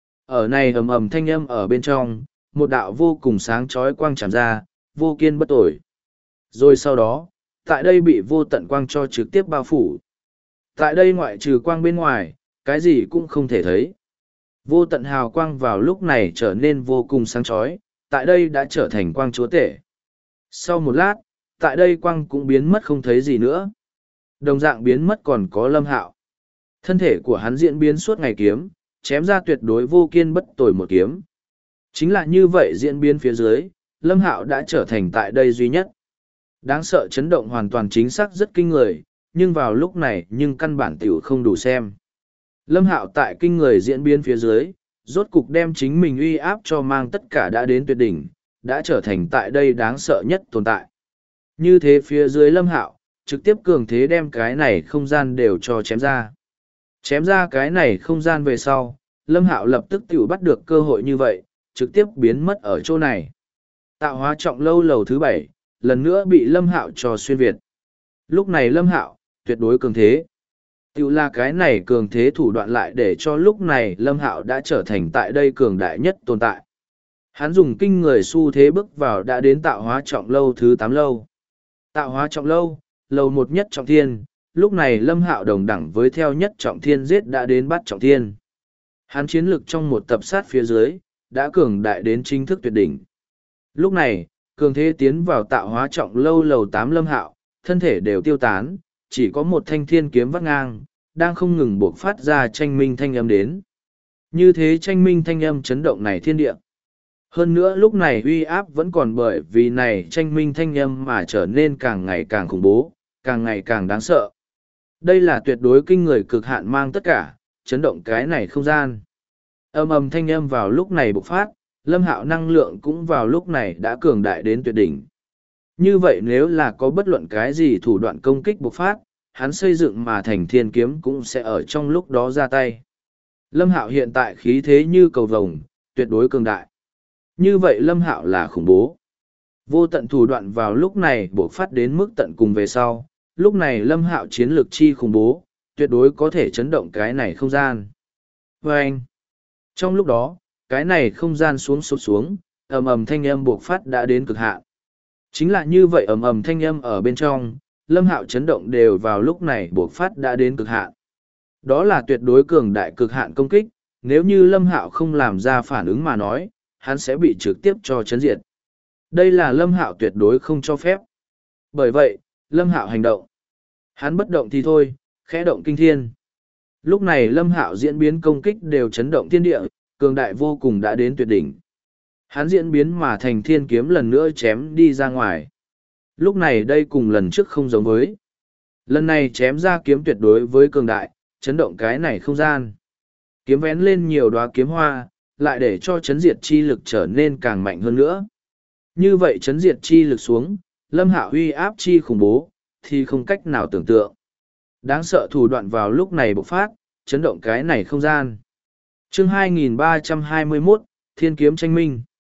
Ở này ầm ầm thanh âm ở bên trong, một đạo vô cùng sáng chói quang tràn ra, vô kiên bất tồi. Rồi sau đó, tại đây bị vô tận quang cho trực tiếp bao phủ. Tại đây ngoại trừ quang bên ngoài, cái gì cũng không thể thấy. Vô tận hào quang vào lúc này trở nên vô cùng sáng chói, tại đây đã trở thành quang chúa tể. Sau một lát, tại đây quang cũng biến mất không thấy gì nữa. Đồng dạng biến mất còn có Lâm Hạo. Thân thể của hắn diễn biến suốt ngày kiếm, chém ra tuyệt đối vô kiên bất tồi một kiếm. Chính là như vậy diễn biến phía dưới, Lâm Hạo đã trở thành tại đây duy nhất. Đáng sợ chấn động hoàn toàn chính xác rất kinh người, nhưng vào lúc này nhưng căn bản tiểu không đủ xem. Lâm Hạo tại kinh người diễn biến phía dưới, rốt cục đem chính mình uy áp cho mang tất cả đã đến tuyệt đỉnh, đã trở thành tại đây đáng sợ nhất tồn tại. Như thế phía dưới Lâm Hạo, trực tiếp cường thế đem cái này không gian đều cho chém ra. Chém ra cái này không gian về sau, Lâm Hạo lập tức tiểu bắt được cơ hội như vậy, trực tiếp biến mất ở chỗ này. Tạo hóa trọng lâu lầu thứ 7, lần nữa bị Lâm Hạo cho xuyên việt. Lúc này Lâm Hạo, tuyệt đối cường thế. Tiểu là cái này cường thế thủ đoạn lại để cho lúc này Lâm Hạo đã trở thành tại đây cường đại nhất tồn tại. Hắn dùng kinh người xu thế bước vào đã đến tạo hóa trọng lâu thứ 8 lâu. Tạo hóa trọng lâu, lầu một nhất trọng thiên, lúc này Lâm Hạo đồng đẳng với theo nhất trọng thiên giết đã đến bát trọng thiên. Hắn chiến lực trong một tập sát phía dưới, đã cường đại đến chính thức tuyệt đỉnh. Lúc này, cường thế tiến vào tạo hóa trọng lâu lầu 8 Lâm Hạo, thân thể đều tiêu tán, chỉ có một thanh thiên kiếm vắt ngang, đang không ngừng buộc phát ra tranh minh thanh âm đến. Như thế tranh minh thanh âm chấn động này thiên địa. Hơn nữa lúc này uy áp vẫn còn bởi vì này tranh minh thanh âm mà trở nên càng ngày càng khủng bố, càng ngày càng đáng sợ. Đây là tuyệt đối kinh người cực hạn mang tất cả, chấn động cái này không gian. Âm ầm thanh âm vào lúc này bộc phát, Lâm Hạo năng lượng cũng vào lúc này đã cường đại đến tuyệt đỉnh. Như vậy nếu là có bất luận cái gì thủ đoạn công kích bộc phát, hắn xây dựng mà thành thiên kiếm cũng sẽ ở trong lúc đó ra tay. Lâm Hạo hiện tại khí thế như cầu vồng, tuyệt đối cường đại. Như vậy Lâm Hạo là khủng bố. Vô tận thủ đoạn vào lúc này bộc phát đến mức tận cùng về sau, lúc này Lâm Hạo chiến lược chi khủng bố, tuyệt đối có thể chấn động cái này không gian. Và anh, trong lúc đó, cái này không gian xuống sụt xuống, ầm ầm thanh âm bộc phát đã đến cực hạn. Chính là như vậy ầm ầm thanh âm ở bên trong, Lâm Hạo chấn động đều vào lúc này bộc phát đã đến cực hạn. Đó là tuyệt đối cường đại cực hạn công kích, nếu như Lâm Hạo không làm ra phản ứng mà nói, hắn sẽ bị trực tiếp cho chấn diệt. Đây là Lâm Hạo tuyệt đối không cho phép. Bởi vậy, Lâm Hạo hành động. Hắn bất động thì thôi, khẽ động kinh thiên. Lúc này Lâm Hạo diễn biến công kích đều chấn động thiên địa, cường đại vô cùng đã đến tuyệt đỉnh. Hắn diễn biến mà thành thiên kiếm lần nữa chém đi ra ngoài. Lúc này đây cùng lần trước không giống với. Lần này chém ra kiếm tuyệt đối với cường đại, chấn động cái này không gian. Kiếm vén lên nhiều đóa kiếm hoa, lại để cho chấn diệt chi lực trở nên càng mạnh hơn nữa. Như vậy chấn diệt chi lực xuống, Lâm Hạo uy áp chi khủng bố, thì không cách nào tưởng tượng. Đáng sợ thủ đoạn vào lúc này bộc phát, chấn động cái này không gian. Chương 2321, Thiên kiếm tranh minh.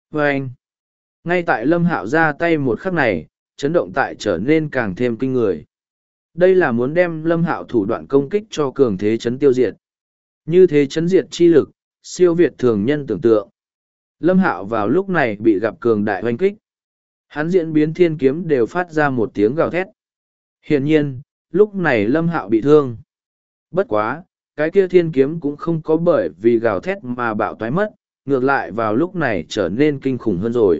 Và anh, ngay tại Lâm Hạo ra tay một khắc này, chấn động tại trở nên càng thêm kinh người. Đây là muốn đem Lâm Hạo thủ đoạn công kích cho cường thế chấn tiêu diệt. Như thế chấn diệt chi lực, siêu việt thường nhân tưởng tượng. Lâm Hạo vào lúc này bị gặp cường đại hoành kích. Hắn diễn biến thiên kiếm đều phát ra một tiếng gào thét. Hiển nhiên, lúc này Lâm Hạo bị thương. Bất quá, cái kia thiên kiếm cũng không có bởi vì gào thét mà bạo toái mất, ngược lại vào lúc này trở nên kinh khủng hơn rồi.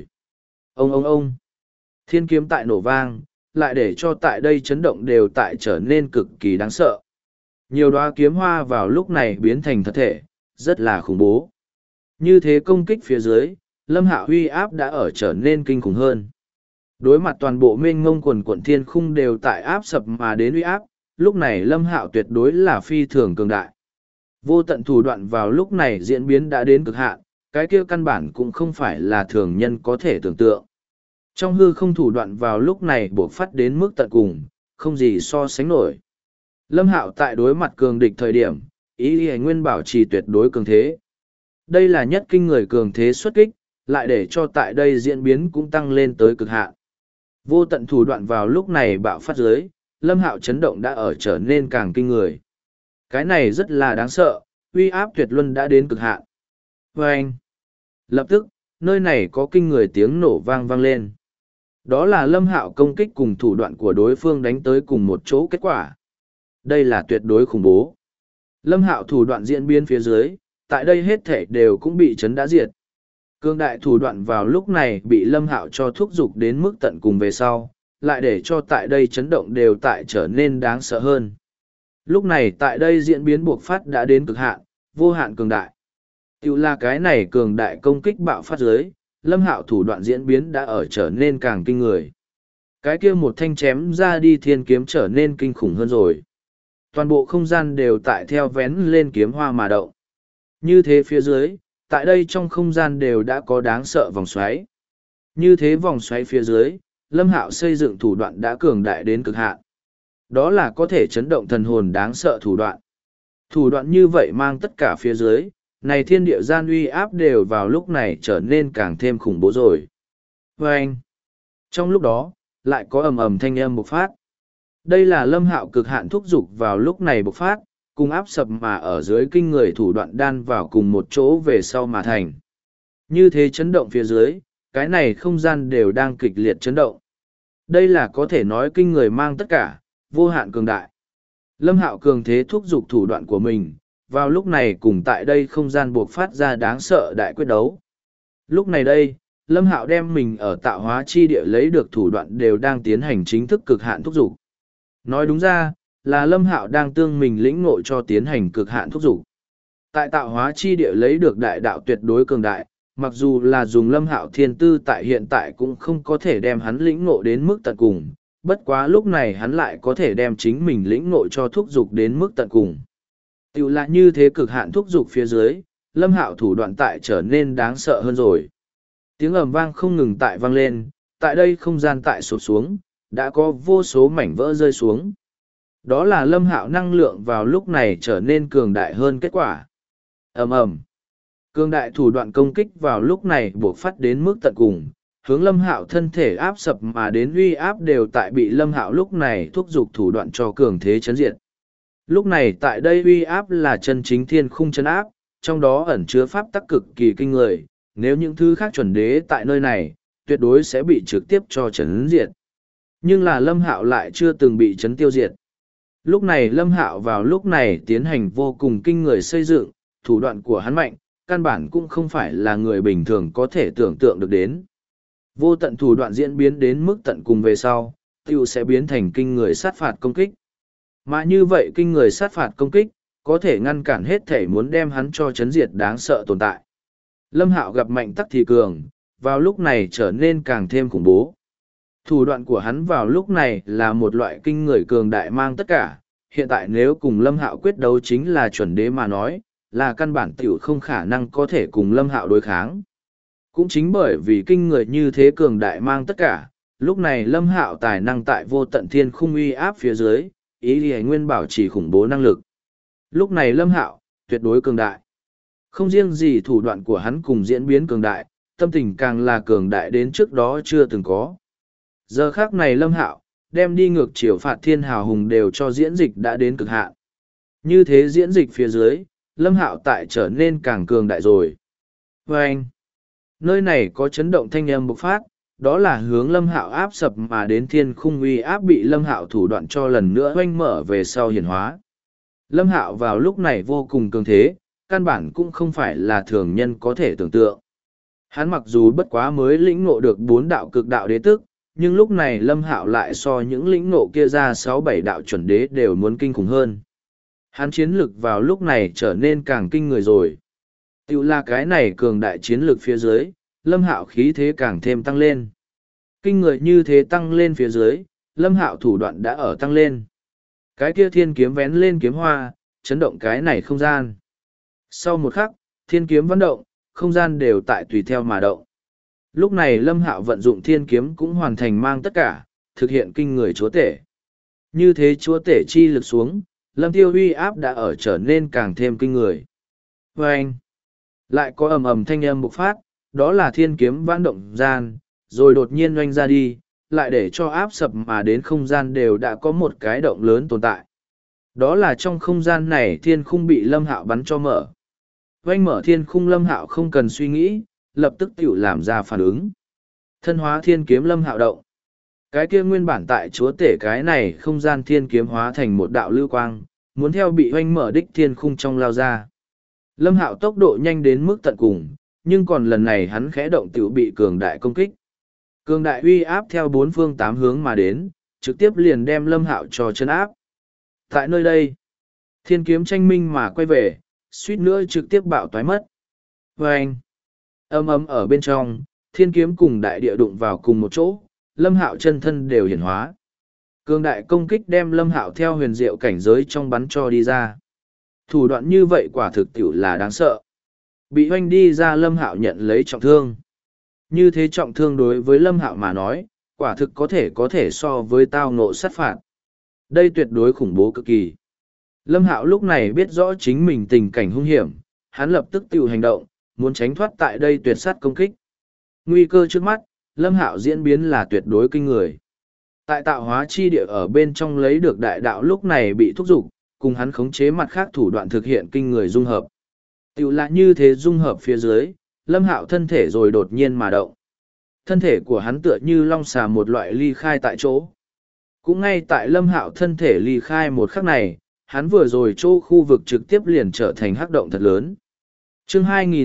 Ông! Thiên kiếm tại nổ vang, lại để cho tại đây chấn động đều tại trở nên cực kỳ đáng sợ. Nhiều đóa kiếm hoa vào lúc này biến thành thật thể, rất là khủng bố. Như thế công kích phía dưới, Lâm Hạo uy áp đã ở trở nên kinh khủng hơn. Đối mặt toàn bộ mênh mông quần quận thiên khung đều tại áp sập mà đến uy áp, lúc này Lâm Hạo tuyệt đối là phi thường cường đại. Vô tận thủ đoạn vào lúc này diễn biến đã đến cực hạn, cái kia căn bản cũng không phải là thường nhân có thể tưởng tượng. Trong hư không thủ đoạn vào lúc này buộc phát đến mức tận cùng, không gì so sánh nổi. Lâm Hạo tại đối mặt cường địch thời điểm, ý y nguyên bảo trì tuyệt đối cường thế. Đây là nhất kinh người cường thế xuất kích, lại để cho tại đây diễn biến cũng tăng lên tới cực hạn. Vô tận thủ đoạn vào lúc này bạo phát dưới, Lâm Hạo chấn động đã ở trở nên càng kinh người. Cái này rất là đáng sợ, uy áp tuyệt luân đã đến cực hạn. Và anh, lập tức, nơi này có kinh người tiếng nổ vang vang lên. Đó là Lâm Hạo công kích cùng thủ đoạn của đối phương đánh tới cùng một chỗ kết quả. Đây là tuyệt đối khủng bố. Lâm Hạo thủ đoạn diễn biến phía dưới, tại đây hết thể đều cũng bị chấn đã diệt. Cương đại thủ đoạn vào lúc này bị Lâm Hạo cho thúc giục đến mức tận cùng về sau, lại để cho tại đây chấn động đều tại trở nên đáng sợ hơn. Lúc này tại đây diễn biến buộc phát đã đến cực hạn, vô hạn cường đại. Tiểu là cái này cường đại công kích bạo phát dưới, Lâm Hạo thủ đoạn diễn biến đã ở trở nên càng kinh người. Cái kia một thanh chém ra đi thiên kiếm trở nên kinh khủng hơn rồi. Toàn bộ không gian đều tại theo vén lên kiếm hoa mà động. Như thế phía dưới, tại đây trong không gian đều đã có đáng sợ vòng xoáy. Như thế vòng xoáy phía dưới, Lâm Hạo xây dựng thủ đoạn đã cường đại đến cực hạn. Đó là có thể chấn động thần hồn đáng sợ thủ đoạn. Thủ đoạn như vậy mang tất cả phía dưới, này thiên địa gian uy áp đều vào lúc này trở nên càng thêm khủng bố rồi. Và anh, trong lúc đó, lại có ầm ầm thanh âm bộc phát. Đây là Lâm Hạo cực hạn thúc giục vào lúc này bộc phát, cùng áp sập mà ở dưới kinh người thủ đoạn đan vào cùng một chỗ về sau mà thành. Như thế chấn động phía dưới, cái này không gian đều đang kịch liệt chấn động. Đây là có thể nói kinh người mang tất cả, vô hạn cường đại. Lâm Hạo cường thế thúc giục thủ đoạn của mình, vào lúc này cùng tại đây không gian buộc phát ra đáng sợ đại quyết đấu. Lúc này đây, Lâm Hạo đem mình ở tạo hóa chi địa lấy được thủ đoạn đều đang tiến hành chính thức cực hạn thúc giục. Nói đúng ra, là Lâm Hạo đang tương mình lĩnh ngộ cho tiến hành cực hạn thúc giục. Tại tạo hóa chi địa lấy được đại đạo tuyệt đối cường đại, mặc dù là dùng Lâm Hạo thiên tư tại hiện tại cũng không có thể đem hắn lĩnh ngộ đến mức tận cùng, bất quá lúc này hắn lại có thể đem chính mình lĩnh ngộ cho thúc giục đến mức tận cùng. Tiểu là như thế cực hạn thúc giục phía dưới, Lâm Hạo thủ đoạn tại trở nên đáng sợ hơn rồi. Tiếng ầm vang không ngừng tại vang lên, tại đây không gian tại sụp xuống, đã có vô số mảnh vỡ rơi xuống. Đó là Lâm Hạo năng lượng vào lúc này trở nên cường đại hơn kết quả. Ầm ầm. Cường đại thủ đoạn công kích vào lúc này buộc phát đến mức tận cùng, hướng Lâm Hạo thân thể áp sập mà đến uy áp đều tại bị Lâm Hạo lúc này thúc giục thủ đoạn cho cường thế chấn diệt. Lúc này tại đây uy áp là chân chính thiên khung chấn áp, trong đó ẩn chứa pháp tắc cực kỳ kinh người, nếu những thứ khác chuẩn đế tại nơi này, tuyệt đối sẽ bị trực tiếp cho chấn diệt. Nhưng là Lâm Hạo lại chưa từng bị chấn tiêu diệt. Lúc này Lâm Hạo vào lúc này tiến hành vô cùng kinh người xây dựng, thủ đoạn của hắn mạnh, căn bản cũng không phải là người bình thường có thể tưởng tượng được đến. Vô tận thủ đoạn diễn biến đến mức tận cùng về sau, tiêu sẽ biến thành kinh người sát phạt công kích. Mà như vậy kinh người sát phạt công kích, có thể ngăn cản hết thể muốn đem hắn cho chấn diệt đáng sợ tồn tại. Lâm Hạo gặp mạnh tắc thì cường, vào lúc này trở nên càng thêm khủng bố. Thủ đoạn của hắn vào lúc này là một loại kinh người cường đại mang tất cả, hiện tại nếu cùng Lâm Hạo quyết đấu chính là chuẩn đế mà nói, là căn bản tiểu không khả năng có thể cùng Lâm Hạo đối kháng. Cũng chính bởi vì kinh người như thế cường đại mang tất cả, lúc này Lâm Hạo tài năng tại vô tận thiên khung uy áp phía dưới, ý lý nguyên bảo trì khủng bố năng lực. Lúc này Lâm Hạo tuyệt đối cường đại. Không riêng gì thủ đoạn của hắn cùng diễn biến cường đại, tâm tình càng là cường đại đến trước đó chưa từng có. Giờ khác này Lâm Hạo, đem đi ngược chiều phạt thiên hào hùng đều cho diễn dịch đã đến cực hạn. Như thế diễn dịch phía dưới, Lâm Hạo tại trở nên càng cường đại rồi. Và anh, nơi này có chấn động thanh âm bộc phát, đó là hướng Lâm Hạo áp sập mà đến thiên khung uy áp bị Lâm Hạo thủ đoạn cho lần nữa oanh mở về sau hiển hóa. Lâm Hạo vào lúc này vô cùng cường thế, căn bản cũng không phải là thường nhân có thể tưởng tượng. Hắn mặc dù bất quá mới lĩnh ngộ được 4 đạo cực đạo đế tức, nhưng lúc này Lâm Hạo lại so những lĩnh ngộ kia ra 6-7 đạo chuẩn đế đều muốn kinh khủng hơn. Hắn chiến lực vào lúc này trở nên càng kinh người rồi. Tiểu là cái này cường đại chiến lực phía dưới, Lâm Hạo khí thế càng thêm tăng lên. Kinh người như thế tăng lên phía dưới, Lâm Hạo thủ đoạn đã ở tăng lên. Cái kia thiên kiếm vén lên kiếm hoa, chấn động cái này không gian. Sau một khắc, thiên kiếm vận động, không gian đều tại tùy theo mà động. Lúc này Lâm Hạo vận dụng thiên kiếm cũng hoàn thành mang tất cả, thực hiện kinh người chúa tể. Như thế chúa tể chi lực xuống, Lâm Tiêu uy áp đã ở trở nên càng thêm kinh người. Và anh, lại có ầm ầm thanh âm bộc phát, đó là thiên kiếm vãn động gian, rồi đột nhiên oanh ra đi, lại để cho áp sập mà đến không gian đều đã có một cái động lớn tồn tại. Đó là trong không gian này thiên khung bị Lâm Hạo bắn cho mở. Oanh mở thiên khung Lâm Hạo không cần suy nghĩ, lập tức tiểu làm ra phản ứng. Thân hóa thiên kiếm Lâm Hạo động. Cái kia nguyên bản tại chúa tể cái này không gian thiên kiếm hóa thành một đạo lưu quang, muốn theo bị oanh mở đích thiên khung trong lao ra. Lâm Hạo tốc độ nhanh đến mức tận cùng, nhưng còn lần này hắn khẽ động tiểu bị cường đại công kích. Cường đại uy áp theo 4 phương 8 hướng mà đến, trực tiếp liền đem Lâm Hạo cho chân áp. Tại nơi đây, thiên kiếm tranh minh mà quay về, suýt nữa trực tiếp bạo toái mất. Và anh, ầm ầm ở bên trong, thiên kiếm cùng đại địa đụng vào cùng một chỗ, Lâm Hạo chân thân đều hiển hóa. Cường đại công kích đem Lâm Hạo theo huyền diệu cảnh giới trong bắn cho đi ra. Thủ đoạn như vậy quả thực tiểu là đáng sợ. Bị hoanh đi ra Lâm Hạo nhận lấy trọng thương. Như thế trọng thương đối với Lâm Hạo mà nói, quả thực có thể so với tao ngộ sát phạt. Đây tuyệt đối khủng bố cực kỳ. Lâm Hạo lúc này biết rõ chính mình tình cảnh hung hiểm, hắn lập tức tự hành động, muốn tránh thoát tại đây tuyệt sát công kích. Nguy cơ trước mắt, Lâm Hạo diễn biến là tuyệt đối kinh người. Tại tạo hóa chi địa ở bên trong lấy được đại đạo lúc này bị thúc giục, cùng hắn khống chế mặt khác thủ đoạn thực hiện kinh người dung hợp. Tiểu là như thế dung hợp phía dưới, Lâm Hạo thân thể rồi đột nhiên mà động. Thân thể của hắn tựa như long xà một loại ly khai tại chỗ. Cũng ngay tại Lâm Hạo thân thể ly khai một khắc này, hắn vừa rồi chỗ khu vực trực tiếp liền trở thành hắc động thật lớn. Chương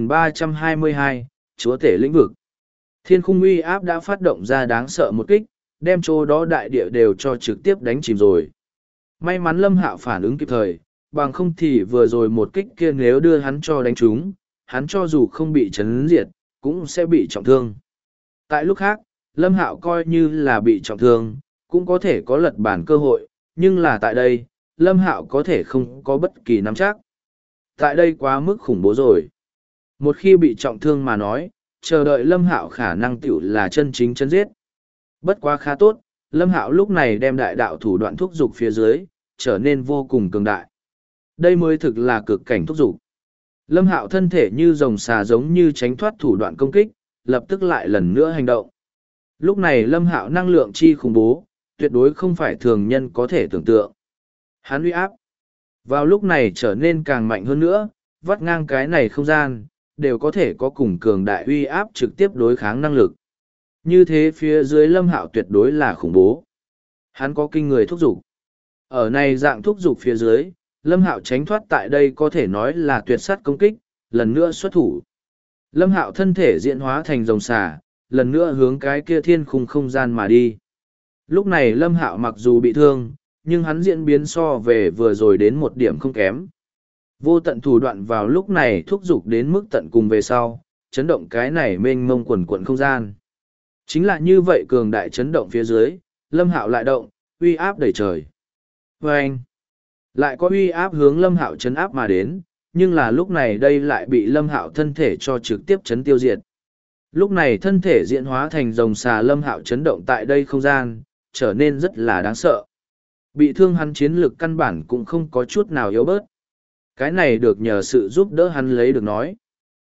2322, Chúa tể lĩnh vực. Thiên khung uy áp đã phát động ra đáng sợ một kích, đem chỗ đó đại địa đều cho trực tiếp đánh chìm rồi. May mắn Lâm Hạo phản ứng kịp thời, bằng không thì vừa rồi một kích kia nếu đưa hắn cho đánh trúng, hắn cho dù không bị chấn diệt, cũng sẽ bị trọng thương. Tại lúc khác, Lâm Hạo coi như là bị trọng thương, cũng có thể có lật bản cơ hội, nhưng là tại đây, Lâm Hạo có thể không có bất kỳ nắm chắc. Tại đây quá mức khủng bố rồi. Một khi bị trọng thương mà nói, chờ đợi Lâm Hạo khả năng tiểu là chân chính chấn giết. Bất quá khá tốt, Lâm Hạo lúc này đem đại đạo thủ đoạn thúc dục phía dưới, trở nên vô cùng cường đại. Đây mới thực là cực cảnh thúc dục. Lâm Hạo thân thể như rồng xà giống như tránh thoát thủ đoạn công kích, lập tức lại lần nữa hành động. Lúc này Lâm Hạo năng lượng chi khủng bố, tuyệt đối không phải thường nhân có thể tưởng tượng. Hắn uy áp. Vào lúc này trở nên càng mạnh hơn nữa, vắt ngang cái này không gian, đều có thể có cùng cường đại uy áp trực tiếp đối kháng năng lực. Như thế phía dưới Lâm Hạo tuyệt đối là khủng bố. Hắn có kinh người thúc dục. Ở này dạng thúc dục phía dưới, Lâm Hạo tránh thoát tại đây có thể nói là tuyệt sát công kích, lần nữa xuất thủ. Lâm Hạo thân thể diễn hóa thành rồng xà, lần nữa hướng cái kia thiên khung không gian mà đi. Lúc này Lâm Hạo mặc dù bị thương, nhưng hắn diễn biến so về vừa rồi đến một điểm không kém. Vô tận thủ đoạn vào lúc này thúc giục đến mức tận cùng về sau, chấn động cái này mênh mông quần quận không gian. Chính là như vậy cường đại chấn động phía dưới, Lâm Hạo lại động, uy áp đầy trời. Và anh, lại có uy áp hướng Lâm Hạo chấn áp mà đến, nhưng là lúc này đây lại bị Lâm Hạo thân thể cho trực tiếp chấn tiêu diệt. Lúc này thân thể diễn hóa thành rồng xà Lâm Hạo chấn động tại đây không gian, trở nên rất là đáng sợ. Bị thương hắn chiến lực căn bản cũng không có chút nào yếu bớt. Cái này được nhờ sự giúp đỡ hắn lấy được nói.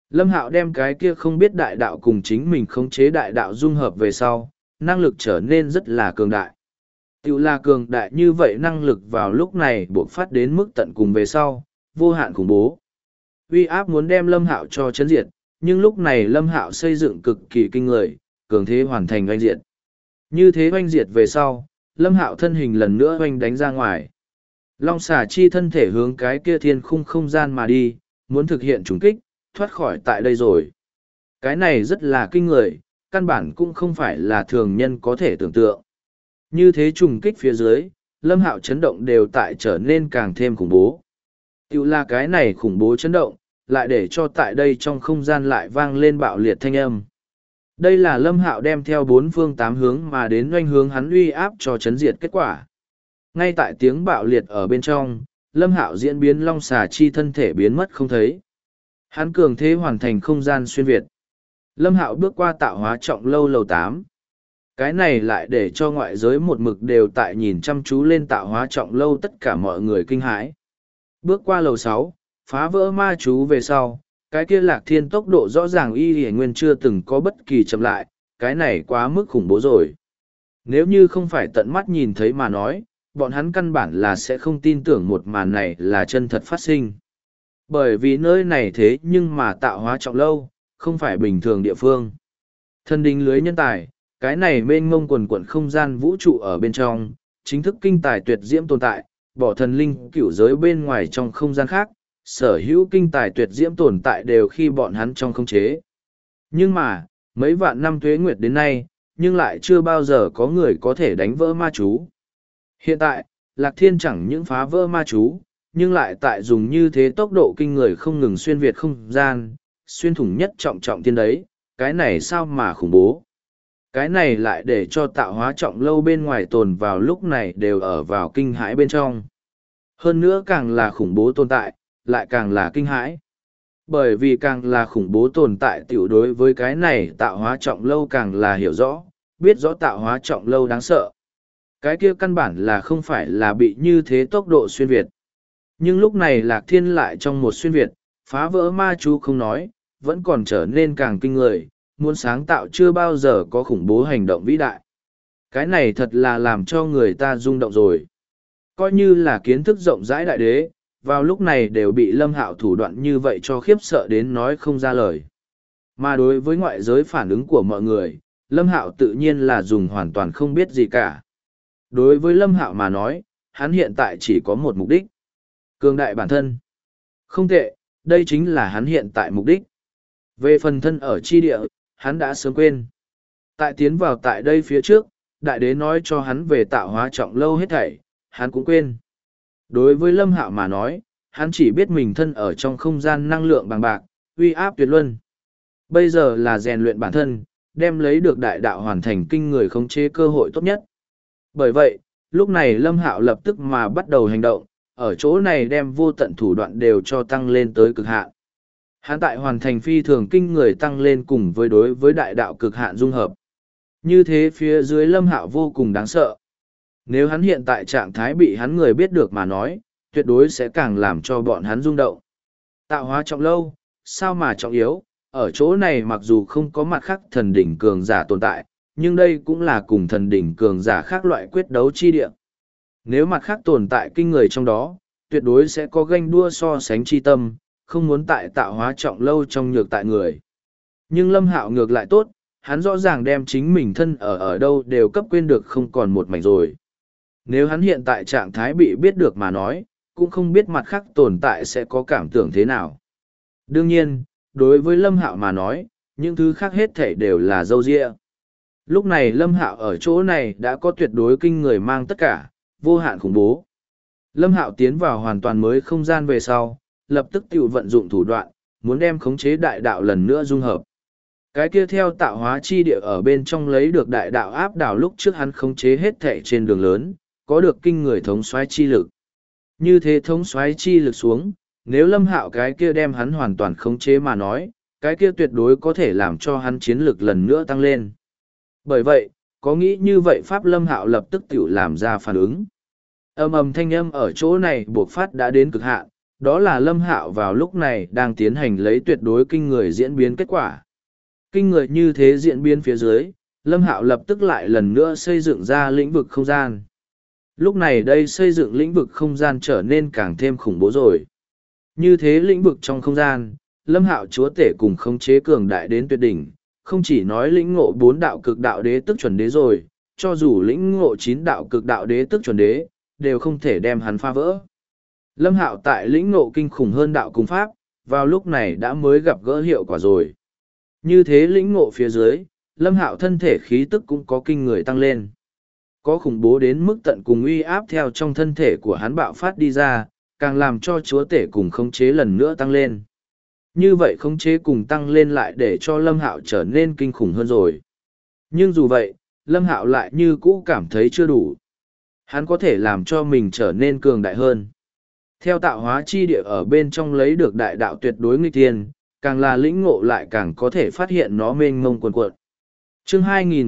Lâm Hạo đem cái kia không biết đại đạo cùng chính mình khống chế đại đạo dung hợp về sau, năng lực trở nên rất là cường đại. Tiểu là cường đại như vậy năng lực vào lúc này buộc phát đến mức tận cùng về sau, vô hạn khủng bố. Uy áp muốn đem Lâm Hạo cho chấn diệt, nhưng lúc này Lâm Hạo xây dựng cực kỳ kinh người, cường thế hoàn thành oanh diệt. Như thế oanh diệt về sau, Lâm Hạo thân hình lần nữa oanh đánh ra ngoài. Long xà chi thân thể hướng cái kia thiên khung không gian mà đi, muốn thực hiện trùng kích, thoát khỏi tại đây rồi. Cái này rất là kinh người, căn bản cũng không phải là thường nhân có thể tưởng tượng. Như thế trùng kích phía dưới, Lâm Hạo chấn động đều tại trở nên càng thêm khủng bố. Tiểu là cái này khủng bố chấn động, lại để cho tại đây trong không gian lại vang lên bạo liệt thanh âm. Đây là Lâm Hạo đem theo bốn phương tám hướng mà đến doanh hướng hắn uy áp cho chấn diệt kết quả. Ngay tại tiếng bạo liệt ở bên trong, Lâm Hạo diễn biến long xà chi thân thể biến mất không thấy. Hắn cường thế hoàn thành không gian xuyên việt. Lâm Hạo bước qua tạo hóa trọng lâu lầu 8. Cái này lại để cho ngoại giới một mực đều tại nhìn chăm chú lên tạo hóa trọng lâu tất cả mọi người kinh hãi. Bước qua lầu 6, phá vỡ ma chú về sau, cái kia Lạc Thiên tốc độ rõ ràng y hề nguyên chưa từng có bất kỳ chậm lại, cái này quá mức khủng bố rồi. Nếu như không phải tận mắt nhìn thấy mà nói, bọn hắn căn bản là sẽ không tin tưởng một màn này là chân thật phát sinh. Bởi vì nơi này thế nhưng mà tạo hóa trọng lâu, không phải bình thường địa phương. Thần đình lưới nhân tài, cái này mênh mông quần quận không gian vũ trụ ở bên trong, chính thức kinh tài tuyệt diễm tồn tại, bỏ thần linh cửu giới bên ngoài trong không gian khác, sở hữu kinh tài tuyệt diễm tồn tại đều khi bọn hắn trong không chế. Nhưng mà, mấy vạn năm tuế nguyệt đến nay, nhưng lại chưa bao giờ có người có thể đánh vỡ ma chú. Hiện tại, Lạc Thiên chẳng những phá vỡ ma chú, nhưng lại tại dùng như thế tốc độ kinh người không ngừng xuyên việt không gian, xuyên thủng nhất trọng trọng thiên đấy, cái này sao mà khủng bố. Cái này lại để cho tạo hóa trọng lâu bên ngoài tồn vào lúc này đều ở vào kinh hãi bên trong. Hơn nữa càng là khủng bố tồn tại, lại càng là kinh hãi. Bởi vì càng là khủng bố tồn tại tiểu đối với cái này tạo hóa trọng lâu càng là hiểu rõ, biết rõ tạo hóa trọng lâu đáng sợ. Cái kia căn bản là không phải là bị như thế tốc độ xuyên Việt. Nhưng lúc này Lạc Thiên lại trong một xuyên Việt, phá vỡ ma chú không nói, vẫn còn trở nên càng kinh người, muốn sáng tạo chưa bao giờ có khủng bố hành động vĩ đại. Cái này thật là làm cho người ta rung động rồi. Coi như là kiến thức rộng rãi đại đế, vào lúc này đều bị Lâm Hạo thủ đoạn như vậy cho khiếp sợ đến nói không ra lời. Mà đối với ngoại giới phản ứng của mọi người, Lâm Hạo tự nhiên là dùng hoàn toàn không biết gì cả. Đối với Lâm Hạo mà nói, hắn hiện tại chỉ có một mục đích. Cường đại bản thân. Không tệ, đây chính là hắn hiện tại mục đích. Về phần thân ở chi địa, hắn đã sớm quên. Tại tiến vào tại đây phía trước, đại đế nói cho hắn về tạo hóa trọng lâu hết thảy, hắn cũng quên. Đối với Lâm Hạo mà nói, hắn chỉ biết mình thân ở trong không gian năng lượng bằng bạc, uy áp tuyệt luân. Bây giờ là rèn luyện bản thân, đem lấy được đại đạo hoàn thành kinh người khống chế cơ hội tốt nhất. Bởi vậy, lúc này Lâm Hạo lập tức mà bắt đầu hành động, ở chỗ này đem vô tận thủ đoạn đều cho tăng lên tới cực hạn. Hắn tại hoàn thành phi thường kinh người tăng lên cùng với đối với đại đạo cực hạn dung hợp. Như thế phía dưới Lâm Hạo vô cùng đáng sợ. Nếu hắn hiện tại trạng thái bị hắn người biết được mà nói, tuyệt đối sẽ càng làm cho bọn hắn rung động. Tạo hóa trọng lâu, sao mà trọng yếu, ở chỗ này mặc dù không có mặt khác thần đỉnh cường giả tồn tại, nhưng đây cũng là cùng thần đỉnh cường giả khác loại quyết đấu chi địa. Nếu mặt khác tồn tại kinh người trong đó, tuyệt đối sẽ có ganh đua so sánh chi tâm, không muốn tại tạo hóa trọng lâu trong nhược tại người. Nhưng Lâm Hạo ngược lại tốt, hắn rõ ràng đem chính mình thân ở đâu đều cấp quên được không còn một mảnh rồi. Nếu hắn hiện tại trạng thái bị biết được mà nói, cũng không biết mặt khác tồn tại sẽ có cảm tưởng thế nào. Đương nhiên, đối với Lâm Hạo mà nói, những thứ khác hết thảy đều là dâu dịa. Lúc này Lâm Hạo ở chỗ này đã có tuyệt đối kinh người mang tất cả, vô hạn khủng bố. Lâm Hạo tiến vào hoàn toàn mới không gian về sau, lập tức tự vận dụng thủ đoạn, muốn đem khống chế đại đạo lần nữa dung hợp. Cái kia theo tạo hóa chi địa ở bên trong lấy được đại đạo áp đảo lúc trước hắn khống chế hết thảy trên đường lớn, có được kinh người thống soái chi lực. Như thế thống soái chi lực xuống, nếu Lâm Hạo cái kia đem hắn hoàn toàn khống chế mà nói, cái kia tuyệt đối có thể làm cho hắn chiến lực lần nữa tăng lên. Bởi vậy, có nghĩ như vậy Pháp Lâm Hạo lập tức tự làm ra phản ứng. Ầm ầm thanh âm ở chỗ này buộc phát đã đến cực hạn, đó là Lâm Hạo vào lúc này đang tiến hành lấy tuyệt đối kinh người diễn biến kết quả. Kinh người như thế diễn biến phía dưới, Lâm Hạo lập tức lại lần nữa xây dựng ra lĩnh vực không gian. Lúc này đây xây dựng lĩnh vực không gian trở nên càng thêm khủng bố rồi. Như thế lĩnh vực trong không gian, Lâm Hạo chúa tể cùng khống chế cường đại đến tuyệt đỉnh, không chỉ nói lĩnh ngộ 4 đạo cực đạo đế tức chuẩn đế rồi, cho dù lĩnh ngộ 9 đạo cực đạo đế tức chuẩn đế, đều không thể đem hắn phá vỡ. Lâm Hạo tại lĩnh ngộ kinh khủng hơn đạo cung pháp, vào lúc này đã mới gặp gỡ hiệu quả rồi. Như thế lĩnh ngộ phía dưới, Lâm Hạo thân thể khí tức cũng có kinh người tăng lên. Có khủng bố đến mức tận cùng uy áp theo trong thân thể của hắn bạo phát đi ra, càng làm cho chúa tể cùng khống chế lần nữa tăng lên. Như vậy khống chế cùng tăng lên lại để cho Lâm Hạo trở nên kinh khủng hơn rồi. Nhưng dù vậy, Lâm Hạo lại như cũ cảm thấy chưa đủ. Hắn có thể làm cho mình trở nên cường đại hơn. Theo tạo hóa chi địa ở bên trong lấy được đại đạo tuyệt đối nghịch thiên, càng là lĩnh ngộ lại càng có thể phát hiện nó mênh mông quần cuộn. Chương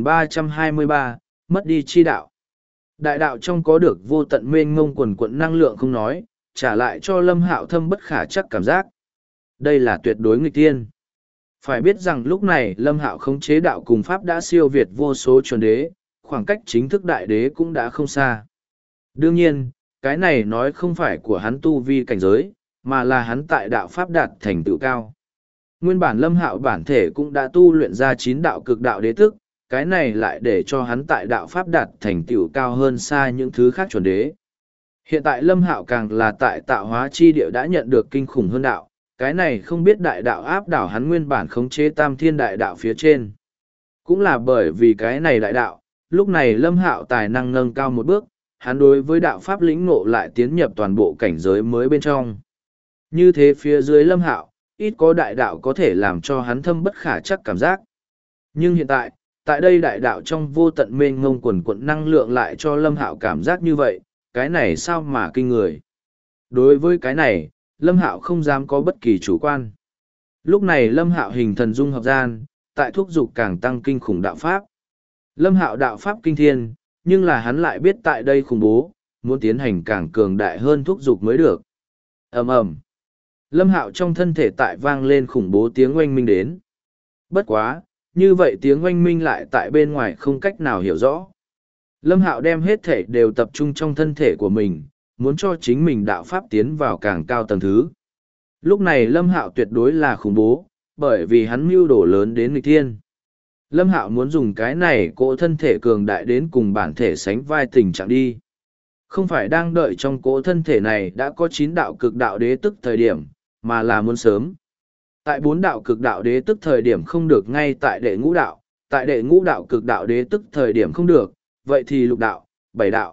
2323, mất đi chi đạo. Đại đạo trong có được vô tận mênh mông quần cuộn năng lượng không nói, trả lại cho Lâm Hạo thâm bất khả chắc cảm giác. Đây là tuyệt đối nghịch thiên. Phải biết rằng lúc này Lâm Hạo khống chế đạo cùng pháp đã siêu việt vô số chuẩn đế, khoảng cách chính thức đại đế cũng đã không xa. Đương nhiên, cái này nói không phải của hắn tu vi cảnh giới, mà là hắn tại đạo pháp đạt thành tựu cao. Nguyên bản Lâm Hạo bản thể cũng đã tu luyện ra 9 đạo cực đạo đế tức, cái này lại để cho hắn tại đạo pháp đạt thành tựu cao hơn xa những thứ khác chuẩn đế. Hiện tại Lâm Hạo càng là tại tạo hóa chi địa đã nhận được kinh khủng hơn đạo, cái này không biết đại đạo áp đảo hắn nguyên bản khống chế tam thiên đại đạo phía trên. Cũng là bởi vì cái này đại đạo, lúc này Lâm Hạo tài năng nâng cao một bước, hắn đối với đạo pháp lĩnh ngộ lại tiến nhập toàn bộ cảnh giới mới bên trong. Như thế phía dưới Lâm Hạo, ít có đại đạo có thể làm cho hắn thâm bất khả chắc cảm giác. Nhưng hiện tại, tại đây đại đạo trong vô tận mênh mông quần quận năng lượng lại cho Lâm Hạo cảm giác như vậy, cái này sao mà kinh người. Đối với cái này, Lâm Hạo không dám có bất kỳ chủ quan. Lúc này Lâm Hạo hình thần dung hợp gian, tại thúc dục càng tăng kinh khủng đạo pháp. Lâm Hạo đạo pháp kinh thiên, nhưng là hắn lại biết tại đây khủng bố, muốn tiến hành càng cường đại hơn thúc dục mới được. Ầm ầm. Lâm Hạo trong thân thể tại vang lên khủng bố tiếng oanh minh đến. Bất quá, như vậy tiếng oanh minh lại tại bên ngoài không cách nào hiểu rõ. Lâm Hạo đem hết thể đều tập trung trong thân thể của mình, muốn cho chính mình đạo pháp tiến vào càng cao tầng thứ. Lúc này Lâm Hạo tuyệt đối là khủng bố, bởi vì hắn mưu đồ lớn đến nghịch thiên. Lâm Hạo muốn dùng cái này cỗ thân thể cường đại đến cùng bản thể sánh vai tình trạng đi. Không phải đang đợi trong cỗ thân thể này đã có 9 đạo cực đạo đế tức thời điểm, mà là muốn sớm. Tại 4 đạo cực đạo đế tức thời điểm không được ngay tại đệ ngũ đạo, tại đệ ngũ đạo cực đạo đế tức thời điểm không được, vậy thì lục đạo, 7 đạo.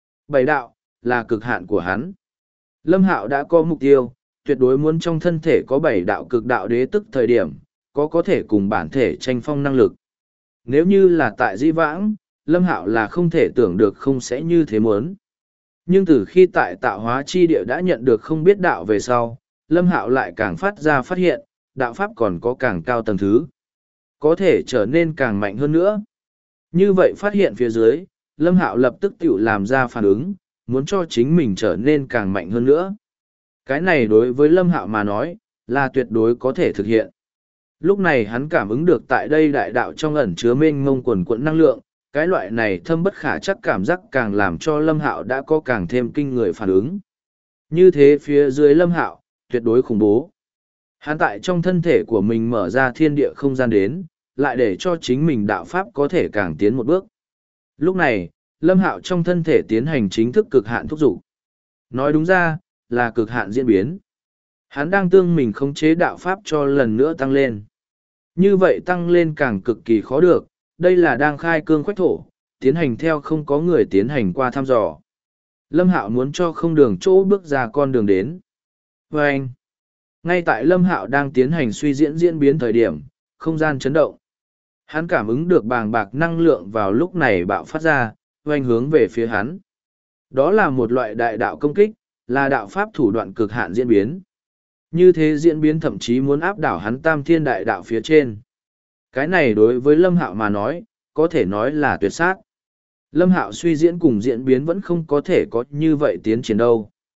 7 đạo là cực hạn của hắn. Lâm Hạo đã có mục tiêu, tuyệt đối muốn trong thân thể có 7 đạo cực đạo đế tức thời điểm, có thể cùng bản thể tranh phong năng lực. Nếu như là tại Dĩ Vãng, Lâm Hạo là không thể tưởng được không sẽ như thế muốn. Nhưng từ khi tại tạo hóa chi địa đã nhận được không biết đạo về sau, Lâm Hạo lại càng phát ra phát hiện, đạo pháp còn có càng cao tầng thứ. Có thể trở nên càng mạnh hơn nữa. Như vậy phát hiện phía dưới, Lâm Hạo lập tức tự làm ra phản ứng, muốn cho chính mình trở nên càng mạnh hơn nữa. Cái này đối với Lâm Hạo mà nói, là tuyệt đối có thể thực hiện. Lúc này hắn cảm ứng được tại đây đại đạo trong ẩn chứa mênh mông quần quận năng lượng, cái loại này thâm bất khả chắc cảm giác càng làm cho Lâm Hạo đã có càng thêm kinh người phản ứng. Như thế phía dưới Lâm Hạo, tuyệt đối khủng bố. Hắn tại trong thân thể của mình mở ra thiên địa không gian đến, lại để cho chính mình đạo pháp có thể càng tiến một bước. Lúc này, Lâm Hạo trong thân thể tiến hành chính thức cực hạn thúc dục. Nói đúng ra, là cực hạn diễn biến. Hắn đang tương mình khống chế đạo pháp cho lần nữa tăng lên. Như vậy tăng lên càng cực kỳ khó được, đây là đang khai cương khoách thổ, tiến hành theo không có người tiến hành qua thăm dò. Lâm Hạo muốn cho không đường chỗ bước ra con đường đến. Và anh, ngay tại Lâm Hạo đang tiến hành suy diễn diễn biến thời điểm, không gian chấn động. Hắn cảm ứng được bàng bạc năng lượng vào lúc này bạo phát ra, oanh hướng về phía hắn. Đó là một loại đại đạo công kích, là đạo pháp thủ đoạn cực hạn diễn biến. Như thế diễn biến thậm chí muốn áp đảo hắn tam thiên đại đạo phía trên. Cái này đối với Lâm Hạo mà nói, có thể nói là tuyệt sát. Lâm Hạo suy diễn cùng diễn biến vẫn không có thể có như vậy tiến triển đâu.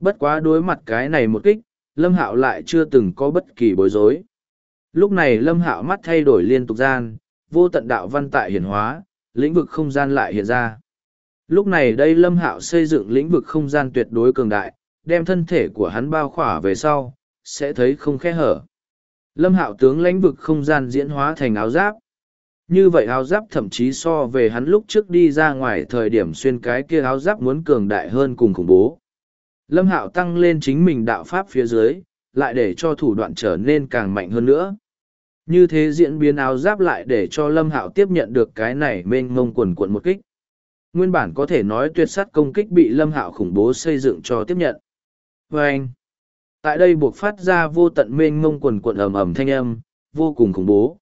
Bất quá đối mặt cái này một kích, Lâm Hạo lại chưa từng có bất kỳ bối rối. Lúc này Lâm Hạo mắt thay đổi liên tục gian, vô tận đạo văn tại hiển hóa, lĩnh vực không gian lại hiện ra. Lúc này đây Lâm Hạo xây dựng lĩnh vực không gian tuyệt đối cường đại, đem thân thể của hắn bao khỏa về sau, sẽ thấy không khe hở. Lâm Hạo tướng lĩnh vực không gian diễn hóa thành áo giáp. Như vậy áo giáp thậm chí so về hắn lúc trước đi ra ngoài thời điểm xuyên cái kia áo giáp muốn cường đại hơn cùng khủng bố. Lâm Hạo tăng lên chính mình đạo pháp phía dưới, lại để cho thủ đoạn trở nên càng mạnh hơn nữa. Như thế diễn biến áo giáp lại để cho Lâm Hạo tiếp nhận được cái này mênh mông quần quận một kích. Nguyên bản có thể nói tuyệt sát công kích bị Lâm Hạo khủng bố xây dựng cho tiếp nhận. Và anh, tại đây buộc phát ra vô tận mênh mông quần quận ầm ầm thanh âm, vô cùng khủng bố.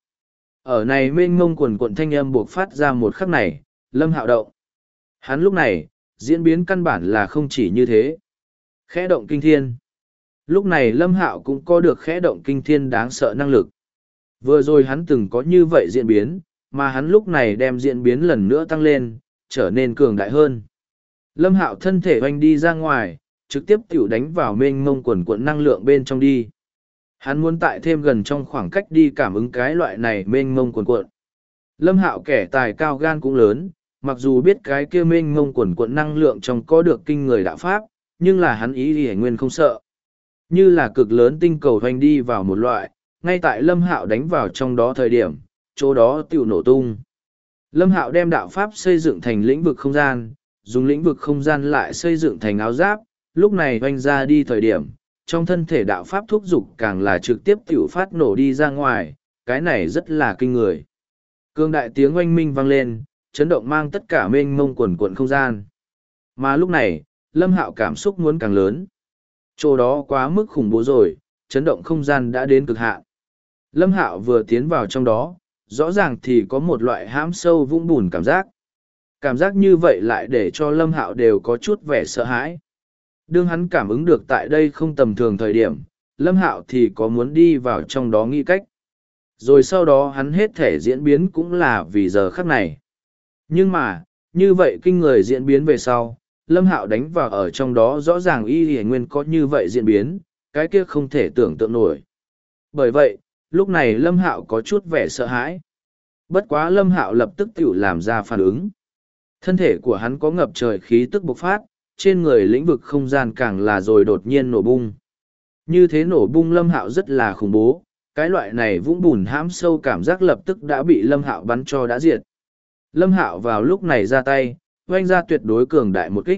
Ở này mênh mông quần quận thanh âm buộc phát ra một khắc này, Lâm Hạo động. Hắn lúc này, diễn biến căn bản là không chỉ như thế. Khẽ động kinh thiên. Lúc này Lâm Hạo cũng có được khẽ động kinh thiên đáng sợ năng lực. Vừa rồi hắn từng có như vậy diễn biến, mà hắn lúc này đem diễn biến lần nữa tăng lên, trở nên cường đại hơn. Lâm Hạo thân thể oanh đi ra ngoài, trực tiếp tiểu đánh vào mênh mông quần cuộn năng lượng bên trong đi. Hắn muốn tại thêm gần trong khoảng cách đi cảm ứng cái loại này mênh mông quần cuộn. Lâm Hạo kẻ tài cao gan cũng lớn, mặc dù biết cái kia mênh mông quần cuộn năng lượng trong có được kinh người đạo pháp, nhưng là hắn ý thì nguyên không sợ. Như là cực lớn tinh cầu hoành đi vào một loại, ngay tại Lâm Hạo đánh vào trong đó thời điểm, chỗ đó tiểu nổ tung. Lâm Hạo đem đạo pháp xây dựng thành lĩnh vực không gian, dùng lĩnh vực không gian lại xây dựng thành áo giáp, lúc này hoành ra đi thời điểm, trong thân thể đạo pháp thúc dục càng là trực tiếp tiểu phát nổ đi ra ngoài, cái này rất là kinh người. Cương đại tiếng oanh minh vang lên, chấn động mang tất cả mênh mông quần quận không gian. Mà lúc này, Lâm Hạo cảm xúc muốn càng lớn. Chỗ đó quá mức khủng bố rồi, chấn động không gian đã đến cực hạn. Lâm Hạo vừa tiến vào trong đó, rõ ràng thì có một loại hãm sâu vũng bùn cảm giác. Cảm giác như vậy lại để cho Lâm Hạo đều có chút vẻ sợ hãi. Đương hắn cảm ứng được tại đây không tầm thường thời điểm, Lâm Hạo thì có muốn đi vào trong đó nghĩ cách. Rồi sau đó hắn hết thể diễn biến cũng là vì giờ khắc này. Nhưng mà, như vậy kinh người diễn biến về sau, Lâm Hạo đánh vào ở trong đó rõ ràng y hề nguyên có như vậy diễn biến, cái kia không thể tưởng tượng nổi. Bởi vậy, lúc này Lâm Hạo có chút vẻ sợ hãi. Bất quá Lâm Hạo lập tức tự làm ra phản ứng. Thân thể của hắn có ngập trời khí tức bộc phát, trên người lĩnh vực không gian càng là rồi đột nhiên nổ bung. Như thế nổ bung Lâm Hạo rất là khủng bố, cái loại này vũng bùn hãm sâu cảm giác lập tức đã bị Lâm Hạo bắn cho đã diệt. Lâm Hạo vào lúc này ra tay, oanh ra tuyệt đối cường đại một kích.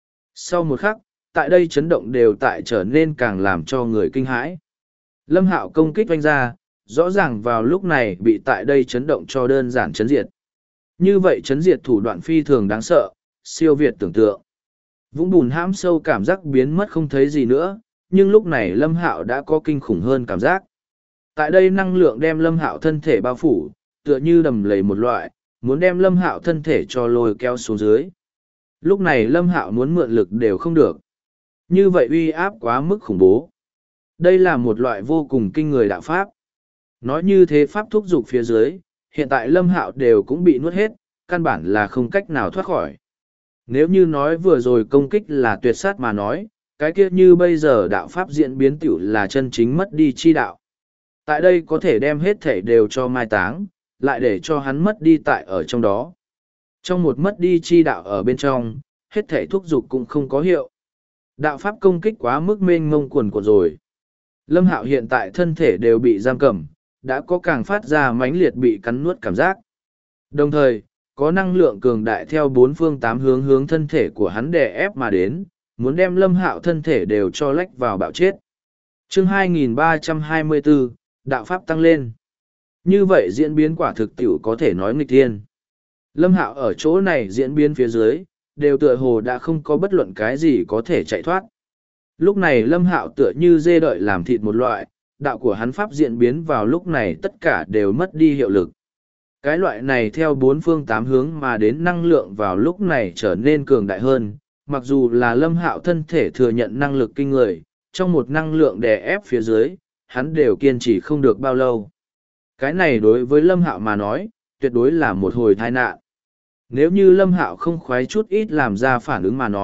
Sau một khắc, tại đây chấn động đều tại trở nên càng làm cho người kinh hãi. Lâm Hạo công kích oanh ra, rõ ràng vào lúc này bị tại đây chấn động cho đơn giản chấn diệt. Như vậy chấn diệt thủ đoạn phi thường đáng sợ, siêu việt tưởng tượng. Vũng bùn hãm sâu cảm giác biến mất không thấy gì nữa, nhưng lúc này Lâm Hạo đã có kinh khủng hơn cảm giác. Tại đây năng lượng đem Lâm Hạo thân thể bao phủ, tựa như đầm lầy một loại, muốn đem Lâm Hạo thân thể cho lôi kéo xuống dưới. Lúc này Lâm Hạo muốn mượn lực đều không được. Như vậy uy áp quá mức khủng bố. Đây là một loại vô cùng kinh người đạo pháp. Nói như thế pháp thúc dục phía dưới, hiện tại Lâm Hạo đều cũng bị nuốt hết, căn bản là không cách nào thoát khỏi. Nếu như nói vừa rồi công kích là tuyệt sát mà nói, cái kia như bây giờ đạo pháp diễn biến tiểu là chân chính mất đi chi đạo. Tại đây có thể đem hết thể đều cho mai táng, lại để cho hắn mất đi tại ở trong đó. Trong một mất đi chi đạo ở bên trong, hết thể thúc dục cũng không có hiệu. Đạo pháp công kích quá mức mênh mông quần của rồi. Lâm Hạo hiện tại thân thể đều bị giam cầm, đã có càng phát ra mãnh liệt bị cắn nuốt cảm giác. Đồng thời, có năng lượng cường đại theo bốn phương tám hướng hướng thân thể của hắn đè ép mà đến, muốn đem Lâm Hạo thân thể đều cho lách vào bạo chết. Chương 2324, đạo pháp tăng lên. Như vậy diễn biến quả thực tiểu có thể nói nghịch thiên. Lâm Hạo ở chỗ này diễn biến phía dưới, đều tựa hồ đã không có bất luận cái gì có thể chạy thoát. Lúc này Lâm Hạo tựa như dê đợi làm thịt một loại, đạo của hắn pháp diễn biến vào lúc này tất cả đều mất đi hiệu lực. Cái loại này theo bốn phương tám hướng mà đến năng lượng vào lúc này trở nên cường đại hơn, mặc dù là Lâm Hạo thân thể thừa nhận năng lực kinh người, trong một năng lượng đè ép phía dưới, hắn đều kiên trì không được bao lâu. Cái này đối với Lâm Hạo mà nói, tuyệt đối là một hồi tai nạn. Nếu như Lâm Hạo không khoái chút ít làm ra phản ứng mà nói,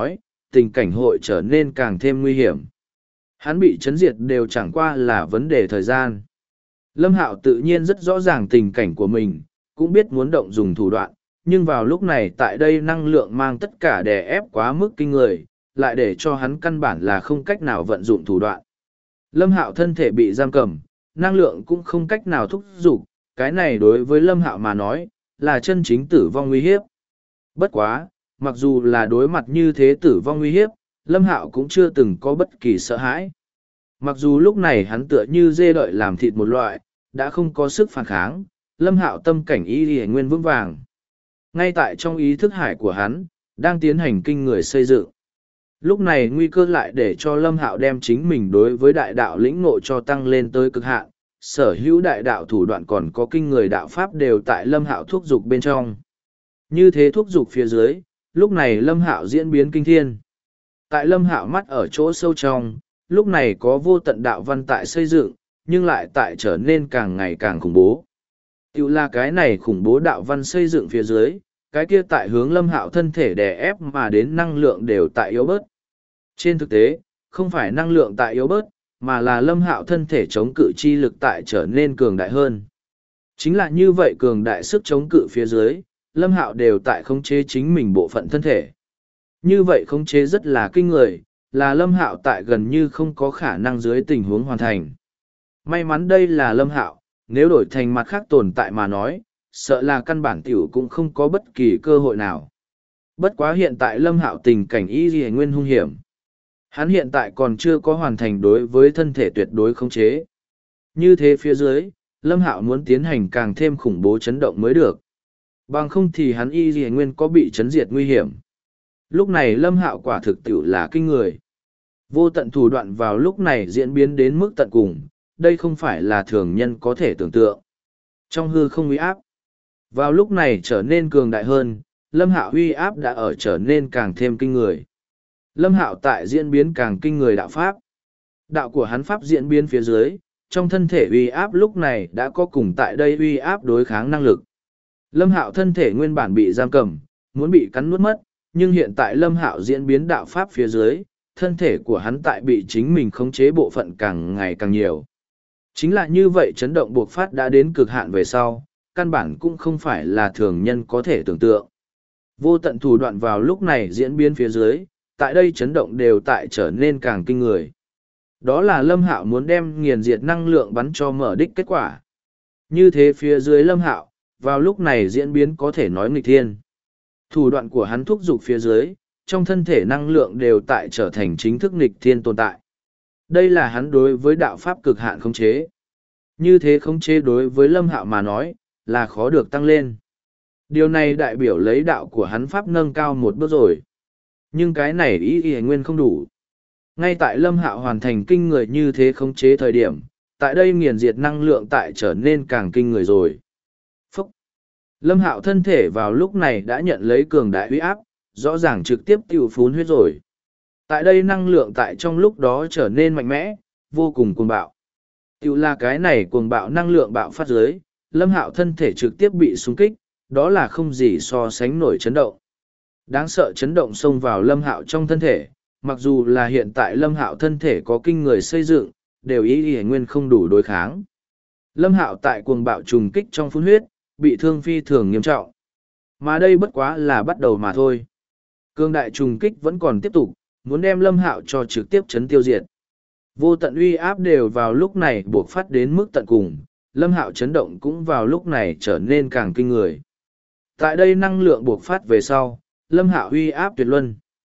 tình cảnh hội trở nên càng thêm nguy hiểm. Hắn bị chấn diệt đều chẳng qua là vấn đề thời gian. Lâm Hạo tự nhiên rất rõ ràng tình cảnh của mình, cũng biết muốn động dùng thủ đoạn, nhưng vào lúc này tại đây năng lượng mang tất cả đè ép quá mức kinh người, lại để cho hắn căn bản là không cách nào vận dụng thủ đoạn. Lâm Hạo thân thể bị giam cầm, năng lượng cũng không cách nào thúc giục, cái này đối với Lâm Hạo mà nói, là chân chính tử vong nguy hiếp. Bất quá, mặc dù là đối mặt như thế tử vong nguy hiếp, Lâm Hạo cũng chưa từng có bất kỳ sợ hãi. Mặc dù lúc này hắn tựa như dê đợi làm thịt một loại, đã không có sức phản kháng, Lâm Hạo tâm cảnh y nguyên vững vàng. Ngay tại trong ý thức hải của hắn, đang tiến hành kinh người xây dựng. Lúc này nguy cơ lại để cho Lâm Hạo đem chính mình đối với đại đạo lĩnh ngộ cho tăng lên tới cực hạn, sở hữu đại đạo thủ đoạn còn có kinh người đạo pháp đều tại Lâm Hạo thúc dục bên trong. Như thế thúc dục phía dưới, lúc này Lâm Hạo diễn biến kinh thiên. Tại Lâm Hạo mắt ở chỗ sâu trong, lúc này có vô tận đạo văn tại xây dựng, nhưng lại tại trở nên càng ngày càng khủng bố. Tiểu là cái này khủng bố đạo văn xây dựng phía dưới, cái kia tại hướng Lâm Hạo thân thể đè ép mà đến năng lượng đều tại yếu bớt. Trên thực tế, không phải năng lượng tại yếu bớt, mà là Lâm Hạo thân thể chống cự chi lực tại trở nên cường đại hơn. Chính là như vậy cường đại sức chống cự phía dưới, Lâm Hạo đều tại khống chế chính mình bộ phận thân thể. Như vậy khống chế rất là kinh người, là Lâm Hạo tại gần như không có khả năng dưới tình huống hoàn thành. May mắn đây là Lâm Hạo, nếu đổi thành mặt khác tồn tại mà nói, sợ là căn bản tiểu cũng không có bất kỳ cơ hội nào. Bất quá hiện tại Lâm Hạo tình cảnh y gì nguyên hung hiểm. Hắn hiện tại còn chưa có hoàn thành đối với thân thể tuyệt đối khống chế. Như thế phía dưới, Lâm Hạo muốn tiến hành càng thêm khủng bố chấn động mới được. Bằng không thì hắn y gì nguyên có bị chấn diệt nguy hiểm. Lúc này Lâm Hạo quả thực tiểu là kinh người. Vô tận thủ đoạn vào lúc này diễn biến đến mức tận cùng, đây không phải là thường nhân có thể tưởng tượng. Trong hư không uy áp, vào lúc này trở nên cường đại hơn, Lâm Hạo uy áp đã ở trở nên càng thêm kinh người. Lâm Hạo tại diễn biến càng kinh người đạo pháp. Đạo của hắn pháp diễn biến phía dưới, trong thân thể uy áp lúc này đã có cùng tại đây uy áp đối kháng năng lực. Lâm Hạo thân thể nguyên bản bị giam cầm, muốn bị cắn nuốt mất, nhưng hiện tại Lâm Hạo diễn biến đạo pháp phía dưới, thân thể của hắn tại bị chính mình khống chế bộ phận càng ngày càng nhiều. Chính là như vậy chấn động buộc phát đã đến cực hạn về sau, căn bản cũng không phải là thường nhân có thể tưởng tượng. Vô tận thủ đoạn vào lúc này diễn biến phía dưới, tại đây chấn động đều tại trở nên càng kinh người. Đó là Lâm Hạo muốn đem nghiền diệt năng lượng bắn cho mở đích kết quả. Như thế phía dưới Lâm Hạo, vào lúc này diễn biến có thể nói nghịch thiên. Thủ đoạn của hắn thúc giục phía dưới, trong thân thể năng lượng đều tại trở thành chính thức nghịch thiên tồn tại. Đây là hắn đối với đạo pháp cực hạn khống chế. Như thế khống chế đối với Lâm Hạo mà nói, là khó được tăng lên. Điều này đại biểu lấy đạo của hắn pháp nâng cao một bước rồi. Nhưng cái này ý nguyên không đủ. Ngay tại Lâm Hạo hoàn thành kinh người như thế khống chế thời điểm, tại đây nghiền diệt năng lượng tại trở nên càng kinh người rồi. Phúc! Lâm Hạo thân thể vào lúc này đã nhận lấy cường đại uy áp, rõ ràng trực tiếp tiêu phún huyết rồi. Tại đây năng lượng tại trong lúc đó trở nên mạnh mẽ, vô cùng cuồng bạo. Tiểu là cái này cuồng bạo năng lượng bạo phát dưới, Lâm Hạo thân thể trực tiếp bị xung kích, đó là không gì so sánh nổi chấn động. Đáng sợ chấn động xông vào Lâm Hạo trong thân thể, mặc dù là hiện tại Lâm Hạo thân thể có kinh người xây dựng, đều ý nguyên không đủ đối kháng. Lâm Hạo tại cuồng bạo trùng kích trong phun huyết, bị thương phi thường nghiêm trọng. Mà đây bất quá là bắt đầu mà thôi. Cương đại trùng kích vẫn còn tiếp tục, muốn đem Lâm Hạo cho trực tiếp chấn tiêu diệt. Vô tận uy áp đều vào lúc này buộc phát đến mức tận cùng, Lâm Hạo chấn động cũng vào lúc này trở nên càng kinh người. Tại đây năng lượng buộc phát về sau, Lâm Hạo uy áp tuyệt luân.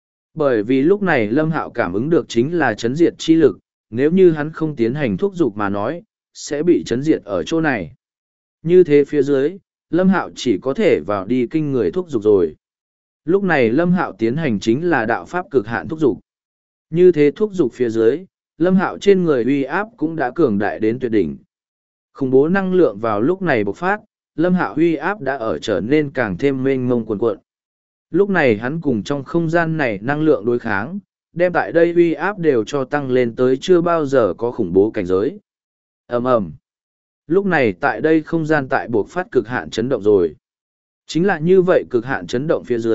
Bởi vì lúc này Lâm Hạo cảm ứng được chính là chấn diệt chi lực, nếu như hắn không tiến hành thúc giục mà nói, sẽ bị chấn diệt ở chỗ này. Như thế phía dưới, Lâm Hạo chỉ có thể vào đi kinh người thúc giục rồi. Lúc này Lâm Hạo tiến hành chính là đạo pháp cực hạn thúc giục. Như thế thúc giục phía dưới, Lâm Hạo trên người uy áp cũng đã cường đại đến tuyệt đỉnh. Khủng bố năng lượng vào lúc này bộc phát, Lâm Hạo uy áp đã ở trở nên càng thêm mênh mông cuồn cuộn. Lúc này hắn cùng trong không gian này năng lượng đối kháng, đem tại đây uy áp đều cho tăng lên tới chưa bao giờ có khủng bố cảnh giới. Ầm ầm. Lúc này tại đây không gian tại buộc phát cực hạn chấn động rồi. Chính là như vậy cực hạn chấn động phía dưới,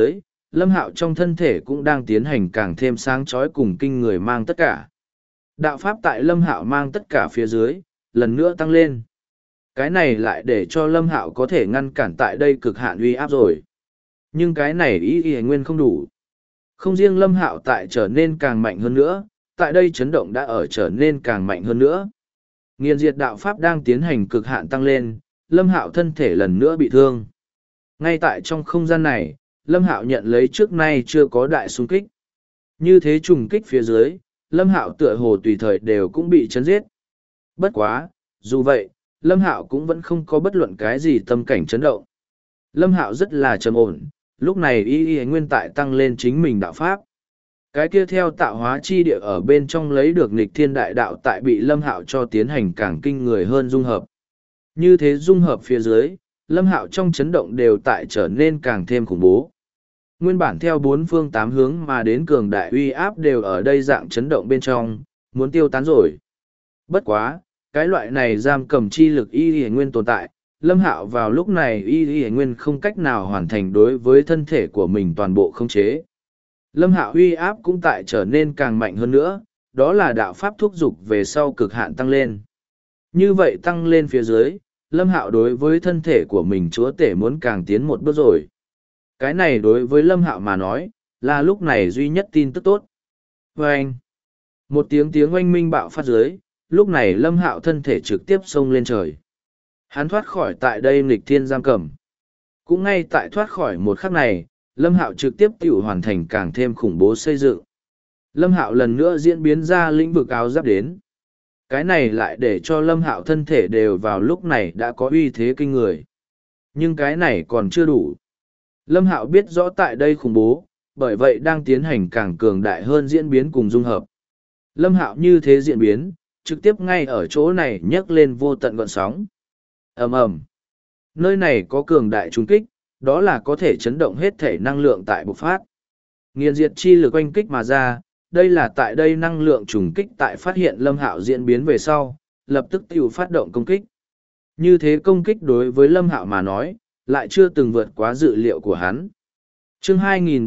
Lâm Hạo trong thân thể cũng đang tiến hành càng thêm sáng chói cùng kinh người mang tất cả. Đạo pháp tại Lâm Hạo mang tất cả phía dưới, lần nữa tăng lên. Cái này lại để cho Lâm Hạo có thể ngăn cản tại đây cực hạn uy áp rồi. Nhưng cái này y nguyên không đủ. Không riêng Lâm Hạo tại trở nên càng mạnh hơn nữa, tại đây chấn động đã ở trở nên càng mạnh hơn nữa. Nghiền diệt đạo pháp đang tiến hành cực hạn tăng lên, Lâm Hạo thân thể lần nữa bị thương. Ngay tại trong không gian này, Lâm Hạo nhận lấy trước nay chưa có đại xung kích. Như thế trùng kích phía dưới, Lâm Hạo tựa hồ tùy thời đều cũng bị chấn giết. Bất quá, dù vậy, Lâm Hạo cũng vẫn không có bất luận cái gì tâm cảnh chấn động. Lâm Hạo rất là trầm ổn, lúc này y nguyên tại tăng lên chính mình đạo pháp. Cái kia theo tạo hóa chi địa ở bên trong lấy được nghịch thiên đại đạo tại bị Lâm Hạo cho tiến hành càng kinh người hơn dung hợp. Như thế dung hợp phía dưới, Lâm Hạo trong chấn động đều tại trở nên càng thêm khủng bố. Nguyên bản theo bốn phương tám hướng mà đến cường đại uy áp đều ở đây dạng chấn động bên trong, muốn tiêu tán rồi. Bất quá, cái loại này giam cầm chi lực y nguyên tồn tại, Lâm Hạo vào lúc này y nguyên không cách nào hoàn thành đối với thân thể của mình toàn bộ khống chế. Lâm Hạo uy áp cũng tại trở nên càng mạnh hơn nữa, đó là đạo pháp thúc dục về sau cực hạn tăng lên. Như vậy tăng lên phía dưới, Lâm Hạo đối với thân thể của mình chúa tể muốn càng tiến một bước rồi. Cái này đối với Lâm Hạo mà nói, là lúc này duy nhất tin tức tốt. Vâng! Một tiếng oanh minh bạo phát dưới, lúc này Lâm Hạo thân thể trực tiếp xông lên trời. Hắn thoát khỏi tại đây nghịch thiên giam cầm. Cũng ngay tại thoát khỏi một khắc này, Lâm Hạo trực tiếp tự hoàn thành càng thêm khủng bố xây dựng. Lâm Hạo lần nữa diễn biến ra lĩnh vực áo giáp đến. Cái này lại để cho Lâm Hạo thân thể đều vào lúc này đã có uy thế kinh người. Nhưng cái này còn chưa đủ. Lâm Hạo biết rõ tại đây khủng bố, bởi vậy đang tiến hành càng cường đại hơn diễn biến cùng dung hợp. Lâm Hạo như thế diễn biến, trực tiếp ngay ở chỗ này nhấc lên vô tận gọn sóng. Ầm ầm. Nơi này có cường đại trùng kích, đó là có thể chấn động hết thể năng lượng tại bộc phát. Nghiền diệt chi lực oanh kích mà ra, đây là tại đây năng lượng trùng kích tại phát hiện Lâm Hạo diễn biến về sau, lập tức tiểu phát động công kích. Như thế công kích đối với Lâm Hạo mà nói, lại chưa từng vượt quá dự liệu của hắn. Chương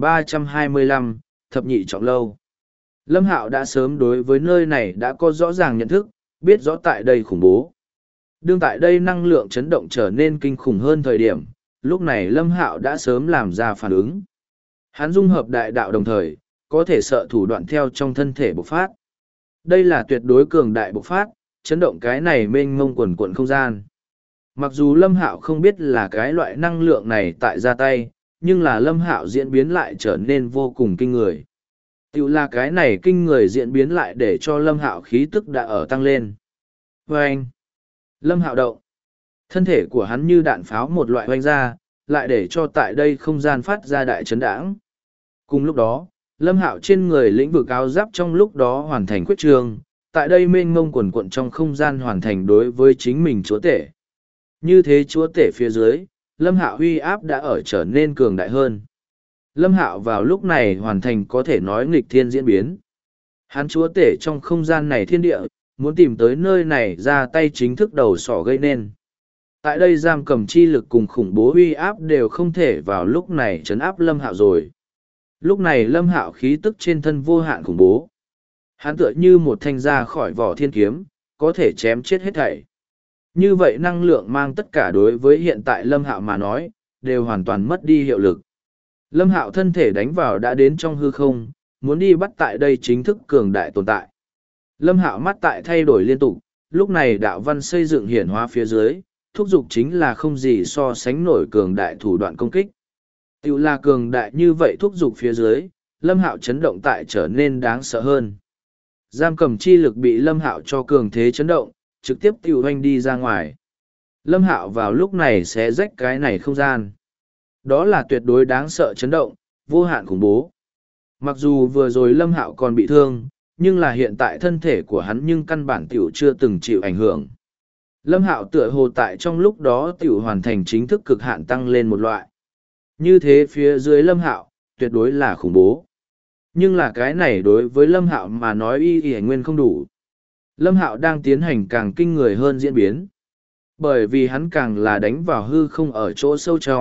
2325, Thập nhị trọng lâu. Lâm Hạo đã sớm đối với nơi này đã có rõ ràng nhận thức, biết rõ tại đây khủng bố. Đương tại đây năng lượng chấn động trở nên kinh khủng hơn thời điểm, lúc này Lâm Hạo đã sớm làm ra phản ứng. Hắn dung hợp đại đạo đồng thời, có thể sợ thủ đoạn theo trong thân thể bộc phát. Đây là tuyệt đối cường đại bộc phát, chấn động cái này mênh mông quần quần không gian. Mặc dù Lâm Hạo không biết là cái loại năng lượng này tại ra tay, nhưng là Lâm Hạo diễn biến lại trở nên vô cùng kinh người. Tiểu là cái này kinh người diễn biến lại để cho Lâm Hạo khí tức đã ở tăng lên. Vâng! Lâm Hạo động. Thân thể của hắn như đạn pháo một loại hoanh ra, lại để cho tại đây không gian phát ra đại chấn đãng. Cùng lúc đó, Lâm Hạo trên người lĩnh vực áo giáp trong lúc đó hoàn thành quyết trường, tại đây mênh mông quần quận trong không gian hoàn thành đối với chính mình chúa tể. Như thế chúa tể phía dưới, Lâm Hạo uy áp đã ở trở nên cường đại hơn. Lâm Hạo vào lúc này hoàn thành có thể nói nghịch thiên diễn biến. Hắn chúa tể trong không gian này thiên địa, muốn tìm tới nơi này ra tay chính thức đầu sỏ gây nên. Tại đây giam cầm chi lực cùng khủng bố uy áp đều không thể vào lúc này trấn áp Lâm Hạo rồi. Lúc này Lâm Hạo khí tức trên thân vô hạn khủng bố. Hắn tựa như một thanh ra khỏi vỏ thiên kiếm, có thể chém chết hết thảy. Như vậy năng lượng mang tất cả đối với hiện tại Lâm Hạo mà nói, đều hoàn toàn mất đi hiệu lực. Lâm Hạo thân thể đánh vào đã đến trong hư không, muốn đi bắt tại đây chính thức cường đại tồn tại. Lâm Hạo mắt tại thay đổi liên tục, lúc này đạo văn xây dựng hiển hóa phía dưới, thúc giục chính là không gì so sánh nổi cường đại thủ đoạn công kích. Tiểu là cường đại như vậy thúc giục phía dưới, Lâm Hạo chấn động tại trở nên đáng sợ hơn. Giam cầm chi lực bị Lâm Hạo cho cường thế chấn động, trực tiếp tiểu hoanh đi ra ngoài. Lâm Hạo vào lúc này sẽ rách cái này không gian. Đó là tuyệt đối đáng sợ chấn động, vô hạn khủng bố. Mặc dù vừa rồi Lâm Hạo còn bị thương, nhưng là hiện tại thân thể của hắn nhưng căn bản tiểu chưa từng chịu ảnh hưởng. Lâm Hạo tựa hồ tại trong lúc đó tiểu hoàn thành chính thức cực hạn tăng lên một loại. Như thế phía dưới Lâm Hạo, tuyệt đối là khủng bố. Nhưng là cái này đối với Lâm Hạo mà nói y nguyên không đủ. Lâm Hạo đang tiến hành càng kinh người hơn diễn biến. Bởi vì hắn càng là đánh vào hư không ở chỗ sâu trong,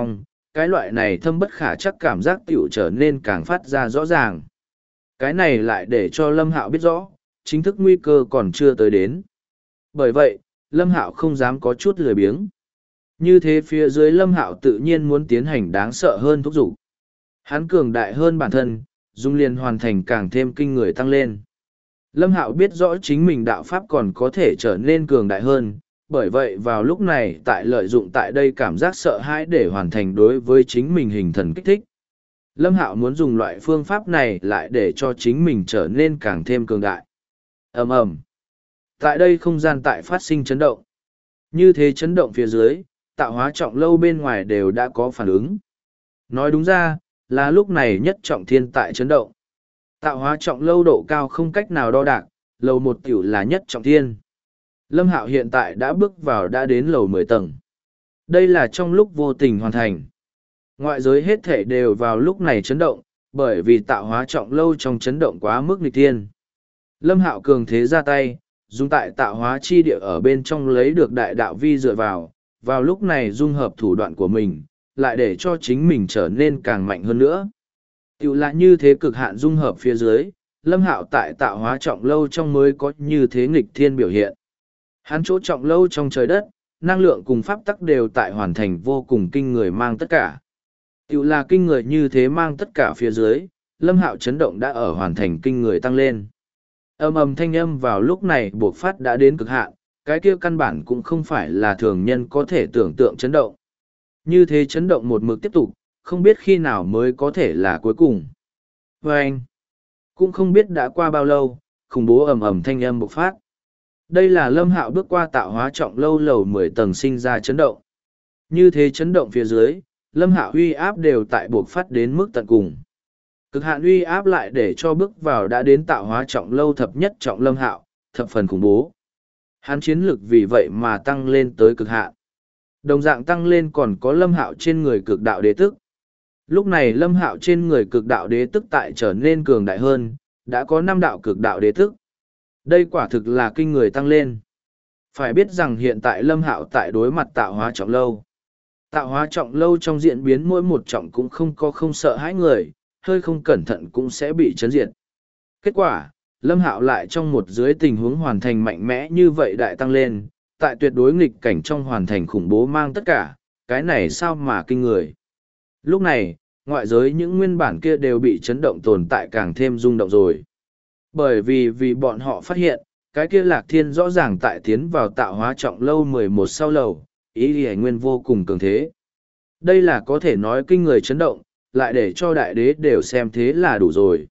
cái loại này thâm bất khả chắc cảm giác tiểu trở nên càng phát ra rõ ràng. Cái này lại để cho Lâm Hạo biết rõ, chính thức nguy cơ còn chưa tới đến. Bởi vậy, Lâm Hạo không dám có chút lười biếng. Như thế phía dưới Lâm Hạo tự nhiên muốn tiến hành đáng sợ hơn thúc giục. Hắn cường đại hơn bản thân, dung liền hoàn thành càng thêm kinh người tăng lên. Lâm Hạo biết rõ chính mình đạo pháp còn có thể trở nên cường đại hơn, bởi vậy vào lúc này tại lợi dụng tại đây cảm giác sợ hãi để hoàn thành đối với chính mình hình thần kích thích. Lâm Hạo muốn dùng loại phương pháp này lại để cho chính mình trở nên càng thêm cường đại. Ầm ầm. Tại đây không gian tại phát sinh chấn động. Như thế chấn động phía dưới, tạo hóa trọng lâu bên ngoài đều đã có phản ứng. Nói đúng ra, là lúc này nhất trọng thiên tại chấn động. Tạo hóa trọng lâu độ cao không cách nào đo đạc, lầu một tiểu là nhất trọng thiên. Lâm Hạo hiện tại đã bước vào đã đến lầu 10 tầng. Đây là trong lúc vô tình hoàn thành. Ngoại giới hết thể đều vào lúc này chấn động, bởi vì tạo hóa trọng lâu trong chấn động quá mức nghịch thiên. Lâm Hạo cường thế ra tay, dùng tại tạo hóa chi địa ở bên trong lấy được đại đạo vi dựa vào lúc này dung hợp thủ đoạn của mình, lại để cho chính mình trở nên càng mạnh hơn nữa. Tiểu là như thế cực hạn dung hợp phía dưới, Lâm Hạo tại tạo hóa trọng lâu trong mới có như thế nghịch thiên biểu hiện. Hắn chỗ trọng lâu trong trời đất, năng lượng cùng pháp tắc đều tại hoàn thành vô cùng kinh người mang tất cả. Tiểu là kinh người như thế mang tất cả phía dưới, Lâm Hạo chấn động đã ở hoàn thành kinh người tăng lên. Ầm ầm thanh âm vào lúc này buộc phát đã đến cực hạn, cái kia căn bản cũng không phải là thường nhân có thể tưởng tượng chấn động. Như thế chấn động một mực tiếp tục, không biết khi nào mới có thể là cuối cùng. Và anh, cũng không biết đã qua bao lâu, khủng bố ầm ầm thanh âm bộc phát. Đây là Lâm Hạo bước qua tạo hóa trọng lâu lầu 10 tầng sinh ra chấn động. Như thế chấn động phía dưới, Lâm Hạo uy áp đều tại bộc phát đến mức tận cùng. Cực hạn uy áp lại để cho bước vào đã đến tạo hóa trọng lâu thập nhất trọng Lâm Hạo, thập phần khủng bố. Hắn chiến lực vì vậy mà tăng lên tới cực hạn. Đồng dạng tăng lên còn có Lâm Hạo trên người cực đạo đế tức. Lúc này Lâm Hạo trên người cực đạo đế tức tại trở nên cường đại hơn, đã có 5 đạo cực đạo đế tức. Đây quả thực là kinh người tăng lên. Phải biết rằng hiện tại Lâm Hạo tại đối mặt tạo hóa trọng lâu. Tạo hóa trọng lâu trong diễn biến mỗi một trọng cũng không sợ hãi người, hơi không cẩn thận cũng sẽ bị chấn diệt. Kết quả, Lâm Hạo lại trong một dưới tình huống hoàn thành mạnh mẽ như vậy đại tăng lên, tại tuyệt đối nghịch cảnh trong hoàn thành khủng bố mang tất cả, cái này sao mà kinh người. Lúc này, ngoại giới những nguyên bản kia đều bị chấn động tồn tại càng thêm rung động rồi. Bởi vì bọn họ phát hiện, cái kia Lạc Thiên rõ ràng tại tiến vào tạo hóa trọng lâu 11 sau lầu, ý ghi nguyên vô cùng cường thế. Đây là có thể nói kinh người chấn động, lại để cho đại đế đều xem thế là đủ rồi.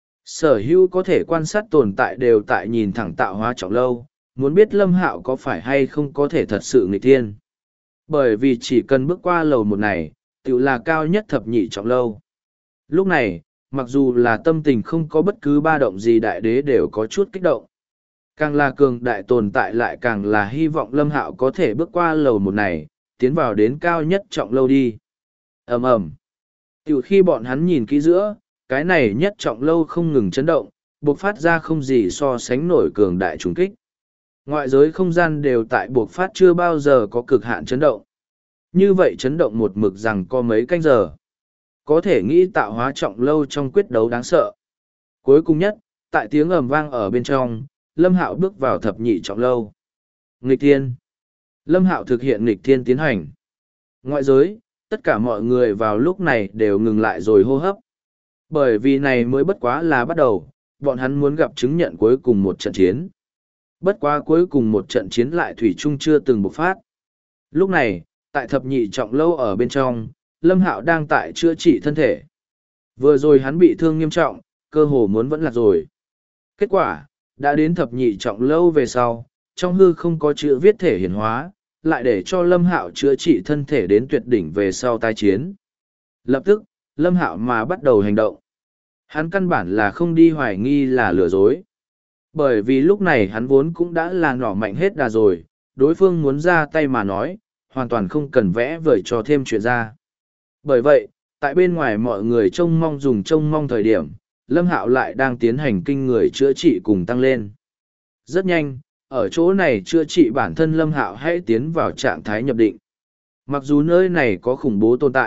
Sở hữu có thể quan sát tồn tại đều tại nhìn thẳng tạo hóa trọng lâu, muốn biết Lâm Hạo có phải hay không có thể thật sự nghịch thiên. Bởi vì chỉ cần bước qua lầu một này, tự là cao nhất thập nhị trọng lâu. Lúc này, mặc dù là tâm tình không có bất cứ ba động gì đại đế đều có chút kích động. Càng là cường đại tồn tại lại càng là hy vọng Lâm Hạo có thể bước qua lầu một này, tiến vào đến cao nhất trọng lâu đi. Ầm ầm. Từ khi bọn hắn nhìn kỹ giữa, cái này nhất trọng lâu không ngừng chấn động, bộc phát ra không gì so sánh nổi cường đại trùng kích. Ngoại giới không gian đều tại bộc phát chưa bao giờ có cực hạn chấn động. Như vậy chấn động một mực rằng có mấy canh giờ. Có thể nghĩ tạo hóa trọng lâu trong quyết đấu đáng sợ. Cuối cùng nhất, tại tiếng ầm vang ở bên trong, Lâm Hạo bước vào thập nhị trọng lâu. Nghịch thiên. Lâm Hạo thực hiện nghịch thiên tiến hành. Ngoại giới, tất cả mọi người vào lúc này đều ngừng lại rồi hô hấp. Bởi vì này mới bất quá là bắt đầu, bọn hắn muốn gặp chứng nhận cuối cùng một trận chiến. Bất quá cuối cùng một trận chiến lại thủy chung chưa từng bộc phát. Lúc này, tại thập nhị trọng lâu ở bên trong, Lâm Hạo đang tại chữa trị thân thể. Vừa rồi hắn bị thương nghiêm trọng, cơ hồ muốn vẫn lạc rồi. Kết quả, đã đến thập nhị trọng lâu về sau, trong hư không có chữ viết thể hiển hóa, lại để cho Lâm Hạo chữa trị thân thể đến tuyệt đỉnh về sau tái chiến. Lập tức, Lâm Hạo mà bắt đầu hành động. Hắn căn bản là không đi hoài nghi là lừa dối. Bởi vì lúc này hắn vốn cũng đã là nỏ mạnh hết đà rồi, đối phương muốn ra tay mà nói, hoàn toàn không cần vẽ vời cho thêm chuyện ra. Bởi vậy, tại bên ngoài mọi người trông mong dùng trông mong thời điểm, Lâm Hạo lại đang tiến hành kinh người chữa trị cùng tăng lên. Rất nhanh, ở chỗ này chữa trị bản thân Lâm Hạo hãy tiến vào trạng thái nhập định. Mặc dù nơi này có khủng bố tồn tại,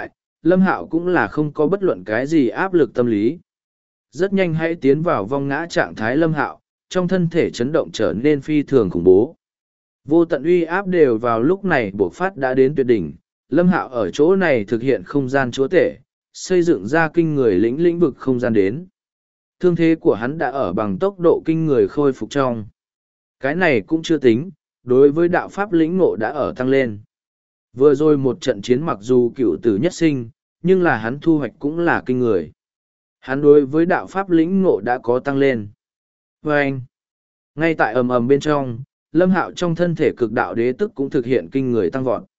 Lâm Hạo cũng là không có bất luận cái gì áp lực tâm lý. Rất nhanh hãy tiến vào vong ngã trạng thái Lâm Hạo, trong thân thể chấn động trở nên phi thường khủng bố. Vô tận uy áp đều vào lúc này bộc phát đã đến tuyệt đỉnh, Lâm Hạo ở chỗ này thực hiện không gian chúa tể, xây dựng ra kinh người lĩnh vực không gian đến. Thương thế của hắn đã ở bằng tốc độ kinh người khôi phục trong. Cái này cũng chưa tính, đối với đạo pháp lĩnh ngộ đã ở tăng lên. Vừa rồi một trận chiến mặc dù cựu tử nhất sinh, nhưng là hắn thu hoạch cũng là kinh người. Hắn đối với đạo pháp lĩnh ngộ đã có tăng lên. Và anh, ngay tại ầm ầm bên trong, Lâm Hạo trong thân thể cực đạo đế tức cũng thực hiện kinh người tăng vọt.